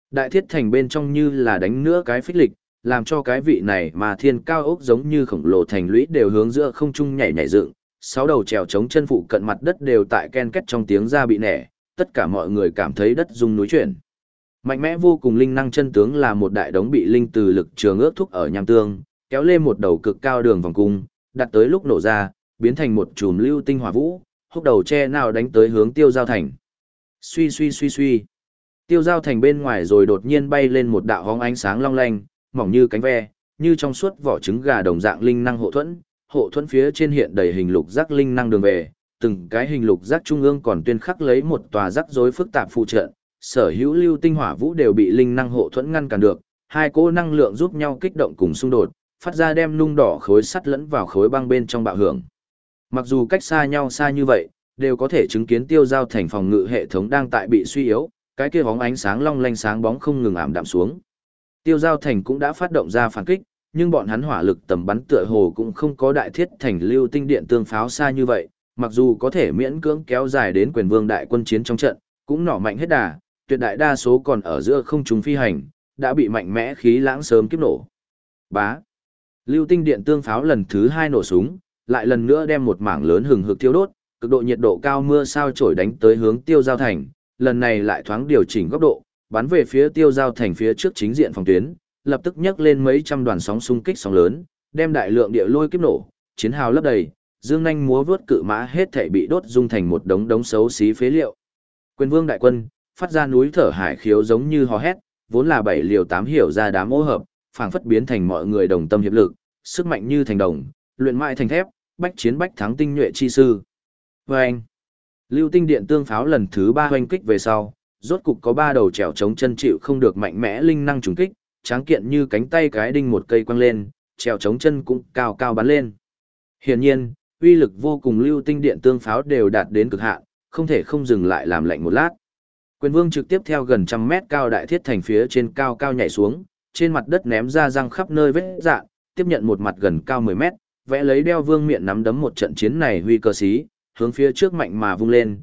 Đại thiết thành bên trong như là đánh nữa cái phích lịch, làm cho cái vị này mà thiên cao ốc giống như khổng lồ thành lũy đều hướng giữa không trung nhảy nhảy dựng, sáu đầu trèo chống chân phụ cận mặt đất đều tại ken két trong tiếng ra bị nẻ, tất cả mọi người cảm thấy đất rung núi chuyển. Mạnh mẽ vô cùng linh năng chân tướng là một đại đống bị linh từ lực trường ước thúc ở nham tương, kéo lên một đầu cực cao đường vòng cung, đặt tới lúc nổ ra, biến thành một chùm lưu tinh hỏa vũ, húc đầu che nào đánh tới hướng Tiêu Giao Thành. Suy suy suy suy. Tiêu Giao Thành bên ngoài rồi đột nhiên bay lên một đạo hóng ánh sáng long lanh, mỏng như cánh ve, như trong suốt vỏ trứng gà đồng dạng linh năng hộ thuẫn phía trên hiện đầy hình lục giác linh năng đường về, từng cái hình lục giác trung ương còn tuyên khắc lấy một tòa rắc rối phức tạp phụ trận, sở hữu lưu tinh hỏa vũ đều bị linh năng hộ thuẫn ngăn cản được, hai cỗ năng lượng giúp nhau kích động cùng xung đột, phát ra đem nung đỏ khối sắt lẫn vào khối băng bên trong bạo hưởng. Mặc dù cách xa nhau xa như vậy, đều có thể chứng kiến Tiêu Giao Thành phòng ngự hệ thống đang tại bị suy yếu, cái kia bóng ánh sáng long lanh sáng bóng không ngừng ảm đạm xuống. Tiêu Giao Thành cũng đã phát động ra phản kích, nhưng bọn hắn hỏa lực tầm bắn tựa hồ cũng không có đại thiết thành lưu tinh điện tương pháo xa như vậy, mặc dù có thể miễn cưỡng kéo dài đến quyền vương đại quân chiến trong trận, cũng nỏ mạnh hết đà, tuyệt đại đa số còn ở giữa không trung phi hành, đã bị mạnh mẽ khí lãng sớm kiếp nổ. Bá. Lưu tinh điện tương pháo lần thứ 2 nổ súng, lại lần nữa đem một mảng lớn hừng hực thiêu đốt, cực độ nhiệt độ cao mưa sao chổi đánh tới hướng Tiêu Giao Thành, lần này lại thoáng điều chỉnh góc độ, bắn về phía Tiêu Giao Thành phía trước chính diện phòng tuyến, lập tức nhấc lên mấy trăm đoàn sóng xung kích sóng lớn, đem đại lượng địa lôi kiếp nổ, chiến hào lấp đầy, dương nhanh múa vớt cự mã hết thảy bị đốt dung thành một đống đống xấu xí phế liệu. Quyền vương đại quân, phát ra núi thở hải khiếu giống như hò hét, vốn là 7 liều 8 hiểu ra đám ô hợp, phảng phất biến thành mọi người đồng tâm hiệp lực, sức mạnh như thành đồng, luyện mãi thành thép, bách chiến bách thắng tinh nhuệ chi sư. Vâng! Lưu tinh điện tương pháo lần thứ 3 hoanh kích về sau, rốt cục có 3 đầu trèo chống chân chịu không được mạnh mẽ linh năng trùng kích, tráng kiện như cánh tay cái đinh một cây quăng lên, trèo chống chân cũng cao cao bắn lên. Hiển nhiên, uy lực vô cùng lưu tinh điện tương pháo đều đạt đến cực hạn, không thể không dừng lại làm lạnh một lát. Quyền vương trực tiếp theo gần trăm mét cao đại thiết thành phía trên cao cao nhảy xuống, trên mặt đất ném ra răng khắp nơi vết dạn, tiếp nhận một mặt gần cao 10 mét, vẽ lấy đeo vương miện nắm đấm một trận chiến này huy cơ xí, hướng phía trước mạnh mà vung lên,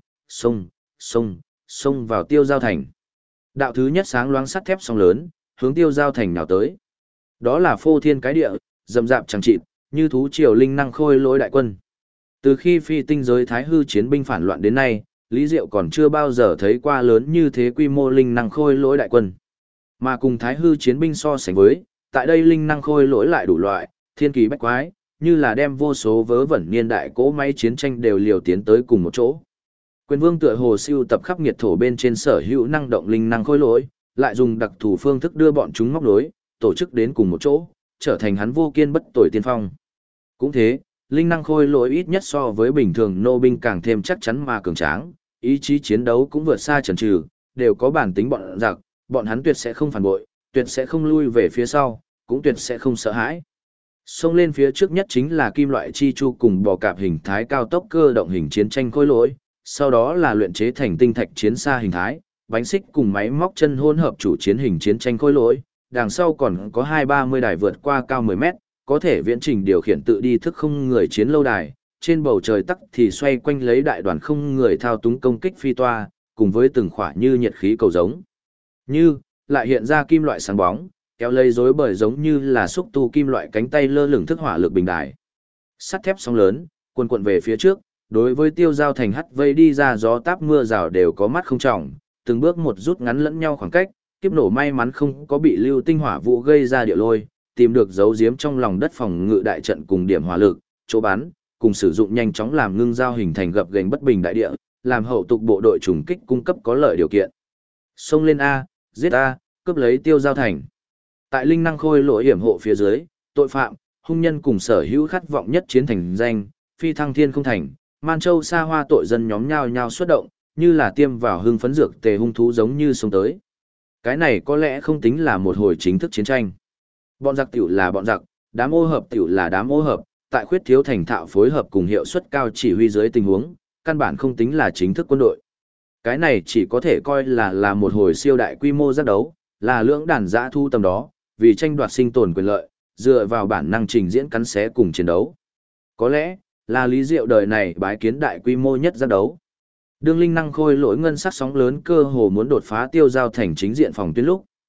xông vào Tiêu Giao Thành. Đạo thứ nhất sáng loáng sắt thép song lớn, hướng Tiêu Giao Thành nào tới. Đó là phô thiên cái địa, rậm rạp chẳng chịt, như thú triều linh năng khôi lỗi đại quân. Từ khi phi tinh giới thái hư chiến binh phản loạn đến nay, Lý Diệu còn chưa bao giờ thấy qua lớn như thế quy mô linh năng khôi lỗi đại quân. Mà cùng thái hư chiến binh so sánh với, tại đây linh năng khôi lỗi lại đủ loại, thiên kỳ bách quái, như là đem vô số vớ vẩn niên đại cỗ máy chiến tranh đều liều tiến tới cùng một chỗ. Quyền vương tựa hồ siêu tập khắp nghiệt thổ bên trên sở hữu năng động linh năng khôi lỗi, lại dùng đặc thù phương thức đưa bọn chúng móc nối, tổ chức đến cùng một chỗ, trở thành hắn vô kiên bất tồi tiên phong. Cũng thế, linh năng khôi lỗi ít nhất so với bình thường nô binh càng thêm chắc chắn mà cường tráng, ý chí chiến đấu cũng vượt xa chần chừ, đều có bản tính bọn giặc, bọn hắn tuyệt sẽ không phản bội, tuyệt sẽ không lui về phía sau, cũng tuyệt sẽ không sợ hãi. Xông lên phía trước nhất chính là kim loại chi chu cùng bò cạp hình thái cao tốc cơ động hình chiến tranh khôi lỗi, sau đó là luyện chế thành tinh thạch chiến xa hình thái, bánh xích cùng máy móc chân hỗn hợp chủ chiến hình chiến tranh khôi lỗi, đằng sau còn có 2-30 đài vượt qua cao 10 mét, có thể viễn trình điều khiển tự đi thức không người chiến lâu đài, trên bầu trời tắc thì xoay quanh lấy đại đoàn không người thao túng công kích phi toa, cùng với từng khỏa như nhiệt khí cầu giống. Như, lại hiện ra kim loại sáng bóng, kéo lây rối bời giống như là xúc tu kim loại cánh tay lơ lửng thức hỏa lực bình đài. Sắt thép sóng lớn, cuồn cuộn về phía trước, đối với Tiêu Giao Thành hắt vây đi ra gió táp mưa rào đều có mắt không trọng, từng bước một rút ngắn lẫn nhau khoảng cách, kiếp nổ may mắn không có bị lưu tinh hỏa vụ gây ra địa lôi, tìm được dấu giếm trong lòng đất phòng ngự đại trận cùng điểm hỏa lực, chỗ bắn, cùng sử dụng nhanh chóng làm ngưng giao hình thành gập ghềnh bất bình đại địa, làm hậu tục bộ đội trùng kích cung cấp có lợi điều kiện. Xông lên A, giết A, cướp lấy Tiêu Giao Thành. Tại linh năng khôi lỗi hiểm hộ phía dưới, tội phạm, hung nhân cùng sở hữu khát vọng nhất chiến thành danh, phi thăng thiên không thành, Man Châu xa hoa tội dân nhóm nhao nhao xuất động, như là tiêm vào hưng phấn dược tề hung thú giống như sống tới. Cái này có lẽ không tính là một hồi chính thức chiến tranh. Bọn giặc tiểu là bọn giặc, đám ô hợp tiểu là đám ô hợp, tại khuyết thiếu thành thạo phối hợp cùng hiệu suất cao chỉ huy dưới tình huống, căn bản không tính là chính thức quân đội. Cái này chỉ có thể coi là một hồi siêu đại quy mô giác đấu, là lưỡng đàn dã thu tầm đó, vì tranh đoạt sinh tồn quyền lợi, dựa vào bản năng trình diễn cắn xé cùng chiến đấu. Có lẽ, là Lý Diệu đời này bái kiến đại quy mô nhất giác đấu. Đương linh năng khôi lỗi ngân sắc sóng lớn cơ hồ muốn đột phá Tiêu Giao Thành chính diện phòng tuyến lúc,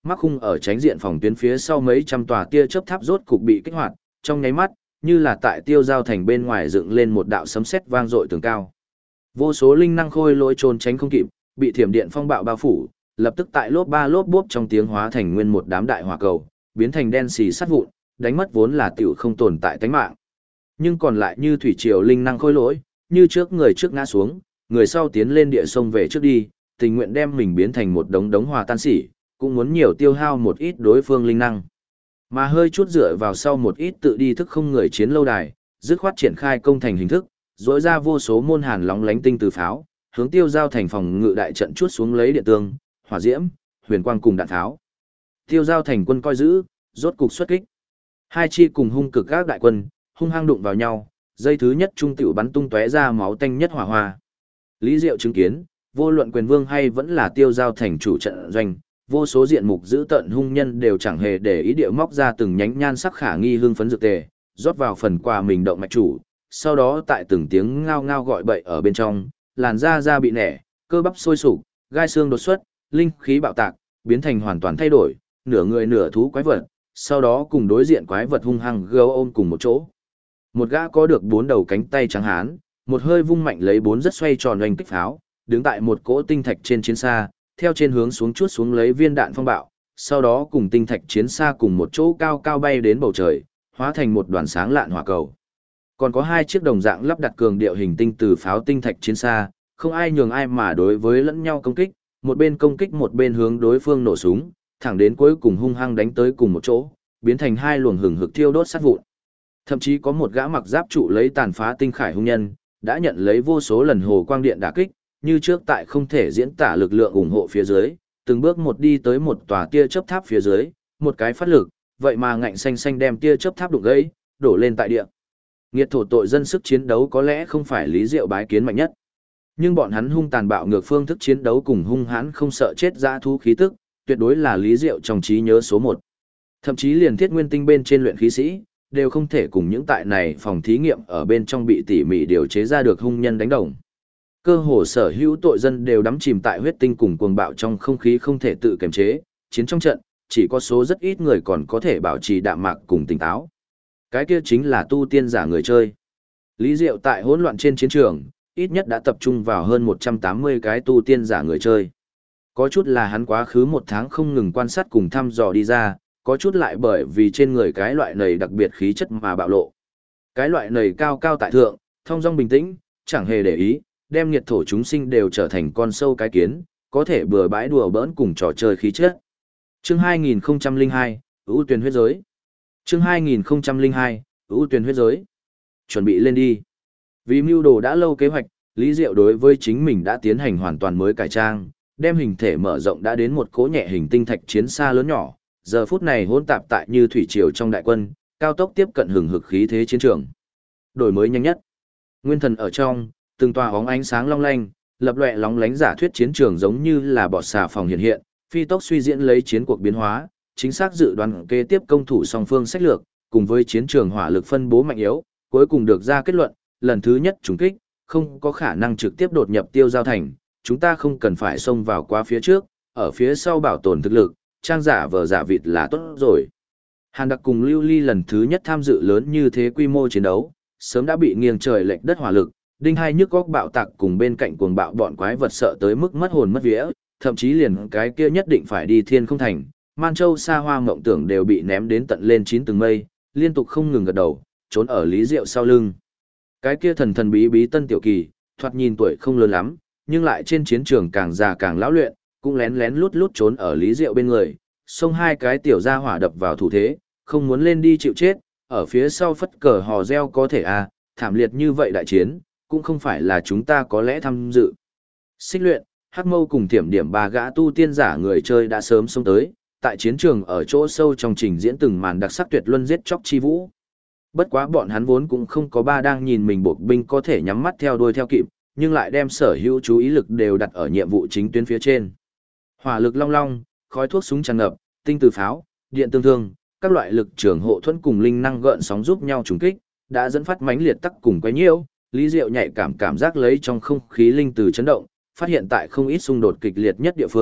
mắc khung ở tránh diện phòng tuyến phía sau mấy trăm tòa tia chớp tháp rốt cục bị kích hoạt, trong nháy mắt, như là tại Tiêu Giao thành bên ngoài dựng lên một đạo sấm sét vang dội tường cao. Vô số linh năng khôi lỗi trốn tránh không kịp, bị thiểm điện phong bạo bao phủ, lập tức tại lốp ba lốp bốp trong tiếng hóa thành nguyên một đám đại hỏa cầu, biến thành đen xì sắt vụn, đánh mất vốn là tiểu không tồn tại tánh mạng. Nhưng còn lại như thủy triều linh năng khôi lỗi, như trước người trước ngã xuống, người sau tiến lên địa sông về trước đi, tình nguyện đem mình biến thành một đống đống hòa tan xỉ, cũng muốn nhiều tiêu hao một ít đối phương linh năng. Mà hơi chút dựa vào sau một ít tự đi thức không người chiến lâu đài, dứt khoát triển khai công thành hình thức, rỗi ra vô số môn hàn lóng lánh tinh từ pháo, hướng Tiêu Giao thành phòng ngự đại trận chuốt xuống lấy điện tương, hỏa diễm, huyền quang cùng đạn tháo. Tiêu Giao thành quân coi giữ, rốt cục xuất kích. Hai chi cùng hung cực các đại quân, hung hăng đụng vào nhau, dây thứ nhất trung tiểu bắn tung tóe ra máu tanh nhất hỏa hoa. Lý Diệu chứng kiến, vô luận quyền vương hay vẫn là Tiêu Giao thành chủ trận doanh, vô số diện mục giữ tận hung nhân đều chẳng hề để ý địa móc ra từng nhánh nhan sắc khả nghi hương phấn dược tề, rót vào phần quà mình động mạch chủ, sau đó tại từng tiếng ngao ngao gọi bậy ở bên trong, làn da bị nẻ, cơ bắp sôi sục, gai xương đột xuất, linh khí bạo tạc, biến thành hoàn toàn thay đổi, nửa người nửa thú quái vật, sau đó cùng đối diện quái vật hung hăng gâu ôm cùng một chỗ. Một gã có được 4 đầu cánh tay trắng hán, một hơi vung mạnh lấy 4 rất xoay tròn oanh kích pháo, đứng tại một cỗ tinh thạch trên chiến xa, theo trên hướng xuống chuốt xuống lấy viên đạn phong bạo, sau đó cùng tinh thạch chiến xa cùng một chỗ cao cao bay đến bầu trời, hóa thành một đoàn sáng lạn hỏa cầu. Còn có 2 chiếc đồng dạng lắp đặt cường điệu hình tinh từ pháo tinh thạch chiến xa, không ai nhường ai mà đối với lẫn nhau công kích, một bên công kích một bên hướng đối phương nổ súng, thẳng đến cuối cùng hung hăng đánh tới cùng một chỗ, biến thành 2 luồng hừng hực thiêu đốt sát vụn. Thậm chí có một gã mặc giáp trụ lấy tàn phá tinh khải hung nhân, đã nhận lấy vô số lần hồ quang điện đả kích, như trước tại không thể diễn tả lực lượng ủng hộ phía dưới, từng bước một đi tới một tòa tia chớp tháp phía dưới, một cái phát lực, vậy mà ngạnh xanh xanh đem tia chớp tháp đụng gãy, đổ lên tại địa. Nghiệt thổ tội dân sức chiến đấu có lẽ không phải Lý Diệu bái kiến mạnh nhất, nhưng bọn hắn hung tàn bạo ngược phương thức chiến đấu cùng hung hãn không sợ chết dã thú khí tức, tuyệt đối là Lý Diệu trong trí nhớ số 1. Thậm chí liền Thiết Nguyên Tinh bên trên luyện khí sĩ, đều không thể cùng những tại này phòng thí nghiệm ở bên trong bị tỉ mỉ điều chế ra được hung nhân đánh đồng. Cơ hồ sở hữu tội dân đều đắm chìm tại huyết tinh cùng cuồng bạo trong không khí không thể tự kiềm chế, chiến trong trận, chỉ có số rất ít người còn có thể bảo trì đạm mạc cùng tỉnh táo. Cái kia chính là tu tiên giả người chơi. Lý Diệu tại hỗn loạn trên chiến trường, ít nhất đã tập trung vào hơn 180 cái tu tiên giả người chơi. Có chút là hắn quá khứ 1 tháng không ngừng quan sát cùng thăm dò đi ra, có chút lại bởi vì trên người cái loại này đặc biệt khí chất mà bạo lộ. Cái loại này cao cao tại thượng, thong dong bình tĩnh, chẳng hề để ý, đem nhiệt thổ chúng sinh đều trở thành con sâu cái kiến, có thể bừa bãi đùa bỡn cùng trò chơi khí chất. Chương 2002, ưu tuyển huyết giới. Chương 2002, ưu tuyển huyết giới. Chuẩn bị lên đi. Vì mưu đồ đã lâu kế hoạch, Lý Diệu đối với chính mình đã tiến hành hoàn toàn mới cải trang, đem hình thể mở rộng đã đến một cỗ nhẹ hình tinh thạch chiến xa lớn nhỏ, giờ phút này hỗn tạp tại như thủy triều trong đại quân, cao tốc tiếp cận hừng hực khí thế chiến trường. Đổi mới nhanh nhất. Nguyên thần ở trong, từng tòa óng ánh sáng long lanh, lập lòe lóng lánh giả thuyết chiến trường giống như là bọt xà phòng hiện hiện, phi tốc suy diễn lấy chiến cuộc biến hóa, chính xác dự đoán kế tiếp công thủ song phương sách lược, cùng với chiến trường hỏa lực phân bố mạnh yếu, cuối cùng được ra kết luận, lần thứ nhất trùng kích, không có khả năng trực tiếp đột nhập Tiêu Giao thành, chúng ta không cần phải xông vào qua phía trước, ở phía sau bảo tồn thực lực, trang giả vờ giả vịt là tốt rồi. Hàn Đặc cùng Lưu Ly lần thứ nhất tham dự lớn như thế quy mô chiến đấu, sớm đã bị nghiêng trời lệch đất hỏa lực, đinh hai nhức góc bạo tạc cùng bên cạnh cuồng bạo bọn quái vật sợ tới mức mất hồn mất vía, thậm chí liền cái kia nhất định phải đi thiên không thành, Man Châu xa hoa mộng tưởng đều bị ném đến tận lên 9 tầng mây, liên tục không ngừng gật đầu, trốn ở Lý Diệu sau lưng. Cái kia thần thần bí bí Tân Tiểu Kỳ, thoạt nhìn tuổi không lớn lắm, nhưng lại trên chiến trường càng già càng lão luyện, cũng lén lén lút lút trốn ở Lý Diệu bên người, xông 2 cái tiểu gia hỏa đập vào thủ thế, không muốn lên đi chịu chết, ở phía sau phất cờ hò reo có thể à, thảm liệt như vậy đại chiến, cũng không phải là chúng ta có lẽ tham dự. Xích Luyện, Hắc Mâu cùng Thiểm Điểm 3 gã tu tiên giả người chơi đã sớm xông tới, tại chiến trường ở chỗ sâu trong trình diễn từng màn đặc sắc tuyệt luân giết chóc chi vũ. Bất quá bọn hắn vốn cũng không có ba đang nhìn mình buộc binh có thể nhắm mắt theo đuôi theo kịp, nhưng lại đem sở hữu chú ý lực đều đặt ở nhiệm vụ chính tuyến phía trên. Hỏa lực long long, khói thuốc súng tràn ngập, tinh từ pháo, điện tương thương, các loại lực trường hộ thuẫn cùng linh năng gợn sóng giúp nhau trùng kích, đã dẫn phát mãnh liệt tắc cùng quấy nhiễu. Lý Diệu nhạy cảm giác lấy trong không khí linh từ chấn động, phát hiện tại không ít xung đột kịch liệt nhất địa phương,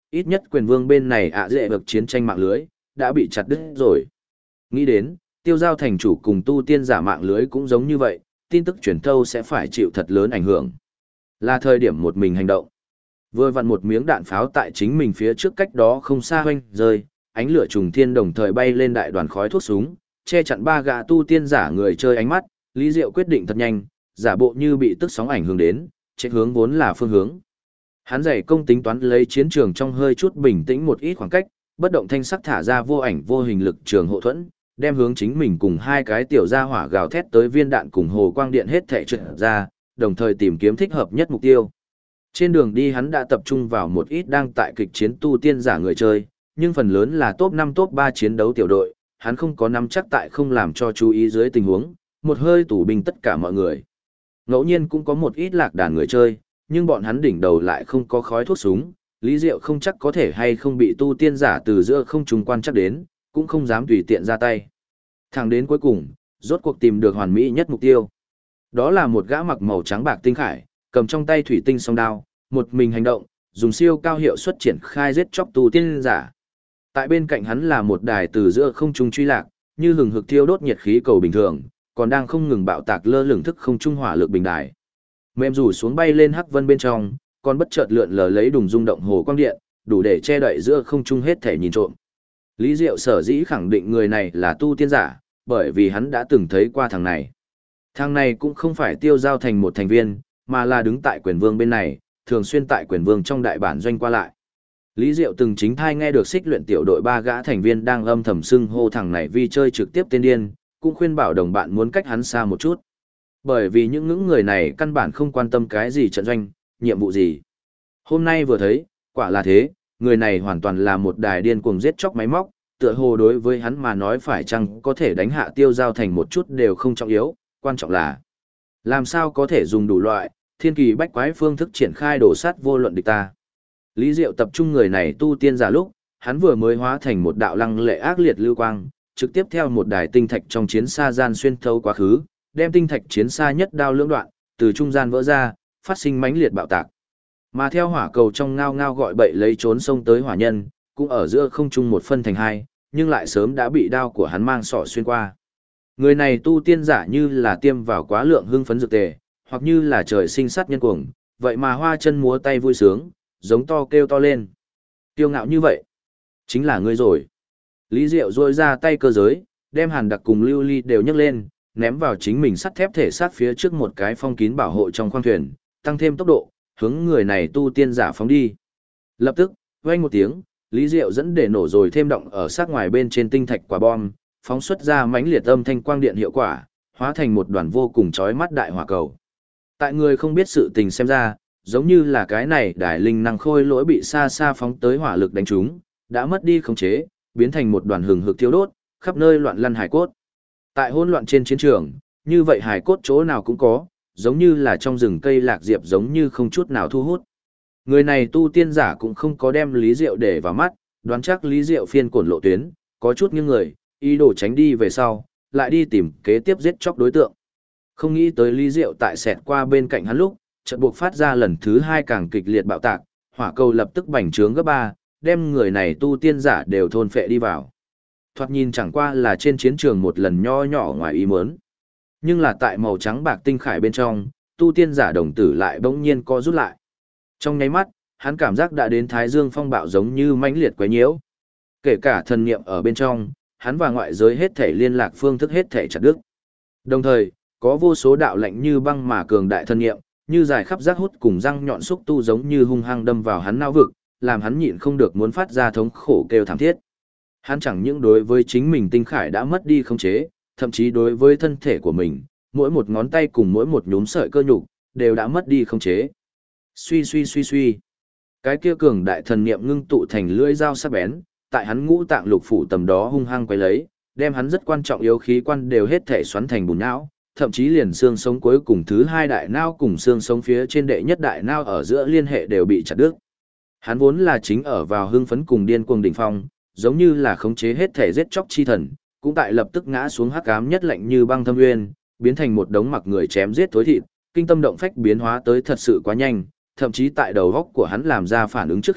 ít nhất quyền vương bên này dễ được chiến tranh mạng lưới, đã bị chặt đứt rồi. Nghĩ đến, tiêu giao thành chủ cùng tu tiên giả mạng lưới cũng giống như vậy, tin tức truyền thâu sẽ phải chịu thật lớn ảnh hưởng. Là thời điểm một mình hành động. Vừa vặn một miếng đạn pháo tại chính mình phía trước cách đó không xa hoanh rơi, ánh lửa trùng thiên đồng thời bay lên đại đoàn khói thuốc súng, che chặn ba gã tu tiên giả người chơi ánh mắt, Lý Diệu quyết định thật nhanh, giả bộ như bị tức sóng ảnh hưởng đến, chạy hướng vốn là phương hướng. Hắn dày công tính toán lấy chiến trường trong hơi chút bình tĩnh một ít khoảng cách, bất động thanh sắc thả ra vô ảnh vô hình lực trường hộ thuẫn, đem hướng chính mình cùng hai cái tiểu gia hỏa gào thét tới viên đạn cùng hồ quang điện hết thảy trượt ra, đồng thời tìm kiếm thích hợp nhất mục tiêu. Trên đường đi hắn đã tập trung vào một ít đang tại kịch chiến tu tiên giả người chơi, nhưng phần lớn là top 5 top 3 chiến đấu tiểu đội, hắn không có nắm chắc tại không làm cho chú ý dưới tình huống, một hơi tủ binh tất cả mọi người. Ngẫu nhiên cũng có một ít lạc đàn người chơi, nhưng bọn hắn đỉnh đầu lại không có khói thuốc súng, Lý Diệu không chắc có thể hay không bị tu tiên giả từ giữa không trùng quan chắc đến, cũng không dám tùy tiện ra tay. Thẳng đến cuối cùng, rốt cuộc tìm được hoàn mỹ nhất mục tiêu. Đó là một gã mặc màu trắng bạc tinh khải, cầm trong tay thủy tinh song đao, một mình hành động, dùng siêu cao hiệu suất triển khai giết chóc tu tiên giả. Tại bên cạnh hắn là một đài từ giữa không trung truy lạc, như hừng hực thiêu đốt nhiệt khí cầu bình thường, còn đang không ngừng bạo tạc lơ lửng thức không trung hỏa lực bình đài. Mềm rủ xuống bay lên hắc vân bên trong, còn bất chợt lượn lờ lấy đùng rung động hồ quang điện, đủ để che đậy giữa không trung hết thể nhìn trộm. Lý Diệu sở dĩ khẳng định người này là tu tiên giả, bởi vì hắn đã từng thấy qua thằng này. Thằng này cũng không phải tiêu giao thành một thành viên, mà là đứng tại quyền vương bên này, thường xuyên tại quyền vương trong đại bản doanh qua lại. Lý Diệu từng chính thai nghe được xích luyện tiểu đội 3 gã thành viên đang âm thầm xưng hô thằng này vì chơi trực tiếp tên điên, cũng khuyên bảo đồng bạn muốn cách hắn xa một chút. Bởi vì những người này căn bản không quan tâm cái gì trận doanh, nhiệm vụ gì. Hôm nay vừa thấy, quả là thế, người này hoàn toàn là một đài điên cuồng giết chóc máy móc, tựa hồ đối với hắn mà nói phải chăng có thể đánh hạ tiêu giao thành một chút đều không trọng yếu, quan trọng là làm sao có thể dùng đủ loại, thiên kỳ bách quái phương thức triển khai đổ sát vô luận địch ta. Lý Diệu tập trung người này tu tiên giả lúc, hắn vừa mới hóa thành một đạo lăng lệ ác liệt lưu quang, trực tiếp theo một đài tinh thạch trong chiến xa gian xuyên thấu quá khứ, đem tinh thạch chiến xa nhất đao lưỡng đoạn, từ trung gian vỡ ra, phát sinh mãnh liệt bạo tạc. Mà theo hỏa cầu trong ngao ngao gọi bậy lấy trốn sông tới hỏa nhân, cũng ở giữa không trung một phân thành hai, nhưng lại sớm đã bị đao của hắn mang sọ xuyên qua. Người này tu tiên giả như là tiêm vào quá lượng hưng phấn dược tề, hoặc như là trời sinh sát nhân cuồng, vậy mà hoa chân múa tay vui sướng, giống to kêu to lên. Kiêu ngạo như vậy, chính là ngươi rồi. Lý Diệu rôi ra tay cơ giới, đem Hàn Đặc cùng Lưu Ly đều nhấc lên, ném vào chính mình sắt thép thể sát phía trước một cái phong kín bảo hộ trong khoang thuyền, tăng thêm tốc độ, hướng người này tu tiên giả phóng đi. Lập tức, vang một tiếng, Lý Diệu dẫn để nổ rồi thêm động ở sát ngoài bên trên tinh thạch quả bom, phóng xuất ra mãnh liệt âm thanh quang điện hiệu quả, hóa thành một đoàn vô cùng chói mắt đại hỏa cầu. Tại người không biết sự tình xem ra, giống như là cái này đài linh năng khôi lỗi bị xa xa phóng tới hỏa lực đánh trúng, đã mất đi khống chế, biến thành một đoàn hừng hực thiêu đốt, khắp nơi loạn lăn hải cốt. Tại hỗn loạn trên chiến trường, như vậy hải cốt chỗ nào cũng có, giống như là trong rừng cây lạc diệp giống như không chút nào thu hút. Người này tu tiên giả cũng không có đem Lý Diệu để vào mắt, đoán chắc Lý Diệu phiên cổn lộ tuyến, có chút nghiêng người, ý đồ tránh đi về sau, lại đi tìm kế tiếp giết chóc đối tượng. Không nghĩ tới Lý Diệu tại xẹt qua bên cạnh hắn lúc, chợt buộc phát ra lần thứ 2 càng kịch liệt bạo tạc, hỏa cầu lập tức bành trướng gấp 3, đem người này tu tiên giả đều thôn phệ đi vào. Thoạt nhìn chẳng qua là trên chiến trường một lần nho nhỏ ngoài ý muốn. Nhưng là tại màu trắng bạc tinh khải bên trong, tu tiên giả đồng tử lại bỗng nhiên co rút lại. Trong nháy mắt, hắn cảm giác đã đến thái dương phong bạo giống như mãnh liệt quấy nhiễu. Kể cả thần niệm ở bên trong, hắn và ngoại giới hết thể liên lạc phương thức hết thể chặt đứt. Đồng thời, có vô số đạo lạnh như băng mà cường đại thần niệm, như dài khắp giác hút cùng răng nhọn xúc tu giống như hung hăng đâm vào hắn não vực, làm hắn nhịn không được muốn phát ra thống khổ kêu thảm thiết. Hắn chẳng những đối với chính mình tinh khải đã mất đi khống chế, thậm chí đối với thân thể của mình, mỗi một ngón tay cùng mỗi một nhúm sợi cơ nhục đều đã mất đi khống chế. Suy suy suy suy. Cái kia cường đại thần niệm ngưng tụ thành lưỡi dao sắc bén, tại hắn ngũ tạng lục phủ tầm đó hung hăng quấy lấy, đem hắn rất quan trọng yếu khí quan đều hết thể xoắn thành bùn não, thậm chí liền xương sống cuối cùng thứ 2 đại não cùng xương sống phía trên đệ nhất đại não ở giữa liên hệ đều bị chặt đứt. Hắn vốn là chính ở vào hưng phấn cùng điên cuồng đỉnh phong, giống như là khống chế hết thể giết chóc chi thần, cũng tại lập tức ngã xuống hắc ám nhất lạnh như băng thâm nguyên, biến thành một đống mặc người chém giết thối thịt, kinh tâm động phách biến hóa tới thật sự quá nhanh, thậm chí tại đầu góc của hắn làm ra phản ứng trước khi,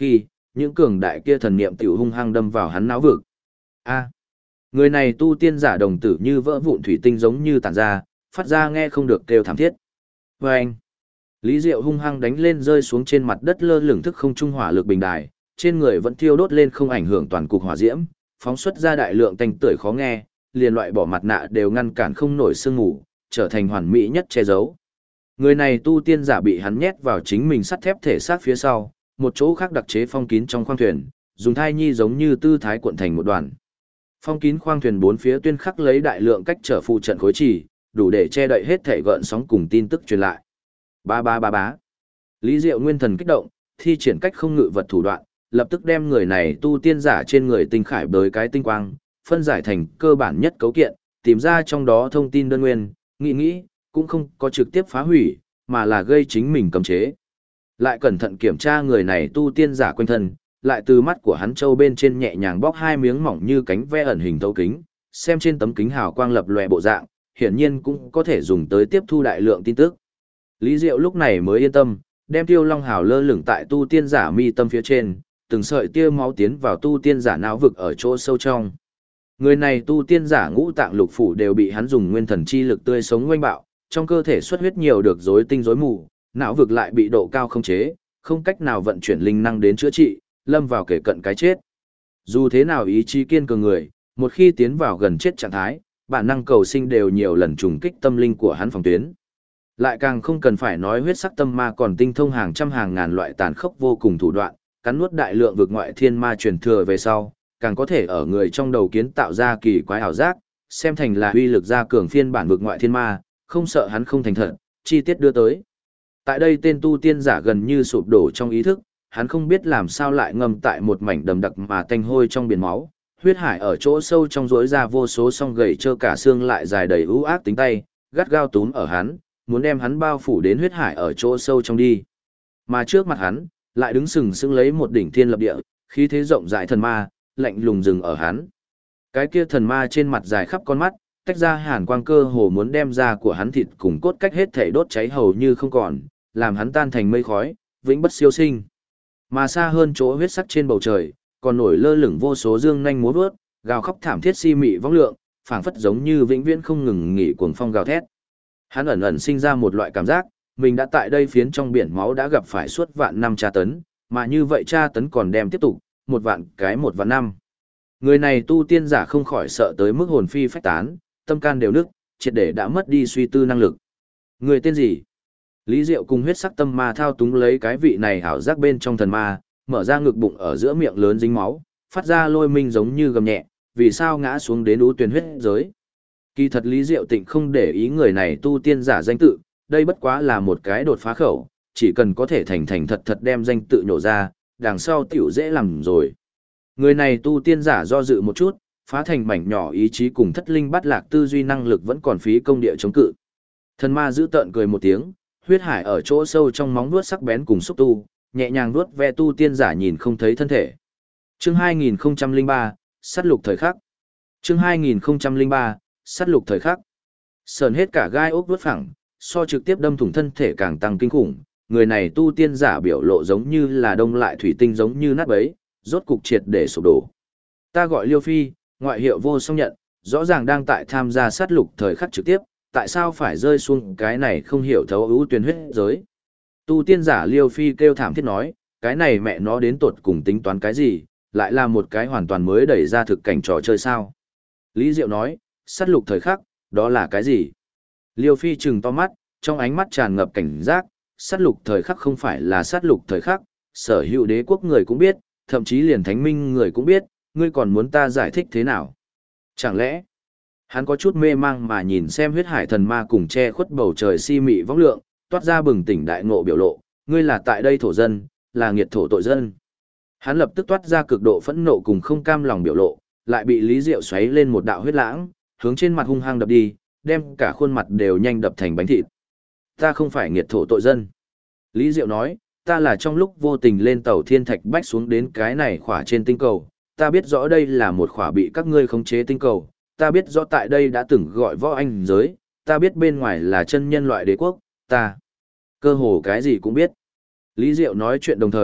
những cường đại kia thần niệm tiểu hung hăng đâm vào hắn não vực. A, người này tu tiên giả đồng tử như vỡ vụn thủy tinh giống như tản ra, phát ra nghe không được kêu thảm thiết. Và anh, Lý Diệu hung hăng đánh lên rơi xuống trên mặt đất lơ lửng thức không trung hỏa lực bình đài, trên người vẫn thiêu đốt lên không ảnh hưởng toàn cục hỏa diễm, phóng xuất ra đại lượng tanh tưởi khó nghe, liền loại bỏ mặt nạ đều ngăn cản không nổi sương mù, trở thành hoàn mỹ nhất che giấu. Người này tu tiên giả bị hắn nhét vào chính mình sắt thép thể xác phía sau, một chỗ khác đặc chế phong kín trong khoang thuyền, dùng thai nhi giống như tư thái cuộn thành một đoàn. Phong kín khoang thuyền bốn phía tuyên khắc lấy đại lượng cách trở phụ trận khối chỉ, đủ để che đậy hết thể gợn sóng cùng tin tức truyền lại. Ba ba ba bá. Lý Diệu nguyên thần kích động, thi triển cách không ngự vật thủ đoạn, lập tức đem người này tu tiên giả trên người tinh khải bới cái tinh quang, phân giải thành cơ bản nhất cấu kiện, tìm ra trong đó thông tin đơn nguyên, nghĩ, cũng không có trực tiếp phá hủy, mà là gây chính mình cấm chế. Lại cẩn thận kiểm tra người này tu tiên giả quanh thân, lại từ mắt của hắn châu bên trên nhẹ nhàng bóc hai miếng mỏng như cánh ve ẩn hình thấu kính, xem trên tấm kính hào quang lập lòe bộ dạng, hiển nhiên cũng có thể dùng tới tiếp thu đại lượng tin tức. Lý Diệu lúc này mới yên tâm, đem Tiêu Long hào lơ lửng tại tu tiên giả mi tâm phía trên, từng sợi tia máu tiến vào tu tiên giả não vực ở chỗ sâu trong. Người này tu tiên giả ngũ tạng lục phủ đều bị hắn dùng nguyên thần chi lực tươi sống ngoanh bạo, trong cơ thể xuất huyết nhiều được rối tinh rối mù, não vực lại bị độ cao không chế, không cách nào vận chuyển linh năng đến chữa trị, lâm vào kể cận cái chết. Dù thế nào ý chí kiên cường người, một khi tiến vào gần chết trạng thái, bản năng cầu sinh đều nhiều lần trùng kích tâm linh của hắn phòng tuyến. Lại càng không cần phải nói huyết sắc tâm ma còn tinh thông hàng trăm hàng ngàn loại tàn khốc vô cùng thủ đoạn, cắn nuốt đại lượng vực ngoại thiên ma truyền thừa về sau, càng có thể ở người trong đầu kiến tạo ra kỳ quái ảo giác, xem thành là uy lực gia cường phiên bản vực ngoại thiên ma, không sợ hắn không thành thật, chi tiết đưa tới. Tại đây tên tu tiên giả gần như sụp đổ trong ý thức, hắn không biết làm sao lại ngâm tại một mảnh đầm đặc mà tanh hôi trong biển máu, huyết hải ở chỗ sâu trong rỗi ra vô số song gầy trơ cả xương lại dài đầy ưu ác tính tay, gắt gao túm ở hắn, muốn đem hắn bao phủ đến huyết hải ở chỗ sâu trong đi. Mà trước mặt hắn, lại đứng sừng sững lấy một đỉnh thiên lập địa, khí thế rộng rãi thần ma, lạnh lùng dừng ở hắn. Cái kia thần ma trên mặt dài khắp con mắt, tách ra hàn quang cơ hồ muốn đem da của hắn thịt cùng cốt cách hết thể đốt cháy hầu như không còn, làm hắn tan thành mây khói, vĩnh bất siêu sinh. Mà xa hơn chỗ huyết sắc trên bầu trời, còn nổi lơ lửng vô số dương nhanh múa vớt, gào khóc thảm thiết si mị vong lượng, phảng phất giống như vĩnh viễn không ngừng nghỉ cuồng phong gào thét. Hắn ẩn ẩn sinh ra một loại cảm giác, mình đã tại đây phiến trong biển máu đã gặp phải suốt vạn năm tra tấn, mà như vậy tra tấn còn đem tiếp tục, một vạn năm. Người này tu tiên giả không khỏi sợ tới mức hồn phi phách tán, tâm can đều nức, triệt để đã mất đi suy tư năng lực. Người tên gì? Lý Diệu cùng huyết sắc tâm ma thao túng lấy cái vị này hảo giác bên trong thần ma, mở ra ngực bụng ở giữa miệng lớn dính máu, phát ra lôi minh giống như gầm nhẹ, vì sao ngã xuống đến ú tuyền huyết giới. Kỳ thật Lý Diệu Tịnh không để ý người này tu tiên giả danh tự, đây bất quá là một cái đột phá khẩu, chỉ cần có thể thành thành thật thật đem danh tự nhổ ra, đằng sau tiểu dễ làm rồi. Người này tu tiên giả do dự một chút, phá thành mảnh nhỏ ý chí cùng thất linh bắt lạc tư duy năng lực vẫn còn phí công địa chống cự. Thần ma giữ tợn cười một tiếng, huyết hải ở chỗ sâu trong móng vuốt sắc bén cùng xúc tu, nhẹ nhàng vuốt ve tu tiên giả nhìn không thấy thân thể. Chương 2003, sát lục thời khắc. Chương 2003, sát lục thời khắc. Sờn hết cả gai ốc vuốt phẳng, so trực tiếp đâm thủng thân thể càng tăng kinh khủng, người này tu tiên giả biểu lộ giống như là đông lại thủy tinh giống như nát bấy, rốt cục triệt để sụp đổ. Ta gọi Liêu Phi, ngoại hiệu vô song nhận, rõ ràng đang tại tham gia sát lục thời khắc trực tiếp, tại sao phải rơi xuống cái này không hiểu thấu ưu tuyển huyết giới. Tu tiên giả Liêu Phi kêu thảm thiết nói, cái này mẹ nó đến tột cùng tính toán cái gì, lại là một cái hoàn toàn mới đẩy ra thực cảnh trò chơi sao. Lý Diệu nói, sát lục thời khắc, đó là cái gì? Liêu Phi trừng to mắt, trong ánh mắt tràn ngập cảnh giác, sát lục thời khắc không phải là sát lục thời khắc, sở hữu đế quốc người cũng biết, thậm chí liền thánh minh người cũng biết, ngươi còn muốn ta giải thích thế nào? Chẳng lẽ, hắn có chút mê mang mà nhìn xem huyết hải thần ma cùng che khuất bầu trời si mị vong lượng, toát ra bừng tỉnh đại ngộ biểu lộ, ngươi là tại đây thổ dân, là nghiệt thổ tội dân. Hắn lập tức toát ra cực độ phẫn nộ cùng không cam lòng biểu lộ, lại bị Lý Diệu xoáy lên một đạo huyết lãng, hướng trên mặt hung hăng đập đi, đem cả khuôn mặt đều nhanh đập thành bánh thịt. Ta không phải nghiệt thổ tội dân. Lý Diệu nói, ta là trong lúc vô tình lên tàu thiên thạch bách xuống đến cái này khỏa trên tinh cầu, ta biết rõ đây là một khỏa bị các ngươi khống chế tinh cầu, ta biết rõ tại đây đã từng gọi võ anh giới, ta biết bên ngoài là chân nhân loại đế quốc, ta cơ hồ cái gì cũng biết. Lý Diệu nói chuyện đồng thời,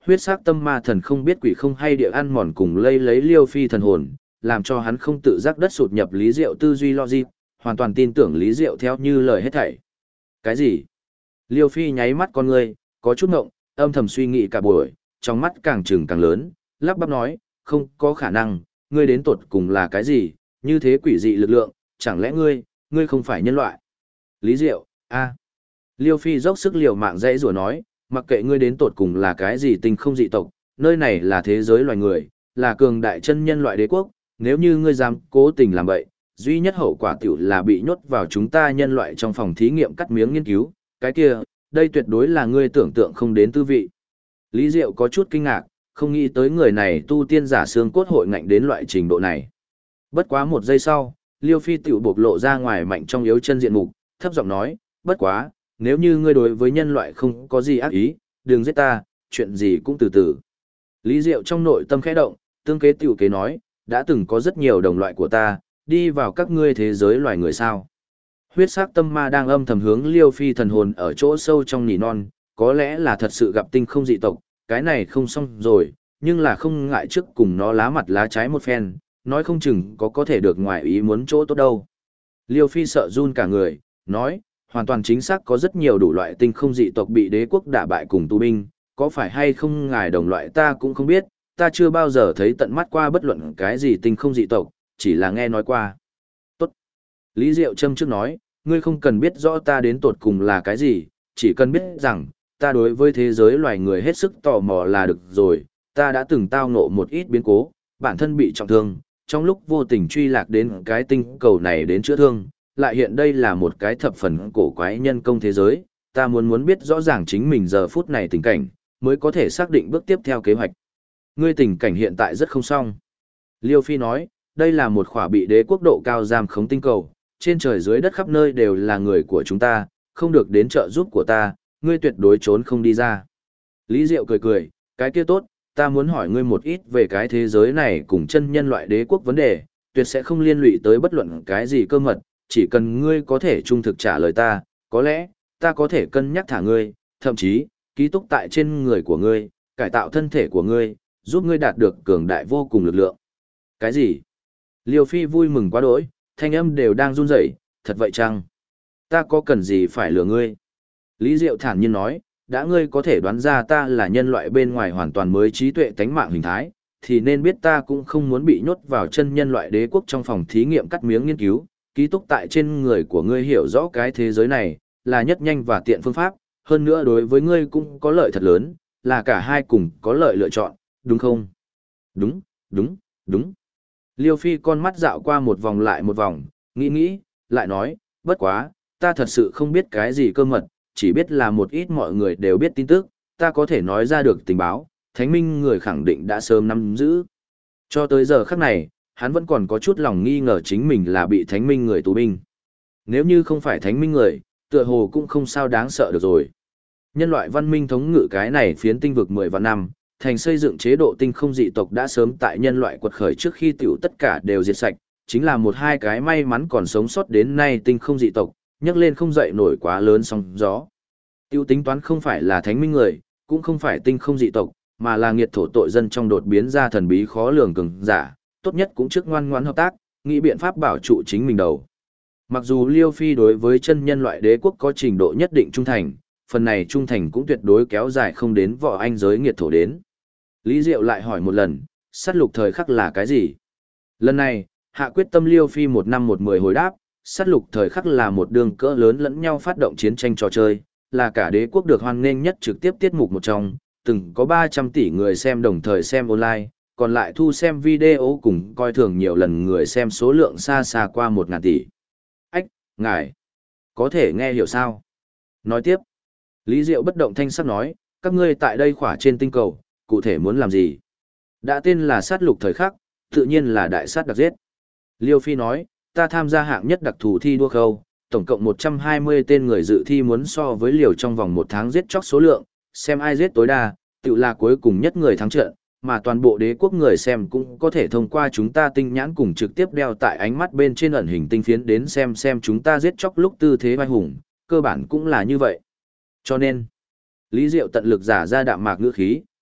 huyết sắc tâm ma thần không biết quỷ không hay địa ăn mòn cùng lấy Liêu Phi thần hồn, làm cho hắn không tự giác đất sụt nhập Lý Diệu tư duy logic, hoàn toàn tin tưởng Lý Diệu theo như lời hết thảy. Cái gì? Liêu Phi nháy mắt con ngươi, có chút ngộng, âm thầm suy nghĩ cả buổi, trong mắt càng trừng càng lớn, lắp bắp nói, không có khả năng, ngươi đến tột cùng là cái gì, như thế quỷ dị lực lượng, chẳng lẽ ngươi không phải nhân loại? Lý Diệu, a. Liêu Phi dốc sức liều mạng dãy rủa nói, mặc kệ ngươi đến tột cùng là cái gì tinh không dị tộc, nơi này là thế giới loài người, là cường đại chân nhân loại đế quốc, nếu như ngươi dám cố tình làm vậy, duy nhất hậu quả tiểu là bị nhốt vào chúng ta nhân loại trong phòng thí nghiệm cắt miếng nghiên cứu, cái kia, đây tuyệt đối là ngươi tưởng tượng không đến tư vị. Lý Diệu có chút kinh ngạc, không nghĩ tới người này tu tiên giả xương cốt hội ngạnh đến loại trình độ này. Bất quá một giây sau, Liêu Phi tiểu bộc lộ ra ngoài mạnh trong yếu chân diện mục, thấp giọng nói, bất quá, nếu như ngươi đối với nhân loại không có gì ác ý, đừng giết ta, chuyện gì cũng từ từ. Lý Diệu trong nội tâm khẽ động, tương kế tiểu kế nói, đã từng có rất nhiều đồng loại của ta, đi vào các ngươi thế giới loài người sao. Huyết sắc tâm ma đang âm thầm hướng Liêu Phi thần hồn ở chỗ sâu trong nỉ non, có lẽ là thật sự gặp tinh không dị tộc, cái này không xong rồi, nhưng là không ngại trước cùng nó lá mặt lá trái một phen, nói không chừng có thể được ngoài ý muốn chỗ tốt đâu. Liêu Phi sợ run cả người, nói, hoàn toàn chính xác có rất nhiều đủ loại tinh không dị tộc bị đế quốc đả bại cùng tù binh, có phải hay không ngài đồng loại ta cũng không biết, ta chưa bao giờ thấy tận mắt qua bất luận cái gì tinh không dị tộc, chỉ là nghe nói qua. Tốt. Lý Diệu châm trước nói, ngươi không cần biết rõ ta đến tột cùng là cái gì, chỉ cần biết rằng, ta đối với thế giới loài người hết sức tò mò là được rồi, ta đã từng tao ngộ một ít biến cố, bản thân bị trọng thương, trong lúc vô tình truy lạc đến cái tinh cầu này đến chữa thương, lại hiện đây là một cái thập phần cổ quái nhân công thế giới, ta muốn biết rõ ràng chính mình giờ phút này tình cảnh, mới có thể xác định bước tiếp theo kế hoạch. Ngươi tình cảnh hiện tại rất không xong. Liêu Phi nói, đây là một khỏa bị đế quốc độ cao giam khống tinh cầu, trên trời dưới đất khắp nơi đều là người của chúng ta, không được đến trợ giúp của ta, ngươi tuyệt đối trốn không đi ra. Lý Diệu cười cười, cái kia tốt, ta muốn hỏi ngươi một ít về cái thế giới này cùng chân nhân loại đế quốc vấn đề, tuyệt sẽ không liên lụy tới bất luận cái gì cơ mật, chỉ cần ngươi có thể trung thực trả lời ta, có lẽ, ta có thể cân nhắc thả ngươi, thậm chí, ký túc tại trên người của ngươi, cải tạo thân thể của ngươi, giúp ngươi đạt được cường đại vô cùng lực lượng. Cái gì? Liêu Phi vui mừng quá đỗi, thanh âm đều đang run rẩy, thật vậy chăng? Ta có cần gì phải lừa ngươi? Lý Diệu thản nhiên nói, đã ngươi có thể đoán ra ta là nhân loại bên ngoài hoàn toàn mới trí tuệ tánh mạng hình thái, thì nên biết ta cũng không muốn bị nhốt vào chân nhân loại đế quốc trong phòng thí nghiệm cắt miếng nghiên cứu, ký túc tại trên người của ngươi hiểu rõ cái thế giới này, là nhất nhanh và tiện phương pháp, hơn nữa đối với ngươi cũng có lợi thật lớn, là cả hai cùng có lợi lựa chọn, đúng không? Đúng, đúng, đúng. Liêu Phi con mắt dạo qua một vòng lại một vòng, nghĩ, lại nói, bất quá, ta thật sự không biết cái gì cơ mật, chỉ biết là một ít mọi người đều biết tin tức, ta có thể nói ra được tình báo, thánh minh người khẳng định đã sớm nắm giữ. Cho tới giờ khắc này, hắn vẫn còn có chút lòng nghi ngờ chính mình là bị thánh minh người tù binh. Nếu như không phải thánh minh người, tựa hồ cũng không sao đáng sợ được rồi. Nhân loại văn minh thống ngự cái này phiến tinh vực 10 vạn năm, thành xây dựng chế độ tinh không dị tộc đã sớm tại nhân loại quật khởi trước khi tiểu tất cả đều diệt sạch, chính là một hai cái may mắn còn sống sót đến nay tinh không dị tộc, nhấc lên không dậy nổi quá lớn sóng gió. Tiêu tính toán không phải là thánh minh người, cũng không phải tinh không dị tộc, mà là nghiệt thổ tội dân trong đột biến ra thần bí khó lường cường giả, tốt nhất cũng trước ngoan ngoãn hợp tác, nghĩ biện pháp bảo trụ chính mình đầu. Mặc dù Liêu Phi đối với chân nhân loại đế quốc có trình độ nhất định trung thành, phần này trung thành cũng tuyệt đối kéo dài không đến võ anh giới nghiệt thổ đến. Lý Diệu lại hỏi một lần, sát lục thời khắc là cái gì? Lần này, hạ quyết tâm Liêu Phi 1 năm 10 hồi đáp, sát lục thời khắc là một đường cỡ lớn lẫn nhau phát động chiến tranh trò chơi, là cả đế quốc được hoan nghênh nhất trực tiếp tiết mục một trong, từng có 300 tỷ người xem đồng thời xem online, còn lại thu xem video cùng coi thường nhiều lần người xem số lượng xa xa qua 1.000 tỷ. Ách, ngài, có thể nghe hiểu sao? Nói tiếp, Lý Diệu bất động thanh sắc nói, các ngươi tại đây khỏa trên tinh cầu, cụ thể muốn làm gì? Đã tên là sát lục thời khắc, tự nhiên là đại sát đặc giết. Liêu Phi nói, ta tham gia hạng nhất đặc thù thi đua khâu, tổng cộng 120 tên người dự thi muốn so với liều trong vòng 1 tháng giết chóc số lượng, xem ai giết tối đa, tự là cuối cùng nhất người thắng trận, mà toàn bộ đế quốc người xem cũng có thể thông qua chúng ta tinh nhãn cùng trực tiếp đeo tại ánh mắt bên trên ẩn hình tinh phiến đến xem chúng ta giết chóc lúc tư thế vai hùng, cơ bản cũng là như vậy. Cho nên, Lý Diệu tận lực giả ra đạm mạc ngữ khí,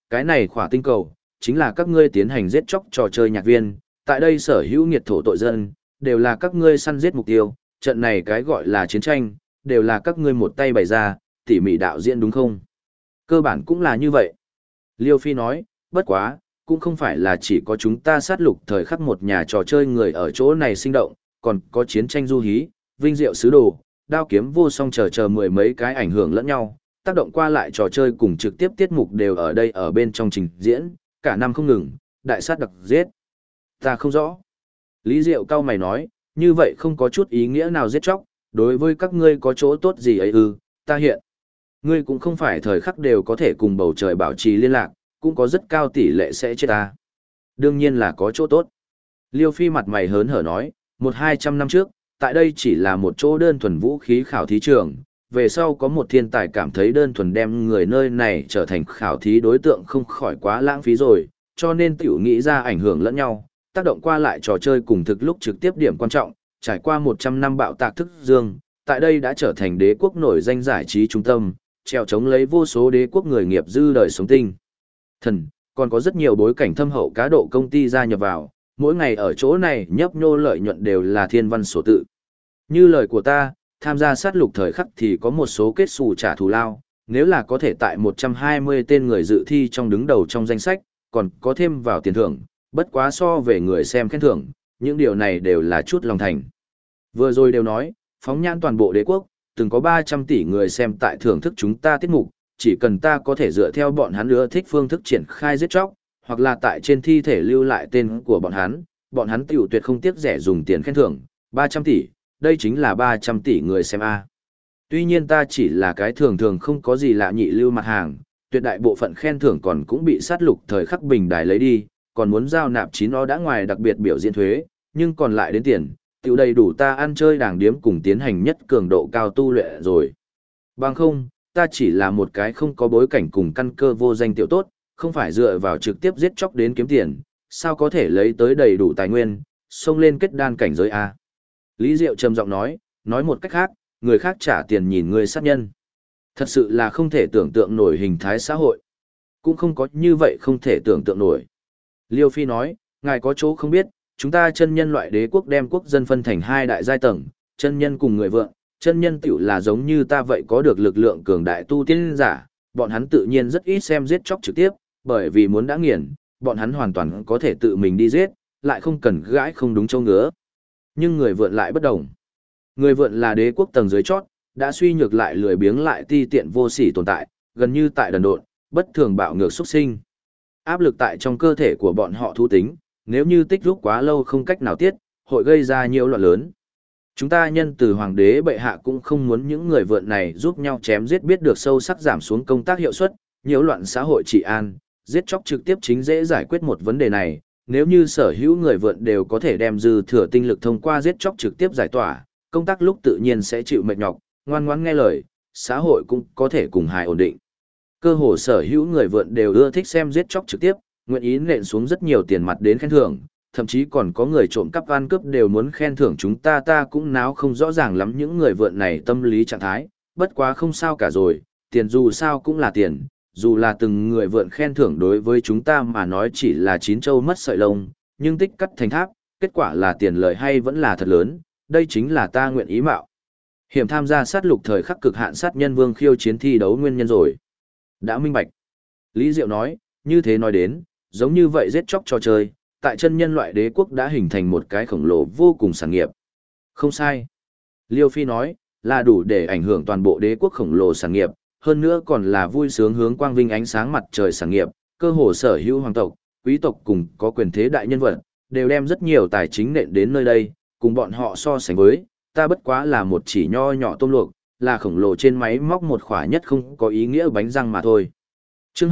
cái này khỏa tinh cầu, chính là các ngươi tiến hành giết chóc trò chơi nhạc viên, tại đây sở hữu nghiệt thổ tội dân, đều là các ngươi săn giết mục tiêu, trận này cái gọi là chiến tranh, đều là các ngươi một tay bày ra, tỉ mỉ đạo diễn đúng không? Cơ bản cũng là như vậy. Liêu Phi nói, bất quá, cũng không phải là chỉ có chúng ta sát lục thời khắc một nhà trò chơi người ở chỗ này sinh động, còn có chiến tranh du hí, vinh diệu sứ đồ, đao kiếm vô song chờ mười mấy cái ảnh hưởng lẫn nhau, tác động qua lại trò chơi cùng trực tiếp tiết mục đều ở đây ở bên trong trình diễn, cả năm không ngừng, đại sát đặc giết. Ta không rõ. Lý Diệu cao mày nói, như vậy không có chút ý nghĩa nào giết chóc, đối với các ngươi có chỗ tốt gì ấy ư, ta hiện. Ngươi cũng không phải thời khắc đều có thể cùng bầu trời bảo trì liên lạc, cũng có rất cao tỷ lệ sẽ chết ta. Đương nhiên là có chỗ tốt. Liêu Phi mặt mày hớn hở nói, 100-200 năm trước, tại đây chỉ là một chỗ đơn thuần vũ khí khảo thí trường, về sau có một thiên tài cảm thấy đơn thuần đem người nơi này trở thành khảo thí đối tượng không khỏi quá lãng phí rồi, cho nên tiểu nghĩ ra ảnh hưởng lẫn nhau, tác động qua lại trò chơi cùng thực lúc trực tiếp điểm quan trọng, trải qua 100 năm bạo tạc thức dương, tại đây đã trở thành đế quốc nổi danh giải trí trung tâm, treo chống lấy vô số đế quốc người nghiệp dư đời sống tinh. Thần, còn có rất nhiều bối cảnh thâm hậu cá độ công ty gia nhập vào, mỗi ngày ở chỗ này nhấp nhô lợi nhuận đều là thiên văn sổ tự. Như lời của ta, tham gia sát lục thời khắc thì có một số kết xù trả thù lao, nếu là có thể tại 120 tên người dự thi trong đứng đầu trong danh sách, còn có thêm vào tiền thưởng, bất quá so về người xem khen thưởng, những điều này đều là chút lòng thành. Vừa rồi đều nói, phóng nhãn toàn bộ đế quốc, từng có 300 tỷ người xem tại thưởng thức chúng ta tiết mục, chỉ cần ta có thể dựa theo bọn hắn ưa thích phương thức triển khai giết chóc, hoặc là tại trên thi thể lưu lại tên của bọn hắn tiểu tuyệt không tiếc rẻ dùng tiền khen thưởng, 300 tỷ, đây chính là 300 tỷ người xem A. Tuy nhiên ta chỉ là cái thường thường không có gì lạ nhị lưu mặt hàng, tuyệt đại bộ phận khen thưởng còn cũng bị sát lục thời khắc bình đài lấy đi, còn muốn giao nạp 9 nó đã ngoài đặc biệt biểu diễn thuế, nhưng còn lại đến tiền, tiểu đầy đủ ta ăn chơi đàng điếm cùng tiến hành nhất cường độ cao tu luyện rồi. Bằng không, ta chỉ là một cái không có bối cảnh cùng căn cơ vô danh tiểu tốt, không phải dựa vào trực tiếp giết chóc đến kiếm tiền, sao có thể lấy tới đầy đủ tài nguyên, xông lên kết đan cảnh giới A. Lý Diệu trầm giọng nói một cách khác, người khác trả tiền nhìn người sát nhân. Thật sự là không thể tưởng tượng nổi hình thái xã hội. Cũng không có như vậy không thể tưởng tượng nổi. Liêu Phi nói, ngài có chỗ không biết, chúng ta chân nhân loại đế quốc đem quốc dân phân thành hai đại giai tầng, chân nhân cùng người vượng, chân nhân tiểu là giống như ta vậy có được lực lượng cường đại tu tiên giả, bọn hắn tự nhiên rất ít xem giết chóc trực tiếp, bởi vì muốn đã nghiền, bọn hắn hoàn toàn có thể tự mình đi giết, lại không cần gãi không đúng châu ngứa. Nhưng người vượn lại bất đồng. Người vượn là đế quốc tầng dưới chót, đã suy nhược lại lười biếng lại ti tiện vô sỉ tồn tại, gần như tại đần độn, bất thường bạo ngược xuất sinh. Áp lực tại trong cơ thể của bọn họ thu tính, nếu như tích rút quá lâu không cách nào tiết, hội gây ra nhiều loạn lớn. Chúng ta nhân từ hoàng đế bệ hạ cũng không muốn những người vượn này giúp nhau chém giết biết được sâu sắc giảm xuống công tác hiệu suất, nhiễu loạn xã hội trị an, giết chóc trực tiếp chính dễ giải quyết một vấn đề này. Nếu như sở hữu người vượn đều có thể đem dư thừa tinh lực thông qua giết chóc trực tiếp giải tỏa, công tác lúc tự nhiên sẽ chịu mệt nhọc, ngoan ngoãn nghe lời, xã hội cũng có thể cùng hài ổn định. Cơ hồ sở hữu người vượn đều ưa thích xem giết chóc trực tiếp, nguyện ý nện xuống rất nhiều tiền mặt đến khen thưởng, thậm chí còn có người trộm cắp ăn cướp đều muốn khen thưởng chúng ta cũng náo không rõ ràng lắm những người vượn này tâm lý trạng thái, bất quá không sao cả rồi, tiền dù sao cũng là tiền, dù là từng người vượn khen thưởng đối với chúng ta mà nói chỉ là chín châu mất sợi lông, nhưng tích cắt thành tháp, kết quả là tiền lợi hay vẫn là thật lớn, đây chính là ta nguyện ý mạo hiểm tham gia sát lục thời khắc cực hạn sát nhân vương khiêu chiến thi đấu nguyên nhân rồi. Đã minh bạch. Lý Diệu nói, như thế nói đến, giống như vậy giết chóc trò chơi, tại chân nhân loại đế quốc đã hình thành một cái khổng lồ vô cùng sản nghiệp. Không sai. Liêu Phi nói, là đủ để ảnh hưởng toàn bộ đế quốc khổng lồ sản nghiệp, hơn nữa còn là vui sướng hướng quang vinh ánh sáng mặt trời sản nghiệp, cơ hồ sở hữu hoàng tộc, quý tộc cùng có quyền thế đại nhân vật, đều đem rất nhiều tài chính nện đến nơi đây, cùng bọn họ so sánh với, ta bất quá là một chỉ nho nhỏ tôm luộc, là khổng lồ trên máy móc một khỏa nhất không có ý nghĩa bánh răng mà thôi. Chương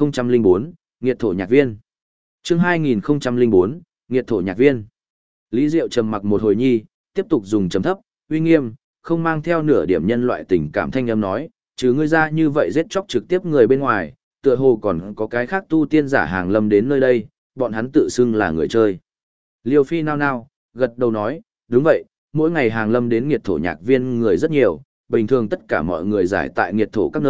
2004, Nghiệt thổ nhạc viên. Chương 2004, Nghiệt thổ nhạc viên. Lý Diệu trầm mặc một hồi nhi, tiếp tục dùng trầm thấp, uy nghiêm, không mang theo nửa điểm nhân loại tình cảm thanh âm nói, trừ ngươi ra như vậy giết chóc trực tiếp người bên ngoài, tựa hồ còn có cái khác tu tiên giả hàng lâm đến nơi đây, bọn hắn tự xưng là người chơi. Liêu Phi nao nao, gật đầu nói, đúng vậy, mỗi ngày hàng lâm đến nghiệt thổ nhạc viên người rất nhiều, bình thường tất cả mọi người giải tại nghiệt thổ các nơi,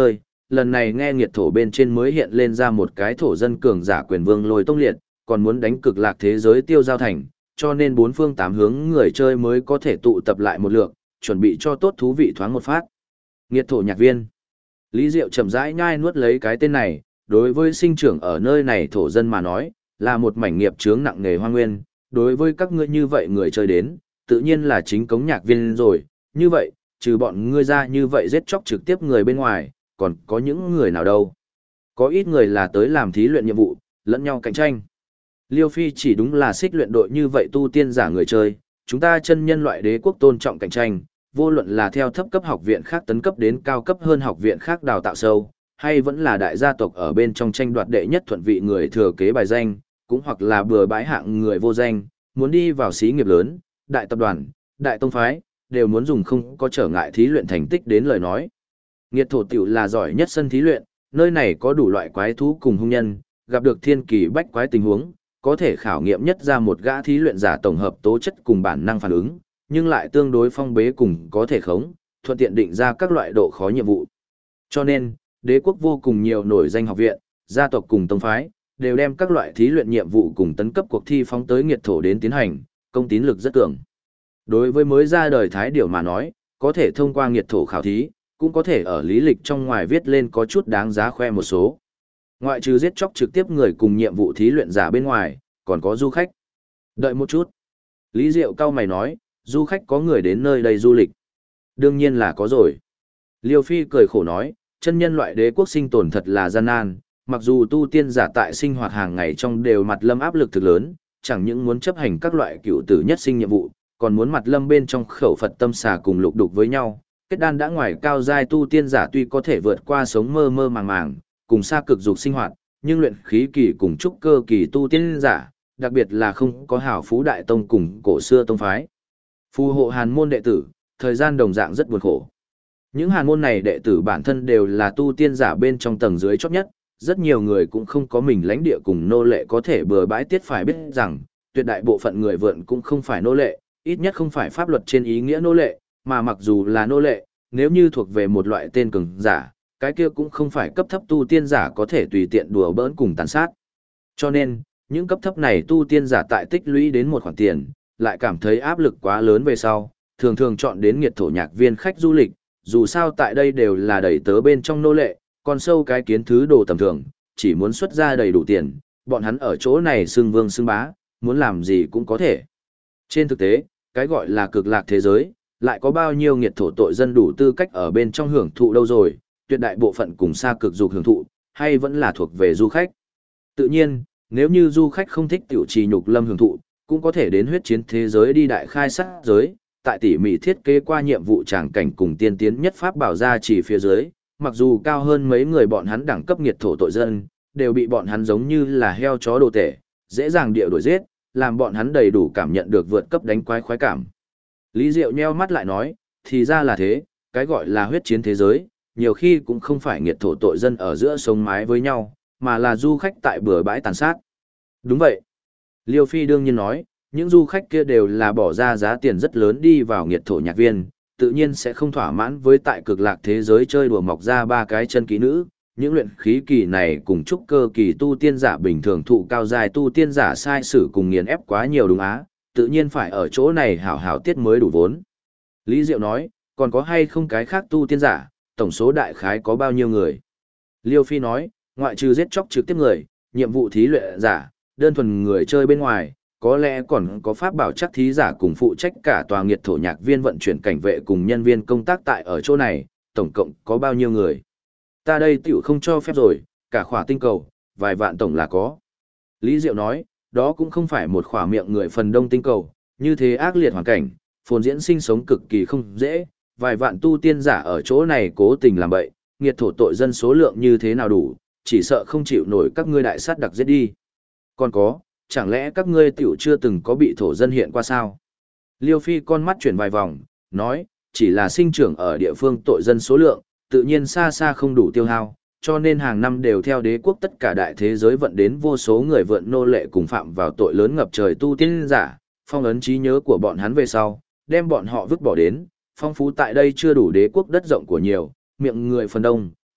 lần này nghe nghiệt thổ bên trên mới hiện lên ra một cái thổ dân cường giả quyền vương Lôi Tông Liệt, còn muốn đánh cực lạc thế giới Tiêu Giao Thành, cho nên bốn phương tám hướng người chơi mới có thể tụ tập lại một lượng, chuẩn bị cho tốt thú vị thoáng một phát. Nghiệt thổ nhạc viên. Lý Diệu chậm rãi nhai nuốt lấy cái tên này, đối với sinh trưởng ở nơi này thổ dân mà nói, là một mảnh nghiệp chướng nặng nề hoang nguyên, đối với các ngươi như vậy người chơi đến, tự nhiên là chính cống nhạc viên rồi, như vậy, trừ bọn ngươi ra như vậy giết chóc trực tiếp người bên ngoài, còn có những người nào đâu. Có ít người là tới làm thí luyện nhiệm vụ, lẫn nhau cạnh tranh. Liêu Phi chỉ đúng là xích luyện đội như vậy tu tiên giả người chơi, chúng ta chân nhân loại đế quốc tôn trọng cạnh tranh, vô luận là theo thấp cấp học viện khác tấn cấp đến cao cấp hơn học viện khác đào tạo sâu, hay vẫn là đại gia tộc ở bên trong tranh đoạt đệ nhất thuận vị người thừa kế bài danh, cũng hoặc là bừa bãi hạng người vô danh, muốn đi vào xí nghiệp lớn, đại tập đoàn, đại tông phái, đều muốn dùng không có trở ngại thí luyện thành tích đến lời nói. Nghiệt thổ tiểu là giỏi nhất sân thí luyện, nơi này có đủ loại quái thú cùng hung nhân, gặp được thiên kỳ bách quái tình huống, có thể khảo nghiệm nhất ra một gã thí luyện giả tổng hợp tố chất cùng bản năng phản ứng, nhưng lại tương đối phong bế cùng có thể khống, thuận tiện định ra các loại độ khó nhiệm vụ. Cho nên, đế quốc vô cùng nhiều nổi danh học viện, gia tộc cùng tông phái, đều đem các loại thí luyện nhiệm vụ cùng tấn cấp cuộc thi phóng tới nghiệt thổ đến tiến hành, công tín lực rất cường. Đối với mới ra đời thái điểu mà nói, có thể thông qua nghiệt thổ khảo thí, cũng có thể ở lý lịch trong ngoài viết lên có chút đáng giá khoe một số. Ngoại trừ giết chóc trực tiếp người cùng nhiệm vụ thí luyện giả bên ngoài, còn có du khách. Đợi một chút. Lý Diệu cao mày nói, du khách có người đến nơi đây du lịch. Đương nhiên là có rồi. Liêu Phi cười khổ nói, chân nhân loại đế quốc sinh tồn thật là gian nan, mặc dù tu tiên giả tại sinh hoạt hàng ngày trong đều mặt lâm áp lực thực lớn, chẳng những muốn chấp hành các loại cựu tử nhất sinh nhiệm vụ, còn muốn mặt lâm bên trong khẩu Phật tâm xà cùng lục đục với nhau. Kết đan đã ngoài cao giai tu tiên giả tuy có thể vượt qua sống mơ mơ màng màng, cùng xa cực dục sinh hoạt, nhưng luyện khí kỳ cùng trúc cơ kỳ tu tiên giả, đặc biệt là không có hảo phú đại tông cùng cổ xưa tông phái. Phù hộ hàn môn đệ tử, thời gian đồng dạng rất buồn khổ. Những hàn môn này đệ tử bản thân đều là tu tiên giả bên trong tầng dưới chót nhất, rất nhiều người cũng không có mình lãnh địa cùng nô lệ có thể bừa bãi tiết, phải biết rằng, tuyệt đại bộ phận người vượn cũng không phải nô lệ, ít nhất không phải pháp luật trên ý nghĩa nô lệ, mà mặc dù là nô lệ, nếu như thuộc về một loại tên cường giả, cái kia cũng không phải cấp thấp tu tiên giả có thể tùy tiện đùa bỡn cùng tàn sát. Cho nên, những cấp thấp này tu tiên giả tại tích lũy đến một khoản tiền, lại cảm thấy áp lực quá lớn về sau, thường thường chọn đến nghiệt thổ nhạc viên khách du lịch, dù sao tại đây đều là đầy tớ bên trong nô lệ, còn sâu cái kiến thứ đồ tầm thường, chỉ muốn xuất ra đầy đủ tiền, bọn hắn ở chỗ này xưng vương xưng bá, muốn làm gì cũng có thể. Trên thực tế, cái gọi là cực lạc thế giới, lại có bao nhiêu nghiệt thổ tội dân đủ tư cách ở bên trong hưởng thụ đâu rồi, tuyệt đại bộ phận cùng xa cực dục hưởng thụ, hay vẫn là thuộc về du khách. Tự nhiên, nếu như du khách không thích tiểu trì nhục lâm hưởng thụ, cũng có thể đến huyết chiến thế giới đi đại khai sát giới, tại tỉ mỉ thiết kế qua nhiệm vụ tràng cảnh cùng tiên tiến nhất pháp bảo ra chỉ phía dưới, mặc dù cao hơn mấy người bọn hắn đẳng cấp nghiệt thổ tội dân, đều bị bọn hắn giống như là heo chó đồ tể, dễ dàng địa đuổi giết, làm bọn hắn đầy đủ cảm nhận được vượt cấp đánh quái khoái cảm. Lý Diệu nheo mắt lại nói, thì ra là thế, cái gọi là huyết chiến thế giới, nhiều khi cũng không phải nghiệt thổ tội dân ở giữa sống mái với nhau, mà là du khách tại bừa bãi tàn sát. Đúng vậy. Liêu Phi đương nhiên nói, những du khách kia đều là bỏ ra giá tiền rất lớn đi vào nghiệt thổ nhạc viên, tự nhiên sẽ không thỏa mãn với tại cực lạc thế giới chơi đùa mọc ra ba cái chân kỹ nữ. Những luyện khí kỳ này cùng trúc cơ kỳ tu tiên giả bình thường thụ cao dài tu tiên giả sai sử cùng nghiền ép quá nhiều đúng á, tự nhiên phải ở chỗ này hảo hảo tiết mới đủ vốn. Lý Diệu nói, còn có hay không cái khác tu tiên giả, tổng số đại khái có bao nhiêu người? Liêu Phi nói, ngoại trừ giết chóc trực tiếp người, nhiệm vụ thí luyện giả, đơn thuần người chơi bên ngoài, có lẽ còn có pháp bảo chắc thí giả cùng phụ trách cả tòa nghiệt thổ nhạc viên vận chuyển cảnh vệ cùng nhân viên công tác tại ở chỗ này, tổng cộng có bao nhiêu người? Ta đây tiểu không cho phép rồi, cả khỏa tinh cầu, vài vạn tổng là có. Lý Diệu nói, đó cũng không phải một khỏa miệng người phần đông tinh cầu, như thế ác liệt hoàn cảnh, phồn diễn sinh sống cực kỳ không dễ, vài vạn tu tiên giả ở chỗ này cố tình làm bậy, nghiệt thổ tội dân số lượng như thế nào đủ, chỉ sợ không chịu nổi các ngươi đại sát đặc giết đi. Còn có, chẳng lẽ các ngươi tiểu chưa từng có bị thổ dân hiện qua sao? Liêu Phi con mắt chuyển vài vòng, nói, chỉ là sinh trưởng ở địa phương tội dân số lượng, tự nhiên xa xa không đủ tiêu hao, cho nên hàng năm đều theo đế quốc tất cả đại thế giới vận đến vô số người vượn nô lệ cùng phạm vào tội lớn ngập trời tu tiên giả, phong ấn trí nhớ của bọn hắn về sau, đem bọn họ vứt bỏ đến, phong phú tại đây chưa đủ đế quốc đất rộng của nhiều, miệng người phần đông,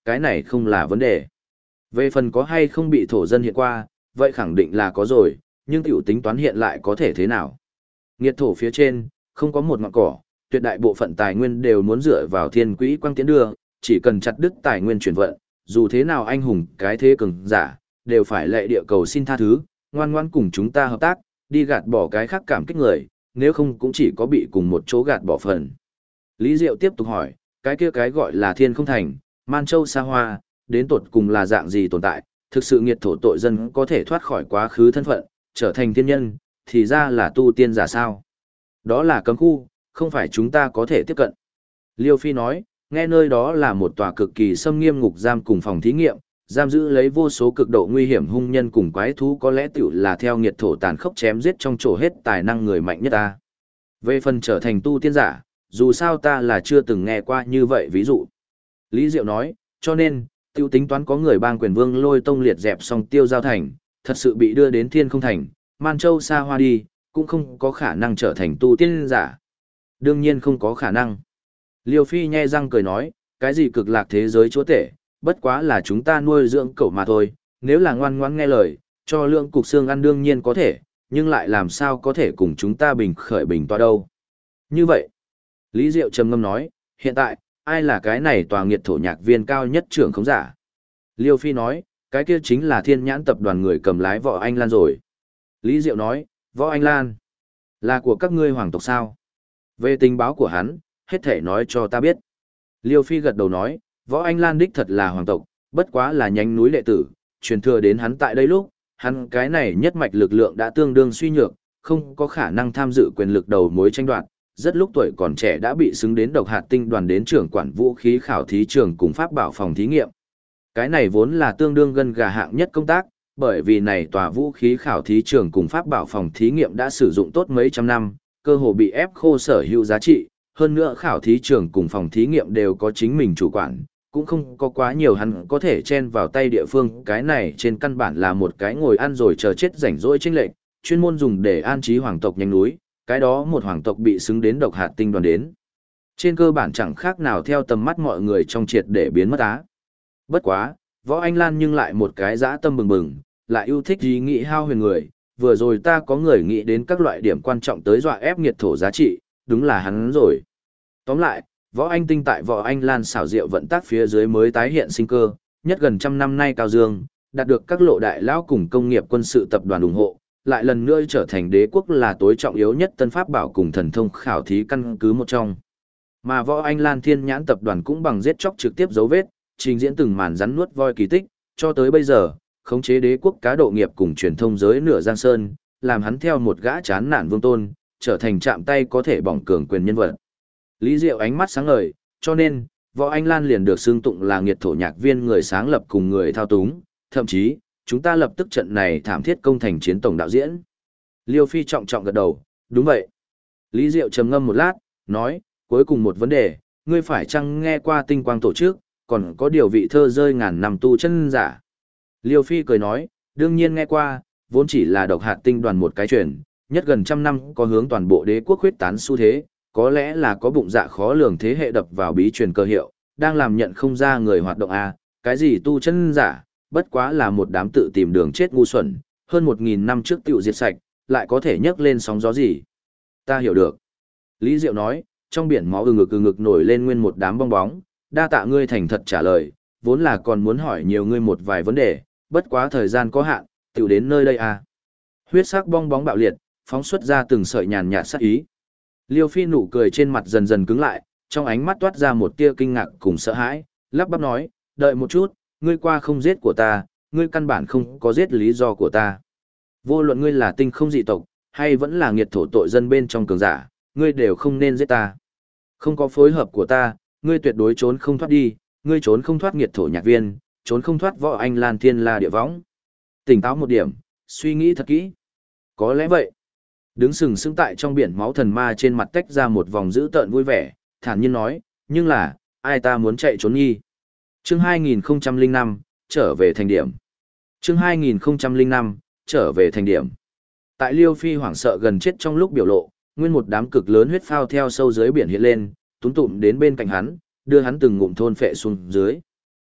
cái này không là vấn đề. Về phần có hay không bị thổ dân hiện qua, vậy khẳng định là có rồi, nhưng tiểu tính toán hiện lại có thể thế nào. Nghiệt thổ phía trên, không có một ngọn cỏ, tuyệt đại bộ phận tài nguyên đều muốn dựa vào thiên quỹ quang tiến đưa, chỉ cần chặt đứt tài nguyên chuyển vận, dù thế nào anh hùng cái thế cường giả, đều phải lệ địa cầu xin tha thứ, ngoan ngoan cùng chúng ta hợp tác, đi gạt bỏ cái khác cảm kích người, nếu không cũng chỉ có bị cùng một chỗ gạt bỏ phần. Lý Diệu tiếp tục hỏi, cái kia cái gọi là thiên không thành, man châu xa hoa, đến tột cùng là dạng gì tồn tại, thực sự nghiệt thổ tội dân có thể thoát khỏi quá khứ thân phận, trở thành thiên nhân, thì ra là tu tiên giả sao. Đó là cấm khu, không phải chúng ta có thể tiếp cận. Liêu Phi nói, nghe nơi đó là một tòa cực kỳ xâm nghiêm ngục giam cùng phòng thí nghiệm, giam giữ lấy vô số cực độ nguy hiểm hung nhân cùng quái thú, có lẽ tiểu là theo nghiệt thổ tàn khốc chém giết trong chỗ hết tài năng người mạnh nhất ta. Về phần trở thành tu tiên giả, dù sao ta là chưa từng nghe qua như vậy ví dụ. Lý Diệu nói, cho nên, tiêu tính toán có người bang quyền vương Lôi Tông liệt dẹp xong Tiêu Giao Thành, thật sự bị đưa đến Thiên Không Thành, Man Châu xa hoa đi, cũng không có khả năng trở thành tu tiên giả. Đương nhiên không có khả năng. Liêu Phi nhe răng cười nói, cái gì cực lạc thế giới chúa tể, bất quá là chúng ta nuôi dưỡng cậu mà thôi, nếu là ngoan ngoãn nghe lời, cho lượng cục xương ăn đương nhiên có thể, nhưng lại làm sao có thể cùng chúng ta bình khởi bình tọa đâu. Như vậy, Lý Diệu trầm ngâm nói, hiện tại, ai là cái này tòa nghiệt thổ nhạc viên cao nhất trưởng khống giả? Liêu Phi nói, cái kia chính là Thiên Nhãn tập đoàn người cầm lái Võ Anh Lan rồi. Lý Diệu nói, Võ Anh Lan, là của các ngươi hoàng tộc sao? Về tình báo của hắn, hết thể nói cho ta biết. Liêu Phi gật đầu nói, Võ Anh Lan đích thật là hoàng tộc, bất quá là nhánh núi đệ tử, truyền thừa đến hắn tại đây lúc, hắn cái này nhất mạch lực lượng đã tương đương suy nhược, không có khả năng tham dự quyền lực đầu mối tranh đoạt, rất lúc tuổi còn trẻ đã bị xứng đến độc hạt tinh đoàn đến trưởng quản vũ khí khảo thí trường cùng pháp bảo phòng thí nghiệm. Cái này vốn là tương đương gân gà hạng nhất công tác, bởi vì này tòa vũ khí khảo thí trường cùng pháp bảo phòng thí nghiệm đã sử dụng tốt mấy trăm năm, cơ hồ bị ép khô sở hữu giá trị, hơn nữa khảo thí trường cùng phòng thí nghiệm đều có chính mình chủ quản, cũng không có quá nhiều hắn có thể chen vào tay địa phương, cái này trên căn bản là một cái ngồi ăn rồi chờ chết rảnh rỗi chênh lệch, chuyên môn dùng để an trí hoàng tộc nhanh núi, cái đó một hoàng tộc bị xứng đến độc hạt tinh đoàn đến. Trên cơ bản chẳng khác nào theo tầm mắt mọi người trong triệt để biến mất á. Bất quá, Võ Anh Lan nhưng lại một cái dã tâm bừng bừng, lại yêu thích ý nghĩ hao huyền người, vừa rồi ta có người nghĩ đến các loại điểm quan trọng tới dọa ép nghiệt thổ giá trị, đúng là hắn rồi. Tóm lại, Võ Anh Tinh tại Võ Anh Lan xảo diệu vận tác phía dưới mới tái hiện sinh cơ, nhất gần trăm năm nay cao dương, đạt được các lộ đại lão cùng công nghiệp quân sự tập đoàn ủng hộ, lại lần nữa trở thành đế quốc là tối trọng yếu nhất tân pháp bảo cùng thần thông khảo thí căn cứ một trong. Mà Võ Anh Lan Thiên Nhãn tập đoàn cũng bằng giết chóc trực tiếp dấu vết, trình diễn từng màn rắn nuốt voi kỳ tích, cho tới bây giờ, khống chế đế quốc cá độ nghiệp cùng truyền thông giới nửa giang sơn, làm hắn theo một gã chán nản vương tôn, trở thành chạm tay có thể bỏng cường quyền nhân vật. Lý Diệu ánh mắt sáng ngời, cho nên, Võ Anh Lan liền được xưng tụng là nghiệt thổ nhạc viên người sáng lập cùng người thao túng, thậm chí, chúng ta lập tức trận này thảm thiết công thành chiến tổng đạo diễn. Liêu Phi trọng trọng gật đầu, đúng vậy. Lý Diệu trầm ngâm một lát, nói, cuối cùng một vấn đề, ngươi phải chăng nghe qua tinh quang tổ chức, còn có điều vị thơ rơi ngàn năm tu chân giả. Liêu Phi cười nói, đương nhiên nghe qua, vốn chỉ là độc hạt tinh đoàn một cái truyền, nhất gần trăm năm có hướng toàn bộ đế quốc huyết tán xu thế, có lẽ là có bụng dạ khó lường thế hệ đập vào bí truyền cơ hiệu, đang làm nhận không ra người hoạt động a, cái gì tu chân giả, bất quá là một đám tự tìm đường chết ngu xuẩn, hơn 1000 năm trước tiểu diệt sạch, lại có thể nhấc lên sóng gió gì. Ta hiểu được. Lý Diệu nói, trong biển máu ừ ngực nổi lên nguyên một đám bong bóng, đa tạ ngươi thành thật trả lời, vốn là còn muốn hỏi nhiều ngươi một vài vấn đề, bất quá thời gian có hạn, tiểu đến nơi đây à. Huyết sắc bong bóng bạo liệt, phóng xuất ra từng sợi nhàn nhạt sát ý. Liêu Phi nụ cười trên mặt dần dần cứng lại, trong ánh mắt toát ra một tia kinh ngạc cùng sợ hãi, lắp bắp nói, đợi một chút, ngươi qua không giết của ta, ngươi căn bản không có giết lý do của ta. Vô luận ngươi là tinh không dị tộc, hay vẫn là nghiệt thổ tội dân bên trong cường giả, ngươi đều không nên giết ta. Không có phối hợp của ta, ngươi tuyệt đối trốn không thoát đi, ngươi trốn không thoát nghiệt thổ nhạc viên, trốn không thoát Võ Anh Lan Thiên La địa võng. Tỉnh táo một điểm, suy nghĩ thật kỹ. Có lẽ vậy. Đứng sừng sững tại trong biển máu thần ma trên mặt tách ra một vòng dữ tợn vui vẻ, thản nhiên nói, nhưng là, ai ta muốn chạy trốn nghi. Chương 2005, trở về thành điểm. Chương 2005, trở về thành điểm. Tại Liêu Phi hoảng sợ gần chết trong lúc biểu lộ, nguyên một đám cực lớn huyết phao theo sâu dưới biển hiện lên, túm tụm đến bên cạnh hắn, đưa hắn từng ngụm thôn phệ xuống dưới.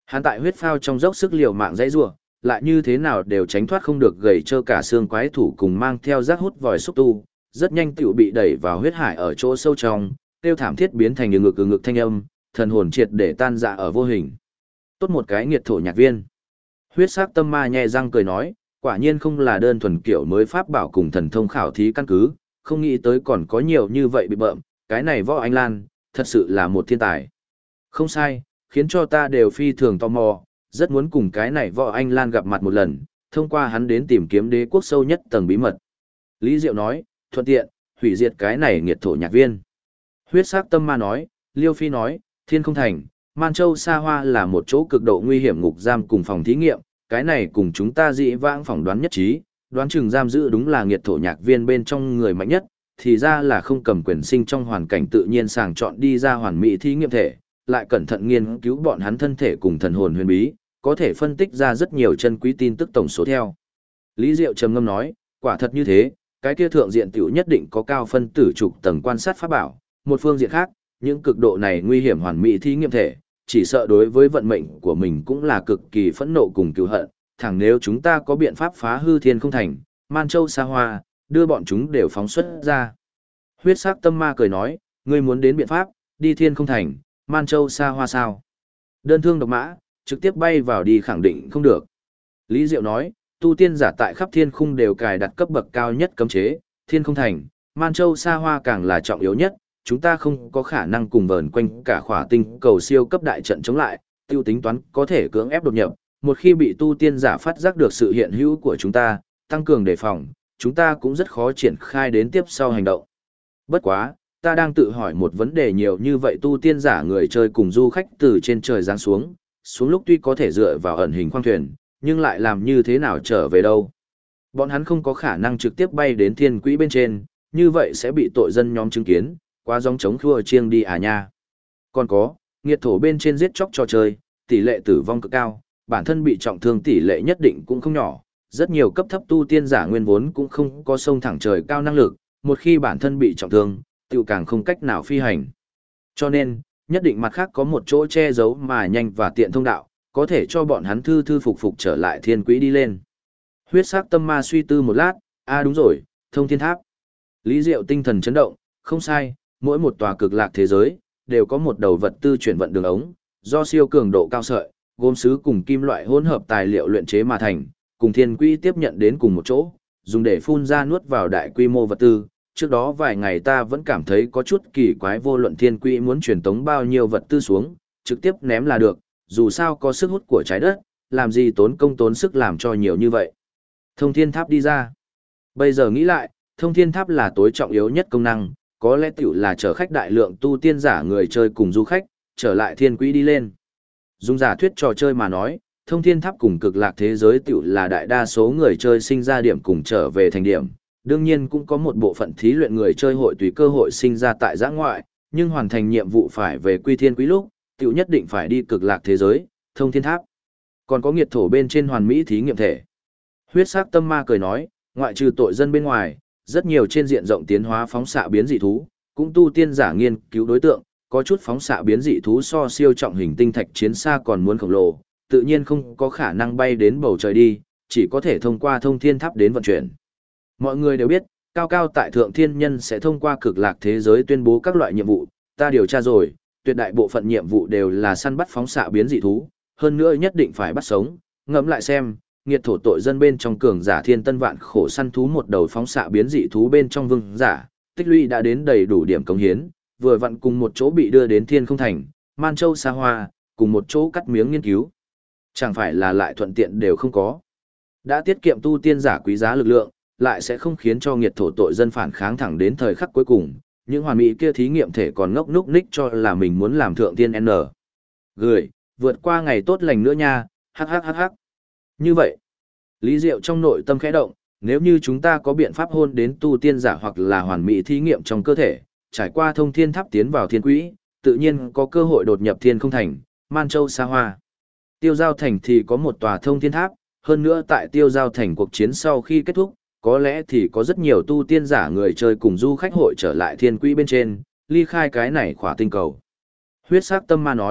Hắn tại huyết phao trong dốc sức liều mạng dãy rủa, lại như thế nào đều tránh thoát không được gầy trơ cả xương quái thủ cùng mang theo rác hút vòi xúc tu, rất nhanh tựu bị đẩy vào huyết hải ở chỗ sâu trong, tiêu thảm thiết biến thành ngực thanh âm, thần hồn triệt để tan rã ở vô hình. Tốt một cái nghiệt thổ nhạc viên. Huyết sắc tâm ma nhẹ răng cười nói, quả nhiên không là đơn thuần kiểu mới pháp bảo cùng thần thông khảo thí căn cứ, không nghĩ tới còn có nhiều như vậy bị bợm, cái này Võ Anh Lan, thật sự là một thiên tài. Không sai, khiến cho ta đều phi thường tò mò, rất muốn cùng cái này Võ Anh Lan gặp mặt một lần, thông qua hắn đến tìm kiếm đế quốc sâu nhất tầng bí mật. Lý Diệu nói, thuận tiện, hủy diệt cái này nghiệt thổ nhạc viên. Huyết sắc tâm ma nói, Liêu Phi nói, Thiên Không Thành, Man Châu Sa Hoa là một chỗ cực độ nguy hiểm ngục giam cùng phòng thí nghiệm, cái này cùng chúng ta dị vãng phỏng đoán nhất trí, đoán chừng giam giữ đúng là nghiệt thổ nhạc viên bên trong người mạnh nhất, thì ra là không cầm quyền sinh trong hoàn cảnh tự nhiên sàng chọn đi ra hoàn mỹ thí nghiệm thể, lại cẩn thận nghiên cứu bọn hắn thân thể cùng thần hồn huyền bí, có thể phân tích ra rất nhiều chân quý tin tức tổng số theo. Lý Diệu trầm ngâm nói, quả thật như thế, cái kia thượng diện tiểu nhất định có cao phân tử trục tầng quan sát pháp bảo, một phương diện khác, những cực độ này nguy hiểm hoàn mỹ thí nghiệm thể, chỉ sợ đối với vận mệnh của mình cũng là cực kỳ phẫn nộ cùng cứu hận, thẳng nếu chúng ta có biện pháp phá hư Thiên Không Thành, Man Châu Sa Hoa, đưa bọn chúng đều phóng xuất ra. Huyết sắc tâm ma cười nói, ngươi muốn đến biện pháp, đi Thiên Không Thành, Man Châu Sa Hoa sao? Đơn thương độc mã, trực tiếp bay vào đi khẳng định không được. Lý Diệu nói, tu tiên giả tại khắp thiên khung đều cài đặt cấp bậc cao nhất cấm chế, Thiên Không Thành, Man Châu Sa Hoa càng là trọng yếu nhất, chúng ta không có khả năng cùng vờn quanh cả khỏa tinh cầu siêu cấp đại trận chống lại, tiêu tính toán có thể cưỡng ép đột nhập, một khi bị tu tiên giả phát giác được sự hiện hữu của chúng ta, tăng cường đề phòng, chúng ta cũng rất khó triển khai đến tiếp sau hành động. Bất quá, ta đang tự hỏi một vấn đề nhiều như vậy tu tiên giả người chơi cùng du khách từ trên trời giáng xuống, xuống lúc tuy có thể dựa vào ẩn hình khoang thuyền, nhưng lại làm như thế nào trở về đâu. Bọn hắn không có khả năng trực tiếp bay đến thiên quỹ bên trên, như vậy sẽ bị tội dân nhóm chứng kiến, quá giống chống khua chiêng đi à nha. Còn có, nghiệt thổ bên trên giết chóc trò chơi, tỷ lệ tử vong cực cao, bản thân bị trọng thương tỷ lệ nhất định cũng không nhỏ, rất nhiều cấp thấp tu tiên giả nguyên vốn cũng không có sông thẳng trời cao năng lực, một khi bản thân bị trọng thương, tiểu càng không cách nào phi hành. Cho nên, nhất định mặt khác có một chỗ che giấu mà nhanh và tiện thông đạo, có thể cho bọn hắn thư thư phục phục trở lại thiên quỹ đi lên. Huyết sắc tâm ma suy tư một lát, đúng rồi, thông thiên tháp. Lý Diệu tinh thần chấn động, không sai, mỗi một tòa cực lạc thế giới, đều có một đầu vật tư chuyển vận đường ống, do siêu cường độ cao sợi, gốm sứ cùng kim loại hỗn hợp tài liệu luyện chế mà thành, cùng thiên quỹ tiếp nhận đến cùng một chỗ, dùng để phun ra nuốt vào đại quy mô vật tư. Trước đó vài ngày ta vẫn cảm thấy có chút kỳ quái, vô luận thiên quỹ muốn truyền tống bao nhiêu vật tư xuống, trực tiếp ném là được, dù sao có sức hút của trái đất, làm gì tốn công tốn sức làm cho nhiều như vậy. Thông thiên tháp đi ra. Bây giờ nghĩ lại, thông thiên tháp là tối trọng yếu nhất công năng, có lẽ tiểu là chở khách đại lượng tu tiên giả người chơi cùng du khách, trở lại thiên quỹ đi lên. Dùng giả thuyết trò chơi mà nói, thông thiên tháp cùng cực lạc thế giới tiểu là đại đa số người chơi sinh ra điểm cùng trở về thành điểm. Đương nhiên cũng có một bộ phận thí luyện người chơi hội tùy cơ hội sinh ra tại giã ngoại, nhưng hoàn thành nhiệm vụ phải về quy thiên quý lúc, tiểu nhất định phải đi cực lạc thế giới, thông thiên tháp. Còn có nghiệt thổ bên trên hoàn mỹ thí nghiệm thể. Huyết sắc tâm ma cười nói, ngoại trừ tội dân bên ngoài, rất nhiều trên diện rộng tiến hóa phóng xạ biến dị thú, cũng tu tiên giả nghiên cứu đối tượng, có chút phóng xạ biến dị thú so siêu trọng hình tinh thạch chiến xa còn muốn khổng lồ, tự nhiên không có khả năng bay đến bầu trời đi, chỉ có thể thông qua thông thiên tháp đến vận chuyển. Mọi người đều biết, cao cao tại thượng thiên nhân sẽ thông qua cực lạc thế giới tuyên bố các loại nhiệm vụ, ta điều tra rồi, tuyệt đại bộ phận nhiệm vụ đều là săn bắt phóng xạ biến dị thú, hơn nữa nhất định phải bắt sống, ngẫm lại xem, nghiệt thổ tội dân bên trong cường giả thiên tân vạn khổ săn thú một đầu phóng xạ biến dị thú bên trong vương giả, tích lũy đã đến đầy đủ điểm cống hiến, vừa vặn cùng một chỗ bị đưa đến Thiên Không Thành, Man Châu Sa Hoa, cùng một chỗ cắt miếng nghiên cứu. Chẳng phải là lại thuận tiện đều không có. Đã tiết kiệm tu tiên giả quý giá lực lượng, lại sẽ không khiến cho nghiệt thổ tội dân phản kháng thẳng đến thời khắc cuối cùng, những hoàn mỹ kia thí nghiệm thể còn ngốc núc ních cho là mình muốn làm thượng tiên N. Gửi, vượt qua ngày tốt lành nữa nha, hhhh. Như vậy, Lý Diệu trong nội tâm khẽ động, nếu như chúng ta có biện pháp hôn đến tu tiên giả hoặc là hoàn mỹ thí nghiệm trong cơ thể, trải qua thông thiên tháp tiến vào thiên quỹ, tự nhiên có cơ hội đột nhập Thiên Không Thành, Man Châu Sa Hoa. Tiêu Giao Thành thì có một tòa thông thiên tháp, hơn nữa tại Tiêu Giao Thành cuộc chiến sau khi kết thúc, có lẽ thì có rất nhiều tu tiên giả người chơi cùng du khách hội trở lại thiên quỹ bên trên, ly khai cái này khỏa tinh cầu. Huyết sắc tâm ma nói,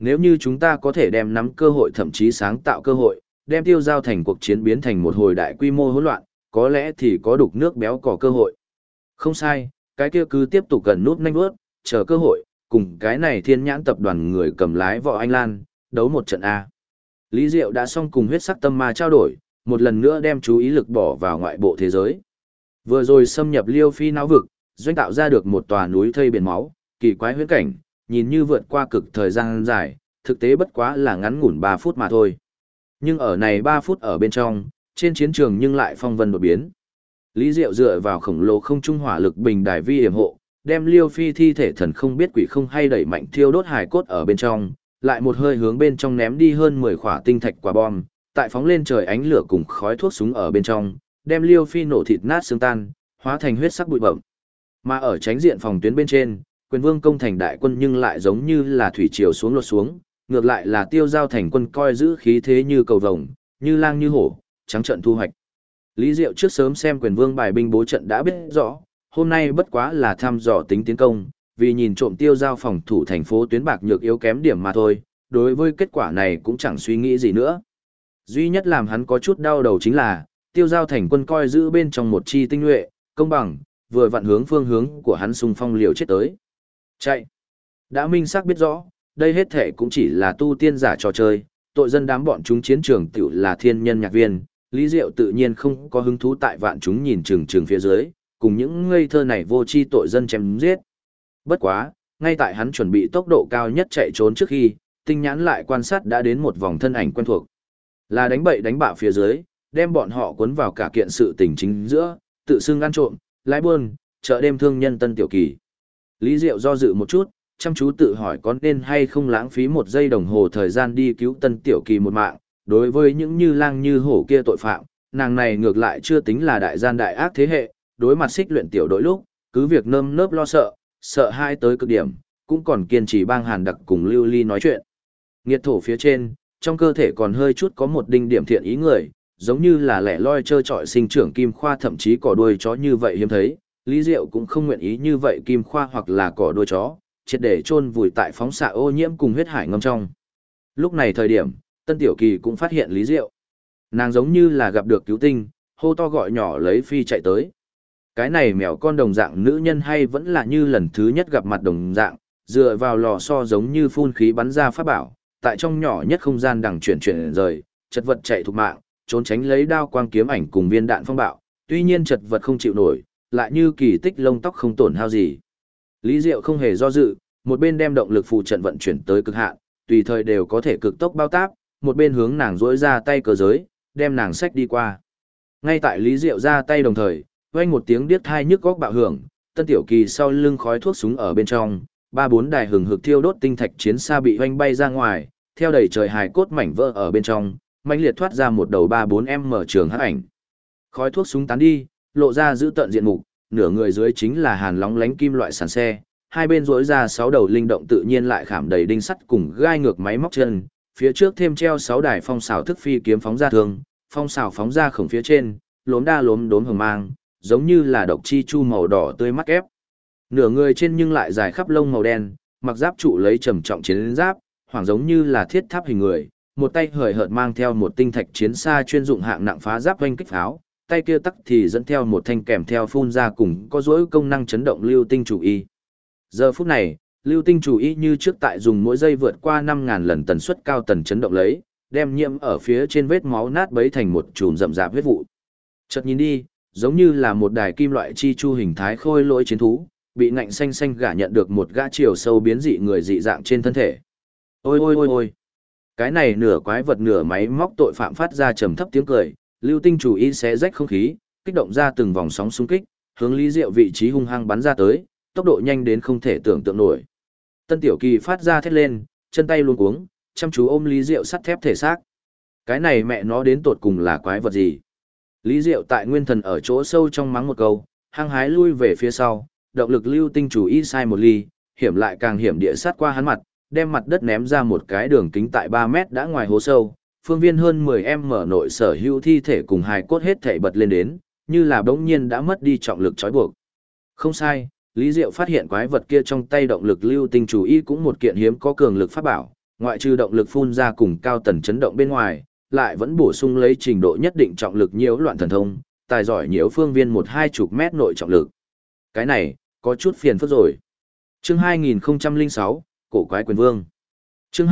Nếu như chúng ta có thể đem nắm cơ hội thậm chí sáng tạo cơ hội, đem tiêu giao thành cuộc chiến biến thành một hồi đại quy mô hỗn loạn, có lẽ thì có đục nước béo cò cơ hội. Không sai, cái kia cứ tiếp tục gần nút nhanh bước, chờ cơ hội, cùng cái này thiên nhãn tập đoàn người cầm lái Võ Anh Lan, đấu một trận A. Lý Diệu đã xong cùng huyết sắc tâm ma trao đổi, một lần nữa đem chú ý lực bỏ vào ngoại bộ thế giới. Vừa rồi xâm nhập Liêu Phi não vực, doanh tạo ra được một tòa núi thây biển máu, kỳ quái huyễn cảnh, nhìn như vượt qua cực thời gian dài, thực tế bất quá là ngắn ngủn 3 phút mà thôi. Nhưng ở này 3 phút ở bên trong, trên chiến trường nhưng lại phong vân đột biến. Lý Diệu dựa vào khổng lồ không trung hỏa lực bình đài vi hiểm hộ, đem Liêu Phi thi thể thần không biết quỷ không hay đẩy mạnh thiêu đốt hài cốt ở bên trong, lại một hơi hướng bên trong ném đi hơn 10 quả tinh thạch quả bom, tại phóng lên trời ánh lửa cùng khói thuốc súng ở bên trong, đem Liêu Phi nổ thịt nát xương tan, hóa thành huyết sắc bụi bặm. Mà ở tránh diện phòng tuyến bên trên, Quyền Vương công thành đại quân nhưng lại giống như là thủy triều xuống lột xuống, ngược lại là tiêu giao thành quân coi giữ khí thế như cầu vồng, như lang như hổ, trắng trận thu hoạch. Lý Diệu trước sớm xem Quyền Vương bài binh bố trận đã biết rõ, hôm nay bất quá là thăm dò tính tiến công, vì nhìn trộm tiêu giao phòng thủ thành phố tuyến bạc nhược yếu kém điểm mà thôi, đối với kết quả này cũng chẳng suy nghĩ gì nữa. Duy nhất làm hắn có chút đau đầu chính là, tiêu giao thành quân coi giữ bên trong một chi tinh nhuệ, công bằng, vừa vặn hướng phương hướng của hắn xung phong liều chết tới. Chạy! Đã minh xác biết rõ, đây hết thể cũng chỉ là tu tiên giả trò chơi, tội dân đám bọn chúng chiến trường tiểu là thiên nhân nhạc viên, Lý Diệu tự nhiên không có hứng thú tại vạn chúng nhìn chừng phía dưới, cùng những ngây thơ này vô tri tội dân chém giết. Bất quá, ngay tại hắn chuẩn bị tốc độ cao nhất chạy trốn trước khi, tinh nhãn lại quan sát đã đến một vòng thân ảnh quen thuộc. Là đánh bậy đánh bạ phía dưới, đem bọn họ cuốn vào cả kiện sự tình chính giữa, tự xưng ăn trộm, lái buôn, chợ đêm thương nhân Tân Tiểu Kỳ. Lý Diệu do dự một chút, chăm chú tự hỏi có nên hay không lãng phí 1 giây đồng hồ thời gian đi cứu Tân Tiểu Kỳ một mạng, đối với những như lang như hổ kia tội phạm, nàng này ngược lại chưa tính là đại gian đại ác thế hệ, đối mặt xích luyện tiểu đội lúc, cứ việc nơm nớp lo sợ, sợ hai tới cực điểm, cũng còn kiên trì bang Hàn Đặc cùng Lưu Ly nói chuyện. Nghiệt thổ phía trên, trong cơ thể còn hơi chút có một đinh điểm thiện ý người, giống như là lẻ loi trơ trọi sinh trưởng kim khoa thậm chí cỏ đuôi chó như vậy hiếm thấy, Lý Diệu cũng không nguyện ý như vậy kim khoa hoặc là cỏ đuôi chó, triệt để chôn vùi tại phóng xạ ô nhiễm cùng huyết hải ngâm trong. Lúc này thời điểm, Tân Tiểu Kỳ cũng phát hiện Lý Diệu. Nàng giống như là gặp được cứu tinh, hô to gọi nhỏ lấy phi chạy tới. Cái này mèo con đồng dạng nữ nhân hay vẫn là như lần thứ nhất gặp mặt đồng dạng, dựa vào lò xo giống như phun khí bắn ra pháp bảo, tại trong nhỏ nhất không gian đằng chuyển rời, chật vật chạy thục mạng, trốn tránh lấy đao quang kiếm ảnh cùng viên đạn phong bạo, tuy nhiên chật vật không chịu nổi, lại như kỳ tích lông tóc không tổn hao gì. Lý Diệu không hề do dự, một bên đem động lực phụ trận vận chuyển tới cực hạn, tùy thời đều có thể cực tốc bao táp, một bên hướng nàng duỗi ra tay cờ giới, đem nàng xách đi qua. Ngay tại Lý Diệu ra tay đồng thời, vang một tiếng điếc tai nhức góc bạo hưởng, Tân Tiểu Kỳ sau lưng khói thuốc súng ở bên trong, 3-4 đài hừng hực thiêu đốt tinh thạch chiến xa bị hoanh bay ra ngoài, theo đầy trời hài cốt mảnh vỡ ở bên trong, mãnh liệt thoát ra một đầu 3-4m trường hắc ảnh. Khói thuốc súng tán đi, lộ ra giữ tận diện mục, nửa người dưới chính là hàn lóng lánh kim loại sàn xe, hai bên rỗi ra 6 đầu linh động tự nhiên lại khảm đầy đinh sắt cùng gai ngược máy móc chân, phía trước thêm treo 6 đài phong xào thức phi kiếm phóng ra thương, phong xào phóng ra khổng phía trên, lốm đa lốm đốm hừng mang, giống như là độc chi chu màu đỏ tươi mắt ép. Nửa người trên nhưng lại dài khắp lông màu đen, mặc giáp trụ lấy trầm trọng chiến giáp, hoảng giống như là thiết tháp hình người, một tay hời hợt mang theo một tinh thạch chiến xa chuyên dụng hạng nặng phá giáp oanh kích pháo, tay kia tắc thì dẫn theo một thanh kèm theo phun ra cùng có dỗi công năng chấn động lưu tinh chủ y. Giờ phút này, lưu tinh chủ y như trước tại dùng mỗi giây vượt qua 5.000 lần tần suất cao tần chấn động lấy, đem nhiễm ở phía trên vết máu nát bấy thành một chùm rậm rạp huyết vụ. Chợt nhìn đi, giống như là một đài kim loại chi chu hình thái khôi lỗi chiến thú, bị ngạnh xanh xanh gả nhận được một gã chiều sâu biến dị người dị dạng trên thân thể. Ôi ôi ôi ôi! Cái này nửa quái vật nửa máy móc tội phạm phát ra trầm thấp tiếng cười, lưu tinh chủ y xé rách không khí, kích động ra từng vòng sóng xung kích, hướng Lý Diệu vị trí hung hăng bắn ra tới, tốc độ nhanh đến không thể tưởng tượng nổi. Tân Tiểu Kỳ phát ra thét lên, chân tay luống cuống, chăm chú ôm Lý Diệu sắt thép thể xác. Cái này mẹ nó đến tột cùng là quái vật gì? Lý Diệu tại nguyên thần ở chỗ sâu trong mắng một câu, hăng hái lui về phía sau, động lực lưu tinh chủ y sai một ly, hiểm lại càng hiểm địa sát qua hắn mặt, đem mặt đất ném ra một cái đường kính tại 3 mét đã ngoài hố sâu, phương viên hơn 10m nội sở hữu thi thể cùng hài cốt hết thảy bật lên đến, như là bỗng nhiên đã mất đi trọng lực trói buộc. Không sai, Lý Diệu phát hiện quái vật kia trong tay động lực lưu tinh chủ y cũng một kiện hiếm có cường lực pháp bảo, ngoại trừ động lực phun ra cùng cao tần chấn động bên ngoài, lại vẫn bổ sung lấy trình độ nhất định trọng lực nhiễu loạn thần thông, tài giỏi nhiễu phương viên 1-20 mét nội trọng lực. Cái này, có chút phiền phức rồi. Chương 2006, Cổ quái quyền vương. Chương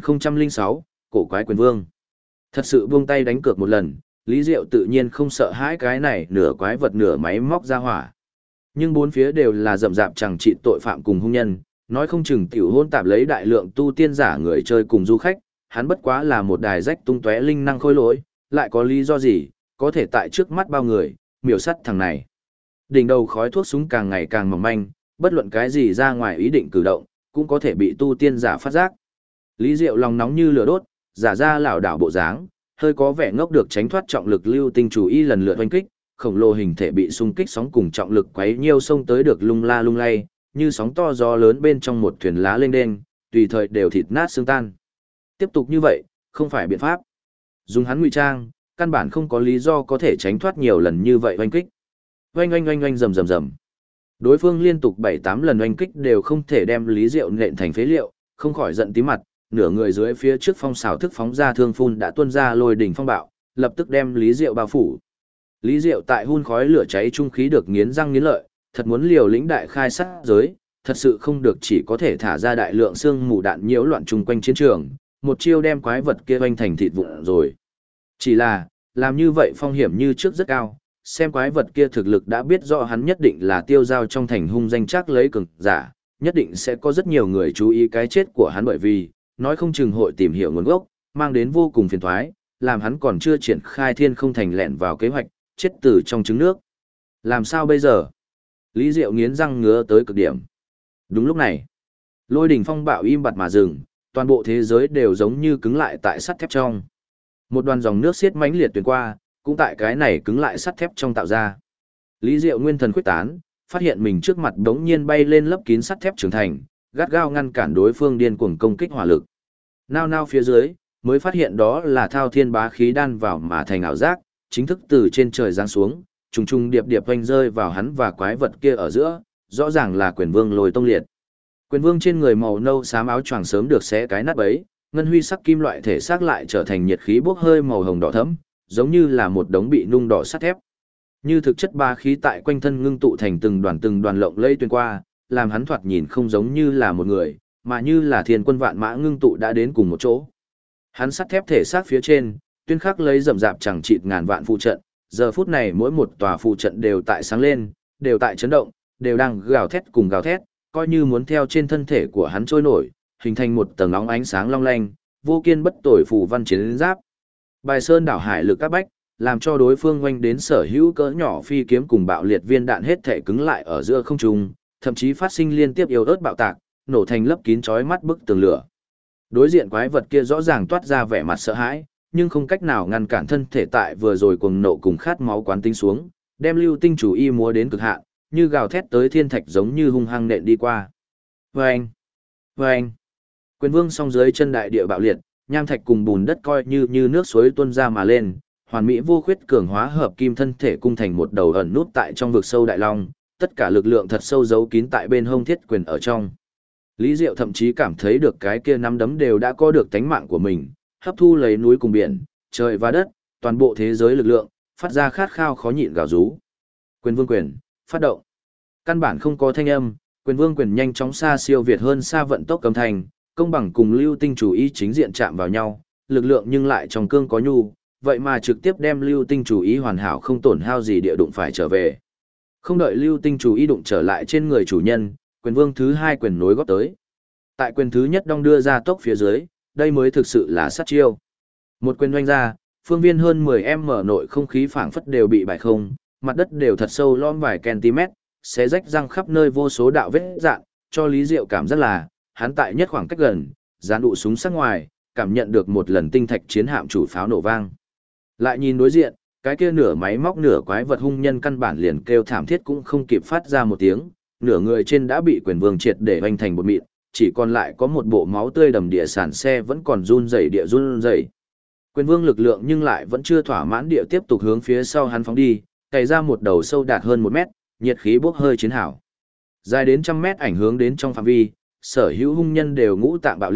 2006, Cổ quái quyền vương. Thật sự buông tay đánh cược một lần, Lý Diệu tự nhiên không sợ hãi cái này nửa quái vật nửa máy móc ra hỏa. Nhưng bốn phía đều là rậm rạp chẳng trị tội phạm cùng hung nhân, nói không chừng tiểu hôn tạp lấy đại lượng tu tiên giả người chơi cùng du khách, hắn bất quá là một đài rách tung tóe linh năng khôi lỗi, lại có lý do gì, có thể tại trước mắt bao người, miểu sắt thằng này. Đỉnh đầu khói thuốc súng càng ngày càng mỏng manh, bất luận cái gì ra ngoài ý định cử động, cũng có thể bị tu tiên giả phát giác. Lý Diệu lòng nóng như lửa đốt, giả ra lảo đảo bộ dáng, hơi có vẻ ngốc được tránh thoát trọng lực lưu tinh chủ y lần lượt oanh kích, khổng lồ hình thể bị xung kích sóng cùng trọng lực quấy nhiêu sông tới được lung la lung lay, như sóng to gió lớn bên trong một thuyền lá lênh đênh, tùy thời đều thịt nát xương tan. Tiếp tục như vậy, không phải biện pháp. Dùng hắn ngụy trang, căn bản không có lý do có thể tránh thoát nhiều lần như vậy oanh kích. Oanh oanh oanh oanh rầm rầm rầm. Đối phương liên tục 7-8 lần oanh kích đều không thể đem Lý Diệu nện thành phế liệu, không khỏi giận tí mặt, nửa người dưới phía trước phong xảo thức phóng ra thương phun đã tuôn ra lôi đỉnh phong bạo, lập tức đem Lý Diệu bao phủ. Lý Diệu tại hun khói lửa cháy trung khí được nghiến răng nghiến lợi, thật muốn liều lĩnh đại khai sát giới, thật sự không được chỉ có thể thả ra đại lượng xương mù đạn nhiễu loạn chung quanh chiến trường, một chiêu đem quái vật kia oanh thành thịt vụn rồi. Chỉ là, làm như vậy phong hiểm như trước rất cao, xem quái vật kia thực lực đã biết rõ hắn nhất định là tiêu giao trong thành hung danh chắc lấy cường giả, nhất định sẽ có rất nhiều người chú ý cái chết của hắn bởi vì, nói không chừng hội tìm hiểu nguồn gốc, mang đến vô cùng phiền toái, làm hắn còn chưa triển khai thiên không thành lẹn vào kế hoạch, chết từ trong trứng nước. Làm sao bây giờ? Lý Diệu nghiến răng ngứa tới cực điểm. Đúng lúc này, lôi đỉnh phong bạo im bặt mà dừng, toàn bộ thế giới đều giống như cứng lại tại sắt thép trong. Một đoàn dòng nước xiết mãnh liệt tuyển qua, cũng tại cái này cứng lại sắt thép trong tạo ra. Lý Diệu nguyên thần khuyết tán, phát hiện mình trước mặt đống nhiên bay lên lấp kín sắt thép trưởng thành, gắt gao ngăn cản đối phương điên cuồng công kích hỏa lực. Nao nao phía dưới, mới phát hiện đó là thao thiên bá khí đan vào mà thành ảo giác, chính thức từ trên trời giáng xuống, trùng trùng điệp điệp vành rơi vào hắn và quái vật kia ở giữa, rõ ràng là quyền vương lôi tông liệt. Quyền vương trên người màu nâu xám áo choàng sớm được xé cái nát bấy, ngân huy sắc kim loại thể xác lại trở thành nhiệt khí bốc hơi màu hồng đỏ thẫm, giống như là một đống bị nung đỏ sắt thép. Như thực chất bá khí tại quanh thân ngưng tụ thành từng đoàn lộng lẫy tuyên qua, làm hắn thoạt nhìn không giống như là một người, mà như là thiên quân vạn mã ngưng tụ đã đến cùng một chỗ. Hắn sắt thép thể xác phía trên, tuyên khắc lấy rậm rạp chẳng chịt ngàn vạn phụ trận, giờ phút này mỗi một tòa phụ trận đều tại sáng lên, đều tại chấn động, đều đang gào thét cùng gào thét, coi như muốn theo trên thân thể của hắn trôi nổi, hình thành một tầng óng ánh sáng long lanh, vô kiên bất tồi phù văn chiến giáp. Bài sơn đảo hải lực các bách, làm cho đối phương oanh đến sở hữu cỡ nhỏ phi kiếm cùng bạo liệt viên đạn hết thể cứng lại ở giữa không trung, thậm chí phát sinh liên tiếp yếu ớt bạo tạc, nổ thành lấp kín chói mắt bức tường lửa. Đối diện quái vật kia rõ ràng toát ra vẻ mặt sợ hãi, nhưng không cách nào ngăn cản thân thể tại vừa rồi cuồng nộ cùng khát máu quán tinh xuống, đem lưu tinh chủ y múa đến cực hạn, như gào thét tới thiên thạch giống như hung hăng nện đi qua. Vâng! Vâng! Quyền vương song dưới chân đại địa bạo liệt, nham thạch cùng bùn đất coi như nước suối tuôn ra mà lên, hoàn mỹ vô khuyết cường hóa hợp kim thân thể cung thành một đầu ẩn nút tại trong vực sâu đại long, tất cả lực lượng thật sâu giấu kín tại bên hông thiết quyền ở trong. Lý Diệu thậm chí cảm thấy được cái kia nắm đấm đều đã có được tánh mạng của mình, hấp thu lấy núi cùng biển, trời và đất, toàn bộ thế giới lực lượng, phát ra khát khao khó nhịn gào rú. Quyền vương quyền, phát động. Căn bản không có thanh âm, quyền vương quyền nhanh chóng xa siêu việt hơn xa vận tốc cầm thành, công bằng cùng lưu tinh chủ ý chính diện chạm vào nhau, lực lượng nhưng lại trong cương có nhu, vậy mà trực tiếp đem lưu tinh chủ ý hoàn hảo không tổn hao gì địa đụng phải trở về. Không đợi lưu tinh chủ ý đụng trở lại trên người chủ nhân, quyền vương thứ hai quyền nối góp tới. Tại quyền thứ nhất đong đưa ra tốc phía dưới, đây mới thực sự là sát chiêu. Một quyền doanh ra, phương viên hơn 10m nội không khí phảng phất đều bị bại không, mặt đất đều thật sâu lõm vài cm, xé rách răng khắp nơi vô số đạo vết dạn, cho Lý Diệu cảm giác là, hắn tại nhất khoảng cách gần, dán đụ súng sắc ngoài, cảm nhận được một lần tinh thạch chiến hạm chủ pháo nổ vang. Lại nhìn đối diện, cái kia nửa máy móc nửa quái vật hung nhân căn bản liền kêu thảm thiết cũng không kịp phát ra một tiếng, nửa người trên đã bị quyền vương triệt để hoành thành bột mịn, chỉ còn lại có một bộ máu tươi đầm địa sàn xe vẫn còn run rẩy địa run rẩy. Quyền vương lực lượng nhưng lại vẫn chưa thỏa mãn địa tiếp tục hướng phía sau hắn phóng đi, cày ra một đầu sâu đạt hơn 1 mét, nhiệt khí bốc hơi chiến hảo. Dài đến trăm mét ảnh hướng đến trong phạm vi, sở hữu hung nhân đều ngũ tạng bạo liệt,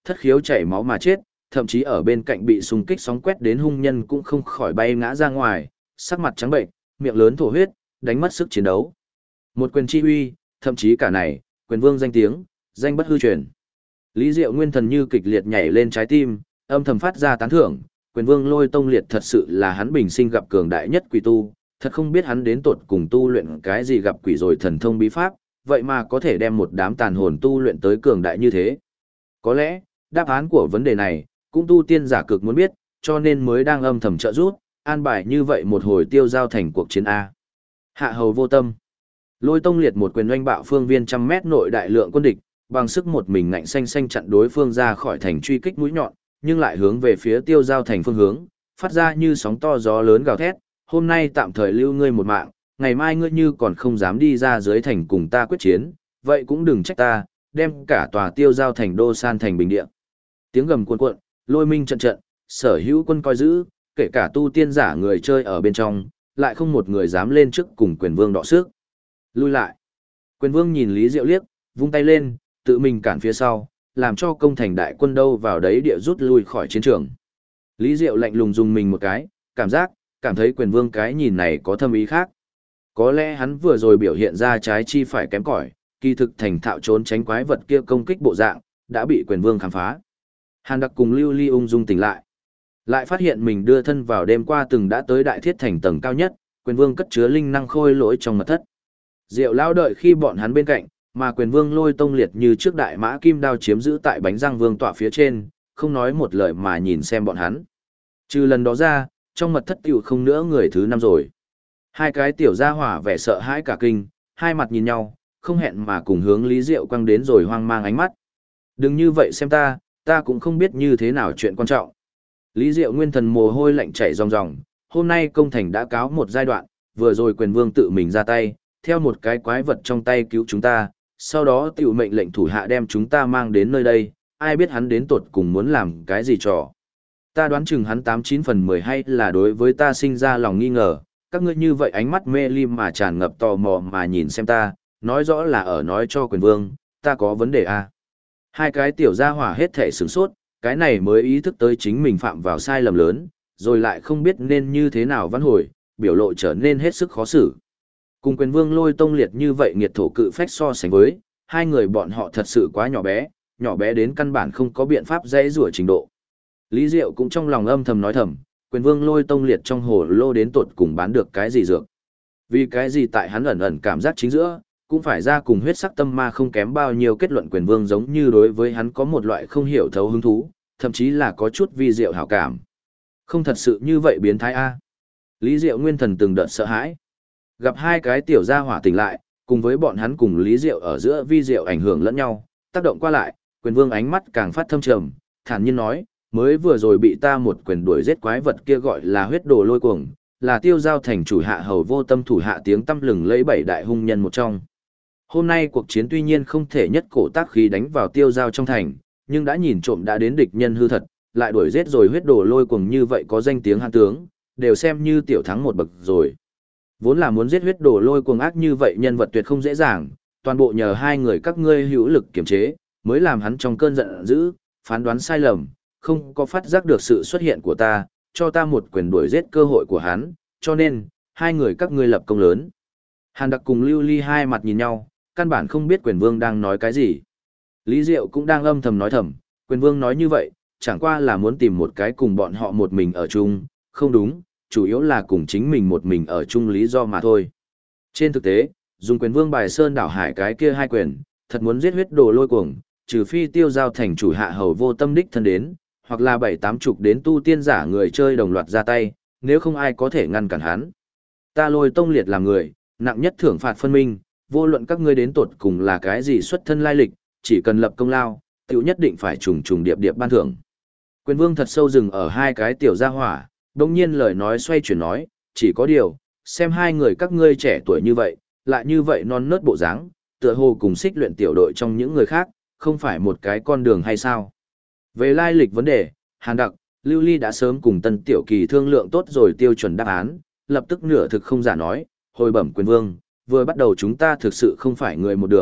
thất khiếu chảy máu mà chết, thậm chí ở bên cạnh bị xung kích sóng quét đến hung nhân cũng không khỏi bay ngã ra ngoài, sắc mặt trắng bệnh, miệng lớn thổ huyết, đánh mất sức chiến đấu. Một quyền chi uy, thậm chí cả này, quyền vương danh tiếng, danh bất hư truyền. Lý Diệu nguyên thần như kịch liệt nhảy lên trái tim, âm thầm phát ra tán thưởng, quyền vương Lôi Tông Liệt thật sự là hắn bình sinh gặp cường đại nhất quỷ tu, thật không biết hắn đến tột cùng tu luyện cái gì gặp quỷ rồi thần thông bí pháp, vậy mà có thể đem một đám tàn hồn tu luyện tới cường đại như thế. Có lẽ, đáp án của vấn đề này, cũng tu tiên giả cực muốn biết, cho nên mới đang âm thầm trợ giúp, an bài như vậy một hồi tiêu giao thành cuộc chiến A. Hạ hầu vô tâm. Lôi Tông Liệt một quyền oanh bạo phương viên trăm mét nội đại lượng quân địch, bằng sức một mình ngạnh xanh xanh chặn đối phương ra khỏi thành truy kích mũi nhọn, nhưng lại hướng về phía tiêu giao thành phương hướng, phát ra như sóng to gió lớn gào thét, hôm nay tạm thời lưu ngươi một mạng, ngày mai ngươi như còn không dám đi ra dưới thành cùng ta quyết chiến, vậy cũng đừng trách ta, đem cả tòa tiêu giao thành đô san thành bình địa. Tiếng gầm cuồn cuộn, lôi minh trận trận, sở hữu quân coi giữ, kể cả tu tiên giả người chơi ở bên trong, lại không một người dám lên trước cùng quyền vương đọ sức. Lui lại. Quyền vương nhìn Lý Diệu liếc, vung tay lên, tự mình cản phía sau, làm cho công thành đại quân đâu vào đấy địa rút lui khỏi chiến trường. Lý Diệu lạnh lùng dùng mình một cái, cảm thấy quyền vương cái nhìn này có thâm ý khác. Có lẽ hắn vừa rồi biểu hiện ra trái chi phải kém cỏi, kỳ thực thành thạo trốn tránh quái vật kia công kích bộ dạng, đã bị quyền vương khám phá. Hàn Đặc cùng Lưu Ly ung dung tỉnh lại phát hiện mình đưa thân vào đêm qua từng đã tới đại thiết thành tầng cao nhất, quyền vương cất chứa linh năng khôi lỗi trong mật thất. Diệu lao đợi khi bọn hắn bên cạnh, mà quyền vương Lôi Tông Liệt như trước đại mã kim đao chiếm giữ tại bánh răng vương tọa phía trên, không nói một lời mà nhìn xem bọn hắn. Trừ lần đó ra, trong mật thất tiểu không nữa người thứ năm rồi. Hai cái tiểu gia hỏa vẻ sợ hãi cả kinh, hai mặt nhìn nhau, không hẹn mà cùng hướng Lý Diệu quăng đến rồi hoang mang ánh mắt. Đừng như vậy xem ta cũng không biết như thế nào chuyện quan trọng. Lý Diệu nguyên thần mồ hôi lạnh chảy ròng ròng, hôm nay công thành đã cáo một giai đoạn, vừa rồi quyền vương tự mình ra tay, theo một cái quái vật trong tay cứu chúng ta, sau đó tiểu mệnh lệnh thủ hạ đem chúng ta mang đến nơi đây, ai biết hắn đến tột cùng muốn làm cái gì trò. Ta đoán chừng hắn 89 phần 10 hay là đối với ta sinh ra lòng nghi ngờ, các ngươi như vậy ánh mắt mê lim mà tràn ngập tò mò mà nhìn xem ta, nói rõ là ở nói cho quyền vương, ta có vấn đề à. Hai cái tiểu gia hỏa hết thể sửng sốt, cái này mới ý thức tới chính mình phạm vào sai lầm lớn, rồi lại không biết nên như thế nào vãn hồi, biểu lộ trở nên hết sức khó xử. Cùng quyền vương Lôi Tông Liệt như vậy nghiệt thổ cự phách so sánh với, hai người bọn họ thật sự quá nhỏ bé đến căn bản không có biện pháp dễ rủa trình độ. Lý Diệu cũng trong lòng âm thầm nói thầm, quyền vương Lôi Tông Liệt trong hồ lô đến tột cùng bán được cái gì dược. Vì cái gì tại hắn ẩn ẩn cảm giác chính giữa, cũng phải ra cùng huyết sắc tâm ma không kém bao nhiêu kết luận quyền vương giống như đối với hắn có một loại không hiểu thấu hứng thú, thậm chí là có chút vi diệu hảo cảm. Không thật sự như vậy biến thái A. Lý Diệu nguyên thần từng đợt sợ hãi. Gặp hai cái tiểu gia hỏa tỉnh lại, cùng với bọn hắn cùng Lý Diệu ở giữa vi diệu ảnh hưởng lẫn nhau, tác động qua lại, quyền vương ánh mắt càng phát thâm trầm, thản nhiên nói, mới vừa rồi bị ta một quyền đuổi giết quái vật kia gọi là huyết đồ lôi cuồng, là tiêu giao thành chủ hạ hầu vô tâm thủ hạ tiếng tăm lừng lấy bảy đại hung nhân một trong. Hôm nay cuộc chiến tuy nhiên không thể nhất cổ tác khí đánh vào tiêu giao trong thành, nhưng đã nhìn trộm đã đến địch nhân hư thật, lại đuổi giết rồi huyết đồ lôi cuồng như vậy có danh tiếng hàn tướng, đều xem như tiểu thắng một bậc rồi. Vốn là muốn giết huyết đồ lôi cuồng ác như vậy nhân vật tuyệt không dễ dàng, toàn bộ nhờ hai người các ngươi hữu lực kiểm chế, mới làm hắn trong cơn giận dữ, phán đoán sai lầm, không có phát giác được sự xuất hiện của ta, cho ta một quyền đuổi giết cơ hội của hắn, cho nên, hai người các ngươi lập công lớn. Hàn Đặc cùng Lưu Ly hai mặt nhìn nhau, căn bản không biết quyền vương đang nói cái gì. Lý Diệu cũng đang âm thầm nói thầm, quyền vương nói như vậy, chẳng qua là muốn tìm một cái cùng bọn họ một mình ở chung, không đúng, chủ yếu là cùng chính mình một mình ở chung lý do mà thôi. Trên thực tế, dùng quyền vương bài sơn đảo hải cái kia hai quyền, thật muốn giết huyết đồ lôi cuồng, trừ phi tiêu giao thành chủ hạ hầu vô tâm đích thân đến, hoặc là 7-80 đến tu tiên giả người chơi đồng loạt ra tay, nếu không ai có thể ngăn cản hắn. Ta Lôi Tông Liệt làm người, nặng nhất thưởng phạt phân minh, vô luận các ngươi đến tột cùng là cái gì xuất thân lai lịch, chỉ cần lập công lao, tiểu nhất định phải trùng trùng điệp điệp ban thưởng. Quyền vương thật sâu dừng ở hai cái tiểu gia hỏa, đồng nhiên lời nói xoay chuyển nói, chỉ có điều, xem hai người các ngươi trẻ tuổi như vậy, lại như vậy non nớt bộ dáng, tựa hồ cùng xích luyện tiểu đội trong những người khác, không phải một cái con đường hay sao. Về lai lịch vấn đề, Hàn Đặc, Lưu Ly đã sớm cùng Tân Tiểu Kỳ thương lượng tốt rồi tiêu chuẩn đáp án, lập tức nửa thực không giả nói, hồi bẩm quyền vương, vừa bắt đầu chúng ta thực sự không phải người một đường,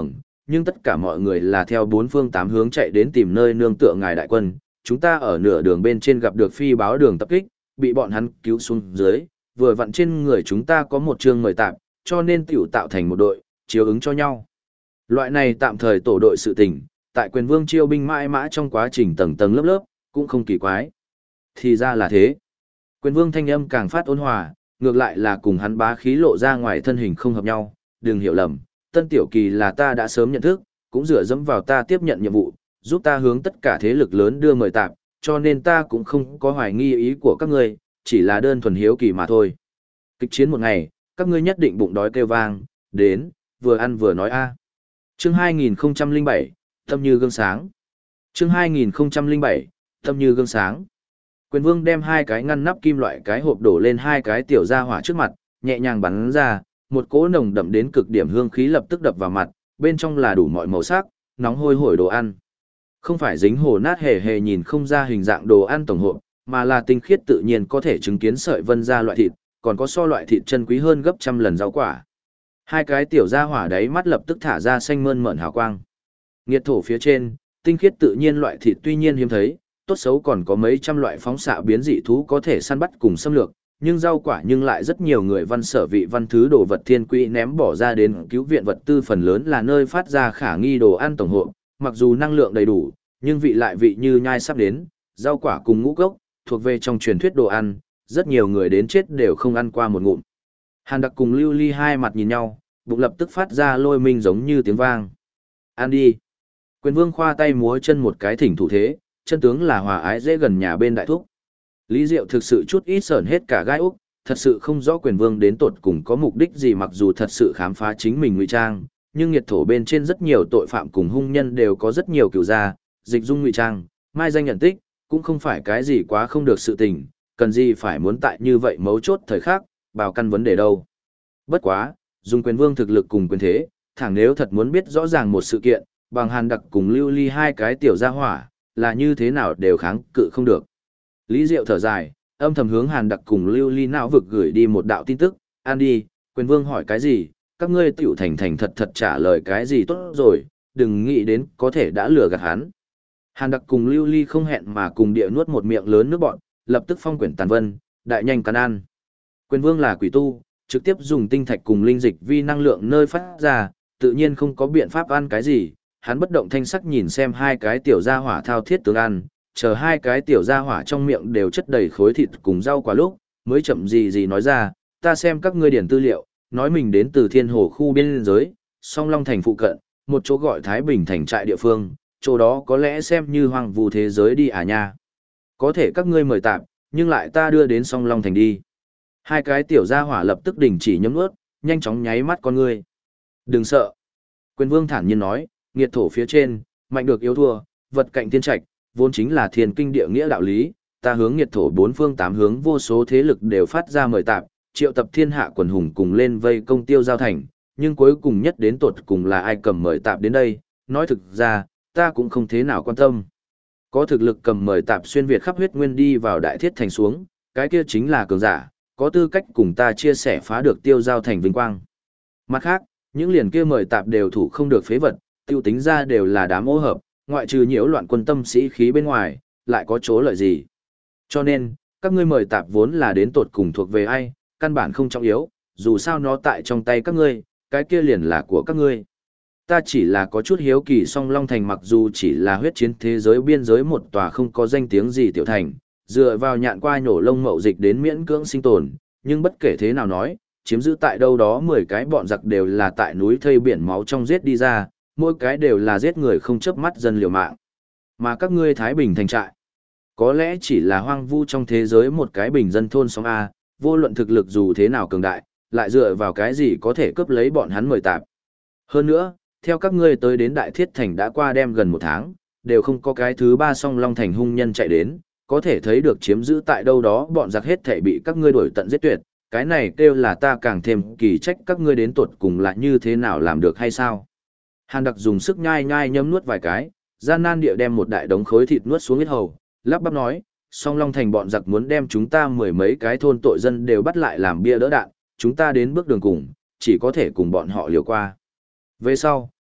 nhưng tất cả mọi người là theo bốn phương tám hướng chạy đến tìm nơi nương tựa ngài đại quân. Chúng ta ở nửa đường bên trên gặp được phi báo đường tập kích, bị bọn hắn cứu xuống dưới, vừa vặn trên người chúng ta có một chương mời tạm, cho nên tiểu tạo thành một đội, chiếu ứng cho nhau. Loại này tạm thời tổ đội sự tình, tại quyền vương chiêu binh mãi mã trong quá trình tầng tầng lớp lớp, cũng không kỳ quái. Thì ra là thế. Quyền vương thanh âm càng phát ôn hòa, ngược lại là cùng hắn bá khí lộ ra ngoài thân hình không hợp nhau, đừng hiểu lầm, Tân Tiểu Kỳ là ta đã sớm nhận thức, cũng dựa dẫm vào ta tiếp nhận nhiệm vụ, giúp ta hướng tất cả thế lực lớn đưa mời tạp, cho nên ta cũng không có hoài nghi ý của các ngươi, chỉ là đơn thuần hiếu kỳ mà thôi. Kịch chiến một ngày, các ngươi nhất định bụng đói kêu vang, đến, vừa ăn vừa nói a. Chương 2007, tâm như gương sáng. Chương 2007, tâm như gương sáng. Quyền vương đem hai cái ngăn nắp kim loại cái hộp đổ lên hai cái tiểu gia hỏa trước mặt, nhẹ nhàng bắn ra, một cỗ nồng đậm đến cực điểm hương khí lập tức đập vào mặt, bên trong là đủ mọi màu sắc, nóng hôi hổi đồ ăn. Không phải dính hồ nát hề hề nhìn không ra hình dạng đồ ăn tổng hộp, mà là tinh khiết tự nhiên có thể chứng kiến sợi vân ra loại thịt, còn có so loại thịt chân quý hơn gấp trăm lần rau quả. Hai cái tiểu gia hỏa đấy mắt lập tức thả ra xanh mơn mởn hào quang. Nghiệt thổ phía trên, tinh khiết tự nhiên loại thịt tuy nhiên hiếm thấy, tốt xấu còn có mấy trăm loại phóng xạ biến dị thú có thể săn bắt cùng xâm lược, nhưng rau quả nhưng lại rất nhiều người văn sở vị văn thứ đồ vật thiên quỹ ném bỏ ra đến cứu viện vật tư phần lớn là nơi phát ra khả nghi đồ ăn tổng hộ, mặc dù năng lượng đầy đủ, nhưng vị lại vị như nhai sắp đến, rau quả cùng ngũ cốc, thuộc về trong truyền thuyết đồ ăn, rất nhiều người đến chết đều không ăn qua một ngụm. Hàn Đặc cùng Lưu Ly hai mặt nhìn nhau, bụng lập tức phát ra lôi minh giống như tiếng vang. Ăn đi. Quyền vương khoa tay múa chân một cái thỉnh thủ thế, chân tướng là hòa ái dễ gần nhà bên đại thúc. Lý Diệu thực sự chút ít sởn hết cả gai úc, thật sự không rõ quyền vương đến tột cùng có mục đích gì, mặc dù thật sự khám phá chính mình ngụy trang, nhưng nghiệt thổ bên trên rất nhiều tội phạm cùng hung nhân đều có rất nhiều cửu gia, dịch dung ngụy trang, mai danh nhận tích, cũng không phải cái gì quá không được sự tình, cần gì phải muốn tại như vậy mấu chốt thời khắc, bào căn vấn đề đâu. Bất quá, dùng quyền vương thực lực cùng quyền thế, thẳng nếu thật muốn biết rõ ràng một sự kiện, bằng Hàn Đặc cùng Lưu Ly hai cái tiểu gia hỏa, là như thế nào đều kháng cự không được. Lý Diệu thở dài, âm thầm hướng Hàn Đặc cùng Lưu Ly não vực gửi đi một đạo tin tức, an đi, quyền vương hỏi cái gì, các ngươi tiểu thành thành thật thật trả lời cái gì tốt rồi, đừng nghĩ đến có thể đã lừa gạt hắn. Hàn Đặc cùng Lưu Ly không hẹn mà cùng địa nuốt một miệng lớn nước bọn, lập tức phong quyển tàn vân, đại nhanh cắn ăn. Quyền vương là quỷ tu, trực tiếp dùng tinh thạch cùng linh dịch vi năng lượng nơi phát ra, tự nhiên không có biện pháp ăn cái gì, hắn bất động thanh sắc nhìn xem hai cái tiểu gia hỏa thao thiết tướng ăn, chờ hai cái tiểu gia hỏa trong miệng đều chất đầy khối thịt cùng rau quả lúc, mới chậm gì nói ra, ta xem các ngươi điển tư liệu, nói mình đến từ Thiên Hồ khu biên giới, Song Long thành phụ cận, một chỗ gọi Thái Bình thành trại địa phương, chỗ đó có lẽ xem như hoang vu thế giới đi à nha. Có thể các ngươi mời tạm, nhưng lại ta đưa đến Song Long thành đi. Hai cái tiểu gia hỏa lập tức đình chỉ nhấm nuốt, nhanh chóng nháy mắt con ngươi. Đừng sợ. Quyền vương thản nhiên nói, nghiệt thổ phía trên, mạnh được yếu thua, vật cạnh thiên trạch, vốn chính là thiên kinh địa nghĩa đạo lý, ta hướng nghiệt thổ bốn phương tám hướng vô số thế lực đều phát ra mời tạp, triệu tập thiên hạ quần hùng cùng lên vây công Tiêu Giao thành, nhưng cuối cùng nhất đến tột cùng là ai cầm mời tạp đến đây, nói thực ra, ta cũng không thế nào quan tâm. Có thực lực cầm mời tạp xuyên Việt khắp huyết nguyên đi vào đại thiết thành xuống, cái kia chính là cường giả, có tư cách cùng ta chia sẻ phá được Tiêu Giao thành vinh quang. Mặt khác, những liền kia mời tạp đều thủ không được phế vật, tiêu tính ra đều là đám ô hợp, ngoại trừ nhiễu loạn quân tâm sĩ khí bên ngoài, lại có chỗ lợi gì. Cho nên, các ngươi mời tạp vốn là đến tột cùng thuộc về ai, căn bản không trọng yếu, dù sao nó tại trong tay các ngươi, cái kia liền là của các ngươi. Ta chỉ là có chút hiếu kỳ, Song Long thành mặc dù chỉ là huyết chiến thế giới biên giới một tòa không có danh tiếng gì tiểu thành, dựa vào nhạn qua nhổ lông mậu dịch đến miễn cưỡng sinh tồn, nhưng bất kể thế nào nói, chiếm giữ tại đâu đó 10 cái bọn giặc đều là tại núi thây biển máu trong giết đi ra, mỗi cái đều là giết người không chớp mắt dân liều mạng. Mà các ngươi Thái Bình thành trại, có lẽ chỉ là hoang vu trong thế giới một cái bình dân thôn xóm A, vô luận thực lực dù thế nào cường đại, lại dựa vào cái gì có thể cướp lấy bọn hắn mời tạp. Hơn nữa, theo các ngươi tới đến Đại Thiết Thành đã qua đem gần một tháng, đều không có cái thứ ba Song Long thành hung nhân chạy đến, có thể thấy được chiếm giữ tại đâu đó bọn giặc hết thể bị các ngươi đuổi tận giết tuyệt, cái này kêu là ta càng thêm kỳ trách các ngươi đến tuột cùng là như thế nào làm được hay sao. Hàn Đặc dùng sức nhai nhai nhấm nuốt vài cái, gian nan địa đem một đại đống khối thịt nuốt xuống huyết hầu, lắp bắp nói, Song Long thành bọn giặc muốn đem chúng ta mười mấy cái thôn tội dân đều bắt lại làm bia đỡ đạn, chúng ta đến bước đường cùng, chỉ có thể cùng bọn họ liều qua. Về sau,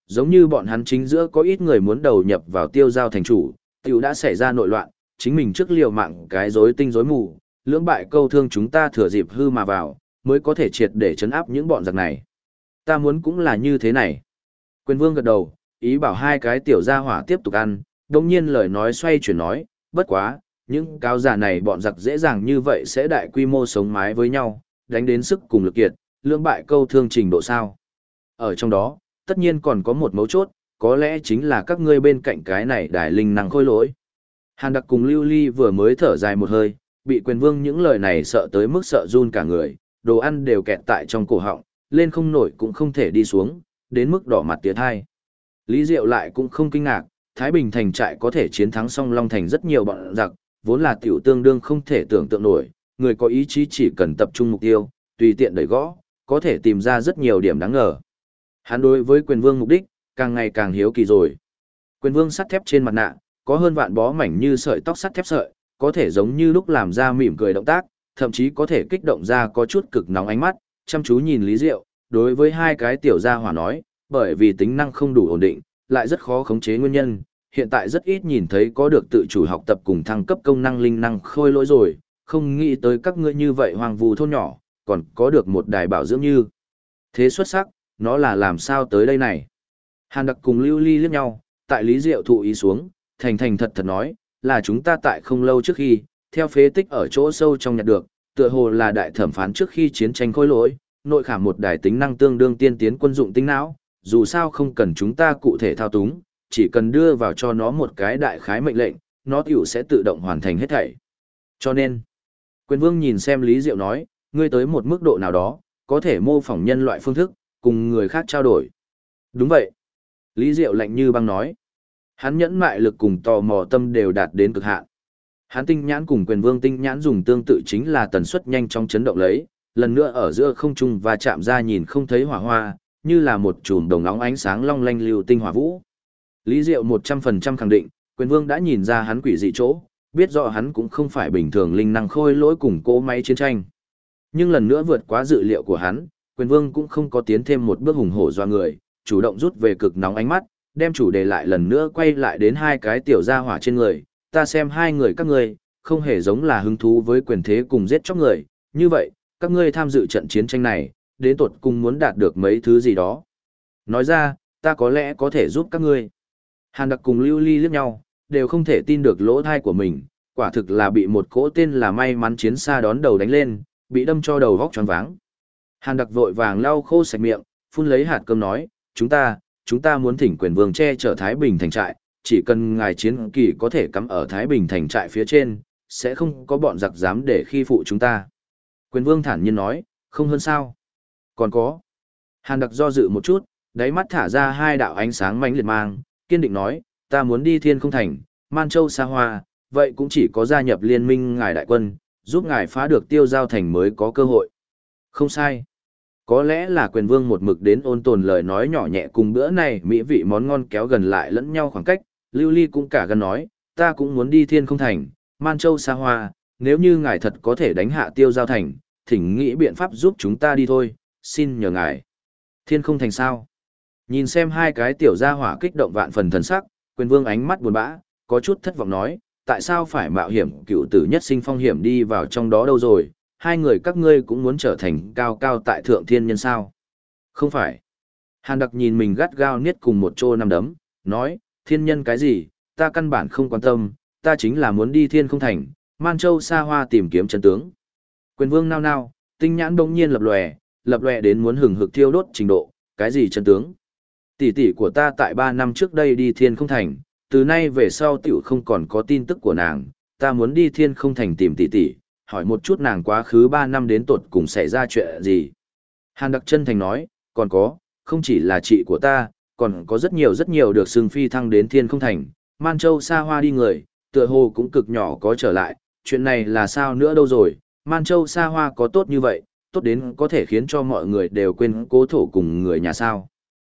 giống như bọn hắn chính giữa có ít người muốn đầu nhập vào tiêu giao thành chủ, tiểu đã xảy ra nội loạn, chính mình trước liều mạng cái rối tinh rối mù, lưỡng bại câu thương chúng ta thừa dịp hư mà vào, mới có thể triệt để chấn áp những bọn giặc này. Ta muốn cũng là như thế này. Quyền vương gật đầu, ý bảo hai cái tiểu gia hỏa tiếp tục ăn, đồng nhiên lời nói xoay chuyển nói, bất quá, những cáo giả này bọn giặc dễ dàng như vậy sẽ đại quy mô sống mái với nhau, đánh đến sức cùng lực kiệt, lưỡng bại câu thương trình độ sao. Ở trong đó, tất nhiên còn có một mấu chốt, có lẽ chính là các ngươi bên cạnh cái này đại linh năng khôi lỗi. Hàn Đặc cùng Lưu Ly vừa mới thở dài một hơi, bị quyền vương những lời này sợ tới mức sợ run cả người, đồ ăn đều kẹt tại trong cổ họng, lên không nổi cũng không thể đi xuống, đến mức đỏ mặt tía thai. Lý Diệu lại cũng không kinh ngạc, Thái Bình thành trại có thể chiến thắng song Long thành rất nhiều bọn giặc, vốn là tiểu tương đương không thể tưởng tượng nổi, người có ý chí chỉ cần tập trung mục tiêu, tùy tiện đẩy gõ, có thể tìm ra rất nhiều điểm đáng ngờ. Hắn đối với quyền vương mục đích, càng ngày càng hiếu kỳ rồi. Quyền vương sắt thép trên mặt nạ, có hơn vạn bó mảnh như sợi tóc sắt thép sợi, có thể giống như lúc làm ra mỉm cười động tác, thậm chí có thể kích động ra có chút cực nóng ánh mắt, chăm chú nhìn Lý Diệu, đối với hai cái tiểu gia hỏa nói, bởi vì tính năng không đủ ổn định, lại rất khó khống chế nguyên nhân, hiện tại rất ít nhìn thấy có được tự chủ học tập cùng thăng cấp công năng linh năng khôi lỗi rồi, không nghĩ tới các ngươi như vậy hoàng vu thôn nhỏ, còn có được một đài bảo dưỡng như thế xuất sắc, nó là làm sao tới đây này. Hàn Đặc cùng Lưu Ly liếc nhau, tại Lý Diệu thụ ý xuống, thành thành thật thật nói, là chúng ta tại không lâu trước khi, theo phế tích ở chỗ sâu trong nhặt được, tựa hồ là đại thẩm phán trước khi chiến tranh khôi lỗi, nội khảm một đài tính năng tương đương tiên tiến quân dụng tinh não, dù sao không cần chúng ta cụ thể thao túng, chỉ cần đưa vào cho nó một cái đại khái mệnh lệnh, nó tiểu sẽ tự động hoàn thành hết thảy. Cho nên, quyền vương nhìn xem Lý Diệu nói, ngươi tới một mức độ nào đó, có thể mô phỏng nhân loại phương thức, cùng người khác trao đổi. Đúng vậy. Lý Diệu lạnh như băng nói. Hắn nhẫn mại lực cùng tò mò tâm đều đạt đến cực hạn. Hắn tinh nhãn cùng quyền vương tinh nhãn dùng tương tự chính là tần suất nhanh trong chấn động lấy, lần nữa ở giữa không trung và chạm ra nhìn không thấy hỏa hoa, như là một chùm đồng óng ánh sáng long lanh lưu tinh hỏa vũ. Lý Diệu 100% khẳng định, quyền vương đã nhìn ra hắn quỷ dị chỗ, biết rõ hắn cũng không phải bình thường linh năng khôi lỗi cùng cỗ máy chiến tranh. Nhưng lần nữa vượt quá dự liệu của hắn, quyền vương cũng không có tiến thêm một bước hùng hổ doa người, chủ động rút về cực nóng ánh mắt, đem chủ đề lại lần nữa quay lại đến hai cái tiểu gia hỏa trên người, ta xem hai người các ngươi, không hề giống là hứng thú với quyền thế cùng giết chóc người, như vậy, các ngươi tham dự trận chiến tranh này, đến tột cùng muốn đạt được mấy thứ gì đó. Nói ra, ta có lẽ có thể giúp các ngươi. Hàn Đặc cùng Lưu Ly liếc nhau, đều không thể tin được lỗ thai của mình, quả thực là bị một cỗ tên là may mắn chiến xa đón đầu đánh lên, bị đâm cho đầu vóc choáng váng. Hàn Đặc vội vàng lau khô sạch miệng, phun lấy hạt cơm nói, chúng ta muốn thỉnh quyền vương che chở Thái Bình thành trại, chỉ cần ngài chiến kỳ có thể cắm ở Thái Bình thành trại phía trên, sẽ không có bọn giặc dám để khi phụ chúng ta. Quyền vương thản nhiên nói, không hơn sao. Còn có. Hàn Đặc do dự một chút, đáy mắt thả ra hai đạo ánh sáng mãnh liệt mang, kiên định nói, ta muốn đi Thiên Không Thành, Man Châu xa hoa, vậy cũng chỉ có gia nhập liên minh ngài đại quân, giúp ngài phá được Tiêu Giao Thành mới có cơ hội. Không sai. Có lẽ là quyền vương một mực đến ôn tồn lời nói nhỏ nhẹ cùng bữa này mỹ vị món ngon kéo gần lại lẫn nhau khoảng cách, Lưu Ly cũng cả gần nói, ta cũng muốn đi Thiên Không Thành, Man Châu xa hoa, nếu như ngài thật có thể đánh hạ Tiêu Giao Thành, thỉnh nghĩ biện pháp giúp chúng ta đi thôi, xin nhờ ngài. Thiên Không Thành sao? Nhìn xem hai cái tiểu gia hỏa kích động vạn phần thần sắc, quyền vương ánh mắt buồn bã, có chút thất vọng nói, tại sao phải mạo hiểm cựu tử nhất sinh phong hiểm đi vào trong đó đâu rồi, hai người các ngươi cũng muốn trở thành cao cao tại thượng thiên nhân sao? Không phải. Hàn Đặc nhìn mình gắt gao niết cùng một chỗ nằm đấm, nói, thiên nhân cái gì, ta căn bản không quan tâm, ta chính là muốn đi Thiên Không Thành, Man Châu xa hoa tìm kiếm chân tướng. Quyền vương nao nao, tinh nhãn bỗng nhiên lập lòe đến muốn hừng hực thiêu đốt trình độ, cái gì chân tướng? Tỷ tỷ của ta tại 3 năm trước đây đi Thiên Không Thành, từ nay về sau tiểu không còn có tin tức của nàng, ta muốn đi Thiên Không Thành tìm tỷ tỷ, hỏi một chút nàng quá khứ 3 năm đến tột cùng xảy ra chuyện gì. Hàn Đặc chân thành nói, còn có, không chỉ là chị của ta, còn có rất nhiều được xưng phi thăng đến Thiên Không Thành, Man Châu xa hoa đi người, tựa hồ cũng cực nhỏ có trở lại, chuyện này là sao nữa đâu rồi, Man Châu xa hoa có tốt như vậy, tốt đến có thể khiến cho mọi người đều quên cố thổ cùng người nhà sao.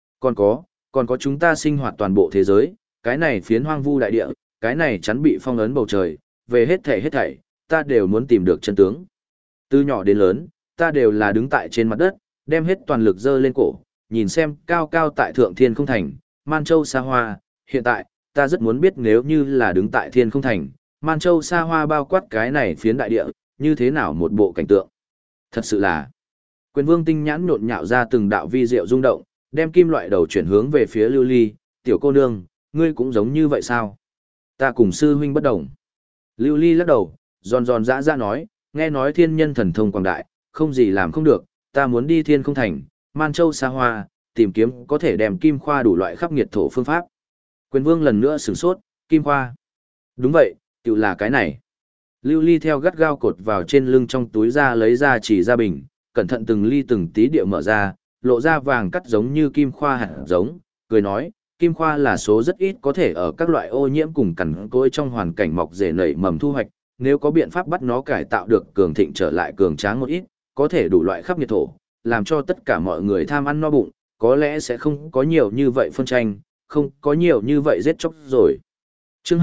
Còn có chúng ta sinh hoạt toàn bộ thế giới, cái này phiến hoang vu đại địa, cái này chắn bị phong ấn bầu trời, về hết thảy, ta đều muốn tìm được chân tướng. Từ nhỏ đến lớn, ta đều là đứng tại trên mặt đất, đem hết toàn lực dơ lên cổ, nhìn xem cao cao tại thượng Thiên Không Thành, Man Châu xa hoa, hiện tại, ta rất muốn biết nếu như là đứng tại thiên không thành, Man Châu xa hoa bao quát cái này phiến đại địa, như thế nào một bộ cảnh tượng. Thật sự là, Quyền Vương tinh nhãn nhộn nhạo ra từng đạo vi diệu rung động, đem kim loại đầu chuyển hướng về phía Lưu Ly, tiểu cô nương, ngươi cũng giống như vậy sao? Ta cùng sư huynh bất đồng. Lưu Ly lắc đầu, giòn giòn dã dã nói, nghe nói thiên nhân thần thông quảng đại, không gì làm không được, ta muốn đi thiên không thành, Man Châu xa hoa, tìm kiếm có thể đem kim khoa đủ loại khắc nghiệt thổ phương pháp. Quyền Vương lần nữa sửng sốt, kim khoa. Đúng vậy, tự là cái này. Lưu Ly theo gắt gao cột vào trên lưng trong túi ra lấy ra chỉ ra bình, cẩn thận từng ly từng tí địa mở ra, lộ ra vàng cắt giống như kim khoa hạt giống, cười nói, kim khoa là số rất ít có thể ở các loại ô nhiễm cùng cằn cỗi trong hoàn cảnh mọc rễ nảy mầm thu hoạch, nếu có biện pháp bắt nó cải tạo được cường thịnh trở lại cường tráng một ít, có thể đủ loại khắp nhiệt thổ, làm cho tất cả mọi người tham ăn no bụng, có lẽ sẽ không có nhiều như vậy phân tranh, không có nhiều như vậy giết chóc rồi. Chương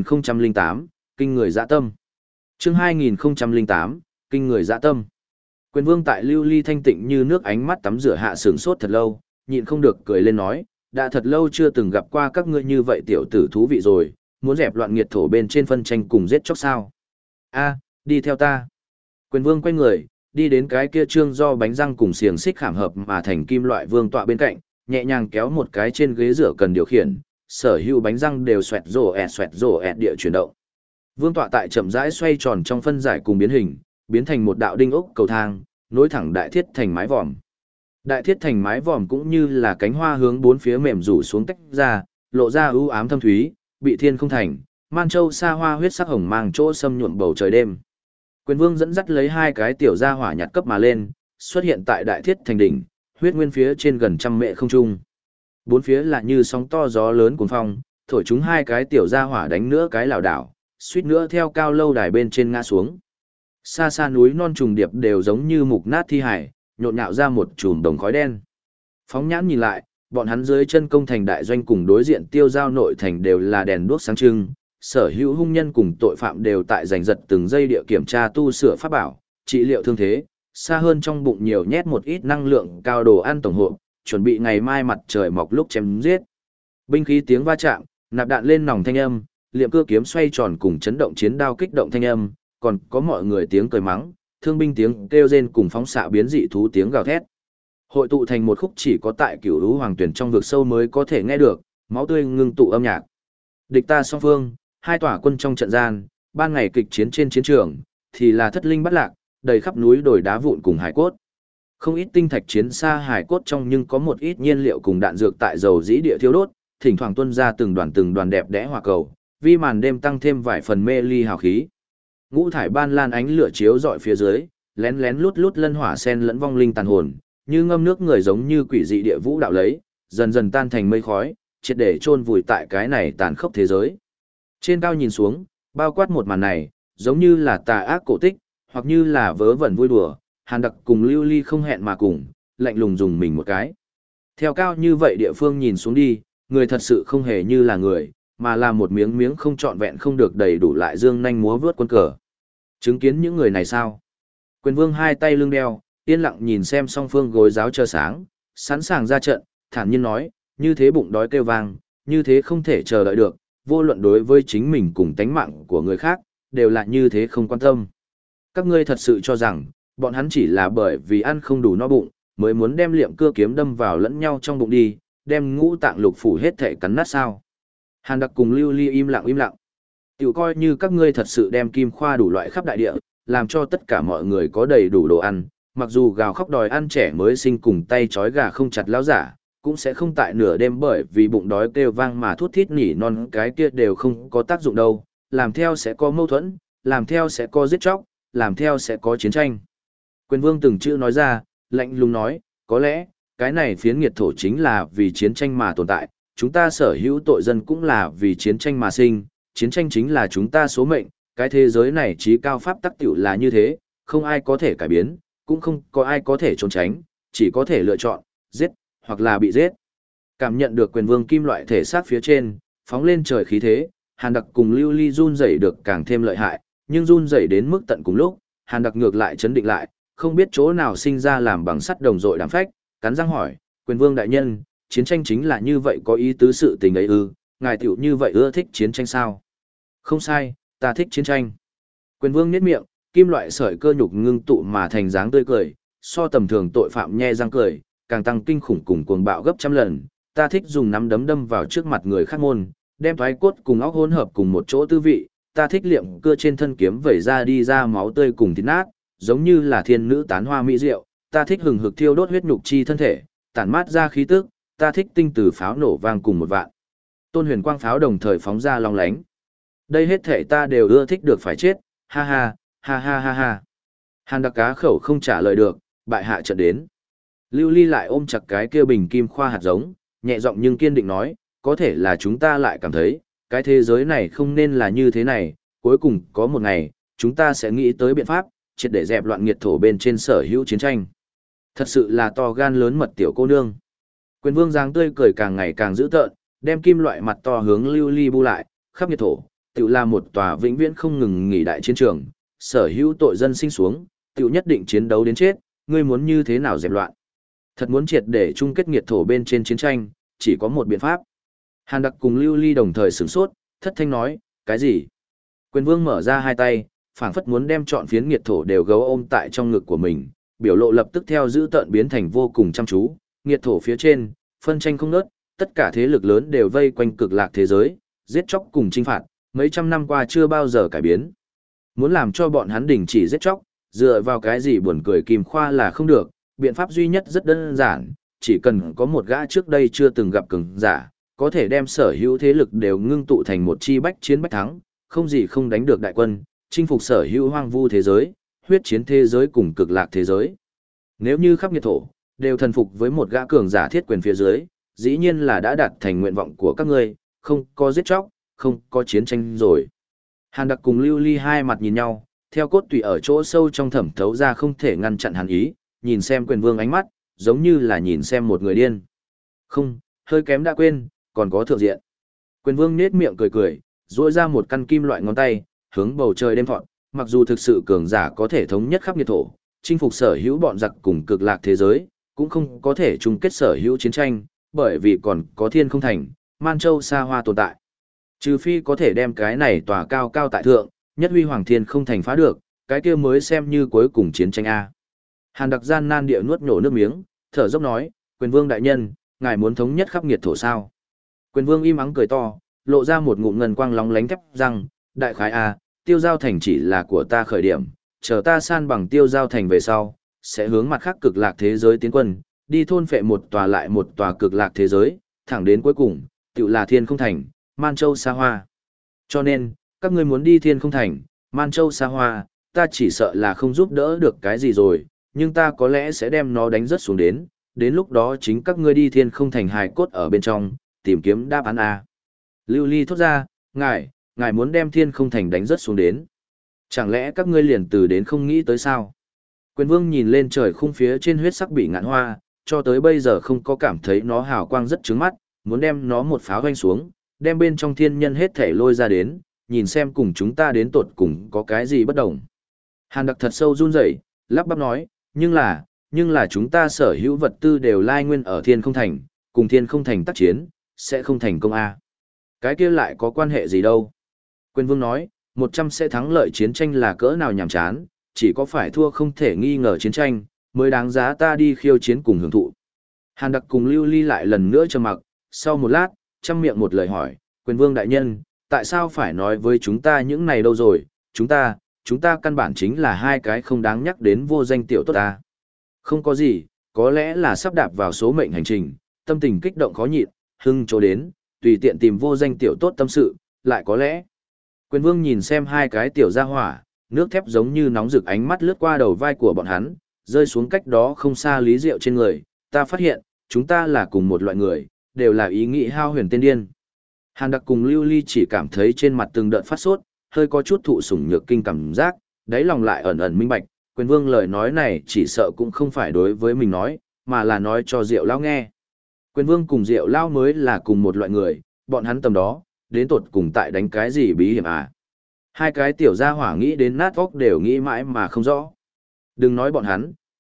2008, Kinh người dạ tâm. Chương 2008, Kinh người dạ tâm. Quyền Vương tại Lưu Ly thanh tịnh như nước ánh mắt tắm rửa hạ sướng sốt thật lâu, nhịn không được cười lên nói, đã thật lâu chưa từng gặp qua các ngươi như vậy tiểu tử thú vị rồi, muốn dẹp loạn nghiệt thổ bên trên phân tranh cùng giết chóc sao. A, đi theo ta. Quyền Vương quay người, đi đến cái kia trương do bánh răng cùng xiềng xích khảm hợp mà thành kim loại vương tọa bên cạnh, nhẹ nhàng kéo một cái trên ghế rửa cần điều khiển, sở hữu bánh răng đều xoẹt rổ ẹt địa chuyển động. Vương tọa tại chậm rãi xoay tròn trong phân giải cùng biến hình, biến thành một đạo đinh ốc cầu thang, nối thẳng đại thiết thành mái vòm. Đại thiết thành mái vòm cũng như là cánh hoa hướng bốn phía mềm rủ xuống tách ra, lộ ra ưu ám thâm thúy, bị thiên không thành, Man Châu xa hoa huyết sắc hồng mang chỗ xâm nhuộm bầu trời đêm. Quyền Vương dẫn dắt lấy hai cái tiểu gia hỏa nhặt cấp mà lên, xuất hiện tại đại thiết thành đỉnh, huyết nguyên phía trên gần trăm mệ không trung. Bốn phía là như sóng to gió lớn cuồng phong, thổi chúng hai cái tiểu gia hỏa đánh nữa cái lảo đảo, suýt nữa theo cao lâu đài bên trên ngã xuống. Xa xa núi non trùng điệp đều giống như mục nát thi hải, nhộn nhạo ra một chùm đồng khói đen. Phóng nhãn nhìn lại, bọn hắn dưới chân công thành đại doanh cùng đối diện tiêu giao nội thành đều là đèn đuốc sáng trưng, sở hữu hung nhân cùng tội phạm đều tại giành giật từng giây địa kiểm tra tu sửa pháp bảo, trị liệu thương thế, xa hơn trong bụng nhiều nhét một ít năng lượng cao đồ ăn tổng hợp, chuẩn bị ngày mai mặt trời mọc lúc chém giết. Binh khí tiếng va chạm, nạp đạn lên nòng thanh âm, liệm cưa kiếm xoay tròn cùng chấn động chiến đao kích động thanh âm, còn có mọi người tiếng cười mắng, thương binh tiếng kêu rên cùng phóng xạ biến dị thú tiếng gào thét. Hội tụ thành một khúc chỉ có tại Cửu Lũ Hoàng Tuyển trong vực sâu mới có thể nghe được, máu tươi ngưng tụ âm nhạc. Địch ta song phương, hai tỏa quân trong trận gian, ban ngày kịch chiến trên chiến trường, thì là thất linh bắt lạc, đầy khắp núi đồi đá vụn cùng hải cốt. Không ít tinh thạch chiến xa hải cốt trong nhưng có một ít nhiên liệu cùng đạn dược tại dầu dĩ địa thiêu đốt, thỉnh thoảng tuôn ra từng đoàn đẹp đẽ hỏa cầu, vi màn đêm tăng thêm vài phần mê ly hào khí. Ngũ thải ban lan ánh lửa chiếu rọi phía dưới, lén lén lút lút lân hỏa sen lẫn vong linh tàn hồn, như ngâm nước người giống như quỷ dị địa vũ đạo lấy, dần dần tan thành mây khói, triệt để chôn vùi tại cái này tàn khốc thế giới. Trên cao nhìn xuống, bao quát một màn này, giống như là tà ác cổ tích, hoặc như là vớ vẩn vui đùa, Hàn Đặc cùng Lưu Ly không hẹn mà cùng, lạnh lùng dùng mình một cái. Theo cao như vậy địa phương nhìn xuống đi, người thật sự không hề như là người, mà là một miếng miếng không trọn vẹn không được đầy đủ lại dương nhanh múa vướt quân cờ. Chứng kiến những người này sao? Quyền Vương hai tay lưng đeo, yên lặng nhìn xem song phương gối giáo chờ sáng, sẵn sàng ra trận, thản nhiên nói, như thế bụng đói kêu vang, như thế không thể chờ đợi được, vô luận đối với chính mình cùng tánh mạng của người khác, đều là như thế không quan tâm. Các ngươi thật sự cho rằng, bọn hắn chỉ là bởi vì ăn không đủ no bụng, mới muốn đem liệm cưa kiếm đâm vào lẫn nhau trong bụng đi, đem ngũ tạng lục phủ hết thể cắn nát sao. Hàn Đặc cùng Lưu Ly im lặng. Tiểu coi như các ngươi thật sự đem kim khoa đủ loại khắp đại địa, làm cho tất cả mọi người có đầy đủ đồ ăn, mặc dù gào khóc đòi ăn trẻ mới sinh cùng tay trói gà không chặt lão giả, cũng sẽ không tại nửa đêm bởi vì bụng đói kêu vang mà thút thít nỉ non, cái kia đều không có tác dụng đâu, làm theo sẽ có mâu thuẫn, làm theo sẽ có giết chóc, làm theo sẽ có chiến tranh. Quyền Vương từng chữ nói ra, lạnh lùng nói, có lẽ, cái này phiến nghiệt thổ chính là vì chiến tranh mà tồn tại, chúng ta sở hữu tội dân cũng là vì chiến tranh mà sinh, chiến tranh chính là chúng ta số mệnh, cái thế giới này chí cao pháp tắc tiểu là như thế, không ai có thể cải biến, cũng không có ai có thể trốn tránh, chỉ có thể lựa chọn, giết, hoặc là bị giết. Cảm nhận được Quyền Vương kim loại thể xác phía trên, phóng lên trời khí thế, Hàn Đặc cùng Lưu Ly run rẩy được càng thêm lợi hại, nhưng run rẩy đến mức tận cùng lúc, Hàn Đặc ngược lại chấn định lại, không biết chỗ nào sinh ra làm bằng sắt đồng dội đám phách, cắn răng hỏi, Quyền Vương đại nhân, chiến tranh chính là như vậy có ý tứ sự tình ấy ư, ngài tiểu như vậy ưa thích chiến tranh sao? Không sai, ta thích chiến tranh. Quyền vương nhếch miệng, kim loại sợi cơ nhục ngưng tụ mà thành dáng tươi cười, so tầm thường tội phạm nhe răng cười, càng tăng kinh khủng cùng cuồng bạo gấp trăm lần. Ta thích dùng nắm đấm đâm vào trước mặt người khác môn, đem thoái cốt cùng óc hỗn hợp cùng một chỗ tư vị. Ta thích liệm cưa trên thân kiếm vẩy ra đi ra máu tươi cùng thịt nát, giống như là thiên nữ tán hoa mỹ diệu. Ta thích hừng hực thiêu đốt huyết nhục chi thân thể, tản mát ra khí tức. Ta thích tinh từ pháo nổ vang cùng một vạn tôn huyền quang pháo đồng thời phóng ra long lánh. Đây hết thể ta đều ưa thích được phải chết, ha ha, ha ha ha ha. Hàn Đặc cá khẩu không trả lời được, bại hạ trận đến. Lưu Ly lại ôm chặt cái kia bình kim khoa hạt giống, nhẹ giọng nhưng kiên định nói, có thể là chúng ta lại cảm thấy, cái thế giới này không nên là như thế này, cuối cùng có một ngày, chúng ta sẽ nghĩ tới biện pháp, triệt để dẹp loạn nghiệt thổ bên trên sở hữu chiến tranh. Thật sự là to gan lớn mật tiểu cô nương. Quyền vương dáng tươi cười càng ngày càng dữ tợn, đem kim loại mặt to hướng Lưu Ly bu lại, khắp nghiệt thổ, tự là một tòa vĩnh viễn không ngừng nghỉ đại chiến trường, sở hữu tội dân sinh xuống, tự nhất định chiến đấu đến chết, ngươi muốn như thế nào dẹp loạn. Thật muốn triệt để chung kết nghiệt thổ bên trên chiến tranh, chỉ có một biện pháp. Hàn Đặc cùng Lưu Ly đồng thời sửng sốt, thất thanh nói, cái gì? Quyền vương mở ra hai tay, phảng phất muốn đem trọn phiến nghiệt thổ đều gấu ôm tại trong ngực của mình, biểu lộ lập tức theo dữ tợn biến thành vô cùng chăm chú, nghiệt thổ phía trên, phân tranh không ngớt, tất cả thế lực lớn đều vây quanh cực lạc thế giới, giết chóc cùng chinh phạt, mấy trăm năm qua chưa bao giờ cải biến. Muốn làm cho bọn hắn đình chỉ giết chóc, dựa vào cái gì buồn cười kim khoa là không được, biện pháp duy nhất rất đơn giản, chỉ cần có một gã trước đây chưa từng gặp cường giả, có thể đem sở hữu thế lực đều ngưng tụ thành một chi bách chiến bách thắng, không gì không đánh được đại quân, chinh phục sở hữu hoang vu thế giới, huyết chiến thế giới cùng cực lạc thế giới. Nếu như khắp nghiệt thổ đều thần phục với một gã cường giả thiết quyền phía dưới, dĩ nhiên là đã đạt thành nguyện vọng của các ngươi, không có giết chóc, không có chiến tranh rồi. Hàn Đặc cùng Lưu Ly hai mặt nhìn nhau, theo cốt tủy ở chỗ sâu trong thẩm thấu ra không thể ngăn chặn hàn ý, nhìn xem quyền vương ánh mắt, giống như là nhìn xem một người điên. Không, hơi kém đã quên, còn có thượng diện. Quyền vương nết miệng cười cười, duỗi ra một căn kim loại ngón tay, hướng bầu trời đêm thọn, mặc dù thực sự cường giả có thể thống nhất khắp nghiệt thổ, chinh phục sở hữu bọn giặc cùng cực lạc thế giới, cũng không có thể chung kết sở hữu chiến tranh, bởi vì còn có Thiên Không Thành, Man Châu xa hoa tồn tại. Trừ phi có thể đem cái này tòa cao cao tại thượng, nhất huy hoàng Thiên Không Thành phá được, cái kia mới xem như cuối cùng chiến tranh A. Hàn Đặc gian nan địa nuốt nhổ nước miếng, thở dốc nói, quyền vương đại nhân, ngài muốn thống nhất khắp nghiệt thổ sao? Quyền vương im ắng cười to, lộ ra một ngụm ngân quang lóng lánh thép răng, đại khái A, Tiêu Giao Thành chỉ là của ta khởi điểm, chờ ta san bằng Tiêu Giao Thành về sau, sẽ hướng mặt khác cực lạc thế giới tiến quân, đi thôn phệ một tòa lại một tòa cực lạc thế giới, thẳng đến cuối cùng, tự là Thiên Không Thành, Man Châu xa hoa. Cho nên, các ngươi muốn đi Thiên Không Thành, Man Châu xa hoa, ta chỉ sợ là không giúp đỡ được cái gì rồi, nhưng ta có lẽ sẽ đem nó đánh rớt xuống đến lúc đó chính các ngươi đi Thiên Không Thành hài cốt ở bên trong, tìm kiếm đáp án A. Lưu Ly thốt ra, ngài muốn đem Thiên Không Thành đánh rớt xuống đến. Chẳng lẽ các ngươi liền từ đến không nghĩ tới sao? Quyền vương nhìn lên trời khung phía trên huyết sắc bị ngạn hoa, cho tới bây giờ không có cảm thấy nó hào quang rất trướng mắt, muốn đem nó một pháo hoanh xuống, đem bên trong thiên nhân hết thể lôi ra đến, nhìn xem cùng chúng ta đến tột cùng có cái gì bất đồng. Hàn Đặc thật sâu run rẩy, lắp bắp nói, nhưng là chúng ta sở hữu vật tư đều lai nguyên ở Thiên Không Thành, cùng Thiên Không Thành tác chiến, sẽ không thành công a. Cái kia lại có quan hệ gì đâu? Quyền vương nói, 100 sẽ thắng lợi chiến tranh là cỡ nào nhàm chán, chỉ có phải thua không thể nghi ngờ chiến tranh, mới đáng giá ta đi khiêu chiến cùng hưởng thụ. Hàn Đặc cùng Lưu Ly lại lần nữa trầm mặc, sau một lát, chăm miệng một lời hỏi, quyền vương đại nhân, tại sao phải nói với chúng ta những này đâu rồi, chúng ta căn bản chính là hai cái không đáng nhắc đến vô danh tiểu tốt ta. Không có gì, có lẽ là sắp đạp vào số mệnh hành trình, tâm tình kích động khó nhịn, hưng chỗ đến, tùy tiện tìm vô danh tiểu tốt tâm sự, lại có lẽ. Quyền vương nhìn xem hai cái tiểu gia hỏa, nước thép giống như nóng rực ánh mắt lướt qua đầu vai của bọn hắn, rơi xuống cách đó không xa Lý Diệu trên người, ta phát hiện, chúng ta là cùng một loại người, đều là ý nghĩ hao huyền tên điên. Hàn Đặc cùng Lưu Ly chỉ cảm thấy trên mặt từng đợt phát sốt, hơi có chút thụ sủng nhược kinh cảm giác, đáy lòng lại ẩn ẩn minh bạch, quyền vương lời nói này chỉ sợ cũng không phải đối với mình nói, mà là nói cho Diệu Lao nghe. Quyền vương cùng Diệu Lao mới là cùng một loại người, bọn hắn tầm đó, đến tột cùng tại đánh cái gì bí hiểm à. Hai cái tiểu gia hỏa nghĩ đến nát óc đều nghĩ mãi mà không rõ. Đừng nói bọn hắn,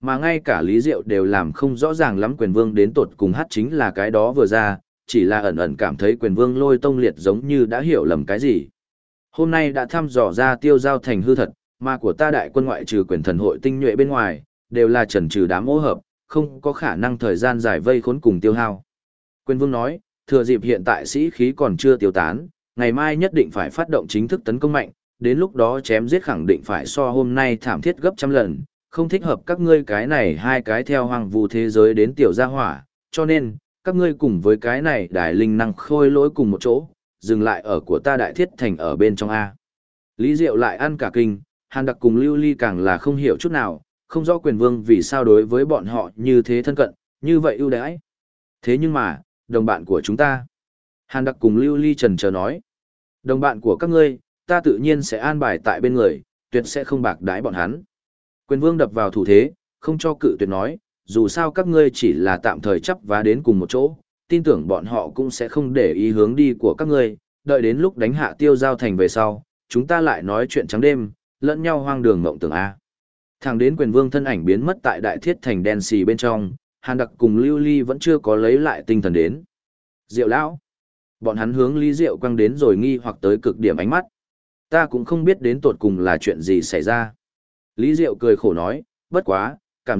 Mà ngay cả Lý Diệu đều làm không rõ ràng lắm quyền vương đến tột cùng hát chính là cái đó vừa ra, chỉ là ẩn ẩn cảm thấy quyền vương Lôi Tông Liệt giống như đã hiểu lầm cái gì. Hôm nay đã thăm dò ra Tiêu Giao thành hư thật, mà của ta đại quân ngoại trừ quyền thần hội tinh nhuệ bên ngoài, đều là trần trừ đám ô hợp, không có khả năng thời gian dài vây khốn cùng tiêu hao. Quyền vương nói, thừa dịp hiện tại sĩ khí còn chưa tiêu tán, ngày mai nhất định phải phát động chính thức tấn công mạnh, đến lúc đó chém giết khẳng định phải so hôm nay thảm thiết gấp trăm lần, không thích hợp các ngươi cái này hai cái theo hoàng vu thế giới đến tiểu gia hỏa, cho nên, các ngươi cùng với cái này đại linh năng khôi lỗi cùng một chỗ, dừng lại ở của ta đại thiết thành ở bên trong A. Lý Diệu lại ăn cả kinh, Hàn Đặc cùng Lưu Ly càng là không hiểu chút nào, không rõ quyền vương vì sao đối với bọn họ như thế thân cận, như vậy ưu đãi. Thế nhưng mà, đồng bạn của chúng ta. Hàn Đặc cùng Lưu Ly trần chờ nói. Đồng bạn của các ngươi, ta tự nhiên sẽ an bài tại bên người, tuyệt sẽ không bạc đái bọn hắn. Quyền vương đập vào thủ thế, không cho cự tuyệt nói, dù sao các ngươi chỉ là tạm thời chấp vá đến cùng một chỗ, tin tưởng bọn họ cũng sẽ không để ý hướng đi của các ngươi, đợi đến lúc đánh hạ Tiêu Giao thành về sau, chúng ta lại nói chuyện trắng đêm, lẫn nhau hoang đường mộng tưởng A. Thẳng đến quyền vương thân ảnh biến mất tại đại thiết thành đen xì bên trong, Hàn Đặc cùng Lưu Ly vẫn chưa có lấy lại tinh thần đến. Diệu lão, bọn hắn hướng Lý Diệu quăng đến rồi nghi hoặc tới cực điểm ánh mắt. Ta cũng không biết đến tột cùng là chuyện gì xảy ra. Lý Diệu cười khổ nói, bất quá,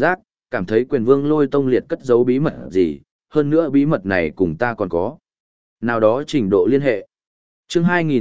cảm thấy quyền vương Lôi Tông Liệt cất giấu bí mật gì, hơn nữa bí mật này cùng ta còn có nào đó trình độ liên hệ. Chương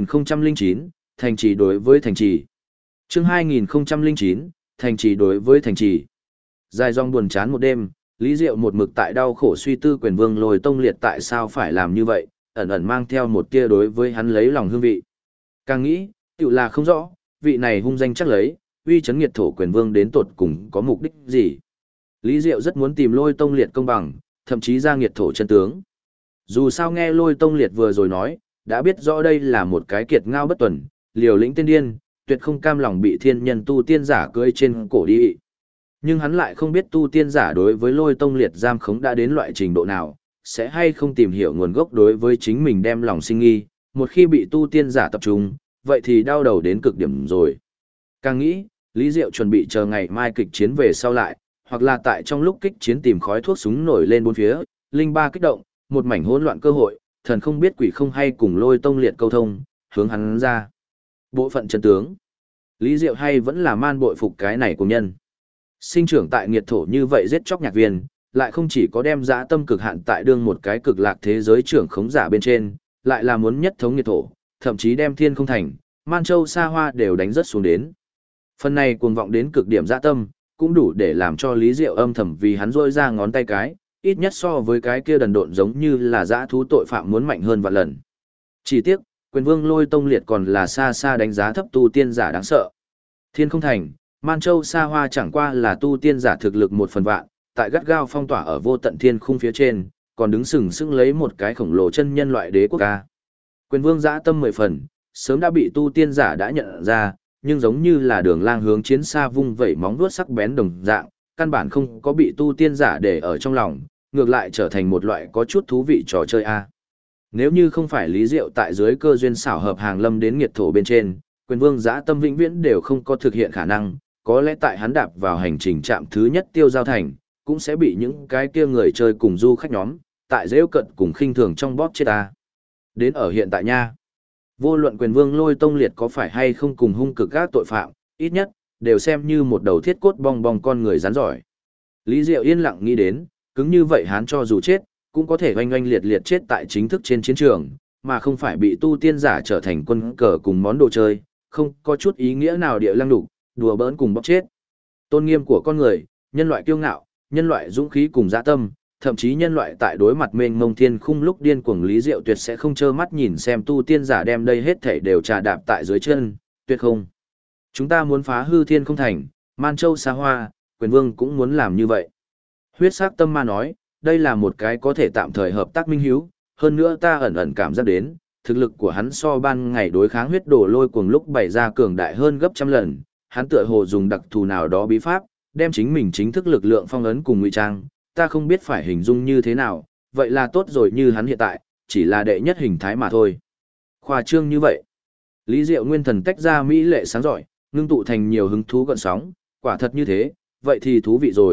2009, thành trì đối với thành trì. Chương 2009, thành trì đối với thành trì. Dài dòng buồn chán một đêm, Lý Diệu một mực tại đau khổ suy tư quyền vương Lôi Tông Liệt tại sao phải làm như vậy, ẩn ẩn mang theo một tia đối với hắn lấy lòng hương vị. Càng nghĩ, tự là không rõ, vị này hung danh chắc lấy, uy chấn nghiệt thổ quyền vương đến tột cùng có mục đích gì. Lý Diệu rất muốn tìm Lôi Tông Liệt công bằng, thậm chí ra nghiệt thổ chân tướng. Dù sao nghe Lôi Tông Liệt vừa rồi nói, đã biết rõ đây là một cái kiệt ngao bất tuần, liều lĩnh tiên điên, tuyệt không cam lòng bị thiên nhân tu tiên giả cưỡi trên cổ đi. Nhưng hắn lại không biết tu tiên giả đối với Lôi Tông Liệt giam khống đã đến loại trình độ nào, sẽ hay không tìm hiểu nguồn gốc đối với chính mình đem lòng sinh nghi, một khi bị tu tiên giả tập trung, vậy thì đau đầu đến cực điểm rồi. Càng nghĩ, Lý Diệu chuẩn bị chờ ngày mai kịch chiến về sau lại, hoặc là tại trong lúc kích chiến tìm khói thuốc súng nổi lên bốn phía, linh ba kích động, một mảnh hỗn loạn cơ hội, thần không biết quỷ không hay cùng Lôi Tông Liệt câu thông, hướng hắn ra. Bộ phận chân tướng. Lý Diệu hay vẫn là man bội phục cái này của nhân. Sinh trưởng tại nghiệt thổ như vậy giết chóc nhạc viên, lại không chỉ có đem dã tâm cực hạn tại đương một cái cực lạc thế giới trưởng khống giả bên trên, lại là muốn nhất thống nghiệt thổ, thậm chí đem thiên không thành, Man Châu xa hoa đều đánh rất xuống đến. Phần này cuồng vọng đến cực điểm dã tâm, cũng đủ để làm cho Lý Diệu âm thầm vì hắn rôi ra ngón tay cái, ít nhất so với cái kia đần độn giống như là dã thú tội phạm muốn mạnh hơn vạn lần. Chỉ tiếc, quyền vương Lôi Tông Liệt còn là xa xa đánh giá thấp tu tiên giả đáng sợ. Thiên không thành, Man Châu xa hoa chẳng qua là tu tiên giả thực lực một phần vạn, tại gắt gao phong tỏa ở vô tận thiên khung phía trên, còn đứng sừng sững lấy một cái khổng lồ chân nhân loại đế quốc ca. Quyền vương dã tâm 10 phần, sớm đã bị tu tiên giả đã nhận ra, nhưng giống như là đường lang hướng chiến xa vung vẩy móng vuốt sắc bén đồng dạng, căn bản không có bị tu tiên giả để ở trong lòng, ngược lại trở thành một loại có chút thú vị trò chơi a. Nếu như không phải Lý Diệu tại dưới cơ duyên xảo hợp hàng lâm đến nghiệt thổ bên trên, quyền vương dã tâm vĩnh viễn đều không có thực hiện khả năng, có lẽ tại hắn đạp vào hành trình trạm thứ nhất Tiêu Giao thành, cũng sẽ bị những cái kia người chơi cùng du khách nhóm, tại rêu cận cùng khinh thường trong bóp chết ta. Đến ở hiện tại nha, vô luận quyền vương Lôi Tông Liệt có phải hay không cùng hung cực các tội phạm, ít nhất, đều xem như một đầu thiết cốt bong bong con người rắn giỏi. Lý Diệu yên lặng nghĩ đến, cứng như vậy hắn cho dù chết, cũng có thể oanh oanh liệt liệt chết tại chính thức trên chiến trường, mà không phải bị tu tiên giả trở thành quân cờ cùng món đồ chơi, không có chút ý nghĩa nào địa lăng đục, đùa bỡn cùng bóc chết. Tôn nghiêm của con người, nhân loại kiêu ngạo, nhân loại dũng khí cùng dã tâm, thậm chí nhân loại tại đối mặt mênh mông thiên khung lúc điên cuồng Lý Diệu tuyệt sẽ không trơ mắt nhìn xem tu tiên giả đem đây hết thảy đều trà đạp tại dưới chân, tuyệt không. Chúng ta muốn phá hư thiên không thành, Man Châu xa hoa, quyền vương cũng muốn làm như vậy. Huyết sắc tâm ma nói, đây là một cái có thể tạm thời hợp tác minh hiếu, hơn nữa ta ẩn ẩn cảm giác đến, thực lực của hắn so ban ngày đối kháng huyết đổ lôi cuồng lúc bày ra cường đại hơn gấp trăm lần, hắn tựa hồ dùng đặc thù nào đó bí pháp, đem chính mình chính thức lực lượng phong ấn cùng ngụy trang, ta không biết phải hình dung như thế nào, vậy là tốt rồi như hắn hiện tại, chỉ là đệ nhất hình thái mà thôi. Khoa trương như vậy. Lý Diệu nguyên thần tách ra mỹ lệ sáng giỏi, ngưng tụ thành nhiều hứng thú gợn sóng, quả thật như thế, vậy thì thú vị rồi,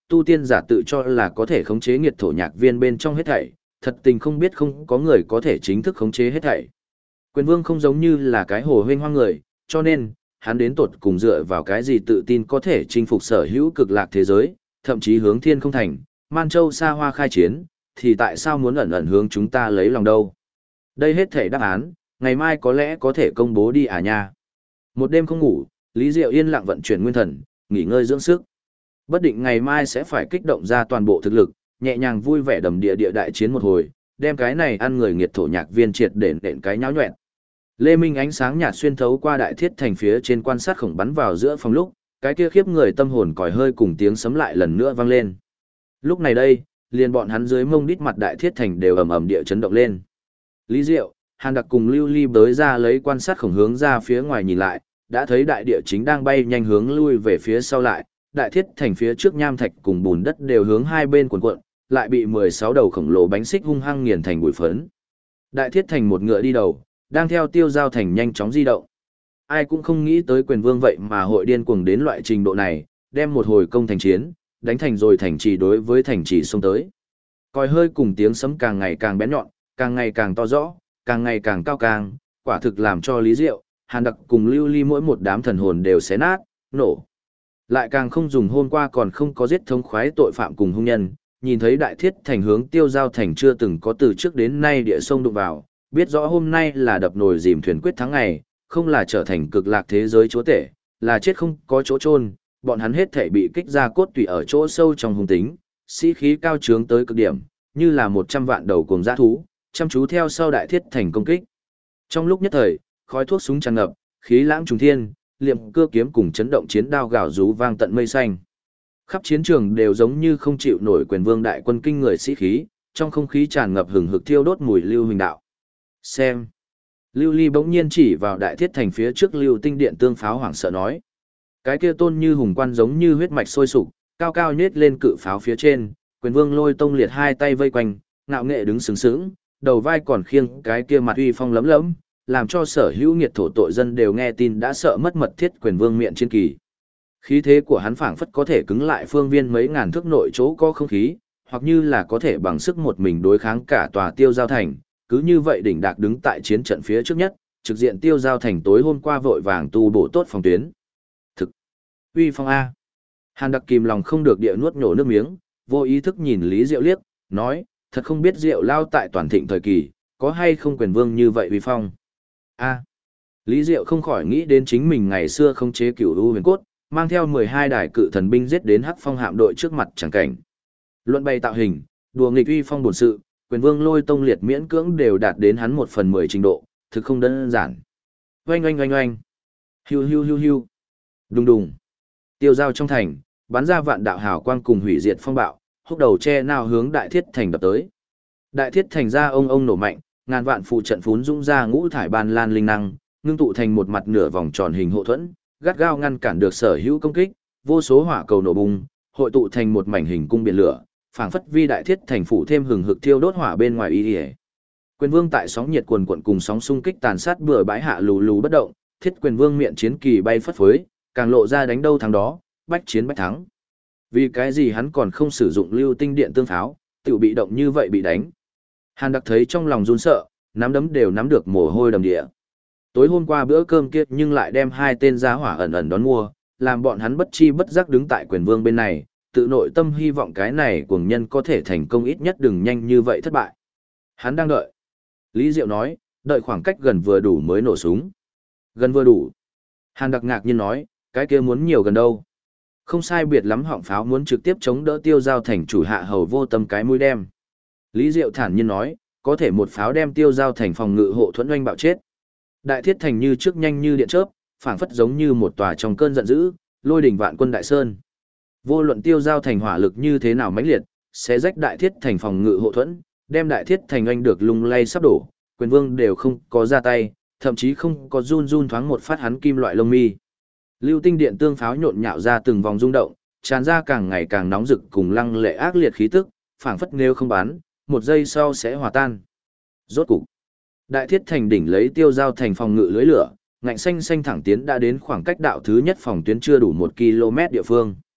tu tiên giả tự cho là có thể khống chế nghiệt thổ nhạc viên bên trong hết thảy, thật tình không biết không có người có thể chính thức khống chế hết thảy. Quyền vương không giống như là cái hồ huynh hoang người, cho nên, hắn đến tột cùng dựa vào cái gì tự tin có thể chinh phục sở hữu cực lạc thế giới, thậm chí hướng thiên không thành, Man Châu xa hoa khai chiến, thì tại sao muốn ẩn ẩn hướng chúng ta lấy lòng đâu? Đây hết thể đáp án, ngày mai có lẽ có thể công bố đi à nha. Một đêm không ngủ, Lý Diệu yên lặng vận chuyển nguyên thần, nghỉ ngơi dưỡng sức. Bất định ngày mai sẽ phải kích động ra toàn bộ thực lực, nhẹ nhàng vui vẻ đầm địa địa đại chiến một hồi, đem cái này ăn người nghiệt thổ nhạc viên triệt đền cái nháo nhuẹn. Lê Minh ánh sáng nhạt xuyên thấu qua đại thiết thành phía trên quan sát khổng bắn vào giữa phòng lúc, cái kia khiếp người tâm hồn còi hơi cùng tiếng sấm lại lần nữa vang lên. Lúc này đây, liền bọn hắn dưới mông đít mặt đại thiết thành đều ầm ầm địa chấn động lên. Lý Diệu, Hàn Đặc cùng Lưu Ly bới ra lấy quan sát khổng hướng ra phía ngoài nhìn lại, đã thấy đại địa chính đang bay nhanh hướng lui về phía sau lại, đại thiết thành phía trước nham thạch cùng bùn đất đều hướng hai bên cuộn cuộn, lại bị 16 đầu khổng lồ bánh xích hung hăng nghiền thành bụi phấn. Đại thiết thành một ngựa đi đầu, đang theo Tiêu Giao thành nhanh chóng di động. Ai cũng không nghĩ tới Quyền Vương vậy mà hội điên cuồng đến loại trình độ này, đem một hồi công thành chiến, đánh thành rồi thành trì đối với thành trì xông tới. Còi hơi cùng tiếng sấm càng ngày càng bén nhọn, càng ngày càng to rõ, càng ngày càng cao càng, quả thực làm cho Lý Diệu, Hàn Đặc cùng Lưu Ly mỗi một đám thần hồn đều xé nát, nổ. Lại càng không dùng hôm qua còn không có giết thống khoái tội phạm cùng hung nhân, nhìn thấy đại thiết thành hướng Tiêu Giao thành chưa từng có từ trước đến nay địa sông đụng vào, biết rõ hôm nay là đập nồi dìm thuyền quyết thắng ngày, không là trở thành cực lạc thế giới chúa tể, là chết không có chỗ chôn, bọn hắn hết thể bị kích ra cốt tủy ở chỗ sâu trong hung tính, sĩ khí cao trướng tới cực điểm, như là 100 vạn đầu cuồng dã thú, chăm chú theo sau đại thiết thành công kích. Trong lúc nhất thời, khói thuốc súng tràn ngập, khí lãng trùng thiên, liệm cưa kiếm cùng chấn động chiến đao gào rú vang tận mây xanh. Khắp chiến trường đều giống như không chịu nổi Quyền Vương đại quân kinh người sĩ khí, trong không khí tràn ngập hừng hực thiêu đốt mùi lưu huỳnh đạo. Xem. Lưu Ly bỗng nhiên chỉ vào đại thiết thành phía trước Lưu Tinh điện tương pháo hoảng sợ nói. Cái kia tôn như hùng quan giống như huyết mạch sôi sục, cao cao nhết lên cự pháo phía trên, Quyền Vương Lôi Tông liệt hai tay vây quanh, ngạo nghệ đứng sướng sướng, đầu vai còn khiêng cái kia mặt uy phong lấm lấm, làm cho sở hữu nghiệt thổ tội dân đều nghe tin đã sợ mất mật thiết Quyền Vương miệng chiến kỳ. Khí thế của hắn phảng phất có thể cứng lại phương viên mấy ngàn thước nội chỗ có không khí, hoặc như là có thể bằng sức một mình đối kháng cả tòa Tiêu Giao thành, cứ như vậy đỉnh đạc đứng tại chiến trận phía trước nhất, trực diện Tiêu Giao thành tối hôm qua vội vàng tu bổ tốt phòng tuyến. Thực uy phong a. Hàn Đặc kìm lòng không được địa nuốt nhổ nước miếng, vô ý thức nhìn Lý Diệu liếc, nói, thật không biết Diệu lao tại toàn thịnh thời kỳ, có hay không Quyền Vương như vậy uy phong. A. Lý Diệu không khỏi nghĩ đến chính mình ngày xưa không chế Cửu U Huyền Cốt, mang theo 12 đài cự thần binh giết đến Hắc Phong hạm đội trước mặt chẳng cảnh. Luận bày tạo hình, đùa nghịch uy phong bổn sự, Quyền Vương Lôi Tông liệt miễn cưỡng đều đạt đến hắn 1/10 trình độ, thực không đơn giản. Oanh oanh oanh oanh. Hiu hiu hiu hiu. Đùng đùng. Tiêu Giao trong thành, bắn ra vạn đạo hào quang cùng hủy diệt phong bạo, húc đầu che nào hướng đại thiết thành đập tới. Đại thiết thành ra ông nổ mạnh, ngàn vạn phụ trận phún dũng ra ngũ thải ban lan linh năng, ngưng tụ thành một mặt nửa vòng tròn hình hộ thuẫn, gắt gao ngăn cản được sở hữu công kích, vô số hỏa cầu nổ bùng, hội tụ thành một mảnh hình cung biển lửa, phảng phất vi đại thiết thành phủ thêm hừng hực thiêu đốt hỏa bên ngoài y. Quyền Vương tại sóng nhiệt cuồn cuộn cùng sóng xung kích tàn sát bừa bãi hạ lù lù bất động, thiết Quyền Vương miệng chiến kỳ bay phất phới, càng lộ ra đánh đâu thắng đó, bách chiến bách thắng. Vì cái gì hắn còn không sử dụng lưu tinh điện tương pháo, tự bị động như vậy bị đánh. Hàn Đặc thấy trong lòng run sợ, nắm đấm đều nắm được mồ hôi đầm địa. Tối hôm qua bữa cơm kia nhưng lại đem hai tên giá hỏa ẩn ẩn đón mua, làm bọn hắn bất chi bất giác đứng tại Quyền Vương bên này, tự nội tâm hy vọng cái này cuồng nhân có thể thành công ít nhất đừng nhanh như vậy thất bại. Hắn đang đợi. Lý Diệu nói, đợi khoảng cách gần vừa đủ mới nổ súng. Gần vừa đủ. Hàn Đặc ngạc nhiên nói, cái kia muốn nhiều gần đâu. Không sai biệt lắm họng pháo muốn trực tiếp chống đỡ Tiêu Giao thành chủ hạ hầu vô tâm cái mũi đem. Lý Diệu thản nhiên nói, có thể một pháo đem Tiêu Giao thành phòng ngự hộ thuẫn oanh bạo chết. Đại thiết thành như trước nhanh như điện chớp, phảng phất giống như một tòa trong cơn giận dữ, lôi đỉnh vạn quân đại sơn. Vô luận Tiêu Giao thành hỏa lực như thế nào mãnh liệt, sẽ rách đại thiết thành phòng ngự hộ thuẫn, đem đại thiết thành oanh được lung lay sắp đổ, Quyền Vương đều không có ra tay, thậm chí không có run run thoáng một phát hắn kim loại lông mi. Lưu tinh điện tương pháo nhộn nhạo ra từng vòng rung động, tràn ra càng ngày càng nóng rực cùng lăng lệ ác liệt khí tức, phảng phất nếu không bắn, một giây sau sẽ hòa tan. Rốt cục, đại thiết thành đỉnh lấy Tiêu Giao thành phòng ngự lưới lửa, ngạnh xanh xanh thẳng tiến đã đến khoảng cách đạo thứ nhất phòng tuyến chưa đủ 1 km địa phương.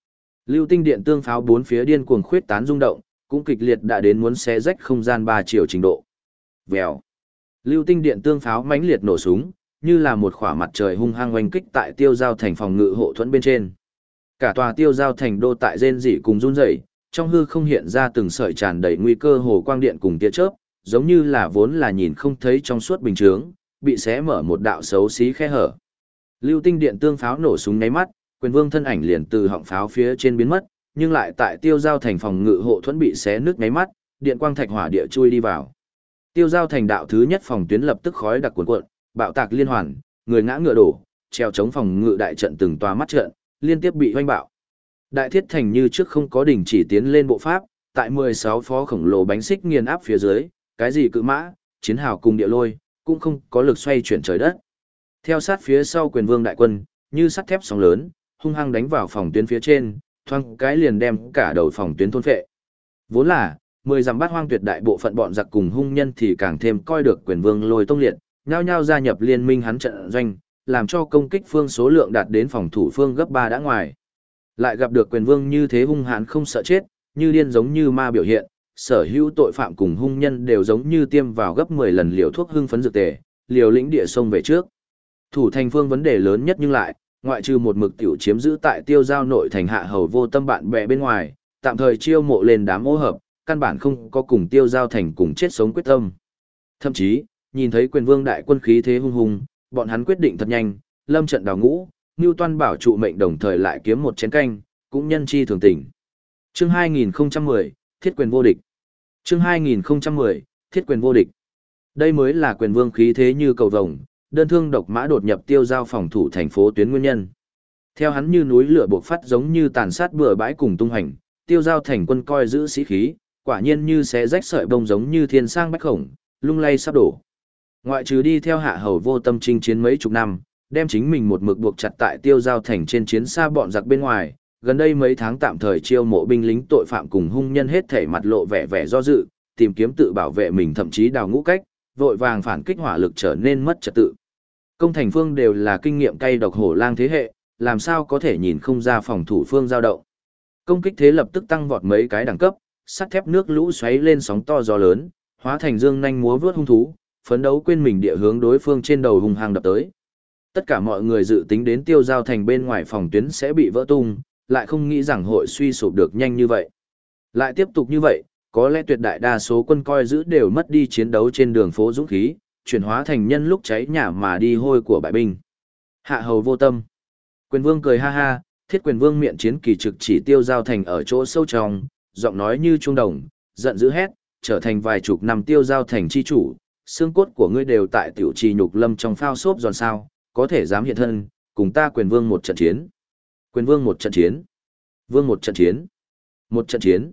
Lưu tinh điện tương pháo bốn phía điên cuồng khuyết tán rung động, cũng kịch liệt đã đến muốn xé rách không gian 3 chiều trình độ. Vèo. Lưu tinh điện tương pháo mãnh liệt nổ súng, như là một khỏa mặt trời hung hăng oanh kích tại tiêu giao thành phòng ngự hộ thuẫn bên trên. Cả tòa tiêu giao thành đô tại rên rỉ cùng run rẩy, trong hư không hiện ra từng sợi tràn đầy nguy cơ hồ quang điện cùng tia chớp, giống như là vốn là nhìn không thấy trong suốt bình chướng, bị xé mở một đạo xấu xí khe hở. Lưu tinh điện tương pháo nổ súng nháy mắt, Quyền Vương thân ảnh liền từ họng pháo phía trên biến mất, nhưng lại tại tiêu giao thành phòng ngự hộ thuẫn bị xé nứt nháy mắt, điện quang thạch hỏa địa chui đi vào. Tiêu giao thành đạo thứ nhất phòng tuyến lập tức khói đặc cuồn cuộn, bạo tạc liên hoàn, người ngã ngựa đổ, treo chống phòng ngự đại trận từng tòa mắt trận, liên tiếp bị hoanh bạo. Đại thiết thành như trước không có đình chỉ tiến lên bộ pháp, tại 16 phó khổng lồ bánh xích nghiền áp phía dưới, cái gì cự mã, chiến hào cùng địa lôi, cũng không có lực xoay chuyển trời đất. Theo sát phía sau Quyền Vương đại quân, như sắt thép sóng lớn, hung hăng đánh vào phòng tuyến phía trên, thoang cái liền đem cả đầu phòng tuyến thôn phệ. Vốn là 10 dặm bát hoang tuyệt đại bộ phận bọn giặc cùng hung nhân thì càng thêm coi được Quyền Vương lôi tông liệt, nhao nhao gia nhập liên minh hắn trận doanh, làm cho công kích phương số lượng đạt đến phòng thủ phương gấp 3 đã ngoài. Lại gặp được Quyền Vương như thế hung hãn không sợ chết, như điên giống như ma biểu hiện, sở hữu tội phạm cùng hung nhân đều giống như tiêm vào gấp 10 lần liều thuốc hưng phấn dược tề, liều lĩnh địa sông về trước. Thủ thành phương vấn đề lớn nhất nhưng lại, ngoại trừ một mực tiểu chiếm giữ tại tiêu giao nội thành hạ hầu vô tâm bạn bè bên ngoài, tạm thời chiêu mộ lên đám ô hợp, căn bản không có cùng tiêu giao thành cùng chết sống quyết tâm. Thậm chí, nhìn thấy Quyền Vương đại quân khí thế hung hùng, bọn hắn quyết định thật nhanh, lâm trận đào ngũ, Ngưu Toan bảo trụ mệnh đồng thời lại kiếm một chén canh, cũng nhân chi thường tình. Chương 2010, Thiết quyền vô địch. Chương 2010, Thiết quyền vô địch. Đây mới là Quyền Vương khí thế như cầu vồng, đơn thương độc mã đột nhập tiêu giao phòng thủ thành phố tuyến nguyên nhân. Theo hắn như núi lửa bộc phát giống như tàn sát bừa bãi cùng tung hành, tiêu giao thành quân coi giữ sĩ khí, quả nhiên như xé rách sợi bông giống như thiên sang bách khổng, lung lay sắp đổ. Ngoại trừ đi theo hạ hầu vô tâm chinh chiến mấy chục năm, đem chính mình một mực buộc chặt tại tiêu giao thành trên chiến xa bọn giặc bên ngoài, gần đây mấy tháng tạm thời chiêu mộ binh lính tội phạm cùng hung nhân hết thể mặt lộ vẻ vẻ do dự, tìm kiếm tự bảo vệ mình thậm chí đào ngũ cách, vội vàng phản kích hỏa lực trở nên mất trật tự. Công thành phương đều là kinh nghiệm cay độc hổ lang thế hệ, làm sao có thể nhìn không ra phòng thủ phương dao động. Công kích thế lập tức tăng vọt mấy cái đẳng cấp, sắt thép nước lũ xoáy lên sóng to gió lớn, hóa thành dương nhanh múa vướt hung thú, phấn đấu quên mình địa hướng đối phương trên đầu hung hăng đập tới. Tất cả mọi người dự tính đến tiêu giao thành bên ngoài phòng tuyến sẽ bị vỡ tung, lại không nghĩ rằng hội suy sụp được nhanh như vậy. Lại tiếp tục như vậy, có lẽ tuyệt đại đa số quân coi giữ đều mất đi chiến đấu trên đường phố dũng khí, chuyển hóa thành nhân lúc cháy nhà mà đi hôi của bại binh. Hạ hầu vô tâm. Quyền Vương cười ha ha, Thiết Quyền Vương miệng chiến kỳ trực chỉ tiêu giao thành ở chỗ sâu trong, giọng nói như chuông đồng, giận dữ hét, trở thành vài chục năm tiêu giao thành chi chủ, xương cốt của ngươi đều tại tiểu trì nhục lâm trong phao xốp giòn sao, có thể dám hiện thân, cùng ta Quyền Vương một trận chiến. Quyền Vương một trận chiến. Vương một trận chiến. Một trận chiến.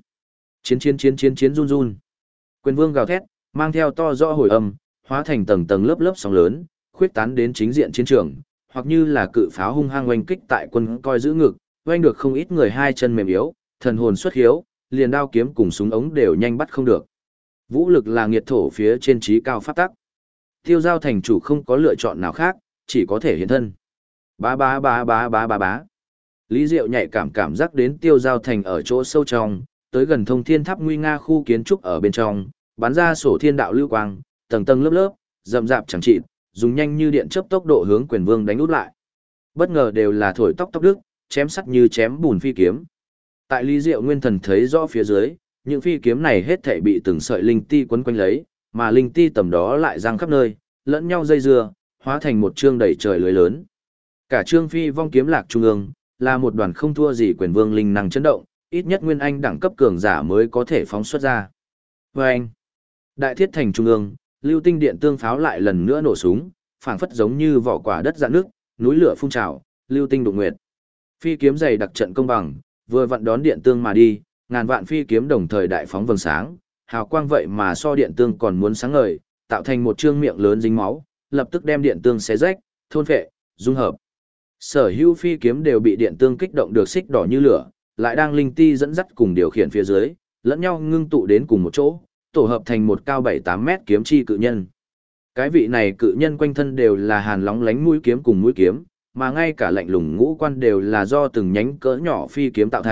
Chiến run run. Quyền Vương gào thét, mang theo to rõ hồi âm, hóa thành tầng tầng lớp lớp sóng lớn, khuyết tán đến chính diện chiến trường, hoặc như là cự pháo hung hăng oanh kích tại quân coi giữ ngực, oanh được không ít người hai chân mềm yếu, thần hồn xuất hiếu, liền đao kiếm cùng súng ống đều nhanh bắt không được. Vũ lực là nghiệt thổ phía trên trí cao pháp tắc. Tiêu giao thành chủ không có lựa chọn nào khác, chỉ có thể hiện thân. Bá bá bá bá bá bá bá. Lý Diệu nhạy cảm giác đến tiêu giao thành ở chỗ sâu trong, tới gần thông thiên tháp nguy nga khu kiến trúc ở bên trong, bắn ra sổ thiên đạo lưu quang, tầng tầng lớp lớp, rậm rạp chẳng chịt, dùng nhanh như điện chớp tốc độ hướng Quyền Vương đánh út lại. Bất ngờ đều là thổi tóc đức, chém sắt như chém bùn phi kiếm. Tại Lý Diệu nguyên thần thấy rõ phía dưới, những phi kiếm này hết thảy bị từng sợi linh ti quấn quanh lấy, mà linh ti tầm đó lại giăng khắp nơi, lẫn nhau dây dưa, hóa thành một chương đầy trời lưới lớn. Cả chương phi vong kiếm lạc trung ương, là một đoàn không thua gì Quyền Vương linh năng chấn động, ít nhất nguyên anh đẳng cấp cường giả mới có thể phóng xuất ra. Và anh, đại thiết thành trung ương, lưu tinh điện tương pháo lại lần nữa nổ súng, phảng phất giống như vỏ quả đất rạn nước, núi lửa phun trào, lưu tinh đụng nguyệt. Phi kiếm dày đặc trận công bằng, vừa vặn đón điện tương mà đi, ngàn vạn phi kiếm đồng thời đại phóng vầng sáng, hào quang vậy mà so điện tương còn muốn sáng ngời, tạo thành một trương miệng lớn dính máu, lập tức đem điện tương xé rách, thôn phệ, dung hợp. Sở hữu phi kiếm đều bị điện tương kích động được xích đỏ như lửa, lại đang linh ti dẫn dắt cùng điều khiển phía dưới, lẫn nhau ngưng tụ đến cùng một chỗ, tổ hợp thành một cao 7-8 mét kiếm chi cự nhân. Cái vị này cự nhân quanh thân đều là hàn lóng lánh mũi kiếm cùng mũi kiếm, mà ngay cả lạnh lùng ngũ quan đều là do từng nhánh cỡ nhỏ phi kiếm tạo thành,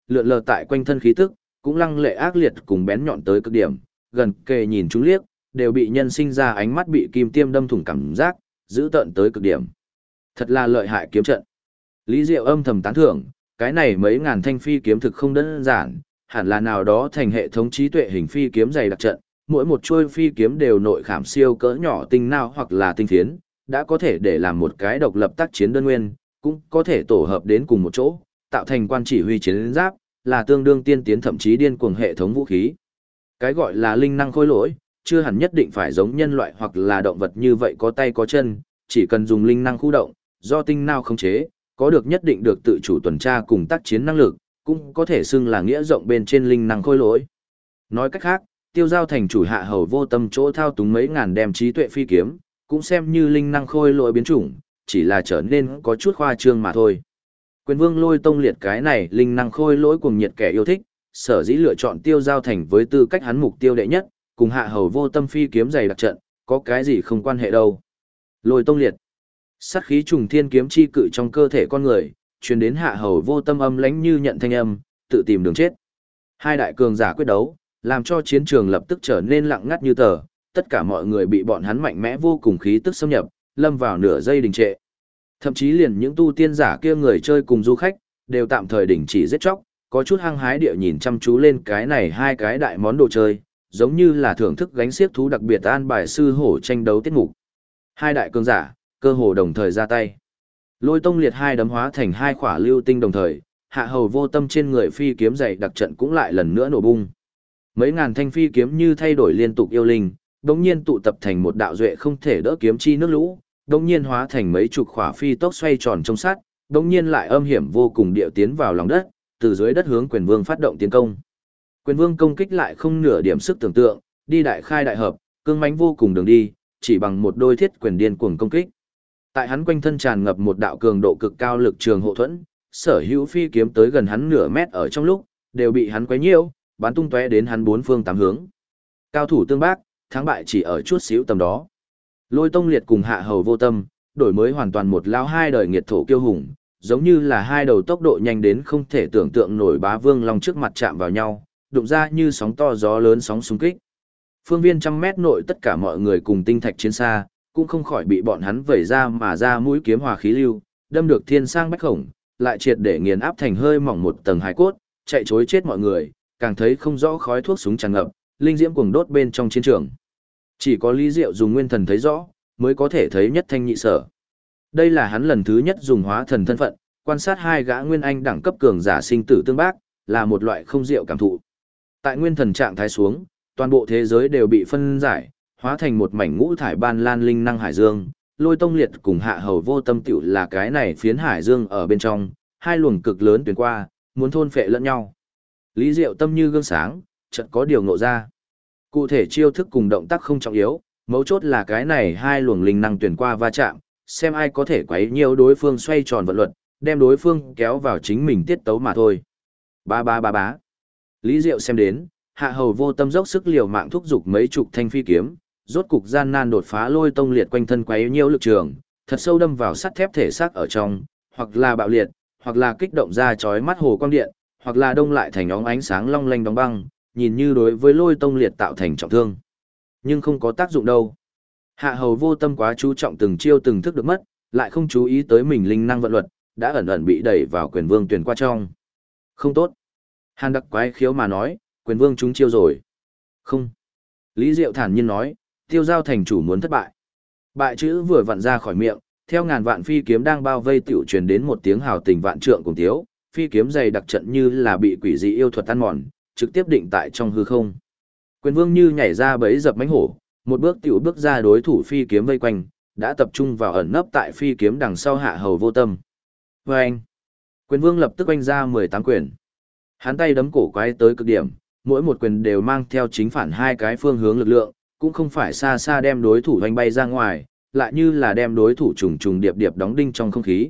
lượn lờ tại quanh thân khí tức, cũng lăng lệ ác liệt cùng bén nhọn tới cực điểm, gần kề nhìn chúng liếc, đều bị nhân sinh ra ánh mắt bị kim tiêm đâm thủng cảm giác, dữ tợn tới cực điểm. Thật là lợi hại kiếm trận. Lý Diệu âm thầm tán thưởng, cái này mấy ngàn thanh phi kiếm thực không đơn giản, hẳn là nào đó thành hệ thống trí tuệ hình phi kiếm dày đặc trận, mỗi một chuôi phi kiếm đều nội khảm siêu cỡ nhỏ tinh não hoặc là tinh phiến, đã có thể để làm một cái độc lập tác chiến đơn nguyên, cũng có thể tổ hợp đến cùng một chỗ, tạo thành quan chỉ huy chiến giáp, là tương đương tiên tiến thậm chí điên cuồng hệ thống vũ khí. Cái gọi là linh năng khôi lỗi, chưa hẳn nhất định phải giống nhân loại hoặc là động vật như vậy có tay có chân, chỉ cần dùng linh năng khu động, do tinh não khống chế, có được nhất định được tự chủ tuần tra cùng tác chiến năng lực, cũng có thể xưng là nghĩa rộng bên trên linh năng khôi lỗi. Nói cách khác, Tiêu Giao thành chủ Hạ Hầu Vô Tâm chỗ thao túng mấy ngàn đem trí tuệ phi kiếm, cũng xem như linh năng khôi lỗi biến chủng, chỉ là trở nên có chút khoa trương mà thôi. Quyền Vương Lôi Tông liệt cái này linh năng khôi lỗi cuồng nhiệt kẻ yêu thích, sở dĩ lựa chọn Tiêu Giao thành với tư cách hắn mục tiêu đệ nhất, cùng Hạ Hầu Vô Tâm phi kiếm dày đặc trận, có cái gì không quan hệ đâu. Lôi Tông liệt. Sát khí trùng thiên kiếm chi cự trong cơ thể con người, truyền đến Hạ Hầu Vô Tâm âm lãnh như nhận thanh âm, tự tìm đường chết. Hai đại cường giả quyết đấu, làm cho chiến trường lập tức trở nên lặng ngắt như tờ, tất cả mọi người bị bọn hắn mạnh mẽ vô cùng khí tức xâm nhập, lâm vào nửa giây đình trệ. Thậm chí liền những tu tiên giả kia người chơi cùng du khách, đều tạm thời đình chỉ giết chóc, có chút hăng hái địa nhìn chăm chú lên cái này hai cái đại món đồ chơi, giống như là thưởng thức gánh xiếc thú đặc biệt an bài sư hổ tranh đấu tiết mục. Hai đại cường giả, cơ hồ đồng thời ra tay. Lôi Tông liệt hai đấm hóa thành hai khỏa lưu tinh đồng thời, Hạ Hầu Vô Tâm trên người phi kiếm dày đặc trận cũng lại lần nữa nổ bung. Mấy ngàn thanh phi kiếm như thay đổi liên tục yêu linh, đống nhiên tụ tập thành một đạo duệ không thể đỡ kiếm chi nước lũ, đống nhiên hóa thành mấy chục khỏa phi tốc xoay tròn trong sát, đống nhiên lại âm hiểm vô cùng điệu tiến vào lòng đất, từ dưới đất hướng Quyền Vương phát động tiến công. Quyền Vương công kích lại không nửa điểm sức tưởng tượng, đi đại khai đại hợp, cương mãnh vô cùng đường đi, chỉ bằng một đôi thiết quyền điên cuồng công kích. Tại hắn quanh thân tràn ngập một đạo cường độ cực cao lực trường hộ thuẫn, sở hữu phi kiếm tới gần hắn nửa mét ở trong lúc, đều bị hắn quấy nhiễu, bắn tung tóe đến hắn bốn phương tám hướng. Cao thủ tương bác, thắng bại chỉ ở chút xíu tầm đó. Lôi Tông liệt cùng Hạ Hầu Vô Tâm, đổi mới hoàn toàn một lao hai đời nghiệt thổ kiêu hùng, giống như là hai đầu tốc độ nhanh đến không thể tưởng tượng nổi bá vương long trước mặt chạm vào nhau, đụng ra như sóng to gió lớn sóng xung kích. Phương viên trăm mét nội tất cả mọi người cùng tinh thạch chiến xa, cũng không khỏi bị bọn hắn vẩy ra mà ra mũi kiếm hòa khí lưu, đâm được thiên sang bách khổng, lại triệt để nghiền áp thành hơi mỏng một tầng hài cốt, chạy chối chết mọi người, càng thấy không rõ khói thuốc súng tràn ngập, linh diễm cuồng đốt bên trong chiến trường. Chỉ có Lý Diệu dùng nguyên thần thấy rõ, mới có thể thấy nhất thanh nhị sở. Đây là hắn lần thứ nhất dùng hóa thần thân phận, quan sát hai gã nguyên anh đẳng cấp cường giả sinh tử tương bác, là một loại không diệu cảm thụ. Tại nguyên thần trạng thái xuống, toàn bộ thế giới đều bị phân giải, hóa thành một mảnh ngũ thải ban lan linh năng hải dương. Lôi Tông liệt cùng Hạ Hầu Vô Tâm tiểu là cái này phiến hải dương ở bên trong, hai luồng cực lớn tuyển qua, muốn thôn phệ lẫn nhau. Lý Diệu tâm như gương sáng, chợt có điều ngộ ra. Cụ thể chiêu thức cùng động tác không trọng yếu, mấu chốt là cái này hai luồng linh năng tuyển qua va chạm, xem ai có thể quấy nhiều đối phương xoay tròn vận luật, đem đối phương kéo vào chính mình tiết tấu mà thôi. Ba ba ba bá. Lý Diệu xem đến, Hạ Hầu Vô Tâm dốc sức liều mạng thúc giục mấy chục thanh phi kiếm, rốt cục gian nan đột phá Lôi Tông liệt quanh thân quấy nhiều lực trường, thật sâu đâm vào sắt thép thể xác ở trong, hoặc là bạo liệt, hoặc là kích động ra chói mắt hồ quang điện, hoặc là đông lại thành óng ánh sáng long lanh đóng băng, nhìn như đối với Lôi Tông liệt tạo thành trọng thương. Nhưng không có tác dụng đâu. Hạ Hầu Vô Tâm quá chú trọng từng chiêu từng thức được mất, lại không chú ý tới mình linh năng vận luật, đã ẩn ẩn bị đẩy vào Quyền Vương tuyển qua trong. Không tốt. Hàn Đặc quái khiếu mà nói, Quyền Vương trúng chiêu rồi. Không. Lý Diệu thản nhiên nói, Tiêu Giao thành chủ muốn thất bại. Bại chữ vừa vặn ra khỏi miệng, theo ngàn vạn phi kiếm đang bao vây tiểu truyền đến một tiếng hào tình vạn trượng cùng tiếu, phi kiếm dày đặc trận như là bị quỷ dị yêu thuật ăn mòn, trực tiếp định tại trong hư không. Quyền Vương như nhảy ra bẫy dập mãnh hổ, một bước tiểu bước ra đối thủ phi kiếm vây quanh, đã tập trung vào ẩn nấp tại phi kiếm đằng sau Hạ Hầu Vô Tâm. Vâng! Quyền Vương lập tức oanh ra 18 quyền. Hắn tay đấm cổ quái tới cực điểm, mỗi một quyền đều mang theo chính phản hai cái phương hướng lực lượng, cũng không phải xa xa đem đối thủ oanh bay ra ngoài, lại như là đem đối thủ trùng trùng điệp điệp đóng đinh trong không khí.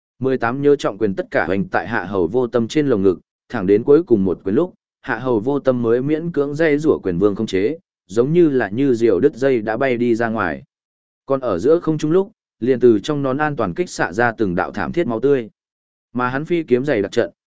18 nhớ trọng quyền tất cả hoành tại Hạ Hầu Vô Tâm trên lồng ngực, thẳng đến cuối cùng một quyền lúc, Hạ Hầu Vô Tâm mới miễn cưỡng dây rủa Quyền Vương không chế, giống như là như diều đứt dây đã bay đi ra ngoài. Còn ở giữa không trung lúc, liền từ trong nón an toàn kích xạ ra từng đạo thảm thiết máu tươi. Mà hắn phi kiếm dày đặc trận,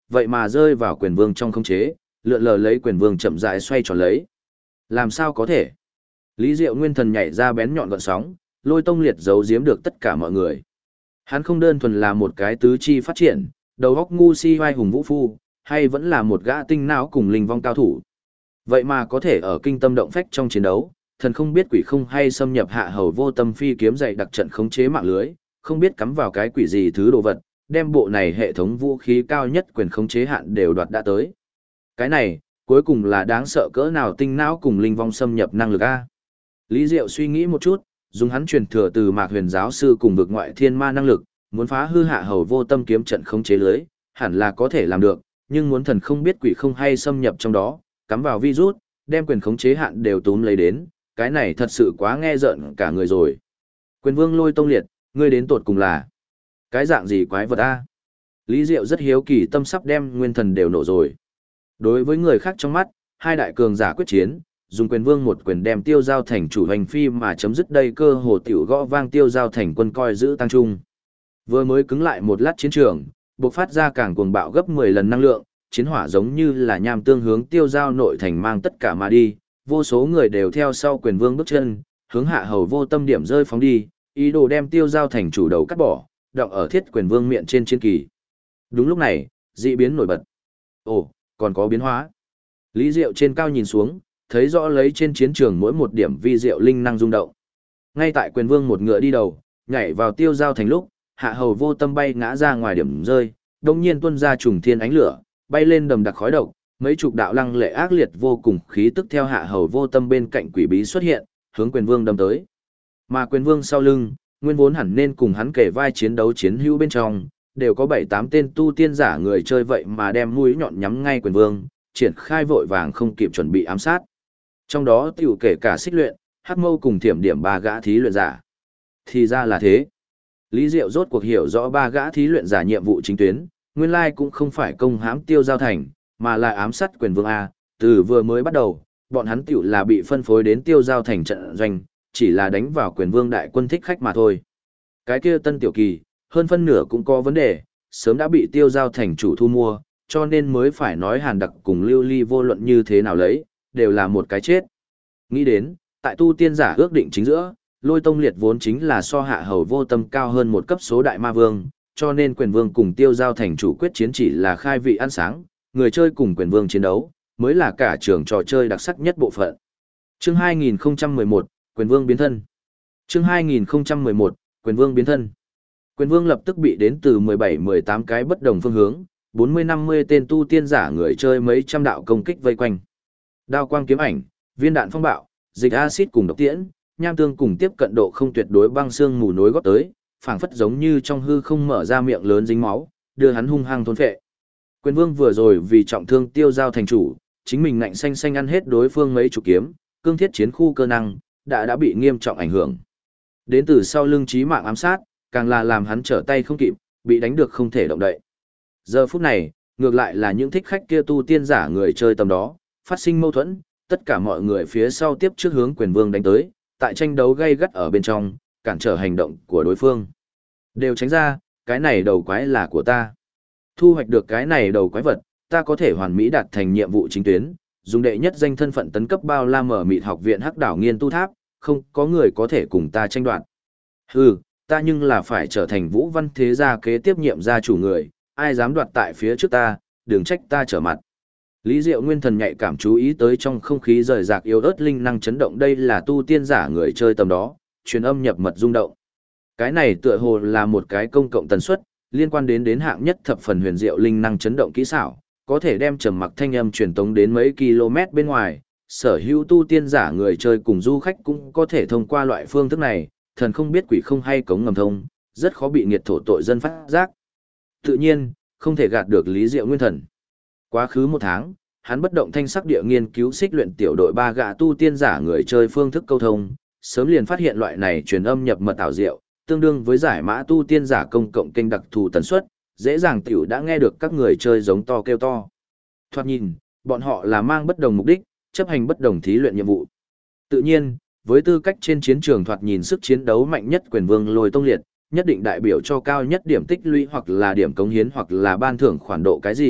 vậy mà rơi vào quyền vương trong khống chế, lượn lờ lấy quyền vương chậm rãi xoay tròn lấy. Làm sao có thể? Lý Diệu Nguyên Thần nhảy ra bén nhọn gợn sóng, Lôi Tông Liệt giấu giếm được tất cả mọi người. Hắn không đơn thuần là một cái tứ chi phát triển, đầu óc ngu si vai hùng vũ phu, hay vẫn là một gã tinh não cùng linh vong cao thủ. Vậy mà có thể ở kinh tâm động phách trong chiến đấu, thần không biết quỷ không hay xâm nhập Hạ Hầu Vô Tâm phi kiếm dày đặc trận khống chế mạng lưới, không biết cắm vào cái quỷ gì thứ đồ vật, đem bộ này hệ thống vũ khí cao nhất quyền khống chế hạn đều đoạt đã tới. Cái này, cuối cùng là đáng sợ cỡ nào tinh não cùng linh vong xâm nhập năng lực a. Lý Diệu suy nghĩ một chút, dùng hắn truyền thừa từ Mạc Huyền giáo sư cùng vực ngoại thiên ma năng lực, muốn phá hư Hạ Hầu Vô Tâm kiếm trận khống chế lưới, hẳn là có thể làm được, nhưng muốn thần không biết quỷ không hay xâm nhập trong đó, cắm vào virus, đem quyền khống chế hạn đều túm lấy đến, cái này thật sự quá nghe rợn cả người rồi. Quyền vương Lôi Tông Liệt, ngươi đến tột cùng là cái dạng gì quái vật a? Lý Diệu rất hiếu kỳ, tâm sắp đem nguyên thần đều nổ rồi. Đối với người khác trong mắt, hai đại cường giả quyết chiến, dùng quyền vương một quyền đem Tiêu Giao Thành chủ hành phi mà chấm dứt đây, cơ hồ tiểu gõ vang Tiêu Giao Thành quân coi giữ tăng trung. Vừa mới cứng lại một lát chiến trường, bộc phát ra càng cuồng bạo gấp 10 lần năng lượng, chiến hỏa giống như là nham tương hướng Tiêu Giao nội thành mang tất cả mà đi, vô số người đều theo sau quyền vương bước chân, hướng Hạ Hầu Vô Tâm điểm rơi phóng đi, ý đồ đem Tiêu Giao Thành chủ đầu cắt bỏ, đọng ở thiết quyền vương miệng trên chiến kỳ. Đúng lúc này, dị biến nổi bật. Ồ, còn có biến hóa. Lý Diệu trên cao nhìn xuống, thấy rõ lấy trên chiến trường mỗi một điểm vi diệu linh năng rung động. Ngay tại quyền vương một ngựa đi đầu, nhảy vào Tiêu Giao Thành lúc, Hạ Hầu Vô Tâm bay ngã ra ngoài điểm rơi, đồng nhiên tuôn ra trùng thiên ánh lửa, bay lên đầm đặc khói độc, mấy chục đạo lăng lệ ác liệt vô cùng khí tức theo Hạ Hầu Vô Tâm bên cạnh quỷ bí xuất hiện, hướng quyền vương đâm tới. Mà quyền vương sau lưng, nguyên vốn hẳn nên cùng hắn kể vai chiến đấu chiến hữu bên trong, đều có 7-8 tên tu tiên giả người chơi, vậy mà đem mũi nhọn nhắm ngay quyền vương, triển khai vội vàng không kịp chuẩn bị ám sát. Trong đó tiểu kể cả Xích Luyện, Hắc Mâu cùng Thiểm Điểm ba gã thí luyện giả. Thì ra là thế. Lý Diệu rốt cuộc hiểu rõ ba gã thí luyện giả nhiệm vụ chính tuyến, nguyên lai cũng không phải công hãm Tiêu Giao Thành, mà là ám sát quyền vương A. Từ vừa mới bắt đầu, bọn hắn tiểu là bị phân phối đến Tiêu Giao Thành trận doanh, chỉ là đánh vào quyền vương đại quân thích khách mà thôi. Cái kia Tân Tiểu Kỳ, hơn phân nửa cũng có vấn đề, sớm đã bị Tiêu Giao Thành chủ thu mua, cho nên mới phải nói Hàn Đặc cùng Lưu Ly vô luận như thế nào lấy, đều là một cái chết. Nghĩ đến, tại tu tiên giả ước định chính giữa, Lôi Tông Liệt vốn chính là so Hạ Hầu Vô Tâm cao hơn một cấp số đại ma vương, cho nên quyền vương cùng Tiêu Giao Thành chủ quyết chiến chỉ là khai vị ăn sáng, người chơi cùng quyền vương chiến đấu, mới là cả trường trò chơi đặc sắc nhất bộ phận. Chương 2011, quyền vương biến thân. Chương 2011, quyền vương biến thân. Quyền vương lập tức bị đến từ 17-18 cái bất đồng phương hướng, 40-50 tên tu tiên giả người chơi mấy trăm đạo công kích vây quanh. Đao quang kiếm ảnh, viên đạn phong bạo, dịch axit cùng độc tiễn, nham tương cùng tiếp cận độ không tuyệt đối băng xương mù nối góp tới, phảng phất giống như trong hư không mở ra miệng lớn dính máu, đưa hắn hung hăng thôn phệ. Quyền vương vừa rồi vì trọng thương Tiêu Giao Thành chủ, chính mình ngạnh xanh xanh ăn hết đối phương mấy chục kiếm, cương thiết chiến khu cơ năng đã bị nghiêm trọng ảnh hưởng. Đến từ sau lưng chí mạng ám sát, càng là làm hắn trở tay không kịp, bị đánh được không thể động đậy. Giờ phút này, ngược lại là những thích khách kia tu tiên giả người chơi tầm đó, phát sinh mâu thuẫn, tất cả mọi người phía sau tiếp trước hướng quyền vương đánh tới, tại tranh đấu gay gắt ở bên trong, cản trở hành động của đối phương. Đều tránh ra, cái này đầu quái là của ta. Thu hoạch được cái này đầu quái vật, ta có thể hoàn mỹ đạt thành nhiệm vụ chính tuyến, dùng đệ nhất danh thân phận tấn cấp bao la mở mịt học viện Hắc Đảo Nghiên Tu Tháp, không có người có thể cùng ta tranh đoạt. Hừ, ta nhưng là phải trở thành Vũ Văn thế gia kế tiếp nhiệm gia chủ người, ai dám đoạt tại phía trước ta, đừng trách ta trở mặt. Lý Diệu Nguyên Thần nhạy cảm chú ý tới trong không khí rời rạc yếu ớt linh năng chấn động, đây là tu tiên giả người chơi tầm đó, truyền âm nhập mật rung động. Cái này tựa hồ là một cái công cộng tần suất, liên quan đến hạng nhất thập phần huyền diệu linh năng chấn động kỹ xảo, có thể đem trầm mặc thanh âm truyền tống đến mấy km bên ngoài. Sở hữu tu tiên giả người chơi cùng du khách cũng có thể thông qua loại phương thức này, thần không biết quỷ không hay cống ngầm thông, rất khó bị nghiệt thổ tội dân phát giác. Tự nhiên, không thể gạt được Lý Diệu Nguyên Thần. Quá khứ một tháng, hắn bất động thanh sắc địa nghiên cứu Xích Luyện tiểu đội ba gã tu tiên giả người chơi phương thức câu thông, sớm liền phát hiện loại này truyền âm nhập mật ảo diệu, tương đương với giải mã tu tiên giả công cộng kênh đặc thù tần suất, dễ dàng tiểu đã nghe được các người chơi giống to kêu to. Thoạt nhìn, bọn họ là mang bất đồng mục đích, chấp hành bất đồng thí luyện nhiệm vụ. Tự nhiên, với tư cách trên chiến trường thoạt nhìn sức chiến đấu mạnh nhất quyền vương Lôi Tông Liệt, nhất định đại biểu cho cao nhất điểm tích lũy hoặc là điểm cống hiến hoặc là ban thưởng khoản độ cái gì,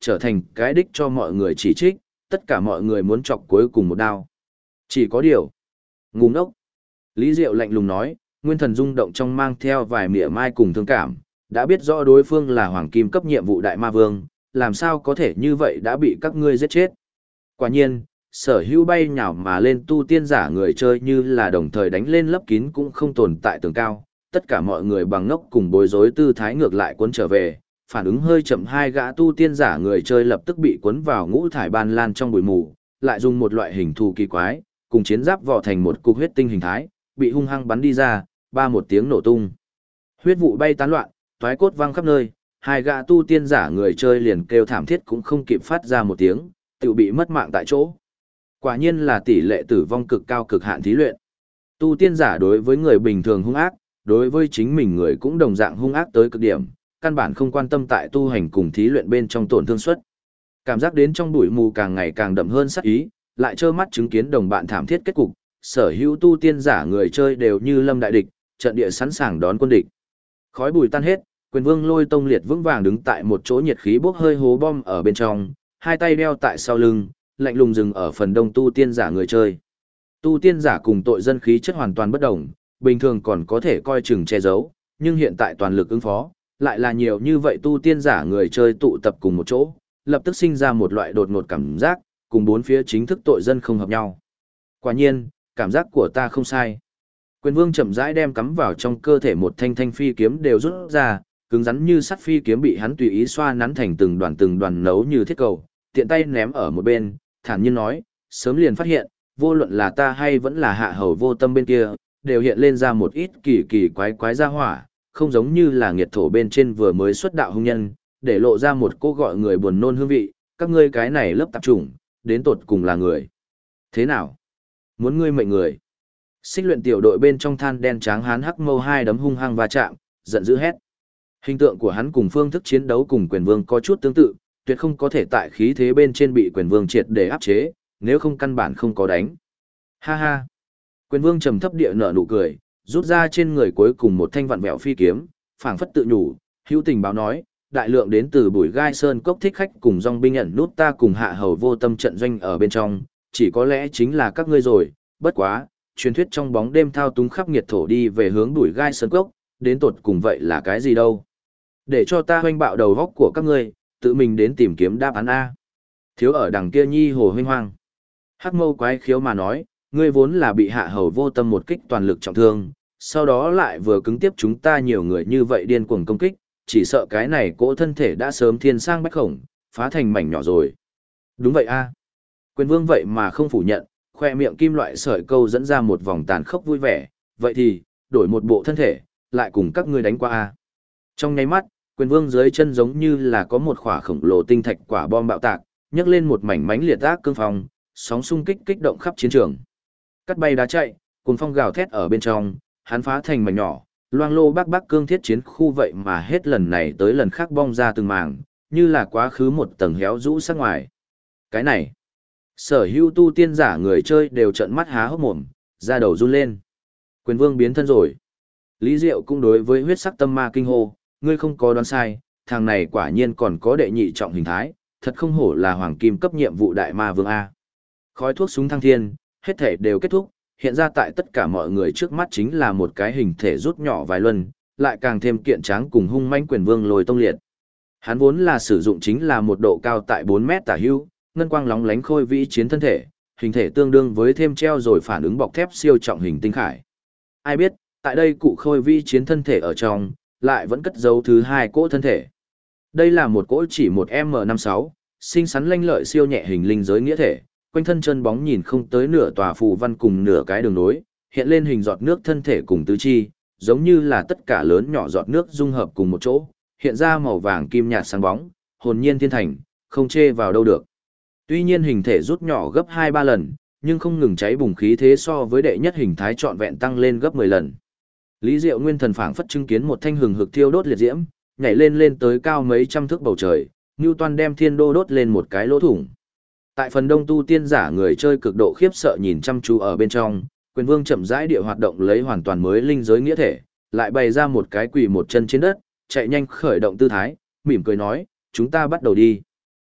trở thành cái đích cho mọi người chỉ trích, tất cả mọi người muốn chọc cuối cùng một đao. Chỉ có điều. Ngu ngốc. Lý Diệu lạnh lùng nói, nguyên thần rung động trong mang theo vài mỉa mai cùng thương cảm, đã biết rõ đối phương là hoàng kim cấp nhiệm vụ đại ma vương, làm sao có thể như vậy đã bị các ngươi giết chết. Quả nhiên, sở hữu bay nhào mà lên tu tiên giả người chơi như là đồng thời đánh lên lấp kín cũng không tồn tại tường cao, tất cả mọi người bằng ngốc cùng bối rối tư thái ngược lại cuốn trở về, phản ứng hơi chậm hai gã tu tiên giả người chơi lập tức bị cuốn vào ngũ thải ban lan trong bụi mù, lại dùng một loại hình thù kỳ quái, cùng chiến giáp vò thành một cục huyết tinh hình thái, bị hung hăng bắn đi ra, ba một tiếng nổ tung. Huyết vụ bay tán loạn, toái cốt văng khắp nơi, hai gã tu tiên giả người chơi liền kêu thảm thiết cũng không kịp phát ra một tiếng, tự bị mất mạng tại chỗ. Quả nhiên là tỷ lệ tử vong cực cao cực hạn thí luyện. Tu tiên giả đối với người bình thường hung ác, đối với chính mình người cũng đồng dạng hung ác tới cực điểm, căn bản không quan tâm tại tu hành cùng thí luyện bên trong tổn thương suất. Cảm giác đến trong bụi mù càng ngày càng đậm hơn sát ý, lại trơ mắt chứng kiến đồng bạn thảm thiết kết cục, sở hữu tu tiên giả người chơi đều như lâm đại địch, trận địa sẵn sàng đón quân địch. Khói bụi tan hết, Quyền Vương Lôi Tông Liệt vững vàng đứng tại một chỗ nhiệt khí bốc hơi hố bom ở bên trong, hai tay đeo tại sau lưng, lạnh lùng dừng ở phần đông tu tiên giả người chơi. Tu tiên giả cùng tội dân khí chất hoàn toàn bất đồng, bình thường còn có thể coi chừng che giấu, nhưng hiện tại toàn lực ứng phó, lại là nhiều như vậy tu tiên giả người chơi tụ tập cùng một chỗ, lập tức sinh ra một loại đột ngột cảm giác, cùng bốn phía chính thức tội dân không hợp nhau. Quả nhiên, cảm giác của ta không sai. Quyền Vương chậm rãi đem cắm vào trong cơ thể một thanh thanh phi kiếm đều rút ra, cứng rắn như sắt phi kiếm bị hắn tùy ý xoa nắn thành từng đoàn nấu như thiết cầu, tiện tay ném ở một bên, thản nhiên nói, sớm liền phát hiện, vô luận là ta hay vẫn là hạ hầu vô tâm bên kia, đều hiện lên ra một ít kỳ kỳ quái ra hỏa, không giống như là nghiệt thổ bên trên vừa mới xuất đạo hung nhân, để lộ ra một cô gọi người buồn nôn hương vị, các ngươi cái này lớp tạp chủng, đến tột cùng là người. Thế nào? Muốn ngươi mệnh người. Xích luyện tiểu đội bên trong than đen tráng hán hắc mâu hai đấm hung hăng va chạm, giận dữ hét. Hình tượng của hắn cùng phương thức chiến đấu cùng Quyền Vương có chút tương tự, tuyệt không có thể tại khí thế bên trên bị Quyền Vương triệt để áp chế, nếu không căn bản không có đánh. Ha ha. Quyền Vương trầm thấp địa nở nụ cười, rút ra trên người cuối cùng một thanh vặn vẹo phi kiếm, phảng phất tự nhủ, hữu tình báo nói, đại lượng đến từ Bùi Gai Sơn cốc thích khách cùng dòng binh ẩn nút ta cùng hạ hầu vô tâm trận doanh ở bên trong, chỉ có lẽ chính là các ngươi rồi, bất quá, truyền thuyết trong bóng đêm thao túng khắp nghiệt thổ đi về hướng Bùi Gai Sơn cốc, đến tột cùng vậy là cái gì đâu? Để cho ta hoanh bạo đầu góc của các ngươi, tự mình đến tìm kiếm đáp án A. Thiếu ở đằng kia nhi hồ huynh hoang. Hắc mâu quái khiếu mà nói, ngươi vốn là bị hạ hầu vô tâm một kích toàn lực trọng thương, sau đó lại vừa cứng tiếp chúng ta nhiều người như vậy điên cuồng công kích, chỉ sợ cái này cỗ thân thể đã sớm thiên sang bách khổng, phá thành mảnh nhỏ rồi. Đúng vậy a. Quyền Vương vậy mà không phủ nhận, khoe miệng kim loại sợi câu dẫn ra một vòng tàn khốc vui vẻ, vậy thì, đổi một bộ thân thể, lại cùng các ngươi đánh qua a. Trong nháy mắt, Quyền Vương dưới chân giống như là có một quả khổng lồ tinh thạch quả bom bạo tạc, nhấc lên một mảnh mánh liệt ác cương phong, sóng xung kích kích động khắp chiến trường. Cắt bay đá chạy, cùng phong gào thét ở bên trong, hắn phá thành mảnh nhỏ, loang lô bắc cương thiết chiến khu vậy mà hết lần này tới lần khác bong ra từng mảng, như là quá khứ một tầng héo rũ sát ngoài. Cái này, sở hữu tu tiên giả người chơi đều trợn mắt há hốc mồm, da đầu run lên. Quyền Vương biến thân rồi. Lý Diệu cũng đối với huyết sắc tâm ma kinh hô, ngươi không có đoán sai, thằng này quả nhiên còn có đệ nhị trọng hình thái, thật không hổ là hoàng kim cấp nhiệm vụ đại ma vương A. Khói thuốc súng thăng thiên, hết thể đều kết thúc, hiện ra tại tất cả mọi người trước mắt chính là một cái hình thể rút nhỏ vài luân, lại càng thêm kiện tráng cùng hung manh Quyền Vương Lôi Tông Liệt. Hắn vốn là sử dụng chính là một độ cao tại 4 mét tả hữu, ngân quang lóng lánh khôi vĩ chiến thân thể, hình thể tương đương với thêm treo rồi phản ứng bọc thép siêu trọng hình tinh khải. Ai biết, tại đây cụ khôi vĩ chiến thân thể ở trong, lại vẫn cất giấu thứ hai cỗ thân thể. Đây là một cỗ chỉ một M56, xinh xắn lanh lợi siêu nhẹ hình linh giới nghĩa thể, quanh thân chân bóng nhìn không tới nửa tòa phù văn cùng nửa cái đường nối, hiện lên hình giọt nước thân thể cùng tứ chi, giống như là tất cả lớn nhỏ giọt nước dung hợp cùng một chỗ, hiện ra màu vàng kim nhạt sáng bóng, hồn nhiên thiên thành, không chê vào đâu được. Tuy nhiên hình thể rút nhỏ gấp 2-3 lần, nhưng không ngừng cháy bùng khí thế so với đệ nhất hình thái trọn vẹn tăng lên gấp 10 lần. Lý Diệu Nguyên thần phảng phất chứng kiến một thanh hừng hực thiêu đốt liệt diễm, nhảy lên tới cao mấy trăm thước bầu trời, Newton đem thiên đô đốt lên một cái lỗ thủng. Tại phần đông tu tiên giả người chơi cực độ khiếp sợ nhìn chăm chú ở bên trong, Quyền Vương chậm rãi địa hoạt động lấy hoàn toàn mới linh giới nghĩa thể, lại bày ra một cái quỳ một chân trên đất, chạy nhanh khởi động tư thái, mỉm cười nói, chúng ta bắt đầu đi.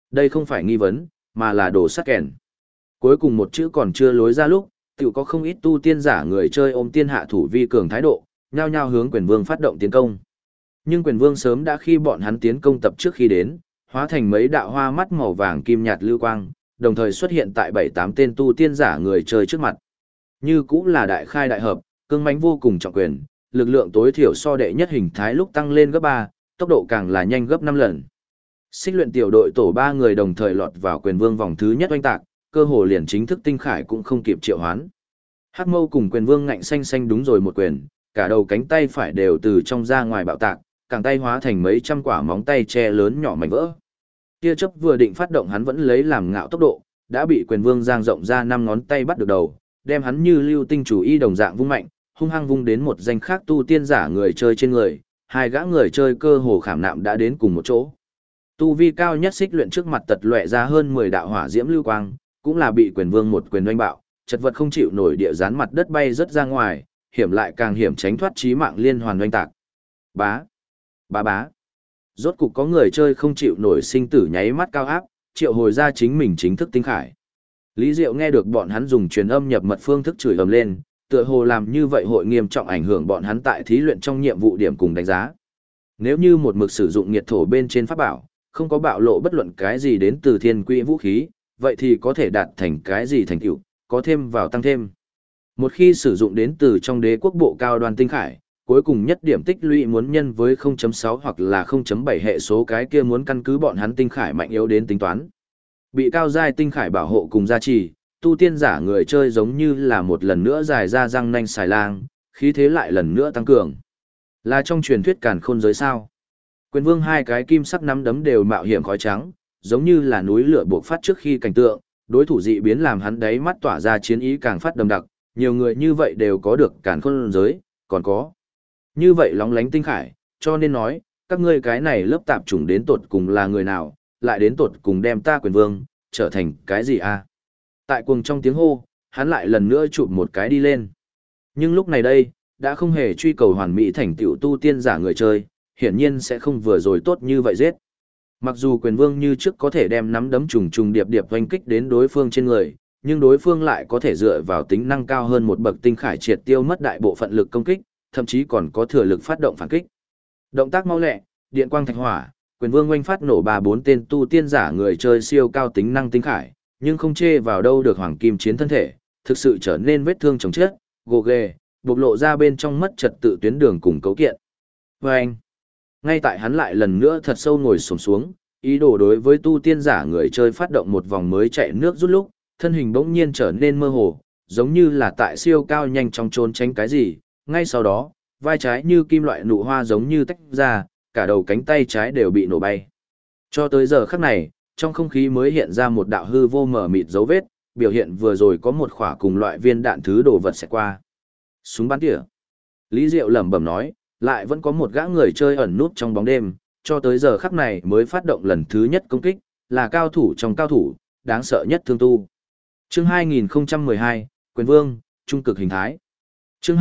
Đây không phải nghi vấn, mà là đồ sắt kèn. Cuối cùng một chữ còn chưa lối ra lúc, tiểu có không ít tu tiên giả người chơi ôm tiên hạ thủ vi cường thái độ, nhao nhao hướng quyền vương phát động tiến công. Nhưng quyền vương sớm đã khi bọn hắn tiến công tập trước khi đến, hóa thành mấy đạo hoa mắt màu vàng kim nhạt lưu quang, đồng thời xuất hiện tại 7-8 tên tu tiên giả người chơi trước mặt. Như cũng là đại khai đại hợp, cương mãnh vô cùng trọng quyền, lực lượng tối thiểu so đệ nhất hình thái lúc tăng lên gấp 3, tốc độ càng là nhanh gấp 5 lần. Xích luyện tiểu đội tổ 3 người đồng thời lọt vào quyền vương vòng thứ nhất oanh tạc, cơ hồ liền chính thức tinh khải cũng không kịp triệu hoán. Hắc Mâu cùng quyền vương ngạnh xanh xanh đúng rồi một quyền, cả đầu cánh tay phải đều từ trong ra ngoài bạo tạc, cẳng tay hóa thành mấy trăm quả móng tay che lớn nhỏ mảnh vỡ. Tia chớp vừa định phát động hắn vẫn lấy làm ngạo tốc độ, đã bị quyền vương giang rộng ra 5 ngón tay bắt được đầu, đem hắn như lưu tinh chủ y đồng dạng vung mạnh, hung hăng vung đến một danh khác tu tiên giả người chơi trên người, hai gã người chơi cơ hồ khảm nạm đã đến cùng một chỗ. Tu vi cao nhất xích luyện trước mặt tật lóe ra hơn 10 đạo hỏa diễm lưu quang, cũng là bị quyền vương một quyền oanh bạo, chật vật không chịu nổi địa dán mặt đất bay rất ra ngoài, hiểm lại càng hiểm tránh thoát chí mạng liên hoàn oanh tạc. Bá, bá bá. Rốt cục có người chơi không chịu nổi sinh tử nháy mắt cao áp, triệu hồi ra chính mình chính thức tinh khải. Lý Diệu nghe được bọn hắn dùng truyền âm nhập mật phương thức chửi ầm lên, tựa hồ làm như vậy hội nghiêm trọng ảnh hưởng bọn hắn tại thí luyện trong nhiệm vụ điểm cùng đánh giá. Nếu như một mực sử dụng nhiệt thổ bên trên pháp bảo, không có bạo lộ bất luận cái gì đến từ thiên quỹ vũ khí, vậy thì có thể đạt thành cái gì thành tựu, có thêm vào tăng thêm. Một khi sử dụng đến từ trong đế quốc bộ cao đoan tinh khải, cuối cùng nhất điểm tích lũy muốn nhân với 0.6 hoặc là 0.7 hệ số cái kia muốn căn cứ bọn hắn tinh khải mạnh yếu đến tính toán. Bị cao giai tinh khải bảo hộ cùng gia trì, tu tiên giả người chơi giống như là một lần nữa dài ra răng nanh xài lang, khí thế lại lần nữa tăng cường. Là trong truyền thuyết càn khôn giới sao. Quyền vương hai cái kim sắc nắm đấm đều mạo hiểm khói trắng, giống như là núi lửa buộc phát trước khi cảnh tượng, đối thủ dị biến làm hắn đáy mắt tỏa ra chiến ý càng phát đậm đặc, nhiều người như vậy đều có được càn khôn giới, còn có như vậy lóng lánh tinh khải, cho nên nói, các ngươi cái này lớp tạp chủng đến tột cùng là người nào, lại đến tột cùng đem ta quyền vương, trở thành cái gì a? Tại cuồng trong tiếng hô, hắn lại lần nữa chụp một cái đi lên. Nhưng lúc này đây, đã không hề truy cầu hoàn mỹ thành tựu tu tiên giả người chơi, hiển nhiên sẽ không vừa rồi tốt như vậy giết. Mặc dù quyền vương như trước có thể đem nắm đấm trùng trùng điệp điệp oanh kích đến đối phương trên người, nhưng đối phương lại có thể dựa vào tính năng cao hơn một bậc tinh khải triệt tiêu mất đại bộ phận lực công kích, thậm chí còn có thừa lực phát động phản kích. Động tác mau lẹ, điện quang thạch hỏa, quyền vương oanh phát nổ 3-4 tên tu tiên giả người chơi siêu cao tính năng tinh khải, nhưng không chê vào đâu được hoàng kim chiến thân thể, thực sự trở nên vết thương chồng chết, gồ ghề, bộc lộ ra bên trong mất trật tự tuyến đường cùng cấu kiện. Và anh, ngay tại hắn lại lần nữa thật sâu ngồi xổm xuống, ý đồ đối với tu tiên giả người chơi phát động một vòng mới chạy nước rút lúc, thân hình bỗng nhiên trở nên mơ hồ, giống như là tại siêu cao nhanh trong trốn tránh cái gì, ngay sau đó, vai trái như kim loại nụ hoa giống như tách ra, cả đầu cánh tay trái đều bị nổ bay. Cho tới giờ khắc này, trong không khí mới hiện ra một đạo hư vô mờ mịt dấu vết, biểu hiện vừa rồi có một khỏa cùng loại viên đạn thứ đồ vật sẽ qua. Súng bắn tỉa. Lý Diệu lẩm bẩm nói, lại vẫn có một gã người chơi ẩn nút trong bóng đêm, cho tới giờ khắc này mới phát động lần thứ nhất công kích, là cao thủ trong cao thủ, đáng sợ nhất thương tu. Chương 2012, Quyền Vương, trung cực hình thái. Chương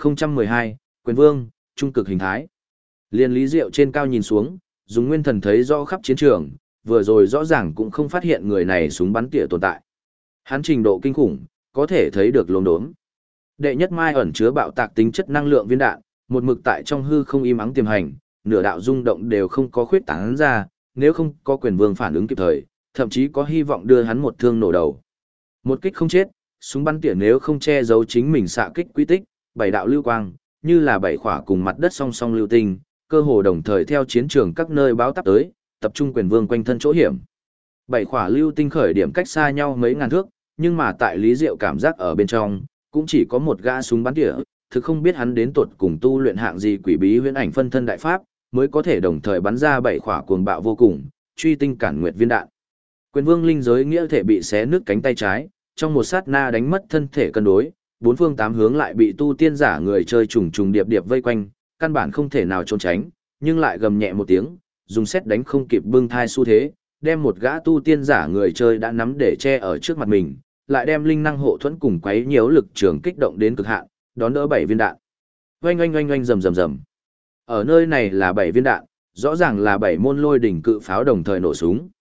2012, Quyền Vương, trung cực hình thái. Liên Lý Diệu trên cao nhìn xuống, dùng nguyên thần thấy rõ khắp chiến trường, vừa rồi rõ ràng cũng không phát hiện người này súng bắn tỉa tồn tại. Hắn trình độ kinh khủng, có thể thấy được lồn đốm. Đệ nhất mai ẩn chứa bạo tạc tính chất năng lượng viên đạn, một mực tại trong hư không im ắng tiềm hành, nửa đạo rung động đều không có khuyết tán ra, nếu không có Quyền Vương phản ứng kịp thời, thậm chí có hy vọng đưa hắn một thương nổ đầu. Một kích không chết, súng bắn tỉa nếu không che giấu chính mình xạ kích quy tích, bảy đạo lưu quang, như là bảy khỏa cùng mặt đất song song lưu tinh, cơ hồ đồng thời theo chiến trường các nơi báo táp tới, tập trung Quyền Vương quanh thân chỗ hiểm. Bảy khỏa lưu tinh khởi điểm cách xa nhau mấy ngàn thước, nhưng mà tại Lý Diệu cảm giác ở bên trong, cũng chỉ có một gã súng bắn tỉa, thực không biết hắn đến tột cùng tu luyện hạng gì quỷ bí huyễn ảnh phân thân đại pháp, mới có thể đồng thời bắn ra bảy khỏa cuồng bạo vô cùng, truy tinh cản nguyệt viên đạn. Quyền Vương linh giới nghĩa thể bị xé nứt cánh tay trái, trong một sát na đánh mất thân thể cân đối, bốn phương tám hướng lại bị tu tiên giả người chơi trùng trùng điệp điệp vây quanh, căn bản không thể nào trốn tránh, nhưng lại gầm nhẹ một tiếng, dùng xét đánh không kịp bưng thai xu thế, đem một gã tu tiên giả người chơi đã nắm để che ở trước mặt mình, lại đem linh năng hộ thuẫn cùng quấy nhiễu lực trường kích động đến cực hạn, đón đỡ 7 viên đạn. Oanh oanh oanh oanh rầm rầm rầm. Ở nơi này là 7 viên đạn, rõ ràng là 7 môn lôi đỉnh cự pháo đồng thời nổ súng.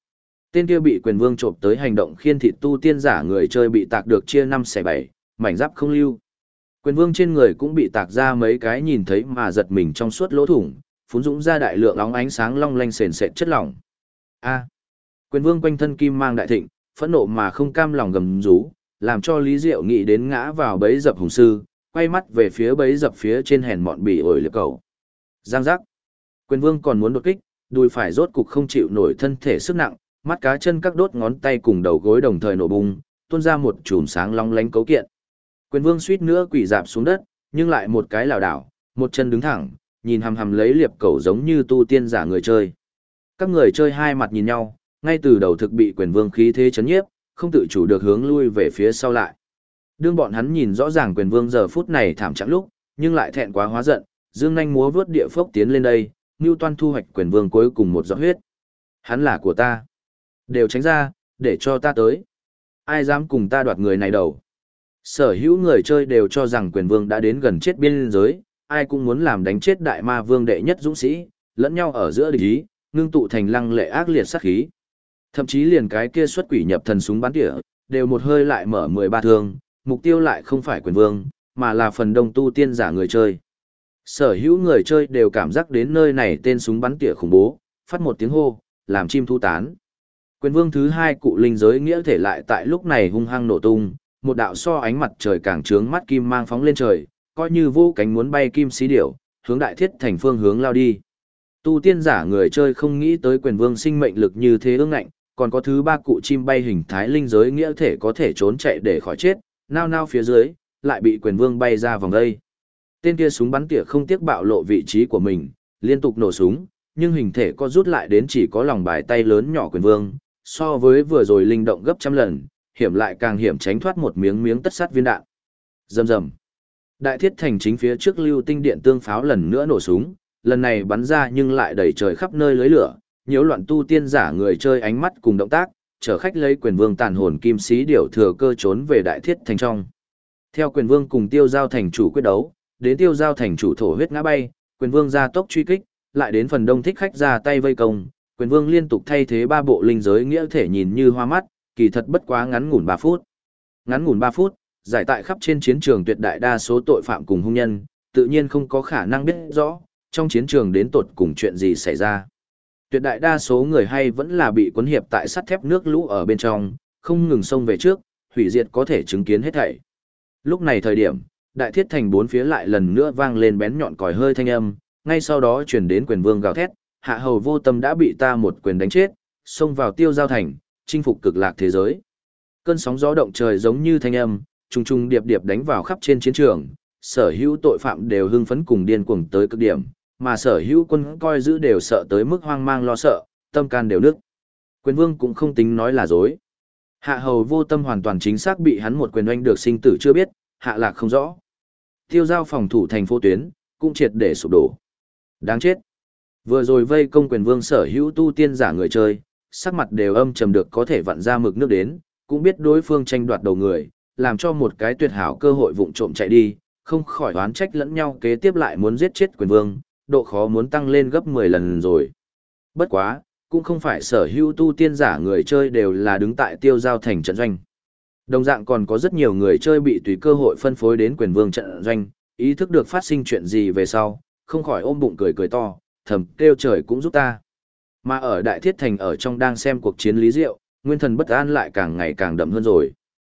Tên kia bị quyền vương trộm tới hành động khiên thịt tu tiên giả người chơi bị tạc được chia 5/7, mảnh giáp không lưu. Quyền vương trên người cũng bị tạc ra mấy cái nhìn thấy mà giật mình trong suốt lỗ thủng, phún dũng ra đại lượng óng ánh sáng long lanh sền sệt chất lỏng. A. Quyền vương quanh thân kim mang đại thịnh, phẫn nộ mà không cam lòng gầm rú, làm cho Lý Diệu nghĩ đến ngã vào bẫy dập hùng sư, quay mắt về phía bẫy dập phía trên hèn mọn bỉ ổi liệp cầu. Giang giác. Quyền vương còn muốn đột kích, đùi phải rốt cục không chịu nổi thân thể sức nặng, mắt cá chân các đốt ngón tay cùng đầu gối đồng thời nổ bung, tuôn ra một chùm sáng long lánh cấu kiện. Quyền vương suýt nữa quỳ dạp xuống đất, nhưng lại một cái lảo đảo, một chân đứng thẳng, nhìn hằm hằm lấy liệp cầu giống như tu tiên giả người chơi. Các người chơi hai mặt nhìn nhau, ngay từ đầu thực bị quyền vương khí thế chấn nhiếp, không tự chủ được hướng lui về phía sau lại. Đương bọn hắn nhìn rõ ràng quyền vương giờ phút này thảm trạng lúc, nhưng lại thẹn quá hóa giận, dương nhanh múa vớt địa phốc tiến lên đây, Newton thu hoạch quyền vương cuối cùng một giọt huyết. Hắn là của ta. Đều tránh ra, để cho ta tới. Ai dám cùng ta đoạt người này đầu. Sở hữu người chơi đều cho rằng quyền vương đã đến gần chết biên giới, ai cũng muốn làm đánh chết đại ma vương đệ nhất dũng sĩ, lẫn nhau ở giữa địch ý, ngưng tụ thành lăng lệ ác liệt sát khí. Thậm chí liền cái kia xuất quỷ nhập thần súng bắn tỉa, đều một hơi lại mở 13 thương, mục tiêu lại không phải quyền vương, mà là phần đông tu tiên giả người chơi. Sở hữu người chơi đều cảm giác đến nơi này tên súng bắn tỉa khủng bố, phát một tiếng hô, làm chim thu tán. Quyền vương thứ hai cụ linh giới nghĩa thể lại tại lúc này hung hăng nổ tung, một đạo so ánh mặt trời càng trướng mắt kim mang phóng lên trời, coi như vô cánh muốn bay kim xí điểu, hướng đại thiết thành phương hướng lao đi. Tu tiên giả người chơi không nghĩ tới quyền vương sinh mệnh lực như thế ương ngạnh, còn có thứ ba cụ chim bay hình thái linh giới nghĩa thể có thể trốn chạy để khỏi chết, nao nao phía dưới, lại bị quyền vương bay ra vòng đây. Tên kia súng bắn tỉa không tiếc bạo lộ vị trí của mình, liên tục nổ súng, nhưng hình thể có rút lại đến chỉ có lòng bài tay lớn nhỏ quyền vương, so với vừa rồi linh động gấp trăm lần, hiểm lại càng hiểm tránh thoát một miếng miếng tất sát viên đạn. Rầm rầm. Đại thiết thành chính phía trước lưu tinh điện tương pháo lần nữa nổ súng, lần này bắn ra nhưng lại đầy trời khắp nơi lưới lửa, nhiễu loạn tu tiên giả người chơi ánh mắt cùng động tác, chở khách lấy quyền vương tàn hồn kim sĩ điểu thừa cơ trốn về đại thiết thành trong. Theo quyền vương cùng tiêu giao thành chủ quyết đấu, đến tiêu giao thành chủ thổ huyết ngã bay, quyền vương ra tốc truy kích, lại đến phần đông thích khách ra tay vây công, quyền vương liên tục thay thế ba bộ linh giới nghĩa thể nhìn như hoa mắt, kỳ thật bất quá ngắn ngủn 3 phút. Ngắn ngủn 3 phút, giải tại khắp trên chiến trường tuyệt đại đa số tội phạm cùng hung nhân, tự nhiên không có khả năng biết rõ, trong chiến trường đến tột cùng chuyện gì xảy ra. Tuyệt đại đa số người hay vẫn là bị cuốn hiệp tại sắt thép nước lũ ở bên trong, không ngừng xông về trước, hủy diệt có thể chứng kiến hết thảy. Lúc này thời điểm, đại thiết thành bốn phía lại lần nữa vang lên bén nhọn còi hơi thanh âm, ngay sau đó truyền đến quyền vương gào thét, hạ hầu vô tâm đã bị ta một quyền đánh chết, xông vào tiêu giao thành, chinh phục cực lạc thế giới. Cơn sóng gió động trời giống như thanh âm, trùng trùng điệp điệp đánh vào khắp trên chiến trường, sở hữu tội phạm đều hưng phấn cùng điên cuồng tới cực điểm, mà sở hữu quân coi giữ đều sợ tới mức hoang mang lo sợ, tâm can đều nức. Quyền vương cũng không tính nói là dối. Hạ hầu vô tâm hoàn toàn chính xác bị hắn một quyền oanh được sinh tử chưa biết, hạ lạc không rõ. Tiêu giao phòng thủ thành phố tuyến, cũng triệt để sụp đổ. Đáng chết. Vừa rồi vây công quyền vương sở hữu tu tiên giả người chơi, sắc mặt đều âm trầm được có thể vặn ra mực nước đến, cũng biết đối phương tranh đoạt đầu người, làm cho một cái tuyệt hảo cơ hội vụng trộm chạy đi, không khỏi oán trách lẫn nhau kế tiếp lại muốn giết chết quyền vương, độ khó muốn tăng lên gấp 10 lần rồi. Bất quá, cũng không phải sở hữu tu tiên giả người chơi đều là đứng tại tiêu giao thành trận doanh. Đồng dạng còn có rất nhiều người chơi bị tùy cơ hội phân phối đến quyền vương trận doanh, ý thức được phát sinh chuyện gì về sau, không khỏi ôm bụng cười cười to, thầm kêu trời cũng giúp ta. Mà ở Đại Thiết Thành ở trong đang xem cuộc chiến Lý Diệu, nguyên thần bất an lại càng ngày càng đậm hơn rồi.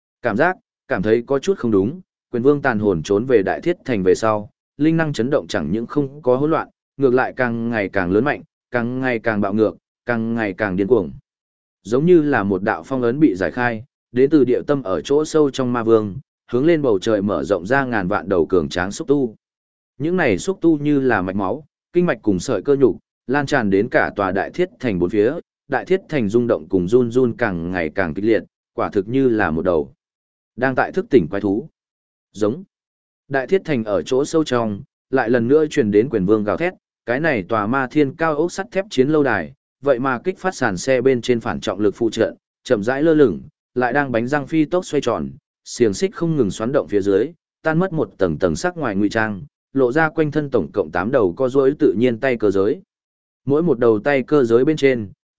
Cảm thấy có chút không đúng, quyền vương tàn hồn trốn về Đại Thiết Thành về sau, linh năng chấn động chẳng những không có hỗn loạn, ngược lại càng ngày càng lớn mạnh, càng ngày càng bạo ngược, càng ngày càng điên cuồng. Giống như là một đạo phong ấn bị giải khai, đến từ địa tâm ở chỗ sâu trong ma vương, hướng lên bầu trời mở rộng ra ngàn vạn đầu cường tráng xúc tu. Những này xúc tu như là mạch máu, kinh mạch cùng sợi cơ nhục, lan tràn đến cả tòa Đại Thiết Thành bốn phía, Đại Thiết Thành rung động cùng run run càng ngày càng kịch liệt, quả thực như là một đầu đang tại thức tỉnh quái thú. Giống. Đại Thiết Thành ở chỗ sâu trong, lại lần nữa truyền đến quyền vương gào thét, cái này tòa ma thiên cao ốc sắt thép chiến lâu đài, vậy mà kích phát sàn xe bên trên phản trọng lực phụ trợ, chậm rãi lơ lửng, lại đang bánh răng phi tốc xoay tròn, xiềng xích không ngừng xoắn động phía dưới, tan mất một tầng tầng sắc ngoài ngụy trang, lộ ra quanh thân tổng cộng 8 đầu co duỗi tự nhiên tay cơ giới. Mỗi một đầu tay cơ giới bên trên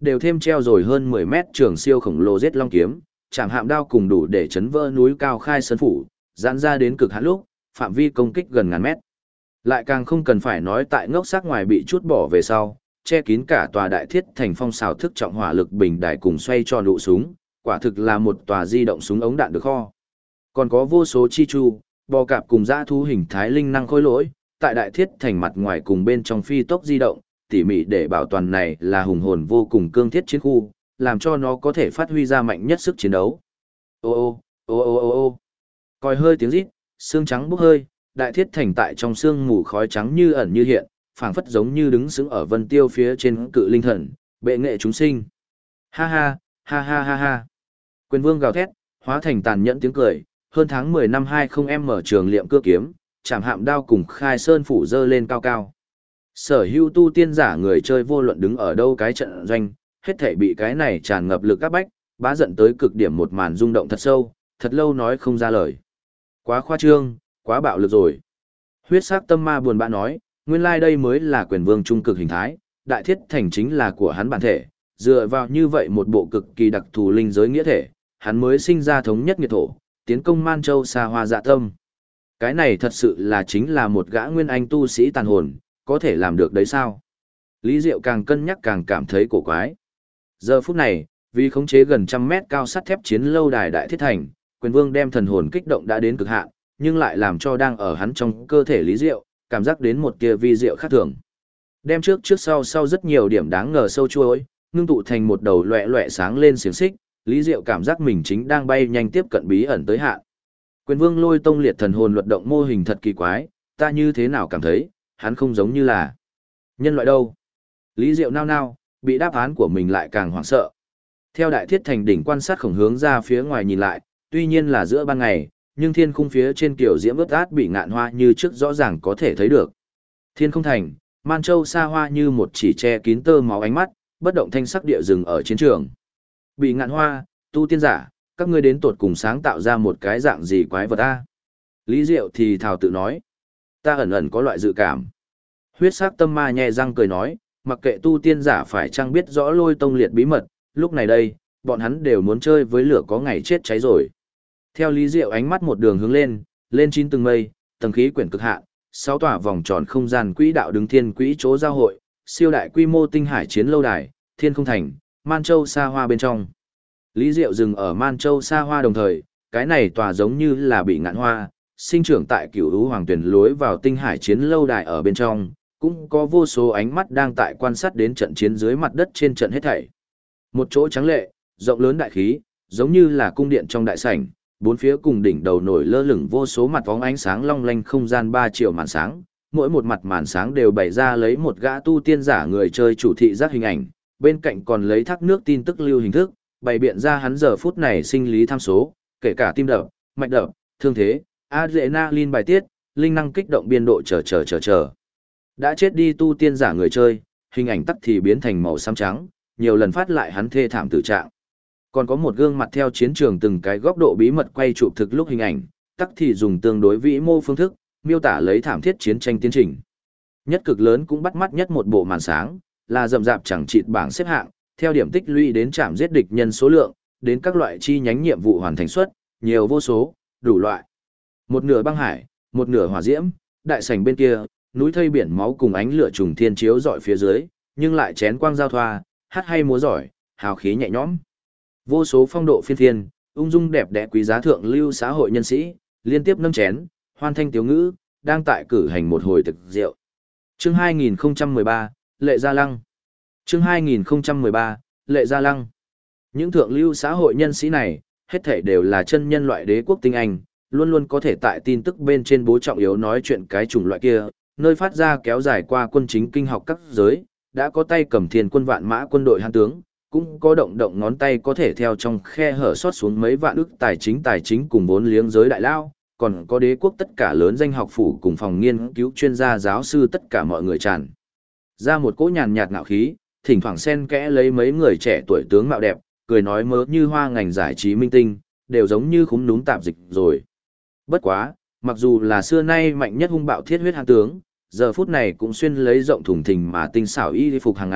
đều thêm treo rồi hơn 10 mét trường siêu khổng lồ giết long kiếm, chạm hạm đao cùng đủ để chấn vỡ núi cao khai sơn phủ, giãn ra đến cực hạn lúc, phạm vi công kích gần ngàn mét. Lại càng không cần phải nói tại ngốc sắc ngoài bị chút bỏ về sau, che kín cả tòa đại thiết thành phong xào thức trọng hỏa lực bình đài cùng xoay tròn đụ súng, quả thực là một tòa di động súng ống đạn được kho. Còn có vô số chi chu, bò cạp cùng dã thú hình thái linh năng khôi lỗi, tại đại thiết thành mặt ngoài cùng bên trong phi tốc di động, tỉ mỉ để bảo toàn này là hùng hồn vô cùng cương thiết chiến khu, làm cho nó có thể phát huy ra mạnh nhất sức chiến đấu. Ô ô, ô ô ô ô, còi hơi tiếng rít, xương trắng bốc hơi, đại thiết thành tại trong sương mù khói trắng như ẩn như hiện, phảng phất giống như đứng sững ở vân tiêu phía trên cự linh thần, bệ nghệ chúng sinh. Ha ha, ha ha ha ha. Quyền vương gào thét, hóa thành tàn nhẫn tiếng cười, hơn tháng 10 năm 20M mở trường liệm cưa kiếm, chạm hạm đao cùng khai sơn phủ dơ lên cao cao. Sở hữu tu tiên giả người chơi vô luận đứng ở đâu cái trận doanh, hết thể bị cái này tràn ngập lực các bách, bá giận tới cực điểm một màn rung động thật sâu, thật lâu nói không ra lời. Quá khoa trương, quá bạo lực rồi. Huyết sắc tâm ma buồn bã nói, nguyên lai đây mới là quyền vương trung cực hình thái, đại thiết thành chính là của hắn bản thể, dựa vào như vậy một bộ cực kỳ đặc thù linh giới nghĩa thể, hắn mới sinh ra thống nhất nghiệt thổ, tiến công Man Châu xa hoa dạ tâm. Cái này thật sự là chính là một gã nguyên anh tu sĩ tàn hồn, có thể làm được đấy sao? Lý Diệu càng cân nhắc càng cảm thấy cổ quái. Giờ phút này, vì khống chế gần trăm mét cao sắt thép chiến lâu đài đại thiết thành, quyền vương đem thần hồn kích động đã đến cực hạn, nhưng lại làm cho đang ở hắn trong cơ thể Lý Diệu, cảm giác đến một tia vi diệu khác thường. Đem trước sau rất nhiều điểm đáng ngờ sâu chuối, ngưng tụ thành một đầu loẹ loẹ sáng lên xiềng xích, Lý Diệu cảm giác mình chính đang bay nhanh tiếp cận bí ẩn tới hạn. Quyền vương lôi tông liệt thần hồn luật động mô hình thật kỳ quái, ta như thế nào cảm thấy, hắn không giống như là nhân loại đâu. Lý Diệu nao nao, bị đáp án của mình lại càng hoảng sợ. Theo đại thiết thành đỉnh quan sát khổng hướng ra phía ngoài nhìn lại, tuy nhiên là giữa ban ngày, nhưng thiên khung phía trên kiểu diễm ướt át bị ngạn hoa như trước rõ ràng có thể thấy được. Thiên không thành, Man Châu xa hoa như một chỉ che kín tơ máu ánh mắt, bất động thanh sắc địa rừng ở chiến trường. Bị ngạn hoa, tu tiên giả, các ngươi đến tột cùng sáng tạo ra một cái dạng gì quái vật a? Lý Diệu thì thào tự nói. Ta ẩn ẩn có loại dự cảm. Huyết sắc tâm ma nhẹ răng cười nói, mặc kệ tu tiên giả phải chăng biết rõ lôi tông liệt bí mật, lúc này đây, bọn hắn đều muốn chơi với lửa có ngày chết cháy rồi. Theo Lý Diệu ánh mắt một đường hướng lên, lên chín tầng mây, tầng khí quyển cực hạn, 6 tòa vòng tròn không gian quỹ đạo đứng thiên quỹ chỗ giao hội, siêu đại quy mô tinh hải chiến lâu đài, thiên không thành, Man Châu xa hoa bên trong. Lý Diệu dừng ở Man Châu xa hoa đồng thời, cái này tòa giống như là bị ngạn hoa, sinh trưởng tại cửu lũ hoàng tuyển lối vào tinh hải chiến lâu đài ở bên trong, cũng có vô số ánh mắt đang tại quan sát đến trận chiến dưới mặt đất trên trận hết thảy. Một chỗ trắng lệ, rộng lớn đại khí, giống như là cung điện trong đại sảnh, bốn phía cùng đỉnh đầu nổi lơ lửng vô số mặt vóng ánh sáng long lanh không gian 3 triệu màn sáng, mỗi một mặt màn sáng đều bày ra lấy một gã tu tiên giả người chơi chủ thị giác hình ảnh, bên cạnh còn lấy thác nước tin tức lưu hình thức, bày biện ra hắn giờ phút này sinh lý tham số, kể cả tim đập, mạch đập, thương thế, adrenaline bài tiết, linh năng kích động biên độ chờ. Đã chết đi tu tiên giả người chơi, hình ảnh tắc thì biến thành màu xám trắng, nhiều lần phát lại hắn thê thảm tử trạng. Còn có một gương mặt theo chiến trường từng cái góc độ bí mật quay chụp thực lúc hình ảnh, tắc thì dùng tương đối vĩ mô phương thức, miêu tả lấy thảm thiết chiến tranh tiến trình. Nhất cực lớn cũng bắt mắt nhất một bộ màn sáng, là rậm rạp chẳng chịt bảng xếp hạng, theo điểm tích lũy đến chạm giết địch nhân số lượng, đến các loại chi nhánh nhiệm vụ hoàn thành suất, nhiều vô số, đủ loại. Một nửa băng hải, một nửa hỏa diễm, đại sảnh bên kia, núi thây biển máu cùng ánh lửa trùng thiên chiếu dọi phía dưới, nhưng lại chén quang giao thoa, hát hay múa giỏi, hào khí nhẹ nhõm. Vô số phong độ phiên phiên, ung dung đẹp đẽ quý giá thượng lưu xã hội nhân sĩ, liên tiếp nâng chén, hoan thanh tiếu ngữ, đang tại cử hành một hồi thực rượu. Chương 2013, Lệ Gia Lăng. Chương 2013, Lệ Gia Lăng. Những thượng lưu xã hội nhân sĩ này, hết thảy đều là chân nhân loại đế quốc tinh anh, luôn luôn có thể tại tin tức bên trên bố trọng yếu nói chuyện cái chủng loại kia, nơi phát ra kéo dài qua quân chính kinh học các giới, đã có tay cầm thiên quân vạn mã quân đội hán tướng, cũng có động động ngón tay có thể theo trong khe hở sót xuống mấy vạn ức tài chính cùng vốn liếng giới đại lao, còn có đế quốc tất cả lớn danh học phủ cùng phòng nghiên cứu chuyên gia giáo sư tất cả mọi người tràn ra một cỗ nhàn nhạt ngạo khí, thỉnh thoảng xen kẽ lấy mấy người trẻ tuổi tướng mạo đẹp, cười nói mớ như hoa ngành giải trí minh tinh, đều giống như khúm núm tạp dịch rồi. Bất quá, mặc dù là xưa nay mạnh nhất hung bạo thiết huyết hán tướng, giờ phút này cũng xuyên lấy rộng thùng thình mà tinh xảo y phục hàng ngày,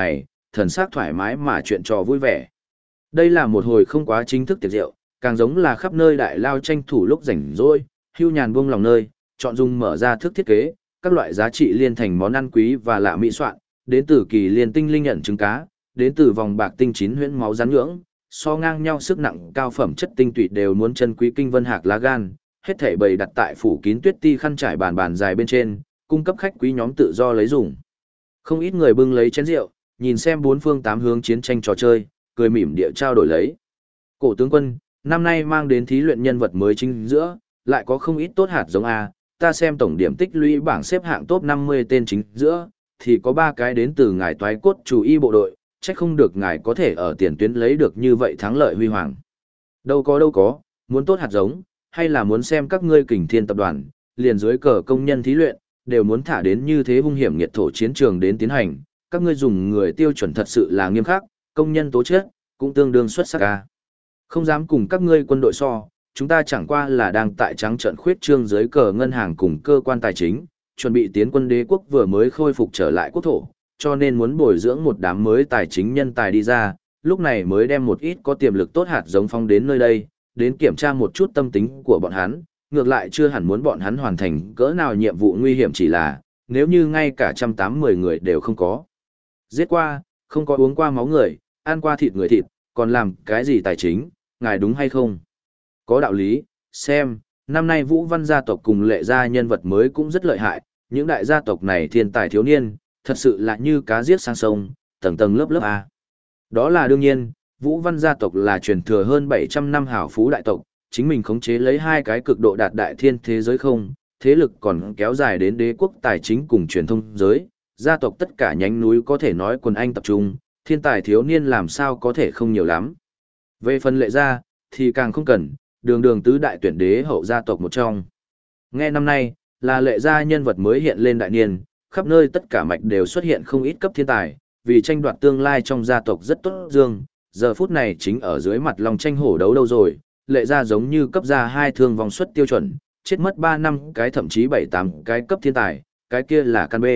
thần sắc thoải mái mà chuyện trò vui vẻ. Đây là một hồi không quá chính thức tiệc rượu, càng giống là khắp nơi đại lao tranh thủ lúc rảnh rỗi, hưu nhàn buông lòng nơi, chọn dùng mở ra thức thiết kế, các loại giá trị liên thành món ăn quý và lạ mỹ soạn, đến từ kỳ liên tinh linh nhận trứng cá, đến từ vòng bạc tinh chín huyễn máu rắn nhưỡng, so ngang nhau sức nặng cao phẩm chất tinh tụy đều muốn chân quý kinh vân hạc lá gan, hết thảy bày đặt tại phủ kín tuyết ti khăn trải bàn bàn dài bên trên, cung cấp khách quý nhóm tự do lấy dùng. Không ít người bưng lấy chén rượu, nhìn xem bốn phương tám hướng chiến tranh trò chơi, cười mỉm địa trao đổi lấy. Cổ tướng quân, năm nay mang đến thí luyện nhân vật mới chính giữa, lại có không ít tốt hạt giống A, ta xem tổng điểm tích lũy bảng xếp hạng top 50 tên chính giữa, thì có 3 cái đến từ ngài toái cốt chủ y bộ đội, chắc không được ngài có thể ở tiền tuyến lấy được như vậy thắng lợi huy hoàng. Đâu có, muốn tốt hạt giống, hay là muốn xem các ngươi Kình Thiên tập đoàn, liền dưới cờ công nhân thí luyện, đều muốn thả đến như thế hung hiểm nghiệt thổ chiến trường đến tiến hành, các ngươi dùng người tiêu chuẩn thật sự là nghiêm khắc, công nhân tố chất cũng tương đương xuất sắc ca. Không dám cùng các ngươi quân đội so, chúng ta chẳng qua là đang tại trắng trận khuyết trương dưới cờ ngân hàng cùng cơ quan tài chính, chuẩn bị tiến quân đế quốc vừa mới khôi phục trở lại quốc thổ, cho nên muốn bồi dưỡng một đám mới tài chính nhân tài đi ra, lúc này mới đem một ít có tiềm lực tốt hạt giống phong đến nơi đây, đến kiểm tra một chút tâm tính của bọn hắn, ngược lại chưa hẳn muốn bọn hắn hoàn thành cỡ nào nhiệm vụ nguy hiểm, chỉ là, nếu như ngay cả 180 người đều không có giết qua, không có uống qua máu người, ăn qua thịt người thịt, còn làm cái gì tài chính, ngài đúng hay không? Có đạo lý, xem, năm nay Vũ Văn gia tộc cùng Lệ gia nhân vật mới cũng rất lợi hại, những đại gia tộc này thiên tài thiếu niên, thật sự là như cá giết sang sông, tầng tầng lớp lớp A. Đó là đương nhiên, Vũ Văn gia tộc là truyền thừa hơn 700 năm hảo phú đại tộc, chính mình khống chế lấy 2 cái cực độ đạt đại thiên thế giới không, thế lực còn kéo dài đến đế quốc tài chính cùng truyền thông giới, gia tộc tất cả nhánh núi có thể nói quần anh tập trung, thiên tài thiếu niên làm sao có thể không nhiều lắm. Về phần Lệ gia, thì càng không cần, đường đường tứ đại tuyển đế hậu gia tộc một trong. Nghe năm nay, là Lệ gia nhân vật mới hiện lên đại niên, khắp nơi tất cả mạch đều xuất hiện không ít cấp thiên tài, vì tranh đoạt tương lai trong gia tộc rất tốt dương, giờ phút này chính ở dưới mặt lòng tranh hổ đấu đâu rồi, Lệ gia giống như cấp ra 2 thương vòng suất tiêu chuẩn, chết mất 3 năm cái thậm chí 7-8 cái cấp thiên tài, cái kia là căn B.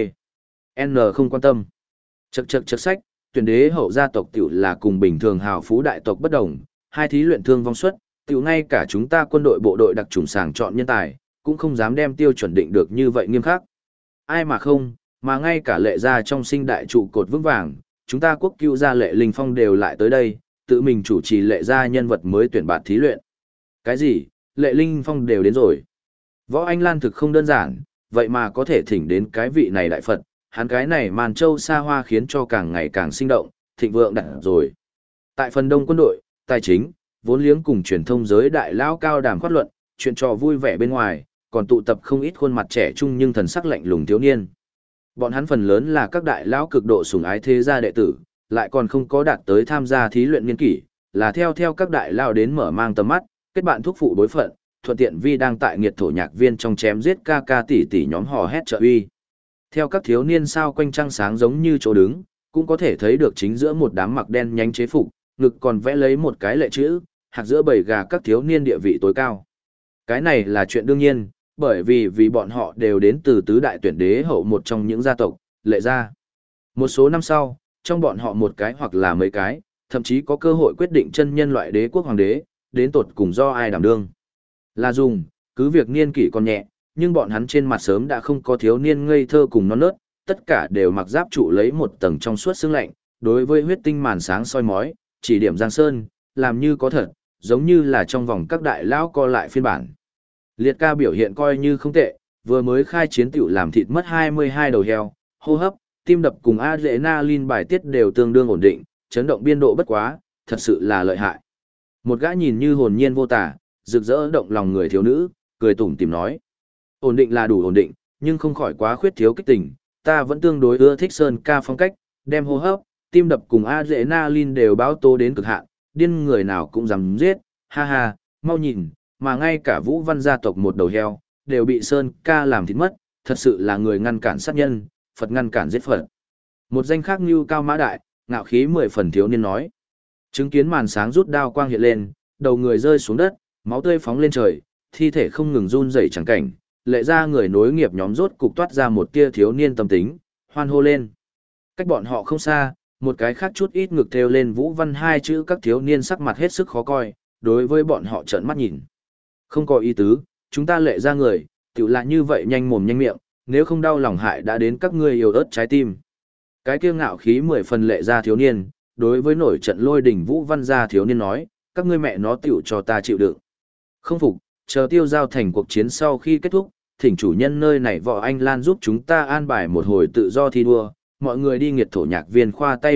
N không quan tâm. Chậc sách, tuyển đế hậu gia tộc tiểu là cùng bình thường hào phú đại tộc bất đồng, 2 thí luyện thương vong suất, tiểu ngay cả chúng ta quân đội bộ đội đặc chủng sàng chọn nhân tài, cũng không dám đem tiêu chuẩn định được như vậy nghiêm khắc. Ai mà không, mà ngay cả Lệ gia trong sinh đại trụ cột vững vàng, chúng ta quốc cựu gia Lệ Linh Phong đều lại tới đây, tự mình chủ trì Lệ gia nhân vật mới tuyển bạt thí luyện. Cái gì, Lệ Linh Phong đều đến rồi. Võ Anh Lan thực không đơn giản, vậy mà có thể thỉnh đến cái vị này đại Phật, hắn cái này màn châu xa hoa khiến cho càng ngày càng sinh động, thịnh vượng đặt rồi. Tại phần đông quân đội, tài chính, vốn liếng cùng truyền thông giới đại lao cao đàm khoát luận, chuyện trò vui vẻ bên ngoài, còn tụ tập không ít khuôn mặt trẻ trung nhưng thần sắc lạnh lùng thiếu niên. Bọn hắn phần lớn là các đại lão cực độ sủng ái thế gia đệ tử, lại còn không có đạt tới tham gia thí luyện niên kỷ, là theo các đại lao đến mở mang tầm mắt, kết bạn thúc phụ đối phận, thuận tiện vi đang tại nghiệt thổ nhạc viên trong chém giết ca ca tỷ tỷ nhóm hò hét trợ uy. Theo các thiếu niên sao quanh trăng sáng giống như chỗ đứng, cũng có thể thấy được chính giữa một đám mặc đen nhánh chế phục, ngực còn vẽ lấy một cái lệ chữ, hạt giữa bầy gà các thiếu niên địa vị tối cao. Cái này là chuyện đương nhiên, bởi vì bọn họ đều đến từ tứ đại tuyển đế hậu một trong những gia tộc, Lệ gia. Một số năm sau, trong bọn họ một cái hoặc là mấy cái, thậm chí có cơ hội quyết định chân nhân loại đế quốc hoàng đế, đến tột cùng do ai đảm đương. Là dùng, cứ việc niên kỷ còn nhẹ, nhưng bọn hắn trên mặt sớm đã không có thiếu niên ngây thơ cùng non nớt, tất cả đều mặc giáp trụ lấy một tầng trong suốt xương lạnh, đối với huyết tinh màn sáng soi mói, chỉ điểm giang sơn, làm như có thật, giống như là trong vòng các đại lão co lại phiên bản. Liệt ca biểu hiện coi như không tệ, vừa mới khai chiến tiểu làm thịt mất 22 đầu heo, hô hấp, tim đập cùng adrenaline bài tiết đều tương đương ổn định, chấn động biên độ bất quá, thật sự là lợi hại. Một gã nhìn như hồn nhiên vô tả, rực rỡ động lòng người thiếu nữ, cười tủm tỉm nói. Ổn định là đủ ổn định, nhưng không khỏi quá khuyết thiếu kích tình, ta vẫn tương đối ưa thích Sơn ca phong cách, đem hô hấp, tim đập cùng adrenaline đều báo tố đến cực hạn, điên người nào cũng dám giết, ha ha, mau nhìn, mà ngay cả Vũ Văn gia tộc một đầu heo, đều bị Sơn ca làm thịt mất, thật sự là người ngăn cản sát nhân, Phật ngăn cản giết Phật. Một danh khác như cao mã đại, ngạo khí 10 phần thiếu niên nói. Chứng kiến màn sáng rút đao quang hiện lên, đầu người rơi xuống đất, máu tươi phóng lên trời, thi thể không ngừng run rẩy chẳng cảnh, Lệ ra người nối nghiệp nhóm rốt cục toát ra một tia thiếu niên tâm tính, hoan hô lên. Cách bọn họ không xa, một cái khác chút ít ngực thêu lên Vũ Văn hai chữ các thiếu niên sắc mặt hết sức khó coi, đối với bọn họ trợn mắt nhìn. Không có ý tứ, chúng ta Lệ gia người, tiểu là như vậy nhanh mồm nhanh miệng, nếu không đau lòng hại đã đến các ngươi yếu ớt trái tim. Cái kiêu ngạo khí 10 phần Lệ gia thiếu niên, đối với nổi trận lôi đỉnh Vũ Văn gia thiếu niên nói, các ngươi mẹ nó tiểu cho ta chịu đựng. Không phục, chờ Tiêu Giao thành cuộc chiến sau khi kết thúc, thỉnh chủ nhân nơi này Võ Anh Lan giúp chúng ta an bài một hồi tự do thi đua, mọi người đi nghiệt thổ nhạc viên khoa tay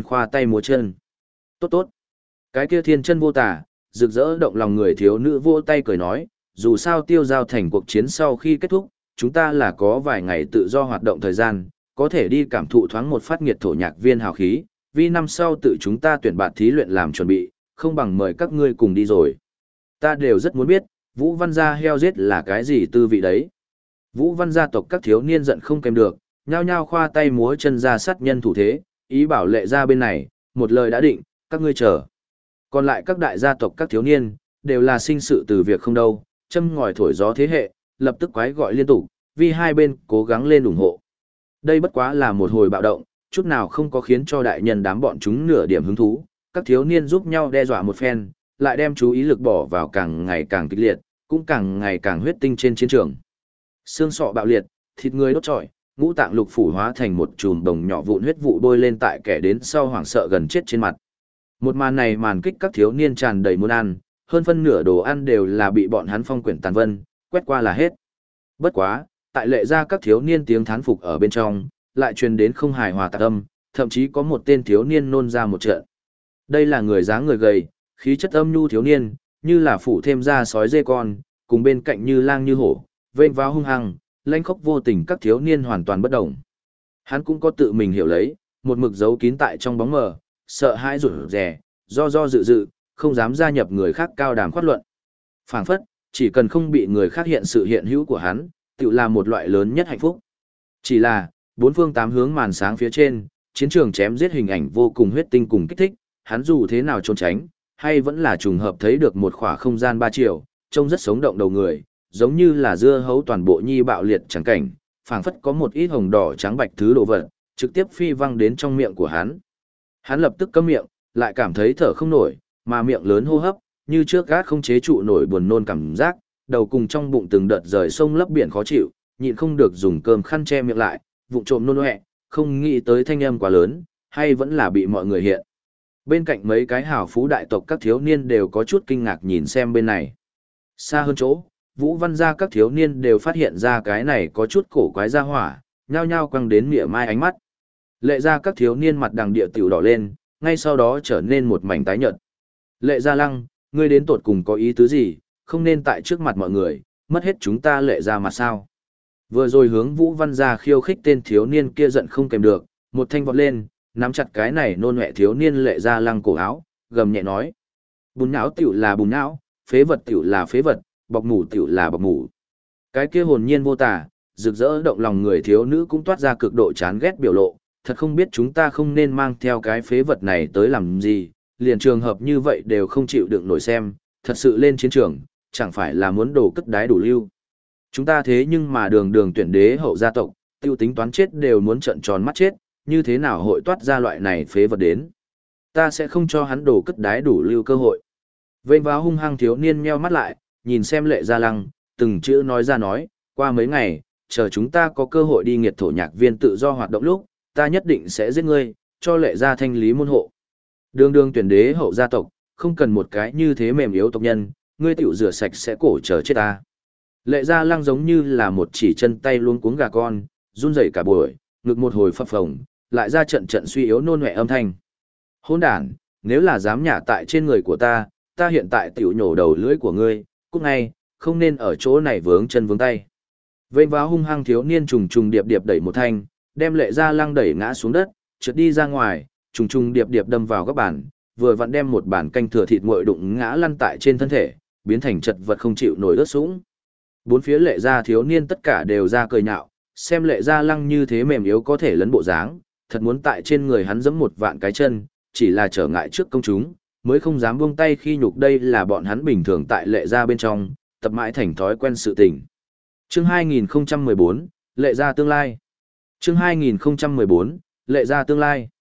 múa chân. Tốt tốt. Cái kia thiên chân vô tả, rực rỡ động lòng người thiếu nữ vô tay cười nói, dù sao Tiêu Giao thành cuộc chiến sau khi kết thúc, chúng ta là có vài ngày tự do hoạt động thời gian, có thể đi cảm thụ thoáng một phát nghiệt thổ nhạc viên hào khí, vì năm sau tự chúng ta tuyển bạn thí luyện làm chuẩn bị, không bằng mời các ngươi cùng đi rồi. Ta đều rất muốn biết, Vũ Văn gia heo giết là cái gì tư vị đấy. Vũ Văn gia tộc các thiếu niên giận không kèm được, nhao nhao khoa tay múa chân ra sát nhân thủ thế, ý bảo Lệ gia bên này, một lời đã định, các ngươi chờ. Còn lại các đại gia tộc các thiếu niên, đều là sinh sự từ việc không đâu, châm ngòi thổi gió thế hệ, lập tức quái gọi liên tục, vì hai bên cố gắng lên ủng hộ. Đây bất quá là một hồi bạo động, chút nào không có khiến cho đại nhân đám bọn chúng nửa điểm hứng thú, các thiếu niên giúp nhau đe dọa một phen, lại đem chú ý lực bỏ vào càng ngày càng kịch liệt, cũng càng ngày càng huyết tinh trên chiến trường. Xương sọ bạo liệt, thịt người đốt trọi, ngũ tạng lục phủ hóa thành một chùm đồng nhỏ vụn huyết vụ bôi lên tại kẻ đến sau hoảng sợ gần chết trên mặt. Một màn này màn kích các thiếu niên tràn đầy muốn ăn, hơn phân nửa đồ ăn đều là bị bọn hắn phong quyển tàn vân, quét qua là hết. Bất quá, tại Lệ gia các thiếu niên tiếng thán phục ở bên trong, lại truyền đến không hài hòa tạc âm, thậm chí có một tên thiếu niên nôn ra một trận. Đây là người dáng người gầy, khí chất âm nhu thiếu niên, như là phủ thêm ra sói dê con, cùng bên cạnh như lang như hổ, vênh váo hung hăng, lanh khốc vô tình các thiếu niên hoàn toàn bất động. Hắn cũng có tự mình hiểu lấy, một mực giấu kín tại trong bóng mờ, sợ hãi rụt rè, do dự, không dám gia nhập người khác cao đàm khoát luận. Phảng phất, chỉ cần không bị người khác hiện sự hiện hữu của hắn, tự là một loại lớn nhất hạnh phúc. Chỉ là, bốn phương tám hướng màn sáng phía trên, chiến trường chém giết hình ảnh vô cùng huyết tinh cùng kích thích, hắn dù thế nào trốn tránh, hay vẫn là trùng hợp thấy được một khỏa không gian 3 triệu, trông rất sống động đầu người, giống như là dưa hấu toàn bộ nhi bạo liệt chẳng cảnh, phảng phất có một ít hồng đỏ trắng bạch thứ đồ vật, trực tiếp phi văng đến trong miệng của hắn. Hắn lập tức câm miệng, lại cảm thấy thở không nổi, mà miệng lớn hô hấp, như trước gác không chế trụ nổi buồn nôn cảm giác, đầu cùng trong bụng từng đợt rời sông lấp biển khó chịu, nhịn không được dùng cơm khăn che miệng lại, vụng trộm nôn ọe, không nghĩ tới thanh âm quá lớn, hay vẫn là bị mọi người hiện. Bên cạnh mấy cái hào phú đại tộc các thiếu niên đều có chút kinh ngạc nhìn xem bên này. Xa hơn chỗ, Vũ Văn gia các thiếu niên đều phát hiện ra cái này có chút cổ quái ra hỏa, nhao nhao quăng đến mỉa mai ánh mắt. Lệ gia các thiếu niên mặt đằng địa tiểu đỏ lên, ngay sau đó trở nên một mảnh tái nhợt. Lệ Gia Lăng, ngươi đến tột cùng có ý tứ gì, không nên tại trước mặt mọi người, mất hết chúng ta Lệ Gia mặt sao. Vừa rồi hướng Vũ Văn gia khiêu khích tên thiếu niên kia giận không kèm được, một thanh vọt lên, nắm chặt cái này nôn nhẹ thiếu niên Lệ Gia Lăng cổ áo, gầm nhẹ nói. Bùn não tiểu là bùn não, phế vật tiểu là phế vật, bọc mủ tiểu là bọc mủ. Cái kia hồn nhiên vô tả, rực rỡ động lòng người thiếu nữ cũng toát ra cực độ chán ghét biểu lộ, thật không biết chúng ta không nên mang theo cái phế vật này tới làm gì, liền trường hợp như vậy đều không chịu đựng nổi xem, thật sự lên chiến trường, chẳng phải là muốn đổ cất đái đủ lưu. Chúng ta thế nhưng mà đường đường tuyển đế hậu gia tộc, tiêu tính toán chết đều muốn trận tròn mắt chết, như thế nào hội toát ra loại này phế vật đến. Ta sẽ không cho hắn đổ cất đái đủ lưu cơ hội. Vênh váo hung hăng thiếu niên nheo mắt lại, nhìn xem Lệ Gia Lăng, từng chữ nói ra nói, qua mấy ngày, chờ chúng ta có cơ hội đi nghiệt thổ nhạc viên tự do hoạt động lúc, ta nhất định sẽ giết ngươi, cho Lệ Gia thanh lý môn hộ. Đường đường tuyển đế hậu gia tộc, không cần một cái như thế mềm yếu tộc nhân, ngươi tiểu rửa sạch sẽ cổ chờ chết ta. Lệ Gia Lăng giống như là một chỉ chân tay luống cuống gà con, run rẩy cả buổi, ngực một hồi phập phồng, lại ra trận trận suy yếu nôn mẹ âm thanh. Hỗn đản, nếu là dám nhả tại trên người của ta, ta hiện tại tiểu nhổ đầu lưỡi của ngươi, cút ngay, không nên ở chỗ này vướng chân vướng tay. Vênh váo hung hăng thiếu niên trùng trùng điệp điệp đẩy một thanh, đem Lệ Gia Lăng đẩy ngã xuống đất, trượt đi ra ngoài, trùng trùng điệp điệp đâm vào góc bàn, vừa vặn đem một bàn canh thừa thịt nguội đụng ngã lăn tại trên thân thể, biến thành chật vật không chịu nổi ướt sũng. Bốn phía Lệ Gia thiếu niên tất cả đều ra cười nhạo, xem Lệ Gia Lăng như thế mềm yếu có thể lấn bộ dáng, thật muốn tại trên người hắn giẫm một vạn cái chân, chỉ là trở ngại trước công chúng, mới không dám buông tay khi nhục đây là bọn hắn bình thường tại Lệ Gia bên trong, tập mãi thành thói quen sự tình. Chương 2014, Lệ Gia tương lai. Chương 2014, Lệ Gia tương lai.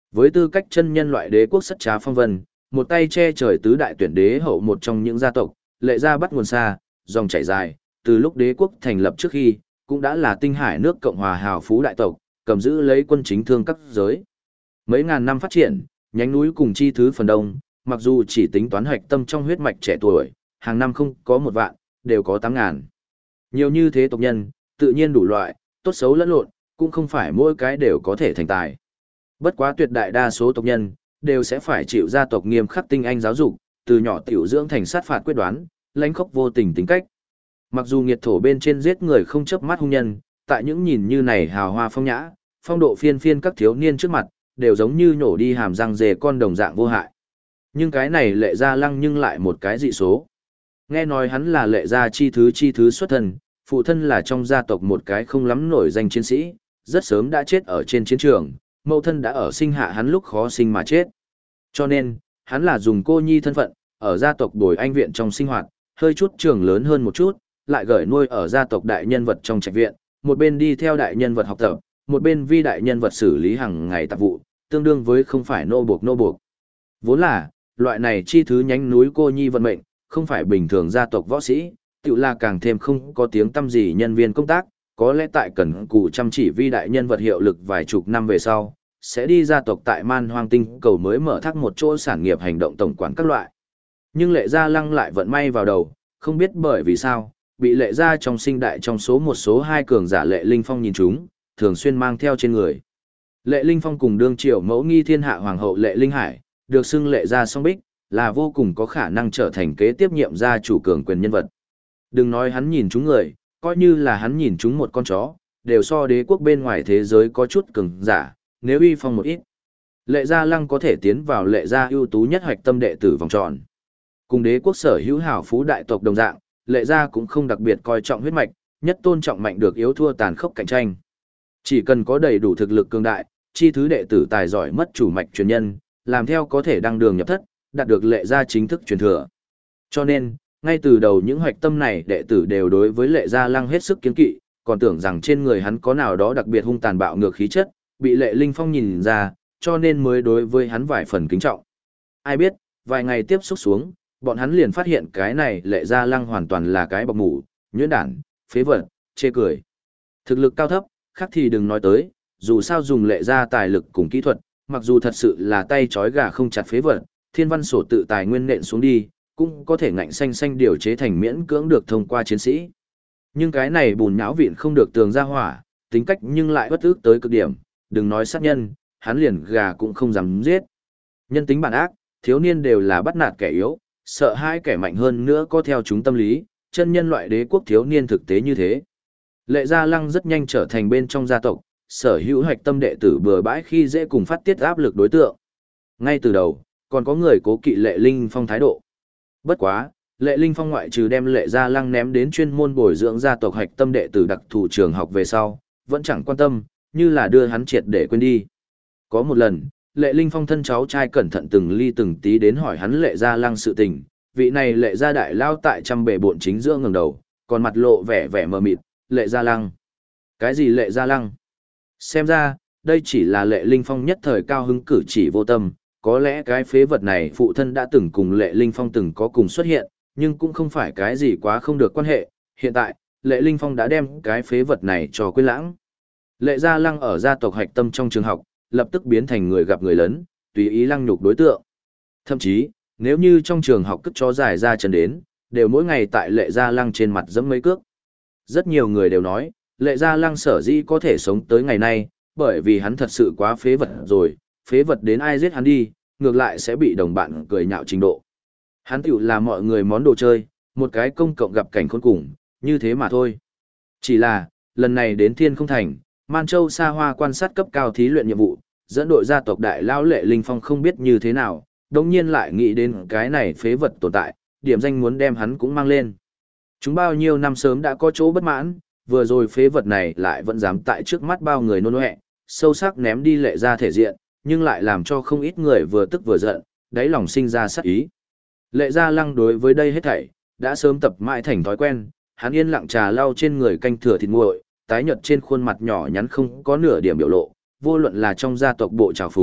Với tư cách chân nhân loại đế quốc sất trá phong vân, một tay che trời tứ đại tuyển đế hậu một trong những gia tộc, Lệ gia bắt nguồn xa, dòng chảy dài, từ lúc đế quốc thành lập trước khi, cũng đã là tinh hải nước Cộng hòa hào phú đại tộc, cầm giữ lấy quân chính thương các giới. Mấy ngàn năm phát triển, nhánh núi cùng chi thứ phần đông, mặc dù chỉ tính toán hoạch tâm trong huyết mạch trẻ tuổi, hàng năm không có 1 vạn, đều có 8.000. Nhiều như thế tộc nhân, tự nhiên đủ loại, tốt xấu lẫn lộn, cũng không phải mỗi cái đều có thể thành tài. Bất quá tuyệt đại đa số tộc nhân, đều sẽ phải chịu gia tộc nghiêm khắc tinh anh giáo dục, từ nhỏ tiểu dưỡng thành sát phạt quyết đoán, lãnh khốc vô tình tính cách. Mặc dù nghiệt thổ bên trên giết người không chớp mắt hung nhân, tại những nhìn như này hào hoa phong nhã, phong độ phiên phiên các thiếu niên trước mặt, đều giống như nhổ đi hàm răng dề con đồng dạng vô hại. Nhưng cái này Lệ Gia Lăng nhưng lại một cái dị số. Nghe nói hắn là Lệ gia chi thứ xuất thân, phụ thân là trong gia tộc một cái không lắm nổi danh chiến sĩ, rất sớm đã chết ở trên chiến trường, mẫu thân đã ở sinh hạ hắn lúc khó sinh mà chết. Cho nên, hắn là dùng cô nhi thân phận, ở gia tộc bồi anh viện trong sinh hoạt, hơi chút trường lớn hơn một chút, lại gởi nuôi ở gia tộc đại nhân vật trong trạch viện, một bên đi theo đại nhân vật học tập, một bên vi đại nhân vật xử lý hàng ngày tạp vụ, tương đương với không phải nô buộc. Vốn là, loại này chi thứ nhánh núi cô nhi vận mệnh, không phải bình thường gia tộc võ sĩ, tự là càng thêm không có tiếng tăm gì nhân viên công tác, có lẽ tại cần cù chăm chỉ vi đại nhân vật hiệu lực vài chục năm về sau, sẽ đi gia tộc tại Man Hoang Tinh cầu mới mở thác một chỗ sản nghiệp hành động tổng quản các loại. Nhưng Lệ Gia Lăng lại vận may vào đầu, không biết bởi vì sao, bị Lệ Gia trong sinh đại trong số 2 cường giả Lệ Linh Phong nhìn chúng, thường xuyên mang theo trên người. Lệ Linh Phong cùng đương triều mẫu nghi thiên hạ hoàng hậu Lệ Linh Hải, được xưng Lệ Gia song bích, là vô cùng có khả năng trở thành kế tiếp nhiệm gia chủ cường quyền nhân vật. Đừng nói hắn nhìn chúng người, coi như là hắn nhìn chúng một con chó, đều so đế quốc bên ngoài thế giới có chút cường giả, nếu uy phong một ít. Lệ Gia Lăng có thể tiến vào Lệ Gia ưu tú nhất hoạch tâm đệ tử vòng tròn. Cùng đế quốc sở hữu hảo phú đại tộc đồng dạng, Lệ Gia cũng không đặc biệt coi trọng huyết mạch, nhất tôn trọng mạnh được yếu thua tàn khốc cạnh tranh. Chỉ cần có đầy đủ thực lực cường đại, chi thứ đệ tử tài giỏi mất chủ mạch truyền nhân, làm theo có thể đăng đường nhập thất, đạt được Lệ Gia chính thức truyền thừa. Cho nên, ngay từ đầu những hoạch tâm này đệ tử đều đối với Lệ Gia Lăng hết sức kiêng kỵ, còn tưởng rằng trên người hắn có nào đó đặc biệt hung tàn bạo ngược khí chất, bị Lệ Linh Phong nhìn ra, cho nên mới đối với hắn vài phần kính trọng. Ai biết, vài ngày tiếp xúc xuống, bọn hắn liền phát hiện cái này Lệ Gia Lăng hoàn toàn là cái bọc mủ, nhuyễn đản, phế vật, chê cười. Thực lực cao thấp, khác thì đừng nói tới, dù sao dùng Lệ Gia tài lực cùng kỹ thuật, mặc dù thật sự là tay trói gà không chặt phế vật, thiên văn sổ tự tài nguyên nện xuống đi, cũng có thể ngạnh xanh xanh điều chế thành miễn cưỡng được thông qua chiến sĩ. Nhưng cái này bùn nhão vịn không được tường ra hỏa, tính cách nhưng lại bất ức tới cực điểm, đừng nói sát nhân, hắn liền gà cũng không dám giết. Nhân tính bản ác, thiếu niên đều là bắt nạt kẻ yếu, sợ hai kẻ mạnh hơn nữa có theo chúng tâm lý, chân nhân loại đế quốc thiếu niên thực tế như thế. Lệ Gia Lăng rất nhanh trở thành bên trong gia tộc, sở hữu hoạch tâm đệ tử bừa bãi khi dễ cùng phát tiết áp lực đối tượng. Ngay từ đầu, còn có người cố kỵ Lệ Linh Phong thái độ. Bất quá, Lệ Linh Phong ngoại trừ đem Lệ Gia Lăng ném đến chuyên môn bồi dưỡng gia tộc hoạch tâm đệ tử đặc thù trường học về sau, vẫn chẳng quan tâm, như là đưa hắn triệt để quên đi. Có một lần, Lệ Linh Phong thân cháu trai cẩn thận từng ly từng tí đến hỏi hắn Lệ Gia Lăng sự tình, vị này Lệ Gia đại lao tại trăm bề bộn chính giữa ngẩng đầu, còn mặt lộ vẻ mờ mịt, Lệ Gia Lăng. Cái gì Lệ Gia Lăng? Xem ra, đây chỉ là Lệ Linh Phong nhất thời cao hứng cử chỉ vô tâm, có lẽ cái phế vật này phụ thân đã từng cùng Lệ Linh Phong từng có cùng xuất hiện, nhưng cũng không phải cái gì quá không được quan hệ, hiện tại, Lệ Linh Phong đã đem cái phế vật này cho quên lãng. Lệ Gia Lăng ở gia tộc hạch tâm trong trường học, lập tức biến thành người gặp người lớn, tùy ý lăng nhục đối tượng. Thậm chí, nếu như trong trường học cất chó dài ra chân đến, đều mỗi ngày tại Lệ Gia Lăng trên mặt giẫm mấy cước. Rất nhiều người đều nói, Lệ Gia Lăng sở dĩ có thể sống tới ngày nay, bởi vì hắn thật sự quá phế vật rồi, phế vật đến ai giết hắn đi, ngược lại sẽ bị đồng bạn cười nhạo trình độ. Hắn tiểu là mọi người món đồ chơi, một cái công cộng gặp cảnh khốn cùng, như thế mà thôi. Chỉ là, lần này đến Thiên Không Thành, Man Châu xa hoa quan sát cấp cao thí luyện nhiệm vụ, dẫn đội gia tộc đại lao Lệ Linh Phong không biết như thế nào, đồng nhiên lại nghĩ đến cái này phế vật tồn tại, điểm danh muốn đem hắn cũng mang lên. Chúng bao nhiêu năm sớm đã có chỗ bất mãn, vừa rồi phế vật này lại vẫn dám tại trước mắt bao người nôn ọe, sâu sắc ném đi Lệ Gia thể diện, nhưng lại làm cho không ít người vừa tức vừa giận, đáy lòng sinh ra sát ý. Lệ Gia Lăng đối với đây hết thảy, đã sớm tập mãi thành thói quen, hắn yên lặng trà lau trên người canh thừa thịt nguội, tái nhợt trên khuôn mặt nhỏ nhắn không có nửa điểm biểu lộ, vô luận là trong gia tộc bộ trào phúng,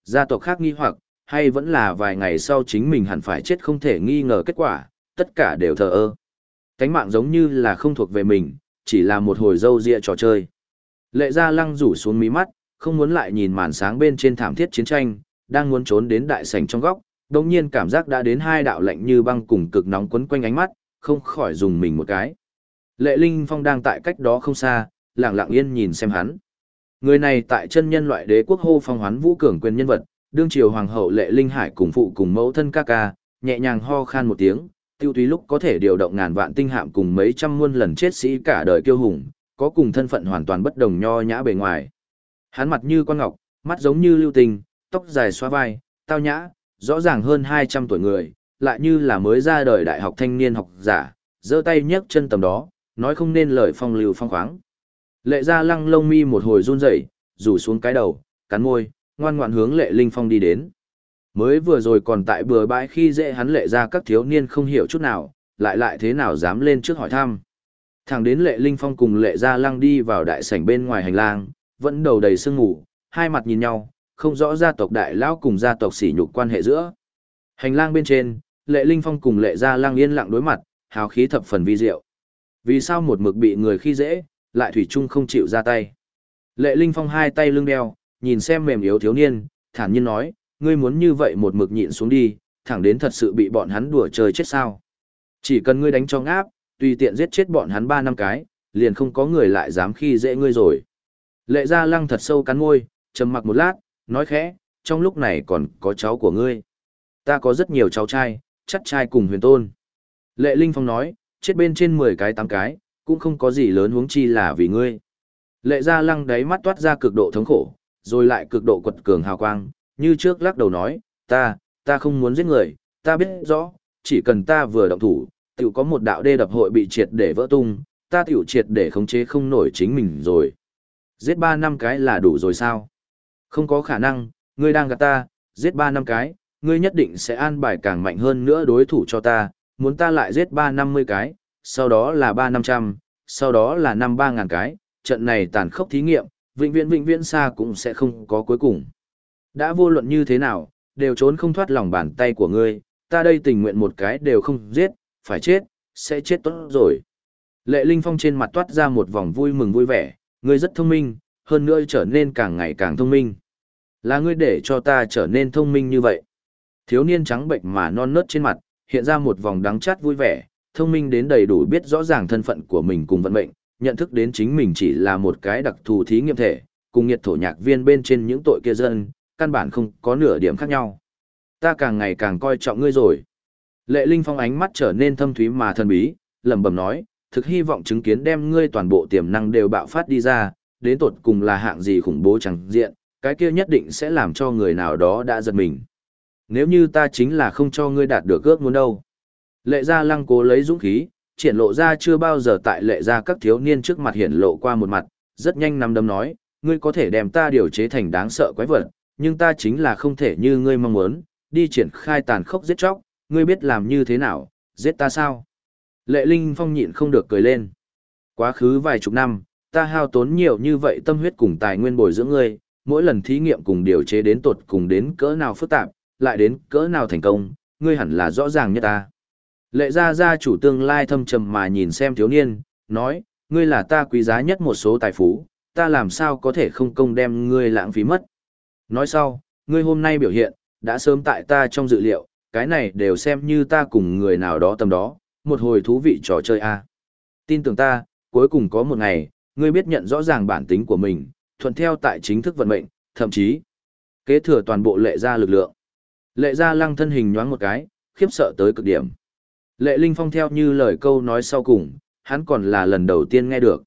gia tộc khác nghi hoặc, hay vẫn là vài ngày sau chính mình hẳn phải chết không thể nghi ngờ kết quả, tất cả đều thờ ơ. Cánh mạng giống như là không thuộc về mình, chỉ là một hồi dâu dịa trò chơi. Lệ Gia Lăng rủ xuống mí mắt, không muốn lại nhìn màn sáng bên trên thảm thiết chiến tranh, đang muốn trốn đến đại sảnh trong góc, đột nhiên cảm giác đã đến hai đạo lạnh như băng cùng cực nóng quấn quanh ánh mắt, không khỏi dùng mình một cái. Lệ Linh Phong đang tại cách đó không xa, lặng lặng yên nhìn xem hắn. Người này tại chân nhân loại đế quốc hô phong hoán vũ cường quyền nhân vật, đương triều hoàng hậu Lệ Linh Hải cùng phụ cùng mẫu thân ca ca, nhẹ nhàng ho khan một tiếng, tiêu túy lúc có thể điều động ngàn vạn tinh hạm cùng mấy trăm muôn lần chết sĩ cả đời kiêu hùng, có cùng thân phận hoàn toàn bất đồng nho nhã bề ngoài. Hắn mặt như con ngọc, mắt giống như lưu tình, tóc dài xóa vai, tao nhã, rõ ràng hơn 200 tuổi người, lại như là mới ra đời đại học thanh niên học giả, giơ tay nhấc chân tầm đó, nói không nên lời phong lưu phong khoáng. Lệ Gia Lăng lông mi một hồi run rẩy, rủ xuống cái đầu, cắn môi, ngoan ngoãn hướng Lệ Linh Phong đi đến. Mới vừa rồi còn tại bừa bãi khi dễ hắn Lệ Gia các thiếu niên không hiểu chút nào, lại thế nào dám lên trước hỏi thăm. Thẳng đến Lệ Linh Phong cùng Lệ Gia Lăng đi vào đại sảnh bên ngoài hành lang, vẫn đầu đầy sương mù, hai mặt nhìn nhau, không rõ gia tộc đại lão cùng gia tộc sỉ nhục quan hệ giữa. Hành lang bên trên, Lệ Linh Phong cùng Lệ Gia Lăng yên lặng đối mặt, hào khí thập phần vi diệu. Vì sao một mực bị người khi dễ, lại thủy chung không chịu ra tay. Lệ Linh Phong hai tay lưng đeo, nhìn xem mềm yếu thiếu niên, thản nhiên nói, ngươi muốn như vậy một mực nhịn xuống đi, thẳng đến thật sự bị bọn hắn đùa chơi chết sao. Chỉ cần ngươi đánh cho ngáp, tùy tiện giết chết bọn hắn 3 năm cái, liền không có người lại dám khi dễ ngươi rồi. Lệ Gia Lăng thật sâu cắn môi, trầm mặc một lát, nói khẽ, trong lúc này còn có cháu của ngươi. Ta có rất nhiều cháu trai, chắc trai cùng Huyền Tôn. Lệ Linh Phong nói, chết bên trên 10 cái 8 cái, cũng không có gì lớn huống chi là vì ngươi. Lệ Gia Lăng đáy mắt toát ra cực độ thống khổ, rồi lại cực độ quật cường hào quang, như trước lắc đầu nói, ta không muốn giết người, ta biết rõ, chỉ cần ta vừa động thủ, tiểu có một đạo đê đập hội bị triệt để vỡ tung, ta tiểu triệt để khống chế không nổi chính mình rồi. Giết 3 năm cái là đủ rồi sao? Không có khả năng, ngươi đang gạt ta, giết 3 năm cái, ngươi nhất định sẽ an bài càng mạnh hơn nữa đối thủ cho ta, muốn ta lại giết 350 cái, sau đó là 3500, sau đó là 53.000 cái, trận này tàn khốc thí nghiệm, vĩnh viễn xa cũng sẽ không có cuối cùng. Đã vô luận như thế nào, đều trốn không thoát lòng bàn tay của ngươi, ta đây tình nguyện một cái đều không giết, phải chết, sẽ chết tốt rồi. Lệ Linh Phong trên mặt toát ra một vòng vui mừng vui vẻ, ngươi rất thông minh, hơn nữa trở nên càng ngày càng thông minh. Là ngươi để cho ta trở nên thông minh như vậy. Thiếu niên trắng bệnh mà non nớt trên mặt, hiện ra một vòng đắng chát vui vẻ, thông minh đến đầy đủ biết rõ ràng thân phận của mình cùng vận mệnh, nhận thức đến chính mình chỉ là một cái đặc thù thí nghiệm thể, cùng nhiệt thổ nhạc viên bên trên những tội kia dân, căn bản không có nửa điểm khác nhau. Ta càng ngày càng coi trọng ngươi rồi. Lệ Linh Phong ánh mắt trở nên thâm thúy mà thần bí, lẩm bẩm nói, thực hy vọng chứng kiến đem ngươi toàn bộ tiềm năng đều bạo phát đi ra, đến tột cùng là hạng gì khủng bố chẳng diện, cái kia nhất định sẽ làm cho người nào đó đã giật mình. Nếu như ta chính là không cho ngươi đạt được ước muốn đâu. Lệ Gia Lăng cố lấy dũng khí, triển lộ ra chưa bao giờ tại Lệ Gia các thiếu niên trước mặt hiển lộ qua một mặt, rất nhanh nắm đấm nói, ngươi có thể đem ta điều chế thành đáng sợ quái vật, nhưng ta chính là không thể như ngươi mong muốn, đi triển khai tàn khốc giết chóc, ngươi biết làm như thế nào, giết ta sao? Lệ Linh Phong nhịn không được cười lên. Quá khứ vài chục năm, ta hao tốn nhiều như vậy tâm huyết cùng tài nguyên bồi dưỡng ngươi, mỗi lần thí nghiệm cùng điều chế đến tột cùng đến cỡ nào phức tạp, lại đến cỡ nào thành công, ngươi hẳn là rõ ràng nhất ta. Lệ Gia gia chủ tương lai thâm trầm mà nhìn xem thiếu niên, nói, ngươi là ta quý giá nhất một số tài phú, ta làm sao có thể không công đem ngươi lãng phí mất. Nói sau, ngươi hôm nay biểu hiện, đã sớm tại ta trong dự liệu, cái này đều xem như ta cùng người nào đó tầm đó, một hồi thú vị trò chơi a. Tin tưởng ta, cuối cùng có một ngày, ngươi biết nhận rõ ràng bản tính của mình, thuận theo tại chính thức vận mệnh, thậm chí kế thừa toàn bộ Lệ Gia lực lượng. Lệ Gia Lăng thân hình nhoáng một cái, khiếp sợ tới cực điểm. Lệ Linh Phong theo như lời câu nói sau cùng, hắn còn là lần đầu tiên nghe được.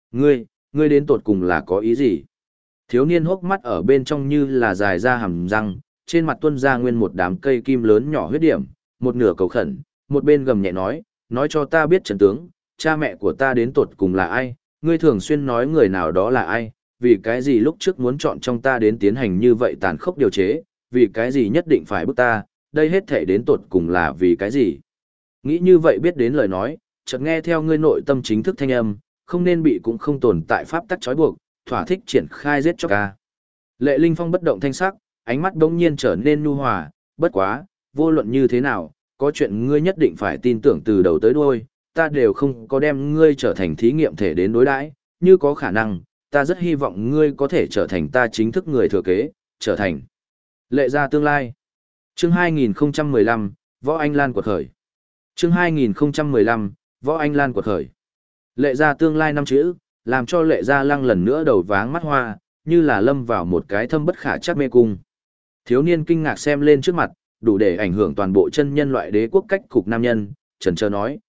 Ngươi đến tột cùng là có ý gì? Thiếu niên hốc mắt ở bên trong như là dài ra hàm răng, trên mặt tuôn ra nguyên một đám cây kim lớn nhỏ huyết điểm, một nửa cầu khẩn, một bên gầm nhẹ nói cho ta biết trận tướng, cha mẹ của ta đến tột cùng là ai, ngươi thường xuyên nói người nào đó là ai, vì cái gì lúc trước muốn chọn trong ta đến tiến hành như vậy tàn khốc điều chế, vì cái gì nhất định phải bức ta, đây hết thể đến tột cùng là vì cái gì. Nghĩ như vậy biết đến lời nói, chợt nghe theo ngươi nội tâm chính thức thanh âm, không nên bị cũng không tồn tại pháp tắc trói buộc, thỏa thích triển khai giết chóc ca. Lệ Linh Phong bất động thanh sắc, ánh mắt bỗng nhiên trở nên nhu hòa, bất quá, vô luận như thế nào, có chuyện ngươi nhất định phải tin tưởng từ đầu tới đuôi, ta đều không có đem ngươi trở thành thí nghiệm thể đến đối đãi, như có khả năng, ta rất hy vọng ngươi có thể trở thành ta chính thức người thừa kế, trở thành Lệ Gia tương lai. Chương 2015, Võ Anh Lan quật khởi. Chương 2015, Võ Anh Lan quật khởi. Lệ Gia tương lai năm chữ, làm cho Lệ Gia Lăng lần nữa đầu váng mắt hoa, như là lâm vào một cái thâm bất khả trắc mê cung. Thiếu niên kinh ngạc xem lên trước mặt, đủ để ảnh hưởng toàn bộ chân nhân loại đế quốc cách cục nam nhân, chần chờ nói,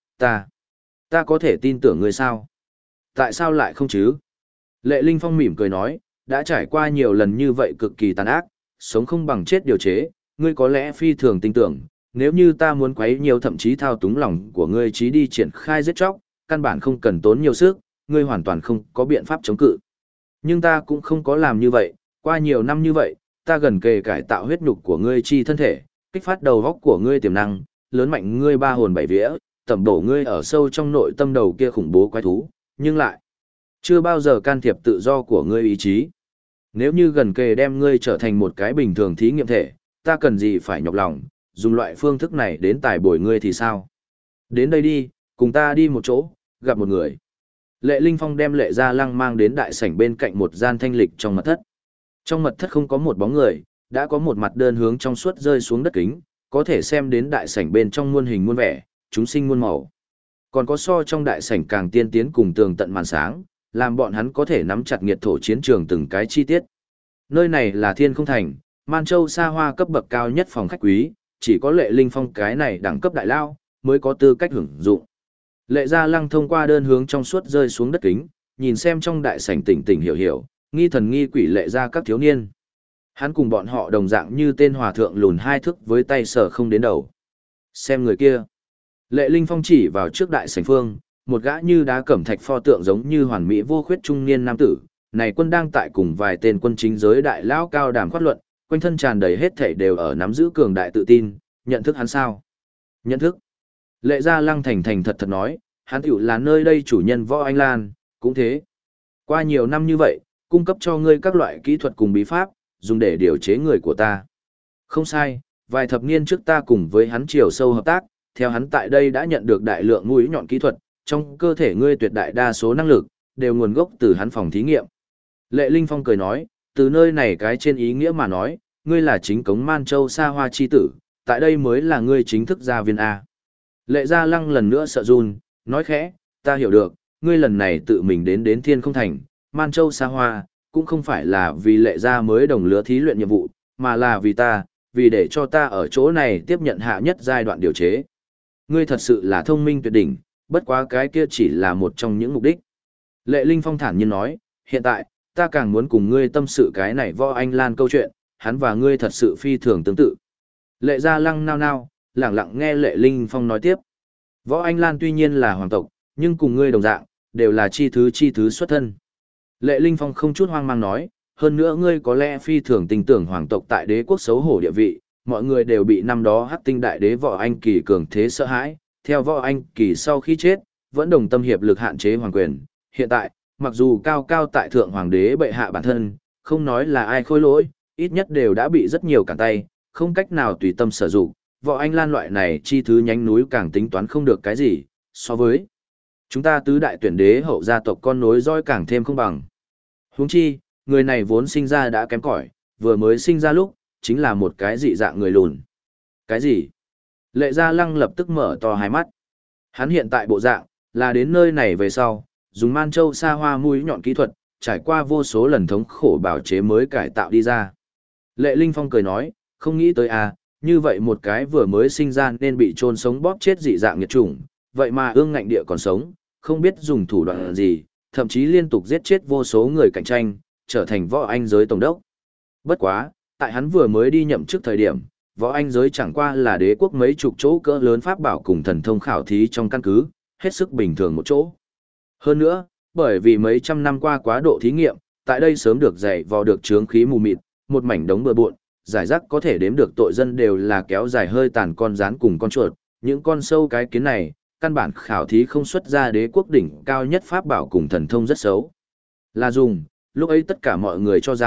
ta có thể tin tưởng ngươi sao? Tại sao lại không chứ? Lệ Linh Phong mỉm cười nói, đã trải qua nhiều lần như vậy cực kỳ tàn ác, sống không bằng chết điều chế, ngươi có lẽ phi thường tin tưởng, nếu như ta muốn quấy nhiều thậm chí thao túng lòng của ngươi trí đi triển khai giết chóc, căn bản không cần tốn nhiều sức, ngươi hoàn toàn không có biện pháp chống cự. Nhưng ta cũng không có làm như vậy, qua nhiều năm như vậy, ta gần kề cải tạo huyết nhục của ngươi chi thân thể, kích phát đầu óc của ngươi tiềm năng, lớn mạnh ngươi ba hồn bảy vía, tẩm bổ ngươi ở sâu trong nội tâm đầu kia khủng bố quái thú, nhưng lại chưa bao giờ can thiệp tự do của ngươi ý chí. Nếu như gần kề đem ngươi trở thành một cái bình thường thí nghiệm thể, ta cần gì phải nhọc lòng, dùng loại phương thức này đến tài bồi ngươi thì sao? Đến đây đi, cùng ta đi một chỗ, gặp một người. Lệ Linh Phong đem Lệ Gia Lăng mang đến đại sảnh bên cạnh một gian thanh lịch trong mật thất. Trong mật thất không có một bóng người, đã có một mặt đơn hướng trong suốt rơi xuống đất kính, có thể xem đến đại sảnh bên trong muôn hình muôn vẻ, chúng sinh muôn màu. Còn có so trong đại sảnh càng tiên tiến cùng tường tận màn sáng, làm bọn hắn có thể nắm chặt nghiệt thổ chiến trường từng cái chi tiết. Nơi này là Thiên Không Thành, Man Châu xa hoa cấp bậc cao nhất phòng khách quý, chỉ có Lệ Linh Phong cái này đẳng cấp đại lao mới có tư cách hưởng dụng. Lệ Gia Lăng thông qua đơn hướng trong suốt rơi xuống đất kính, nhìn xem trong đại sảnh tỉnh tỉnh hiểu hiểu, nghi thần nghi quỷ Lệ Gia các thiếu niên. Hắn cùng bọn họ đồng dạng như tên hòa thượng lùn hai thước với tay sờ không đến đầu. Xem người kia. Lệ Linh Phong chỉ vào trước đại sảnh phương, một gã như đá cẩm thạch pho tượng giống như hoàn mỹ vô khuyết trung niên nam tử, này quân đang tại cùng vài tên quân chính giới đại lão cao đàm khoát luận, quanh thân tràn đầy hết thảy đều ở nắm giữ cường đại tự tin, nhận thức hắn sao? Nhận thức. Lệ Gia Lăng thành thành thật thật nói, hắn tiểu là nơi đây chủ nhân Võ Anh Lan, cũng thế. Qua nhiều năm như vậy, cung cấp cho ngươi các loại kỹ thuật cùng bí pháp, dùng để điều chế người của ta. Không sai, vài thập niên trước ta cùng với hắn chiều sâu hợp tác, theo hắn tại đây đã nhận được đại lượng mũi nhọn kỹ thuật, trong cơ thể ngươi tuyệt đại đa số năng lực, đều nguồn gốc từ hắn phòng thí nghiệm. Lệ Linh Phong cười nói, từ nơi này cái trên ý nghĩa mà nói, ngươi là chính cống Man Châu xa hoa chi tử, tại đây mới là ngươi chính thức gia viên A. Lệ Gia Lăng lần nữa sợ run, nói khẽ, ta hiểu được, ngươi lần này tự mình đến Thiên Không Thành, Man Châu xa hoa, cũng không phải là vì Lệ Gia mới đồng lứa thí luyện nhiệm vụ, mà là vì ta, vì để cho ta ở chỗ này tiếp nhận hạ nhất giai đoạn điều chế. Ngươi thật sự là thông minh tuyệt đỉnh, bất quá cái kia chỉ là một trong những mục đích. Lệ Linh Phong thản nhiên nói, hiện tại, ta càng muốn cùng ngươi tâm sự cái này Võ Anh Lan câu chuyện, hắn và ngươi thật sự phi thường tương tự. Lệ Gia Lăng nao nao, lặng lặng nghe Lệ Linh Phong nói tiếp. Võ Anh Lan tuy nhiên là hoàng tộc, nhưng cùng ngươi đồng dạng, đều là chi thứ xuất thân. Lệ Linh Phong không chút hoang mang nói, hơn nữa ngươi có lẽ phi thường tình tưởng hoàng tộc tại đế quốc xấu hổ địa vị, mọi người đều bị năm đó Hắc Tinh đại đế Võ Anh Kỳ cường thế sợ hãi, theo Võ Anh Kỳ sau khi chết, vẫn đồng tâm hiệp lực hạn chế hoàng quyền. Hiện tại, mặc dù cao cao tại thượng hoàng đế bệ hạ bản thân, không nói là ai khôi lỗi, ít nhất đều đã bị rất nhiều cản tay, không cách nào tùy tâm sử dụng. Võ Anh Lan loại này chi thứ nhánh núi càng tính toán không được cái gì, so với chúng ta tứ đại tuyển đế hậu gia tộc con nối roi càng thêm không bằng. Huống chi, người này vốn sinh ra đã kém cỏi, vừa mới sinh ra lúc, chính là một cái dị dạng người lùn. Cái gì? Lệ Gia Lăng lập tức mở to hai mắt. Hắn hiện tại bộ dạng, là đến nơi này về sau, dùng Man Châu xa hoa mũi nhọn kỹ thuật, trải qua vô số lần thống khổ bảo chế mới cải tạo đi ra. Lệ Linh Phong cười nói, không nghĩ tới à, như vậy một cái vừa mới sinh ra nên bị chôn sống bóp chết dị dạng nghiệt chủng, vậy mà ương ngạnh địa còn sống, không biết dùng thủ đoạn gì, thậm chí liên tục giết chết vô số người cạnh tranh, trở thành Võ Anh giới tổng đốc. Bất quá, tại hắn vừa mới đi nhậm chức thời điểm, Võ Anh giới chẳng qua là đế quốc mấy chục chỗ cỡ lớn pháp bảo cùng thần thông khảo thí trong căn cứ, hết sức bình thường một chỗ. Hơn nữa, bởi vì mấy trăm năm qua quá độ thí nghiệm, tại đây sớm được dạy vò được chướng khí mù mịt, một mảnh đống bừa bộn, giải rác có thể đếm được tội dân đều là kéo dài hơi tàn con rán cùng con chuột, những con sâu cái kiến này, căn bản khảo thí không xuất ra đế quốc đỉnh cao nhất pháp bảo cùng thần thông rất xấu. Là dùng, lúc ấy tất cả mọi người cho rằng,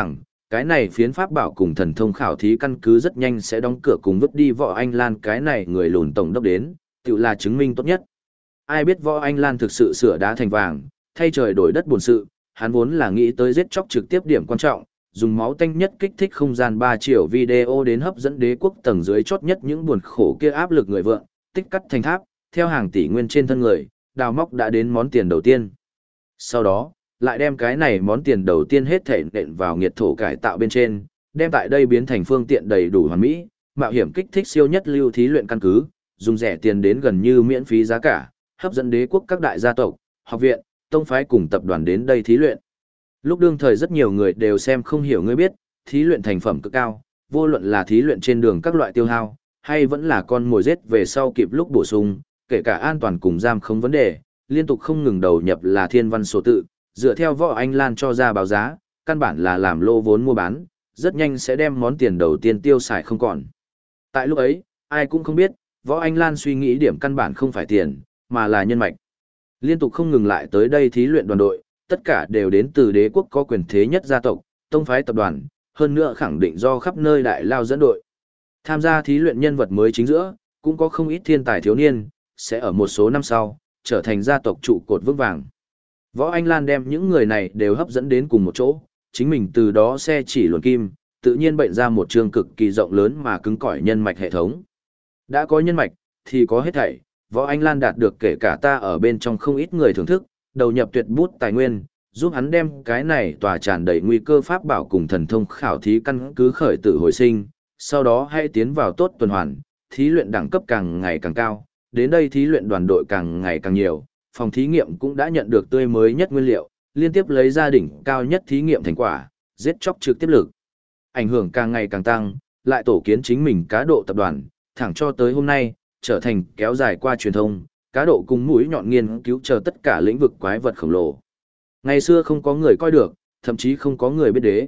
cái này phiến pháp bảo cùng thần thông khảo thí căn cứ rất nhanh sẽ đóng cửa cùng vứt đi Võ Anh Lan cái này người lùn tổng đốc đến, tự là chứng minh tốt nhất. Ai biết Võ Anh Lan thực sự sửa đá thành vàng, thay trời đổi đất buồn sự, hắn vốn là nghĩ tới giết chóc trực tiếp điểm quan trọng, dùng máu tanh nhất kích thích không gian 3 triệu video đến hấp dẫn đế quốc tầng dưới chót nhất những buồn khổ kia áp lực người vượng, tích cắt thành tháp, theo hàng tỷ nguyên trên thân người, đào móc đã đến món tiền đầu tiên. Sau đó, lại đem cái này món tiền đầu tiên hết thể nện vào nghiệt thổ cải tạo bên trên, đem tại đây biến thành phương tiện đầy đủ hoàn mỹ, mạo hiểm kích thích siêu nhất lưu thí luyện căn cứ, dùng rẻ tiền đến gần như miễn phí giá cả, hấp dẫn đế quốc các đại gia tộc, học viện, tông phái cùng tập đoàn đến đây thí luyện. Lúc đương thời rất nhiều người đều xem không hiểu ngươi biết, thí luyện thành phẩm cực cao, vô luận là thí luyện trên đường các loại tiêu hao, hay vẫn là con mồi giết về sau kịp lúc bổ sung, kể cả an toàn cùng giam không vấn đề, liên tục không ngừng đầu nhập là thiên văn số tự, dựa theo Võ Anh Lan cho ra báo giá, căn bản là làm lô vốn mua bán, rất nhanh sẽ đem món tiền đầu tiên tiêu xài không còn. Tại lúc ấy, ai cũng không biết, Võ Anh Lan suy nghĩ điểm căn bản không phải tiền, mà là nhân mạch. Liên tục không ngừng lại tới đây thí luyện đoàn đội, tất cả đều đến từ đế quốc có quyền thế nhất gia tộc, tông phái tập đoàn, hơn nữa khẳng định do khắp nơi đại lao dẫn đội. Tham gia thí luyện nhân vật mới chính giữa, cũng có không ít thiên tài thiếu niên, sẽ ở một số năm sau, trở thành gia tộc trụ cột vững vàng. Võ Anh Lan đem những người này đều hấp dẫn đến cùng một chỗ, chính mình từ đó xe chỉ luồn kim, tự nhiên bệnh ra một trường cực kỳ rộng lớn mà cứng cỏi nhân mạch hệ thống. Đã có nhân mạch, thì có hết thảy, Võ Anh Lan đạt được kể cả ta ở bên trong không ít người thưởng thức, đầu nhập tuyệt bút tài nguyên, giúp hắn đem cái này tòa tràn đầy nguy cơ pháp bảo cùng thần thông khảo thí căn cứ khởi tử hồi sinh, sau đó hãy tiến vào tốt tuần hoàn, thí luyện đẳng cấp càng ngày càng cao, đến đây thí luyện đoàn đội càng ngày càng nhiều, phòng thí nghiệm cũng đã nhận được tươi mới nhất nguyên liệu, liên tiếp lấy ra đỉnh cao nhất thí nghiệm thành quả, giết chóc trực tiếp lực. Ảnh hưởng càng ngày càng tăng, lại tổ kiến chính mình cá độ tập đoàn, thẳng cho tới hôm nay, trở thành kéo dài qua truyền thông, cá độ cùng mũi nhọn nghiên cứu chờ tất cả lĩnh vực quái vật khổng lồ. Ngày xưa không có người coi được, thậm chí không có người biết đế.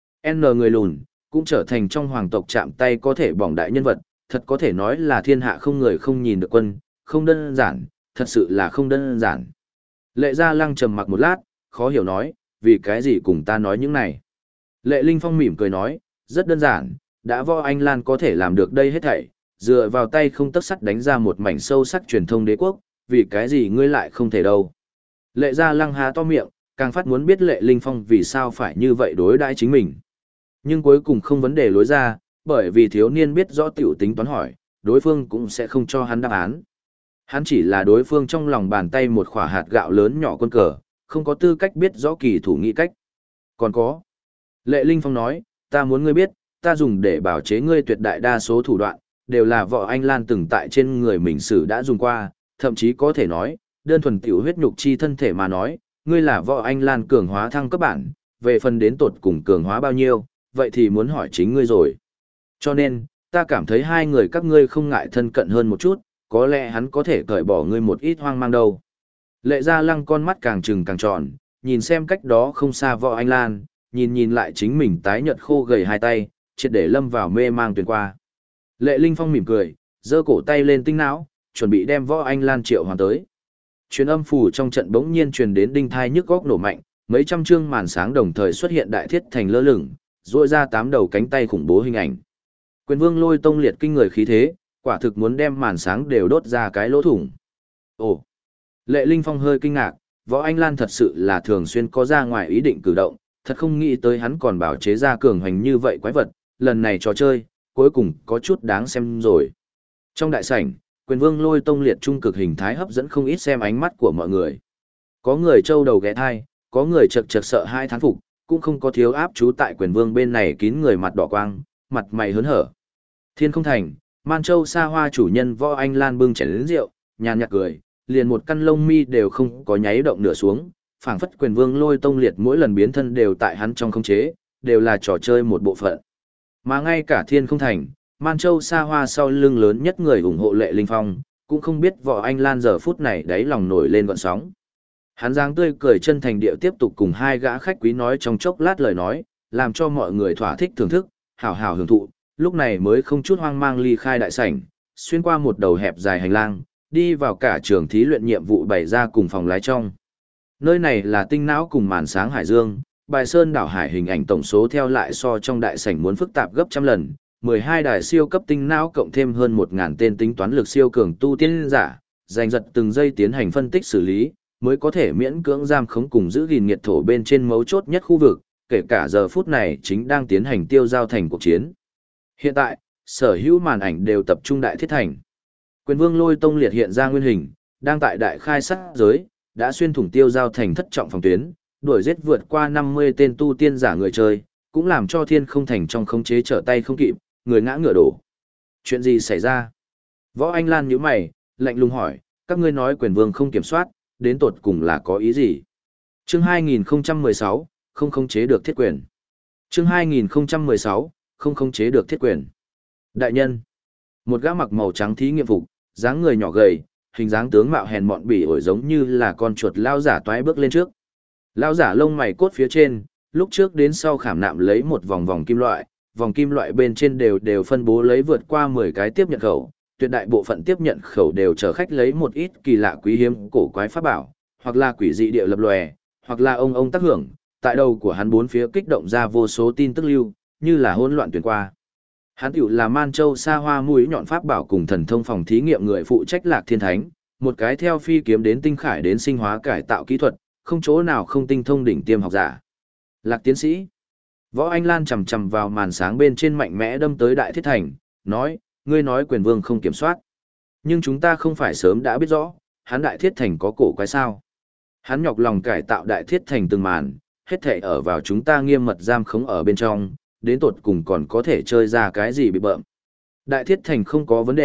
N người lùn, cũng trở thành trong hoàng tộc chạm tay có thể bỏng đại nhân vật, thật có thể nói là thiên hạ không người không nhìn được quân, không đơn giản, thật sự là không đơn giản. Lệ Gia Lăng trầm mặc một lát, khó hiểu nói, vì cái gì cùng ta nói những này. Lệ Linh Phong mỉm cười nói, rất đơn giản, đã Võ Anh Lan có thể làm được đây hết thảy, dựa vào tay không tấc sắt đánh ra một mảnh sâu sắc truyền thông đế quốc, vì cái gì ngươi lại không thể đâu. Lệ Gia Lăng há to miệng, càng phát muốn biết Lệ Linh Phong vì sao phải như vậy đối đãi chính mình. Nhưng cuối cùng không vấn đề lối ra, bởi vì thiếu niên biết rõ tiểu tính toán hỏi, đối phương cũng sẽ không cho hắn đáp án. Hắn chỉ là đối phương trong lòng bàn tay một khỏa hạt gạo lớn nhỏ quân cờ, không có tư cách biết rõ kỳ thủ nghĩ cách. Còn có. Lệ Linh Phong nói, ta muốn ngươi biết, ta dùng để bảo chế ngươi tuyệt đại đa số thủ đoạn, đều là Võ Anh Lan từng tại trên người mình sử đã dùng qua, thậm chí có thể nói, đơn thuần tiểu huyết nhục chi thân thể mà nói, ngươi là Võ Anh Lan cường hóa thăng cấp bản, về phần đến tột cùng cường hóa bao nhiêu, vậy thì muốn hỏi chính ngươi rồi. Cho nên, ta cảm thấy hai người các ngươi không ngại thân cận hơn một chút, có lẽ hắn có thể cởi bỏ ngươi một ít hoang mang đâu. Lệ Gia Lăng con mắt càng trừng càng tròn, nhìn xem cách đó không xa Võ Anh Lan, nhìn lại chính mình tái nhợt khô gầy hai tay, triệt để lâm vào mê mang tuyển qua. Lệ Linh Phong mỉm cười, giơ cổ tay lên tinh não, chuẩn bị đem Võ Anh Lan triệu hoàn tới. Truyền âm phủ trong trận bỗng nhiên truyền đến đinh thai nhức góc nổ mạnh, mấy trăm chương màn sáng đồng thời xuất hiện đại thiết thành lơ lửng, duỗi ra 8 đầu cánh tay khủng bố hình ảnh. Quyền Vương Lôi Tông liệt kinh người khí thế, quả thực muốn đem màn sáng đều đốt ra cái lỗ thủng. Ồ! Lệ Linh Phong hơi kinh ngạc, Võ Anh Lan thật sự là thường xuyên có ra ngoài ý định cử động, thật không nghĩ tới hắn còn bảo chế ra cường hành như vậy quái vật, lần này trò chơi, cuối cùng có chút đáng xem rồi. Trong đại sảnh, Quyền Vương Lôi Tông liệt trung cực hình thái hấp dẫn không ít xem ánh mắt của mọi người. Có người trâu đầu ghé thai, có người chật chật sợ hai thán phục, cũng không có thiếu áp chú tại Quyền Vương bên này kín người mặt đỏ quang, mặt mày hớn hở. Thiên Không Thành, Man Châu xa hoa chủ nhân Võ Anh Lan bưng chén lớn rượu, nhàn nhạt cười, liền một căn lông mi đều không có nháy động nửa xuống, phảng phất Quyền Vương Lôi Tông liệt mỗi lần biến thân đều tại hắn trong khống chế, đều là trò chơi một bộ phận. Mà ngay cả Thiên Không Thành, Man Châu xa hoa sau lưng lớn nhất người ủng hộ Lệ Linh Phong, cũng không biết Võ Anh Lan giờ phút này đáy lòng nổi lên gọn sóng. Hắn dáng tươi cười chân thành điệu tiếp tục cùng hai gã khách quý nói trong chốc lát lời nói, làm cho mọi người thỏa thích thưởng thức, hào hào hưởng thụ, lúc này mới không chút hoang mang ly khai đại sảnh, xuyên qua một đầu hẹp dài hành lang, đi vào cả trường thí luyện nhiệm vụ bày ra cùng phòng lái trong. Nơi này là tinh não cùng màn sáng hải dương, Bài sơn đảo hải hình ảnh tổng số theo lại so trong đại sảnh muốn phức tạp gấp trăm lần, 12 đài siêu cấp tinh não cộng thêm hơn 1.000 tên tính toán lực siêu cường tu tiên giả, giành giật từng giây tiến hành phân tích xử lý, mới có thể miễn cưỡng giam khống cùng giữ gìn nhiệt thổ bên trên mấu chốt nhất khu vực, kể cả giờ phút này chính đang tiến hành tiêu giao thành cuộc chiến. Hiện tại, sở hữu màn ảnh đều tập trung đại thiết thành. Quyền vương Lôi Tông liệt hiện ra nguyên hình, đang tại đại khai sát giới, đã xuyên thủng tiêu giao thành thất trọng phòng tuyến, đuổi giết vượt qua 50 tên tu tiên giả người chơi, cũng làm cho thiên không thành trong khống chế trở tay không kịp, người ngã ngựa đổ. Chuyện gì xảy ra? Võ Anh Lan nhíu mày, lạnh lùng hỏi, các ngươi nói quyền vương không kiểm soát, đến tột cùng là có ý gì? Chương 2016, không khống chế được thiết quyền. Chương 2016, không khống chế được thiết quyền. Đại nhân, một gã mặc màu trắng thí nghiệm phục, dáng người nhỏ gầy, hình dáng tướng mạo hèn mọn bỉ ổi giống như là con chuột lao giả toái bước lên trước. Lao giả lông mày cốt phía trên, lúc trước đến sau khảm nạm lấy một vòng vòng kim loại bên trên đều phân bố lấy vượt qua 10 cái tiếp nhận khẩu, tuyệt đại bộ phận tiếp nhận khẩu đều chở khách lấy một ít kỳ lạ quý hiếm cổ quái pháp bảo, hoặc là quỷ dị địa lập lòe, hoặc là ông tác hưởng, tại đầu của hắn bốn phía kích động ra vô số tin tức lưu, như là hỗn loạn tuyển qua. Hắn tiểu là Man Châu xa hoa mũi nhọn pháp bảo cùng thần thông phòng thí nghiệm người phụ trách Lạc Thiên Thánh, một cái theo phi kiếm đến tinh khải đến sinh hóa cải tạo kỹ thuật, không chỗ nào không tinh thông đỉnh tiêm học giả. Lạc tiến sĩ. Võ Anh Lan chầm chầm vào màn sáng bên trên mạnh mẽ đâm tới Đại Thiết Thành, nói, ngươi nói quyền vương không kiểm soát. Nhưng chúng ta không phải sớm đã biết rõ, hắn Đại Thiết Thành có cổ quái sao. Hắn nhọc lòng cải tạo Đại Thiết Thành từng màn, hết thảy ở vào chúng ta nghiêm mật giam khống ở bên trong, đến tột cùng còn có thể chơi ra cái gì bị bợm. Đại Thiết Thành không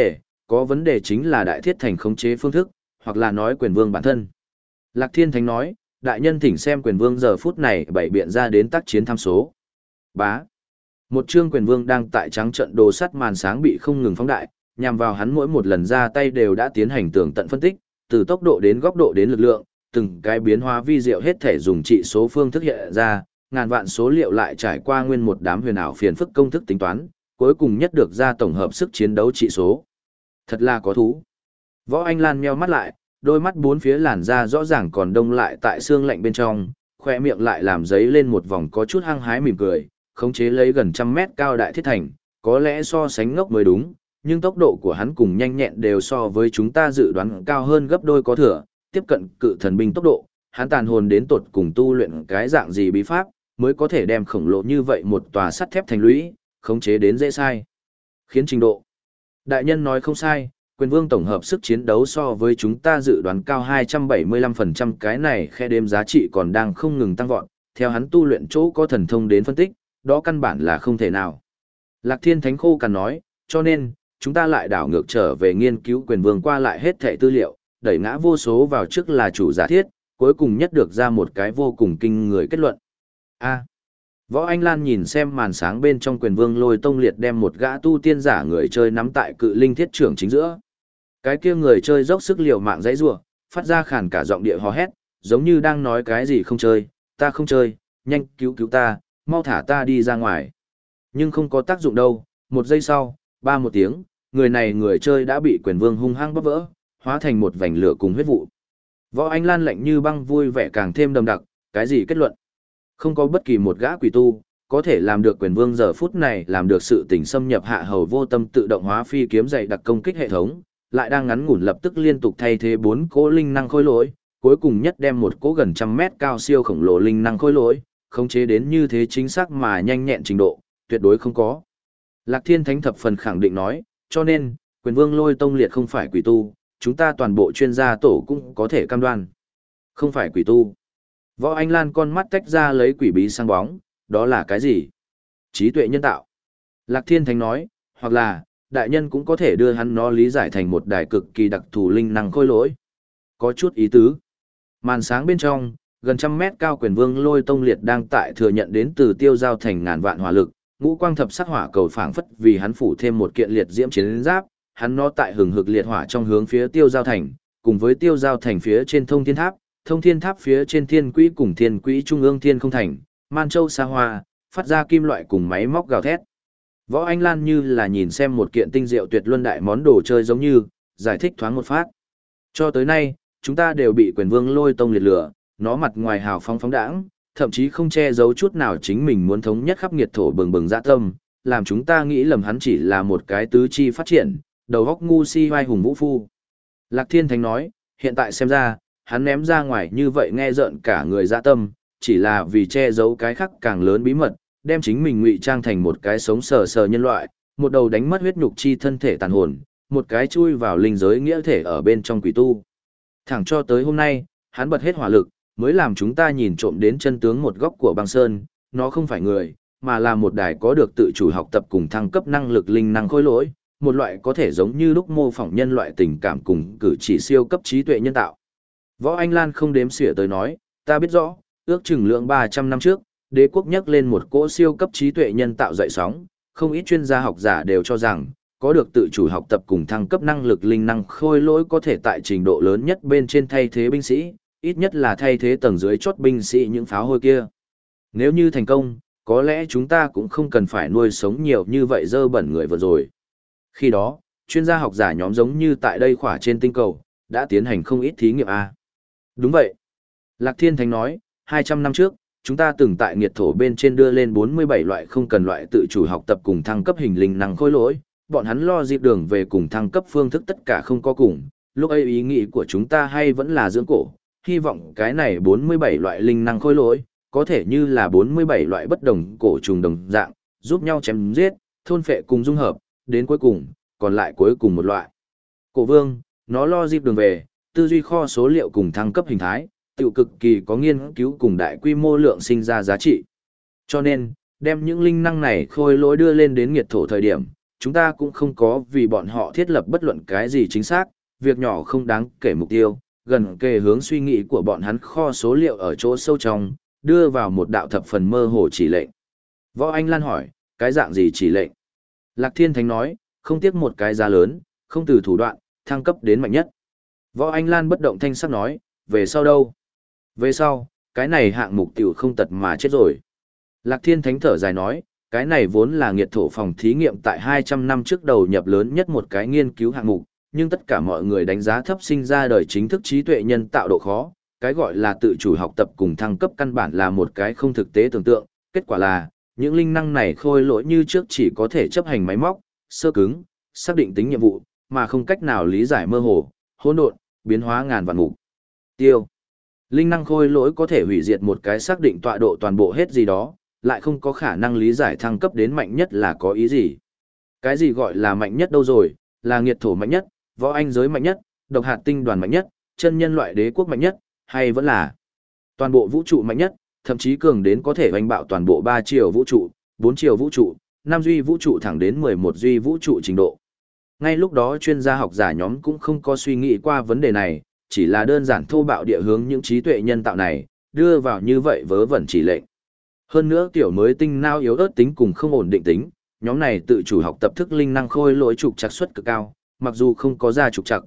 có vấn đề chính là Đại Thiết Thành khống chế phương thức, hoặc là nói quyền vương bản thân. Lạc Thiên Thánh nói, đại nhân thỉnh xem quyền vương giờ phút này bảy biện ra đến tác chiến tham số. Bá. Một chương quyền vương đang tại trắng trận đồ sắt màn sáng bị không ngừng phóng đại, nhằm vào hắn mỗi một lần ra tay đều đã tiến hành tường tận phân tích, từ tốc độ đến góc độ đến lực lượng, từng cái biến hóa vi diệu hết thể dùng trị số phương thức hiện ra, ngàn vạn số liệu lại trải qua nguyên một đám huyền ảo phiền phức công thức tính toán, cuối cùng nhất được ra tổng hợp sức chiến đấu trị số. Thật là có thú. Võ Anh Lan nheo mắt lại, đôi mắt bốn phía làn da rõ ràng còn đông lại tại xương lạnh bên trong, khoe miệng lại làm giấy lên một vòng có chút hăng hái mỉm cười, khống chế lấy gần 100 mét cao Đại Thiết Thành, có lẽ so sánh ngốc mới đúng, nhưng tốc độ của hắn cùng nhanh nhẹn đều so với chúng ta dự đoán cao hơn gấp đôi có thừa, tiếp cận cự thần binh tốc độ, hắn tàn hồn đến tột cùng tu luyện cái dạng gì bí pháp, mới có thể đem khổng lồ như vậy một tòa sắt thép thành lũy, khống chế đến dễ sai. Khiến trình độ. Đại nhân nói không sai, quyền vương tổng hợp sức chiến đấu so với chúng ta dự đoán cao 275%, cái này khe đêm giá trị còn đang không ngừng tăng vọt, theo hắn tu luyện chỗ có thần thông đến phân tích, đó căn bản là không thể nào. Lạc Thiên Thánh khô cằn nói, cho nên, chúng ta lại đảo ngược trở về nghiên cứu quyền vương qua lại hết thảy tư liệu, đẩy ngã vô số vào trước là chủ giả thiết, cuối cùng nhất được ra một cái vô cùng kinh người kết luận. A. Võ Anh Lan nhìn xem màn sáng bên trong quyền vương Lôi Tông liệt đem một gã tu tiên giả người chơi nắm tại cự linh thiết trưởng chính giữa. Cái kia người chơi dốc sức liều mạng dãy rủa, phát ra khàn cả giọng địa hò hét, giống như đang nói cái gì không chơi, ta không chơi, nhanh cứu cứu ta, mau thả ta đi ra ngoài. Nhưng không có tác dụng đâu, một giây sau, một tiếng, người chơi đã bị quyền vương hung hăng bóp vỡ, hóa thành một vành lửa cùng huyết vụ. Võ Anh Lan lạnh như băng vui vẻ càng thêm đậm đặc, cái gì kết luận? Không có bất kỳ một gã quỷ tu, có thể làm được quyền vương giờ phút này làm được sự tình xâm nhập hạ hầu vô tâm tự động hóa phi kiếm dày đặc công kích hệ thống, lại đang ngắn ngủn lập tức liên tục thay thế 4 cỗ linh năng khôi lỗi, cuối cùng nhất đem một cỗ gần 100 mét cao siêu khổng lồ linh năng khôi lỗi, khống chế đến như thế chính xác mà nhanh nhẹn trình độ, tuyệt đối không có. Lạc Thiên Thánh thập phần khẳng định nói, cho nên, quyền vương Lôi Tông liệt không phải quỷ tu, chúng ta toàn bộ chuyên gia tổ cũng có thể cam đoan. Không phải quỷ tu. Võ Anh Lan con mắt tách ra lấy quỷ bí sang bóng, đó là cái gì? Trí tuệ nhân tạo. Lạc Thiên Thánh nói, hoặc là, đại nhân cũng có thể đưa hắn nó lý giải thành một đài cực kỳ đặc thù linh năng khôi lỗi. Có chút ý tứ. Màn sáng bên trong, gần 100 mét cao quyền vương Lôi Tông liệt đang tại thừa nhận đến từ tiêu giao thành ngàn vạn hỏa lực, ngũ quang thập sắc hỏa cầu phảng phất vì hắn phủ thêm một kiện liệt diễm chiến giáp, hắn nó tại hừng hực liệt hỏa trong hướng phía tiêu giao thành, cùng với tiêu giao thành phía trên thông thiên tháp phía trên thiên quỹ cùng thiên quỹ trung ương thiên không thành, Man Châu xa hoa, phát ra kim loại cùng máy móc gào thét. Võ Anh Lan như là nhìn xem một kiện tinh diệu tuyệt luân đại món đồ chơi giống như, giải thích thoáng một phát. Cho tới nay, chúng ta đều bị quyền vương Lôi Tông liệt lửa, nó mặt ngoài hào phóng phóng đãng, thậm chí không che giấu chút nào chính mình muốn thống nhất khắp nghiệt thổ bừng bừng dạ tâm, làm chúng ta nghĩ lầm hắn chỉ là một cái tứ chi phát triển, đầu óc ngu si vai hùng vũ phu. Lạc Thiên Thánh nói, hiện tại xem ra, hắn ném ra ngoài như vậy nghe rợn cả người dạ tâm, chỉ là vì che giấu cái khác càng lớn bí mật, đem chính mình ngụy trang thành một cái sống sờ sờ nhân loại, một đầu đánh mất huyết nhục chi thân thể tàn hồn, một cái chui vào linh giới nghĩa thể ở bên trong quỷ tu. Thẳng cho tới hôm nay, hắn bật hết hỏa lực, mới làm chúng ta nhìn trộm đến chân tướng một góc của băng sơn, nó không phải người, mà là một đài có được tự chủ học tập cùng thăng cấp năng lực linh năng khối lỗi, một loại có thể giống như lúc mô phỏng nhân loại tình cảm cùng cử chỉ siêu cấp trí tuệ nhân tạo. Võ Anh Lan không đếm xỉa tới nói, ta biết rõ, ước chừng lượng 300 năm trước, đế quốc nhắc lên một cỗ siêu cấp trí tuệ nhân tạo dậy sóng, không ít chuyên gia học giả đều cho rằng, có được tự chủ học tập cùng thăng cấp năng lực linh năng khôi lỗi có thể tại trình độ lớn nhất bên trên thay thế binh sĩ, ít nhất là thay thế tầng dưới chốt binh sĩ những pháo hôi kia. Nếu như thành công, có lẽ chúng ta cũng không cần phải nuôi sống nhiều như vậy dơ bẩn người vừa rồi. Khi đó, chuyên gia học giả nhóm giống như tại đây khỏa trên tinh cầu, đã tiến hành không ít thí nghiệm A. Đúng vậy. Lạc Thiên Thánh nói, 200 năm trước, chúng ta từng tại nghiệt thổ bên trên đưa lên 47 loại không cần loại tự chủ học tập cùng thăng cấp hình linh năng khối lỗi, bọn hắn lo dịp đường về cùng thăng cấp phương thức tất cả không có cùng, lúc ấy ý nghĩ của chúng ta hay vẫn là dưỡng cổ, hy vọng cái này 47 loại linh năng khối lỗi, có thể như là 47 loại bất đồng cổ trùng đồng dạng, giúp nhau chém giết, thôn phệ cùng dung hợp, đến cuối cùng, còn lại cuối cùng một loại. Cổ vương, nó lo dịp đường về, tư duy kho số liệu cùng thăng cấp hình thái, tiểu cực kỳ có nghiên cứu cùng đại quy mô lượng sinh ra giá trị. Cho nên, đem những linh năng này khôi lỗi đưa lên đến nghiệt thổ thời điểm, chúng ta cũng không có vì bọn họ thiết lập bất luận cái gì chính xác, việc nhỏ không đáng kể mục tiêu, gần kề hướng suy nghĩ của bọn hắn kho số liệu ở chỗ sâu trong, đưa vào một đạo thập phần mơ hồ chỉ lệnh. Võ Anh Lan hỏi, cái dạng gì chỉ lệnh? Lạc Thiên Thánh nói, không tiếc một cái giá lớn, không từ thủ đoạn, thăng cấp đến mạnh nhất. Võ Anh Lan bất động thanh sắc nói, về sau đâu? Về sau, cái này hạng mục tiểu không tật mà chết rồi. Lạc Thiên Thánh thở dài nói, cái này vốn là nghiệt thổ phòng thí nghiệm tại 200 năm trước đầu nhập lớn nhất một cái nghiên cứu hạng mục, nhưng tất cả mọi người đánh giá thấp sinh ra đời chính thức trí tuệ nhân tạo độ khó, cái gọi là tự chủ học tập cùng thăng cấp căn bản là một cái không thực tế tưởng tượng, kết quả là, những linh năng này khôi lỗi như trước chỉ có thể chấp hành máy móc, sơ cứng, xác định tính nhiệm vụ, mà không cách nào lý giải mơ hồ, hỗn độn, biến hóa ngàn vạn mục tiêu. Linh năng khôi lỗi có thể hủy diệt một cái xác định tọa độ toàn bộ hết gì đó, lại không có khả năng lý giải thăng cấp đến mạnh nhất là có ý gì. Cái gì gọi là mạnh nhất đâu rồi, là nghiệt thổ mạnh nhất, võ anh giới mạnh nhất, độc hạt tinh đoàn mạnh nhất, chân nhân loại đế quốc mạnh nhất, hay vẫn là toàn bộ vũ trụ mạnh nhất, thậm chí cường đến có thể hoành bạo toàn bộ 3 chiều vũ trụ, 4 chiều vũ trụ, 5 duy vũ trụ thẳng đến 11 duy vũ trụ trình độ. Ngay lúc đó chuyên gia học giả nhóm cũng không có suy nghĩ qua vấn đề này, chỉ là đơn giản thô bạo địa hướng những trí tuệ nhân tạo này, đưa vào như vậy vớ vẩn chỉ lệnh. Hơn nữa kiểu mới tinh não yếu ớt tính cùng không ổn định tính, nhóm này tự chủ học tập thức linh năng khôi lỗi trục trặc suất cực cao, mặc dù không có ra trục trặc,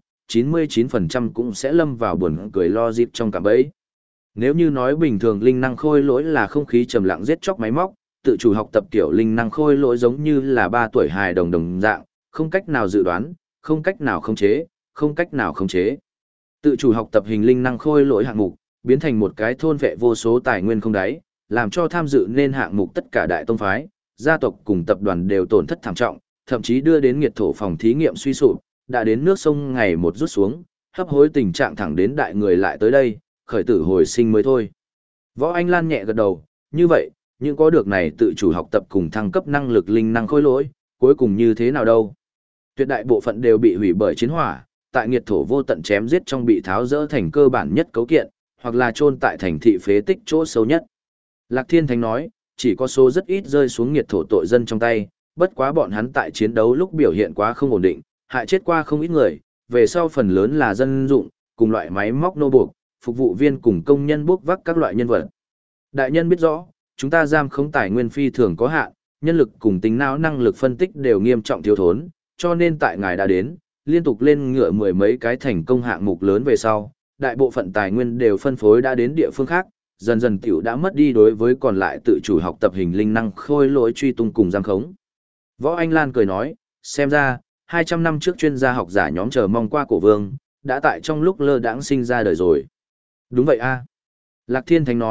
99% cũng sẽ lâm vào buồn cười lo dịp trong cả bẫy. Nếu như nói bình thường linh năng khôi lỗi là không khí trầm lặng giết chóc máy móc, tự chủ học tập kiểu linh năng khôi lỗi giống như là 3 tuổi hài đồng đồng dạng, không cách nào dự đoán, không cách nào khống chế, không cách nào khống chế. Tự chủ học tập hình linh năng khôi lỗi hạng mục, biến thành một cái thôn vệ vô số tài nguyên không đáy, làm cho tham dự nên hạng mục tất cả đại tông phái, gia tộc cùng tập đoàn đều tổn thất thảm trọng, thậm chí đưa đến nghiệt thổ phòng thí nghiệm suy sụp, đã đến nước sông ngày một rút xuống, hấp hối tình trạng thẳng đến đại người lại tới đây, khởi tử hồi sinh mới thôi. Võ Anh Lan nhẹ gật đầu, như vậy, những có được này tự chủ học tập cùng thăng cấp năng lực linh năng khôi lỗi, cuối cùng như thế nào đâu? Tuyệt đại bộ phận đều bị hủy bởi chiến hỏa, tại nghiệt thổ vô tận chém giết trong bị tháo rỡ thành cơ bản nhất cấu kiện, hoặc là chôn tại thành thị phế tích chỗ sâu nhất. Lạc Thiên Thánh nói, chỉ có số rất ít rơi xuống nghiệt thổ tội dân trong tay, bất quá bọn hắn tại chiến đấu lúc biểu hiện quá không ổn định, hại chết qua không ít người, về sau phần lớn là dân dụng, cùng loại máy móc nô buộc, phục vụ viên cùng công nhân bốc vác các loại nhân vật. Đại nhân biết rõ, chúng ta giam khống tài nguyên phi thường có hạn, nhân lực cùng tính não năng lực phân tích đều nghiêm trọng thiếu thốn, cho nên tại ngài đã đến, liên tục lên ngựa 10 mấy cái thành công hạng mục lớn về sau, đại bộ phận tài nguyên đều phân phối đã đến địa phương khác, dần dần tiểu đã mất đi đối với còn lại tự chủ học tập hình linh năng khôi lỗi truy tung cùng giam khống. Võ Anh Lan cười nói, xem ra, 200 năm trước chuyên gia học giả nhóm chờ mong qua cổ vương, đã tại trong lúc lơ đãng sinh ra đời rồi. Đúng vậy a. Lạc Thiên Thánh nói,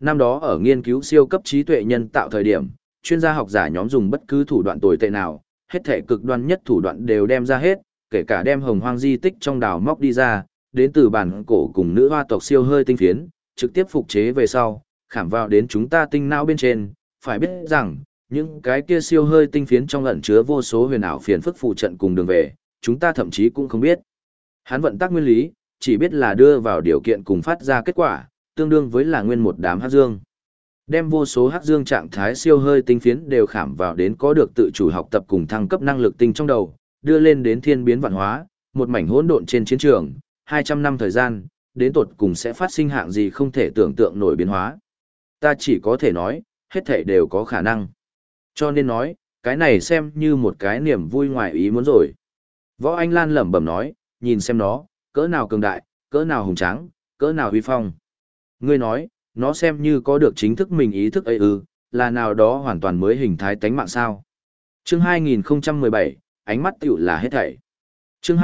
Năm đó ở nghiên cứu siêu cấp trí tuệ nhân tạo thời điểm, chuyên gia học giả nhóm dùng bất cứ thủ đoạn tồi tệ nào, hết thể cực đoan nhất thủ đoạn đều đem ra hết, kể cả đem hồng hoang di tích trong đào móc đi ra, đến từ bản cổ cùng nữ hoa tộc siêu hơi tinh phiến, trực tiếp phục chế về sau, khảm vào đến chúng ta tinh não bên trên, phải biết rằng, những cái kia siêu hơi tinh phiến trong ẩn chứa vô số huyền ảo phiền phức phụ trận cùng đường về, chúng ta thậm chí cũng không biết. Hắn vận tắc nguyên lý, chỉ biết là đưa vào điều kiện cùng phát ra kết quả, tương đương với là nguyên một đám hắc dương. Đem vô số hắc dương trạng thái siêu hơi tinh phiến đều khảm vào đến có được tự chủ học tập cùng thăng cấp năng lực tinh trong đầu, đưa lên đến thiên biến vạn hóa, một mảnh hỗn độn trên chiến trường, 200 năm thời gian, đến tột cùng sẽ phát sinh hạng gì không thể tưởng tượng nổi biến hóa. Ta chỉ có thể nói, hết thảy đều có khả năng. Cho nên nói, cái này xem như một cái niềm vui ngoài ý muốn rồi. Võ Anh Lan lẩm bẩm nói, nhìn xem nó, cỡ nào cường đại, cỡ nào hùng tráng, cỡ nào uy phong. Ngươi nói, nó xem như có được chính thức mình ý thức ấy là nào đó hoàn toàn mới hình thái tánh mạng sao. Chương 2017, ánh mắt tiểu là hết thảy. Chương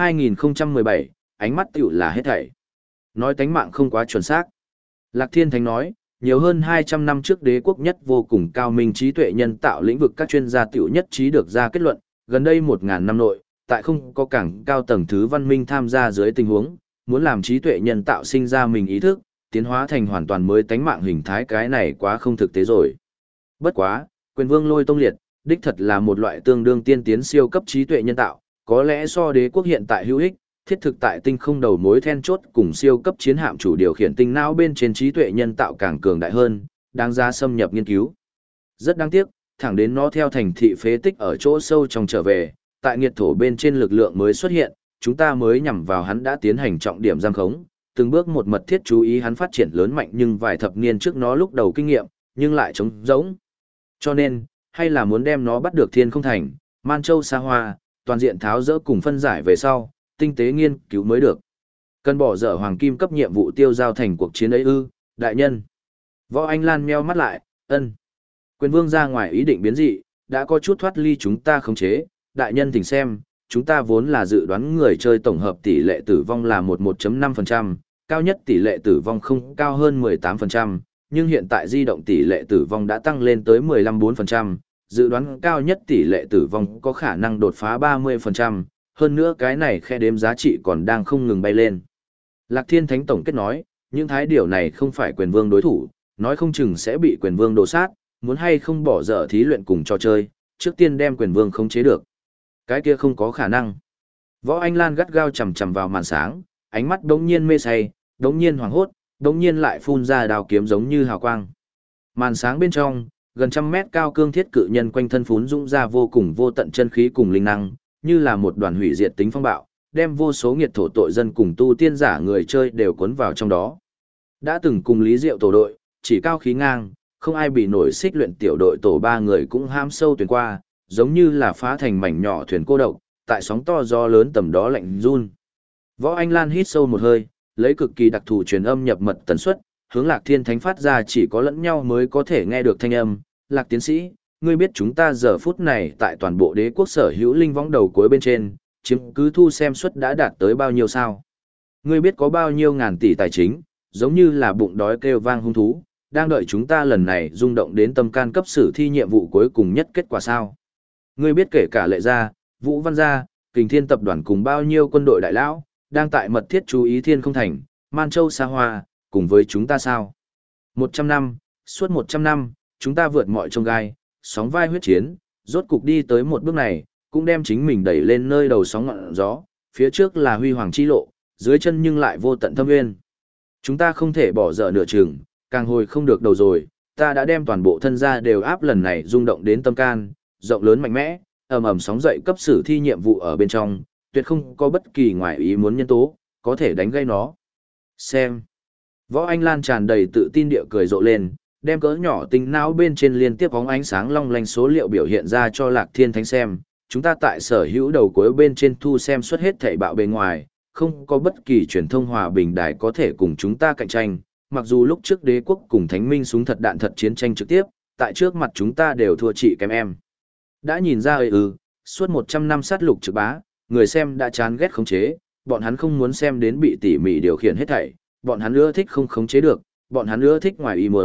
2017, ánh mắt tiểu là hết thảy. Nói tánh mạng không quá chuẩn xác. Lạc Thiên Thánh nói, nhiều hơn 200 năm trước đế quốc nhất vô cùng cao minh trí tuệ nhân tạo lĩnh vực các chuyên gia tiểu nhất trí được ra kết luận, gần đây 1000 năm nội, tại không có cảng cao tầng thứ văn minh tham gia dưới tình huống, muốn làm trí tuệ nhân tạo sinh ra mình ý thức, tiến hóa thành hoàn toàn mới tánh mạng hình thái, cái này quá không thực tế rồi. Bất quá, quyền vương Lôi Tông Liệt, đích thật là một loại tương đương tiên tiến siêu cấp trí tuệ nhân tạo, có lẽ so đế quốc hiện tại hữu ích, thiết thực tại tinh không đầu mối then chốt cùng siêu cấp chiến hạm chủ điều khiển tinh não bên trên trí tuệ nhân tạo càng cường đại hơn, đáng ra xâm nhập nghiên cứu. Rất đáng tiếc, thẳng đến nó theo thành thị phế tích ở chỗ sâu trong trở về, tại nghiệt thổ bên trên lực lượng mới xuất hiện, chúng ta mới nhằm vào hắn đã tiến hành trọng điểm giam khống, từng bước một mật thiết chú ý hắn phát triển lớn mạnh, nhưng vài thập niên trước nó lúc đầu kinh nghiệm, nhưng lại trống rỗng. Cho nên, hay là muốn đem nó bắt được Thiên Không Thành, Man Châu Sa Hoa, toàn diện tháo dỡ cùng phân giải về sau, tinh tế nghiên cứu mới được. Cần bỏ dở hoàng kim cấp nhiệm vụ tiêu giao thành cuộc chiến ấy đại nhân. Võ Anh Lan meo mắt lại, ân. Quyền vương ra ngoài ý định biến dị, đã có chút thoát ly chúng ta khống chế, đại nhân thỉnh xem, chúng ta vốn là dự đoán người chơi tổng hợp tỷ lệ tử vong là 11.5%, cao nhất tỷ lệ tử vong không cao hơn 18%, nhưng hiện tại di động tỷ lệ tử vong đã tăng lên tới 15.4%, dự đoán cao nhất tỷ lệ tử vong có khả năng đột phá 30%, hơn nữa cái này khe đếm giá trị còn đang không ngừng bay lên. Lạc Thiên Thánh tổng kết nói, những thái điều này không phải quyền vương đối thủ, nói không chừng sẽ bị quyền vương đổ sát, muốn hay không bỏ dở thí luyện cùng trò chơi, trước tiên đem quyền vương khống chế được. Cái kia không có khả năng. Võ Anh Lan gắt gao chầm chầm vào màn sáng, ánh mắt đống nhiên mê say, đống nhiên hoảng hốt, đống nhiên lại phun ra đao kiếm giống như hào quang. Màn sáng bên trong, gần trăm mét cao cương thiết cự nhân quanh thân phún dũng ra vô cùng vô tận chân khí cùng linh năng, như là một đoàn hủy diệt tính phong bạo, đem vô số nghiệt thổ tội dân cùng tu tiên giả người chơi đều cuốn vào trong đó. Đã từng cùng Lý Diệu tổ đội, chỉ cao khí ngang, không ai bị nổi xích luyện tiểu đội tổ 3 người cũng ham sâu tuyển qua, giống như là phá thành mảnh nhỏ thuyền cô độc, tại sóng to gió lớn tầm đó lạnh run. Võ Anh Lan hít sâu một hơi, lấy cực kỳ đặc thù truyền âm nhập mật tần suất, hướng Lạc Thiên Thánh phát ra chỉ có lẫn nhau mới có thể nghe được thanh âm. Lạc tiến sĩ, ngươi biết chúng ta giờ phút này tại toàn bộ đế quốc sở hữu linh võng đầu cuối bên trên, chiếm cứ thu xem suất đã đạt tới bao nhiêu sao? Ngươi biết có bao nhiêu ngàn tỷ tài chính, giống như là bụng đói kêu vang hung thú, đang đợi chúng ta lần này rung động đến tâm can cấp sử thi nhiệm vụ cuối cùng nhất kết quả sao? Ngươi biết kể cả Lệ gia, Vũ Văn gia, Kình Thiên tập đoàn cùng bao nhiêu quân đội đại lão đang tại mật thiết chú ý Thiên Không Thành, Man Châu Sa Hoa, cùng với chúng ta sao? 100 năm, suốt 100 năm, chúng ta vượt mọi chông gai, sóng vai huyết chiến, rốt cục đi tới một bước này, cũng đem chính mình đẩy lên nơi đầu sóng ngọn gió, phía trước là huy hoàng chi lộ, dưới chân nhưng lại vô tận thâm nguyên. Chúng ta không thể bỏ dở nửa chừng, càng hồi không được đầu rồi, ta đã đem toàn bộ thân gia đều áp lần này rung động đến tâm can, rộng lớn mạnh mẽ, ầm ầm sóng dậy cấp sử thi nhiệm vụ ở bên trong, tuyệt không có bất kỳ ngoại ý muốn nhân tố, có thể đánh gây nó. Xem. Võ Anh Lan tràn đầy tự tin địa cười rộ lên, đem cỡ nhỏ tinh não bên trên liên tiếp bóng ánh sáng long lanh số liệu biểu hiện ra cho Lạc Thiên Thánh xem. Chúng ta tại sở hữu đầu cuối bên trên thu xem suất hết thảy bạo bề ngoài, không có bất kỳ truyền thông hòa bình đài có thể cùng chúng ta cạnh tranh. Mặc dù lúc trước đế quốc cùng thánh minh súng thật đạn thật chiến tranh trực tiếp, tại trước mặt chúng ta đều thua chị kém em. Đã nhìn ra suốt 100 năm sát lục trực bá, người xem đã chán ghét khống chế, bọn hắn không muốn xem đến bị tỉ mỉ điều khiển hết thảy, bọn hắn ưa thích không khống chế được, bọn hắn ưa thích ngoài ý muốn,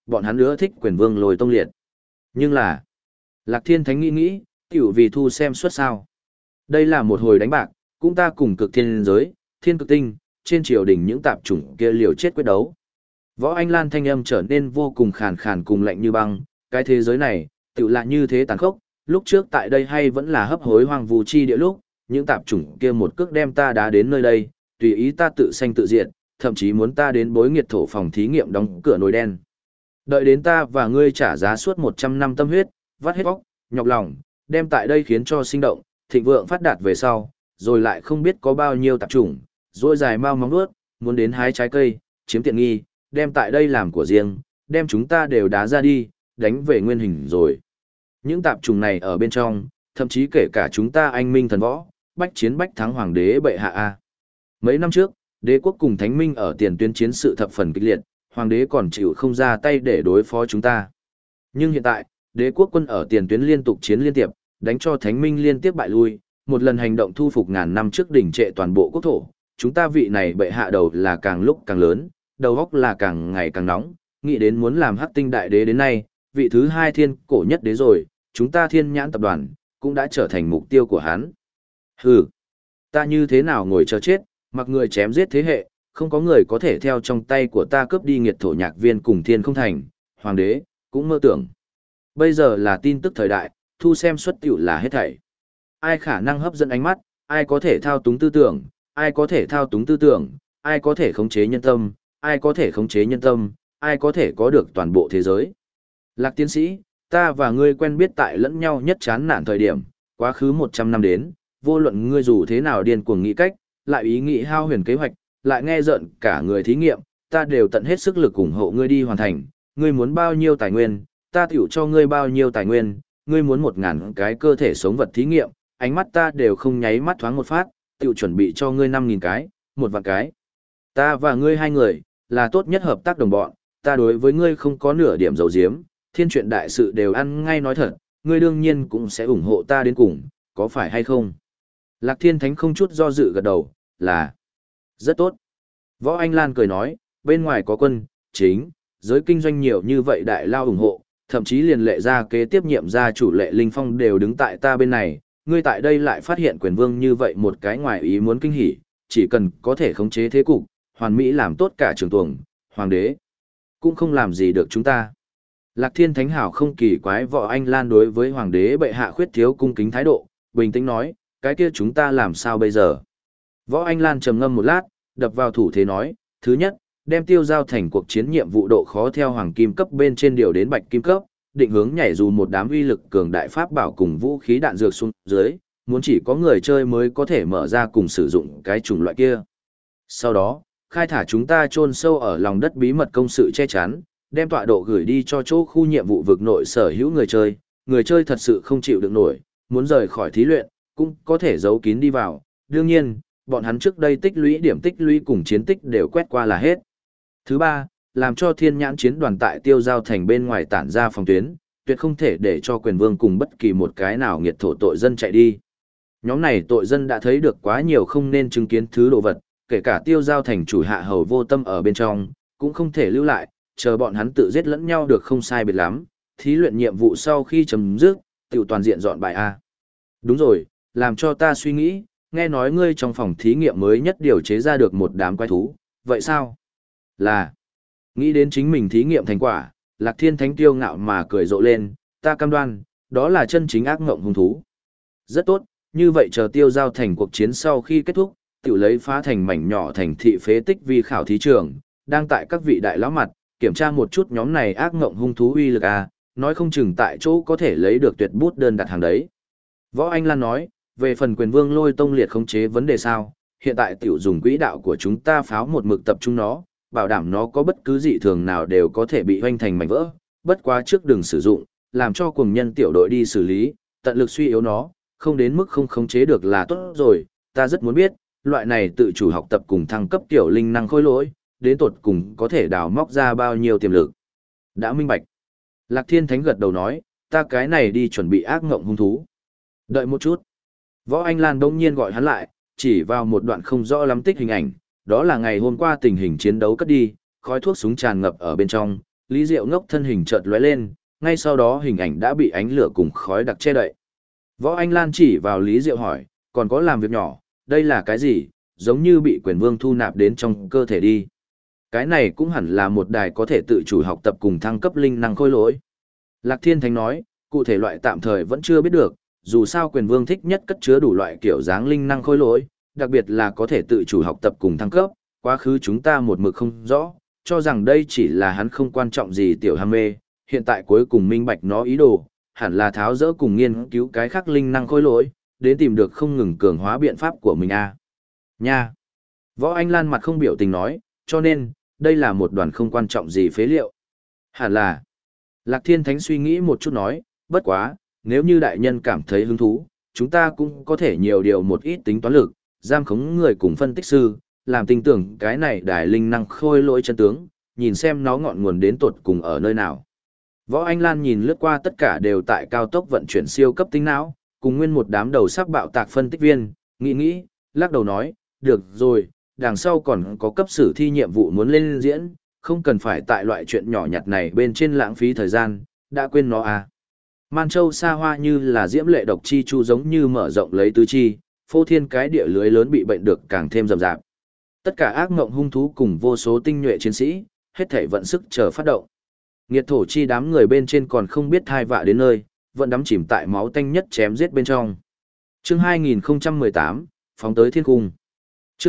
bọn hắn ưa thích quyền vương lôi tông liệt. Nhưng là, Lạc Thiên Thánh nghĩ nghĩ, tiểu vì thu xem suất sao. Đây là một hồi đánh bạc, cũng ta cùng cực thiên giới, thiên cực tinh, trên triều đình những tạp chủng kia liều chết quyết đấu. Võ Anh Lan thanh âm trở nên vô cùng khàn khàn cùng lạnh như băng, cái thế giới này, tiểu là như thế tàn khốc, lúc trước tại đây hay vẫn là hấp hối hoang vu chi địa lúc, những tạp chủng kia một cước đem ta đá đến nơi đây, tùy ý ta tự sanh tự diệt, thậm chí muốn ta đến bối nghiệt thổ phòng thí nghiệm đóng cửa nồi đen. Đợi đến ta và ngươi trả giá suốt 100 năm tâm huyết, vắt hết óc, nhọc lòng, đem tại đây khiến cho sinh động, thịnh vượng phát đạt về sau, rồi lại không biết có bao nhiêu tạp chủng, rỗi dài mau móng vuốt, muốn đến hái trái cây, chiếm tiện nghi, đem tại đây làm của riêng, đem chúng ta đều đá ra đi, đánh về nguyên hình rồi. Những tạp chủng này ở bên trong, thậm chí kể cả chúng ta anh minh thần võ, bách chiến bách thắng hoàng đế bệ hạ a. Mấy năm trước, đế quốc cùng thánh minh ở tiền tuyến chiến sự thập phần kịch liệt, hoàng đế còn chịu không ra tay để đối phó chúng ta. Nhưng hiện tại, đế quốc quân ở tiền tuyến liên tục chiến liên tiếp, đánh cho thánh minh liên tiếp bại lui, một lần hành động thu phục ngàn năm trước đỉnh trệ toàn bộ quốc thổ. Chúng ta vị này bệ hạ đầu là càng lúc càng lớn, đầu óc là càng ngày càng nóng, nghĩ đến muốn làm hắc tinh đại đế đến nay, vị thứ hai thiên cổ nhất đế rồi, chúng ta thiên nhãn tập đoàn, cũng đã trở thành mục tiêu của hắn. Hừ, ta như thế nào ngồi chờ chết, mặc người chém giết thế hệ, không có người có thể theo trong tay của ta cướp đi nghiệt thổ nhạc viên cùng thiên không thành, hoàng đế, cũng mơ tưởng. Bây giờ là tin tức thời đại, thu xem xuất tiểu là hết thảy. Ai khả năng hấp dẫn ánh mắt, ai có thể thao túng tư tưởng, ai có thể thao túng tư tưởng, ai có thể khống chế nhân tâm, ai có thể khống chế nhân tâm, ai có thể có được toàn bộ thế giới. Lạc tiến sĩ, ta và ngươi quen biết tại lẫn nhau nhất chán nản thời điểm, quá khứ 100 năm đến, vô luận ngươi dù thế nào điên cuồng nghĩ cách, lại ý nghĩ hao huyền kế hoạch, lại nghe rợn cả người thí nghiệm, ta đều tận hết sức lực ủng hộ ngươi đi hoàn thành, ngươi muốn bao nhiêu tài nguyên, ta tiểu cho ngươi bao nhiêu tài nguyên, ngươi muốn 1000 cái cơ thể sống vật thí nghiệm, ánh mắt ta đều không nháy mắt thoáng một phát, tiểu chuẩn bị cho ngươi 5000 cái, 1 vạn cái. Ta và ngươi hai người, là tốt nhất hợp tác đồng bọn, ta đối với ngươi không có nửa điểm dầu diếm, thiên chuyện đại sự đều ăn ngay nói thật, ngươi đương nhiên cũng sẽ ủng hộ ta đến cùng, có phải hay không? Lạc Thiên Thánh không chút do dự gật đầu, là rất tốt. Võ Anh Lan cười nói, bên ngoài có quân, chính, giới kinh doanh nhiều như vậy đại lao ủng hộ, thậm chí liền lệ gia kế tiếp nhiệm gia chủ Lệ Linh Phong đều đứng tại ta bên này, ngươi tại đây lại phát hiện quyền vương như vậy một cái ngoài ý muốn kinh hỉ, chỉ cần có thể khống chế thế cục, hoàn mỹ làm tốt cả trường tuồng, hoàng đế, cũng không làm gì được chúng ta. Lạc Thiên Thánh hảo không kỳ quái Võ Anh Lan đối với hoàng đế bệ hạ khuyết thiếu cung kính thái độ, bình tĩnh nói, cái kia chúng ta làm sao bây giờ? Võ Anh Lan trầm ngâm một lát, đập vào thủ thế nói, thứ nhất, đem tiêu giao thành cuộc chiến nhiệm vụ độ khó theo hoàng kim cấp bên trên điều đến bạch kim cấp, định hướng nhảy dù một đám uy lực cường đại pháp bảo cùng vũ khí đạn dược xuống dưới, muốn chỉ có người chơi mới có thể mở ra cùng sử dụng cái chủng loại kia. Sau đó, khai thả chúng ta chôn sâu ở lòng đất bí mật công sự che chắn, đem tọa độ gửi đi cho chỗ khu nhiệm vụ vực nội sở hữu người chơi thật sự không chịu được nổi, muốn rời khỏi thí luyện, cũng có thể giấu kín đi vào, đương nhiên, bọn hắn trước đây tích lũy điểm tích lũy cùng chiến tích đều quét qua là hết. Thứ ba, làm cho thiên nhãn chiến đoàn tại tiêu giao thành bên ngoài tản ra phòng tuyến, tuyệt không thể để cho quyền vương cùng bất kỳ một cái nào nghiệt thổ tội dân chạy đi. Nhóm này tội dân đã thấy được quá nhiều không nên chứng kiến thứ đồ vật, kể cả tiêu giao thành chủ hạ hầu vô tâm ở bên trong, cũng không thể lưu lại, chờ bọn hắn tự giết lẫn nhau được không sai biệt lắm, thí luyện nhiệm vụ sau khi chấm dứt, tiểu toàn diện dọn bài A. Đúng rồi, làm cho ta suy nghĩ, nghe nói ngươi trong phòng thí nghiệm mới nhất điều chế ra được một đám quái thú, vậy sao? Là, nghĩ đến chính mình thí nghiệm thành quả, Lạc Thiên Thánh tiêu ngạo mà cười rộ lên, ta cam đoan, đó là chân chính ác ngộng hung thú. Rất tốt, như vậy chờ tiêu giao thành cuộc chiến sau khi kết thúc, tiểu lấy phá thành mảnh nhỏ thành thị phế tích vi khảo thí trường, đang tại các vị đại lão mặt, kiểm tra một chút nhóm này ác ngộng hung thú uy lực a, nói không chừng tại chỗ có thể lấy được tuyệt bút đơn đặt hàng đấy. Võ Anh Lan nói, về phần quyền vương lôi tông liệt khống chế vấn đề sao, hiện tại tiểu dùng quỹ đạo của chúng ta pháo một mực tập trung nó, bảo đảm nó có bất cứ dị thường nào đều có thể bị hoanh thành mảnh vỡ, bất quá trước đừng sử dụng, làm cho cuồng nhân tiểu đội đi xử lý, tận lực suy yếu nó, không đến mức không khống chế được là tốt rồi, ta rất muốn biết, loại này tự chủ học tập cùng thăng cấp tiểu linh năng khôi lỗi, đến tột cùng có thể đào móc ra bao nhiêu tiềm lực. Đã minh bạch. Lạc Thiên Thánh gật đầu nói, ta cái này đi chuẩn bị ác ngộng hung thú. Đợi một chút. Võ Anh Lan đông nhiên gọi hắn lại, chỉ vào một đoạn không rõ lắm tích hình ảnh, đó là ngày hôm qua tình hình chiến đấu cất đi, khói thuốc súng tràn ngập ở bên trong, Lý Diệu Ngốc thân hình chợt lóe lên, ngay sau đó hình ảnh đã bị ánh lửa cùng khói đặc che đậy. Võ Anh Lan chỉ vào Lý Diệu hỏi, còn có làm việc nhỏ, đây là cái gì, giống như bị quyền vương thu nạp đến trong cơ thể đi. Cái này cũng hẳn là một đài có thể tự chủ học tập cùng thăng cấp linh năng khôi lỗi. Lạc Thiên Thánh nói, cụ thể loại tạm thời vẫn chưa biết được, dù sao quyền vương thích nhất cất chứa đủ loại kiểu dáng linh năng khôi lỗi, đặc biệt là có thể tự chủ học tập cùng thăng cấp, quá khứ chúng ta một mực không rõ, cho rằng đây chỉ là hắn không quan trọng gì tiểu ham mê, hiện tại cuối cùng minh bạch nó ý đồ, hẳn là tháo dỡ cùng nghiên cứu cái khác linh năng khôi lỗi, đến tìm được không ngừng cường hóa biện pháp của mình a. Nha. Võ Anh Lan mặt không biểu tình nói, cho nên, đây là một đoàn không quan trọng gì phế liệu. Hẳn là. Lạc Thiên Thánh suy nghĩ một chút nói, bất quá, nếu như đại nhân cảm thấy hứng thú, chúng ta cũng có thể nhiều điều một ít tính toán lực, giam khống người cùng phân tích sư, làm tin tưởng cái này đài linh năng khôi lỗi chân tướng, nhìn xem nó ngọn nguồn đến tột cùng ở nơi nào. Võ Anh Lan nhìn lướt qua tất cả đều tại cao tốc vận chuyển siêu cấp tính não, cùng nguyên một đám đầu sắc bạo tạc phân tích viên, nghĩ, lắc đầu nói, được rồi, đằng sau còn có cấp sử thi nhiệm vụ muốn lên diễn, không cần phải tại loại chuyện nhỏ nhặt này bên trên lãng phí thời gian, đã quên nó à. Man Châu xa hoa như là diễm lệ độc chi chu giống như mở rộng lấy tứ chi, phô thiên cái địa lưới lớn bị bệnh được càng thêm rầm rạp. Tất cả ác ngộng hung thú cùng vô số tinh nhuệ chiến sĩ, hết thảy vận sức chờ phát động. Nghiệt thổ chi đám người bên trên còn không biết thai vạ đến nơi, vẫn đắm chìm tại máu tanh nhất chém giết bên trong. Chương 2018, phóng tới thiên cung. Chương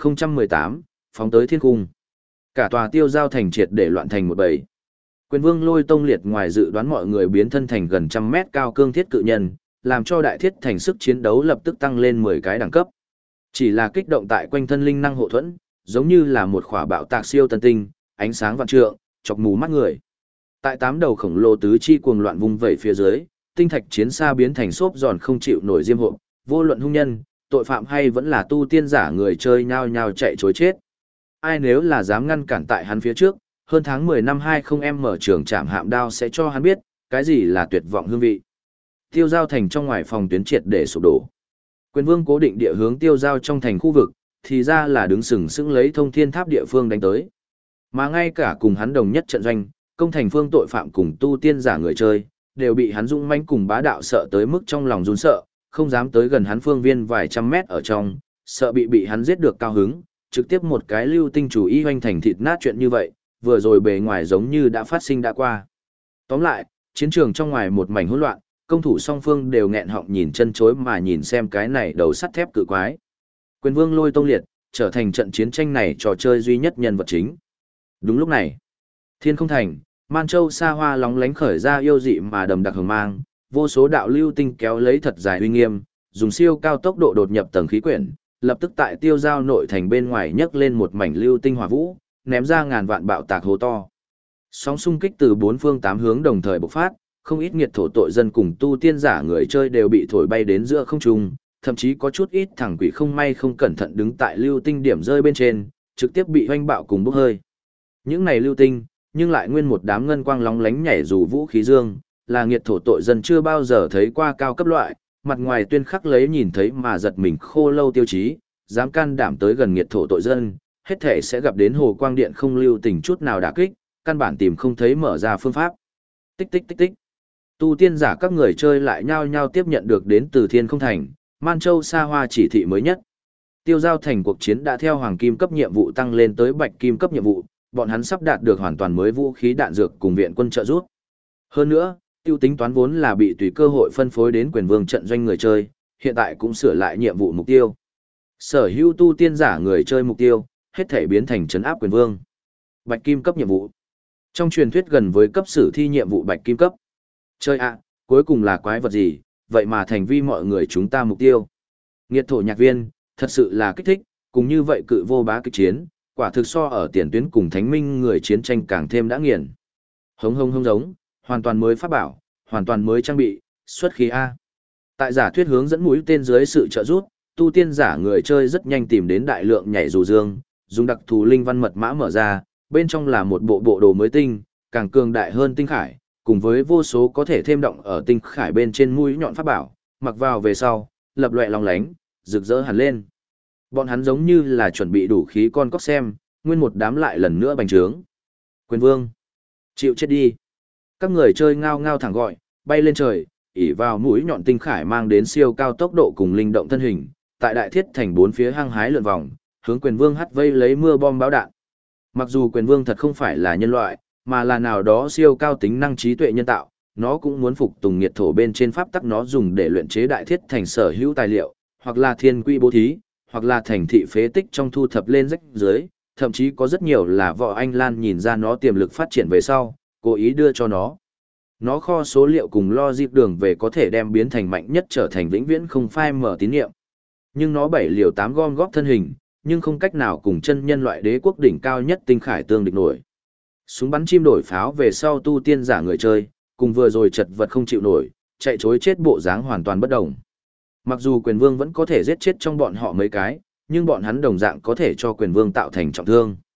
2018, phóng tới thiên cung. Cả tòa tiêu giao thành triệt để loạn thành một bầy. Quyền vương Lôi Tông Liệt ngoài dự đoán mọi người biến thân thành gần trăm mét cao cương thiết cự nhân, làm cho đại thiết thành sức chiến đấu lập tức tăng lên 10 cái đẳng cấp. Chỉ là kích động tại quanh thân linh năng hộ thuẫn, giống như là một khỏa bạo tạc siêu tân tinh, ánh sáng vạn trượng, chọc mù mắt người. Tại 8 đầu khổng lồ tứ chi cuồng loạn vung vẩy phía dưới, tinh thạch chiến xa biến thành xốp giòn không chịu nổi diêm hộ, vô luận hung nhân, tội phạm hay vẫn là tu tiên giả người chơi nhao nhao chạy trối chết. Ai nếu là dám ngăn cản tại hắn phía trước, hơn tháng 10 năm 20 mở trường trảm hạm đao sẽ cho hắn biết, cái gì là tuyệt vọng hương vị. Tiêu giao thành trong ngoài phòng tuyến triệt để sụp đổ. Quyền vương cố định địa hướng tiêu giao trong thành khu vực, thì ra là đứng sừng sững lấy thông thiên tháp địa phương đánh tới. Mà ngay cả cùng hắn đồng nhất trận doanh, công thành phương tội phạm cùng tu tiên giả người chơi, đều bị hắn dũng mãnh cùng bá đạo sợ tới mức trong lòng run sợ, không dám tới gần hắn phương viên vài trăm mét ở trong, sợ bị hắn giết được cao hứng, trực tiếp một cái lưu tinh chủ ý hoành thành thịt nát chuyện như vậy, vừa rồi bề ngoài giống như đã phát sinh đã qua. Tóm lại, chiến trường trong ngoài một mảnh hỗn loạn, công thủ song phương đều nghẹn họng nhìn chân chối mà nhìn xem cái này đầu sắt thép cự quái. Quyền vương Lôi Tông Liệt, trở thành trận chiến tranh này trò chơi duy nhất nhân vật chính. Đúng lúc này, thiên không thành, Man Châu xa hoa lóng lánh khởi ra yêu dị mà đầm đặc hừng mang, vô số đạo lưu tinh kéo lấy thật dài uy nghiêm, dùng siêu cao tốc độ đột nhập tầng khí quyển, lập tức tại tiêu giao nội thành bên ngoài nhấc lên một mảnh lưu tinh hỏa vũ, ném ra ngàn vạn bạo tạc hố to. Sóng xung kích từ bốn phương tám hướng đồng thời bộc phát, không ít nghiệt thổ tội dân cùng tu tiên giả người chơi đều bị thổi bay đến giữa không trung, thậm chí có chút ít thằng quỷ không may không cẩn thận đứng tại lưu tinh điểm rơi bên trên, trực tiếp bị hoanh bạo cùng bốc hơi. Những này lưu tinh, nhưng lại nguyên một đám ngân quang lóng lánh nhảy dù vũ khí dương, là nghiệt thổ tội dân chưa bao giờ thấy qua cao cấp loại, mặt ngoài tuyên khắc lấy nhìn thấy mà giật mình khô lâu tiêu chí, dám can đảm tới gần nghiệt thổ tội dân, hết thể sẽ gặp đến hồ quang điện không lưu tình chút nào đả kích, căn bản tìm không thấy mở ra phương pháp. Tích tích tích tích. Tu tiên giả các người chơi lại nhao nhao tiếp nhận được đến từ thiên không thành, Man Châu xa hoa chỉ thị mới nhất. Tiêu giao thành cuộc chiến đã theo hoàng kim cấp nhiệm vụ tăng lên tới bạch kim cấp nhiệm vụ, bọn hắn sắp đạt được hoàn toàn mới vũ khí đạn dược cùng viện quân trợ giúp. Hơn nữa, tiêu tính toán vốn là bị tùy cơ hội phân phối đến quyền vương trận doanh người chơi, hiện tại cũng sửa lại nhiệm vụ mục tiêu. Sở hữu tu tiên giả người chơi mục tiêu, hết thể biến thành trấn áp quyền vương. Bạch kim cấp nhiệm vụ. Trong truyền thuyết gần với cấp sử thi nhiệm vụ bạch kim cấp. Chơi ạ, cuối cùng là quái vật gì, vậy mà thành vi mọi người chúng ta mục tiêu. Nghiệt thổ nhạc viên, thật sự là kích thích, cùng như vậy cự vô bá kích chiến, quả thực so ở tiền tuyến cùng thánh minh người chiến tranh càng thêm đã nghiền. Hống hống hống giống, hoàn toàn mới pháp bảo, hoàn toàn mới trang bị, xuất khí A. Tại giả thuyết hướng dẫn mũi tên dưới sự trợ giúp, tu tiên giả người chơi rất nhanh tìm đến đại lượng nhảy dù dương, dùng đặc thù linh văn mật mã mở ra, bên trong là một bộ bộ đồ mới tinh, càng cường đại hơn tinh khải, cùng với vô số có thể thêm động ở tinh khải bên trên mũi nhọn pháp bảo, mặc vào về sau, lập loè long lánh, rực rỡ hẳn lên. Bọn hắn giống như là chuẩn bị đủ khí con cóc xem, nguyên một đám lại lần nữa bành trướng. Quyền vương. Chịu chết đi. Các người chơi ngao ngao thẳng gọi, bay lên trời, ỉ vào mũi nhọn tinh khải mang đến siêu cao tốc độ cùng linh động thân hình, tại đại thiết thành bốn phía hăng hái lượn vòng, hướng quyền vương hắt vây lấy mưa bom báo đạn. Mặc dù quyền vương thật không phải là nhân loại, mà là nào đó siêu cao tính năng trí tuệ nhân tạo, nó cũng muốn phục tùng nhiệt thổ bên trên pháp tắc nó dùng để luyện chế đại thiết thành sở hữu tài liệu, hoặc là thiên quy bố thí, hoặc là thành thị phế tích trong thu thập lên rách dưới, thậm chí có rất nhiều là võ anh lan nhìn ra nó tiềm lực phát triển về sau, cố ý đưa cho nó. Nó kho số liệu cùng logic đường về có thể đem biến thành mạnh nhất trở thành vĩnh viễn không phai mở tín nhiệm. Nhưng nó 7 liều 8 gom góp thân hình, nhưng không cách nào cùng chân nhân loại đế quốc đỉnh cao nhất tinh khải tương địch nổi. Súng bắn chim đổi pháo về sau tu tiên giả người chơi, cùng vừa rồi chật vật không chịu nổi, chạy chối chết bộ dáng hoàn toàn bất đồng. Mặc dù quyền vương vẫn có thể giết chết trong bọn họ mấy cái, nhưng bọn hắn đồng dạng có thể cho quyền vương tạo thành trọng thương.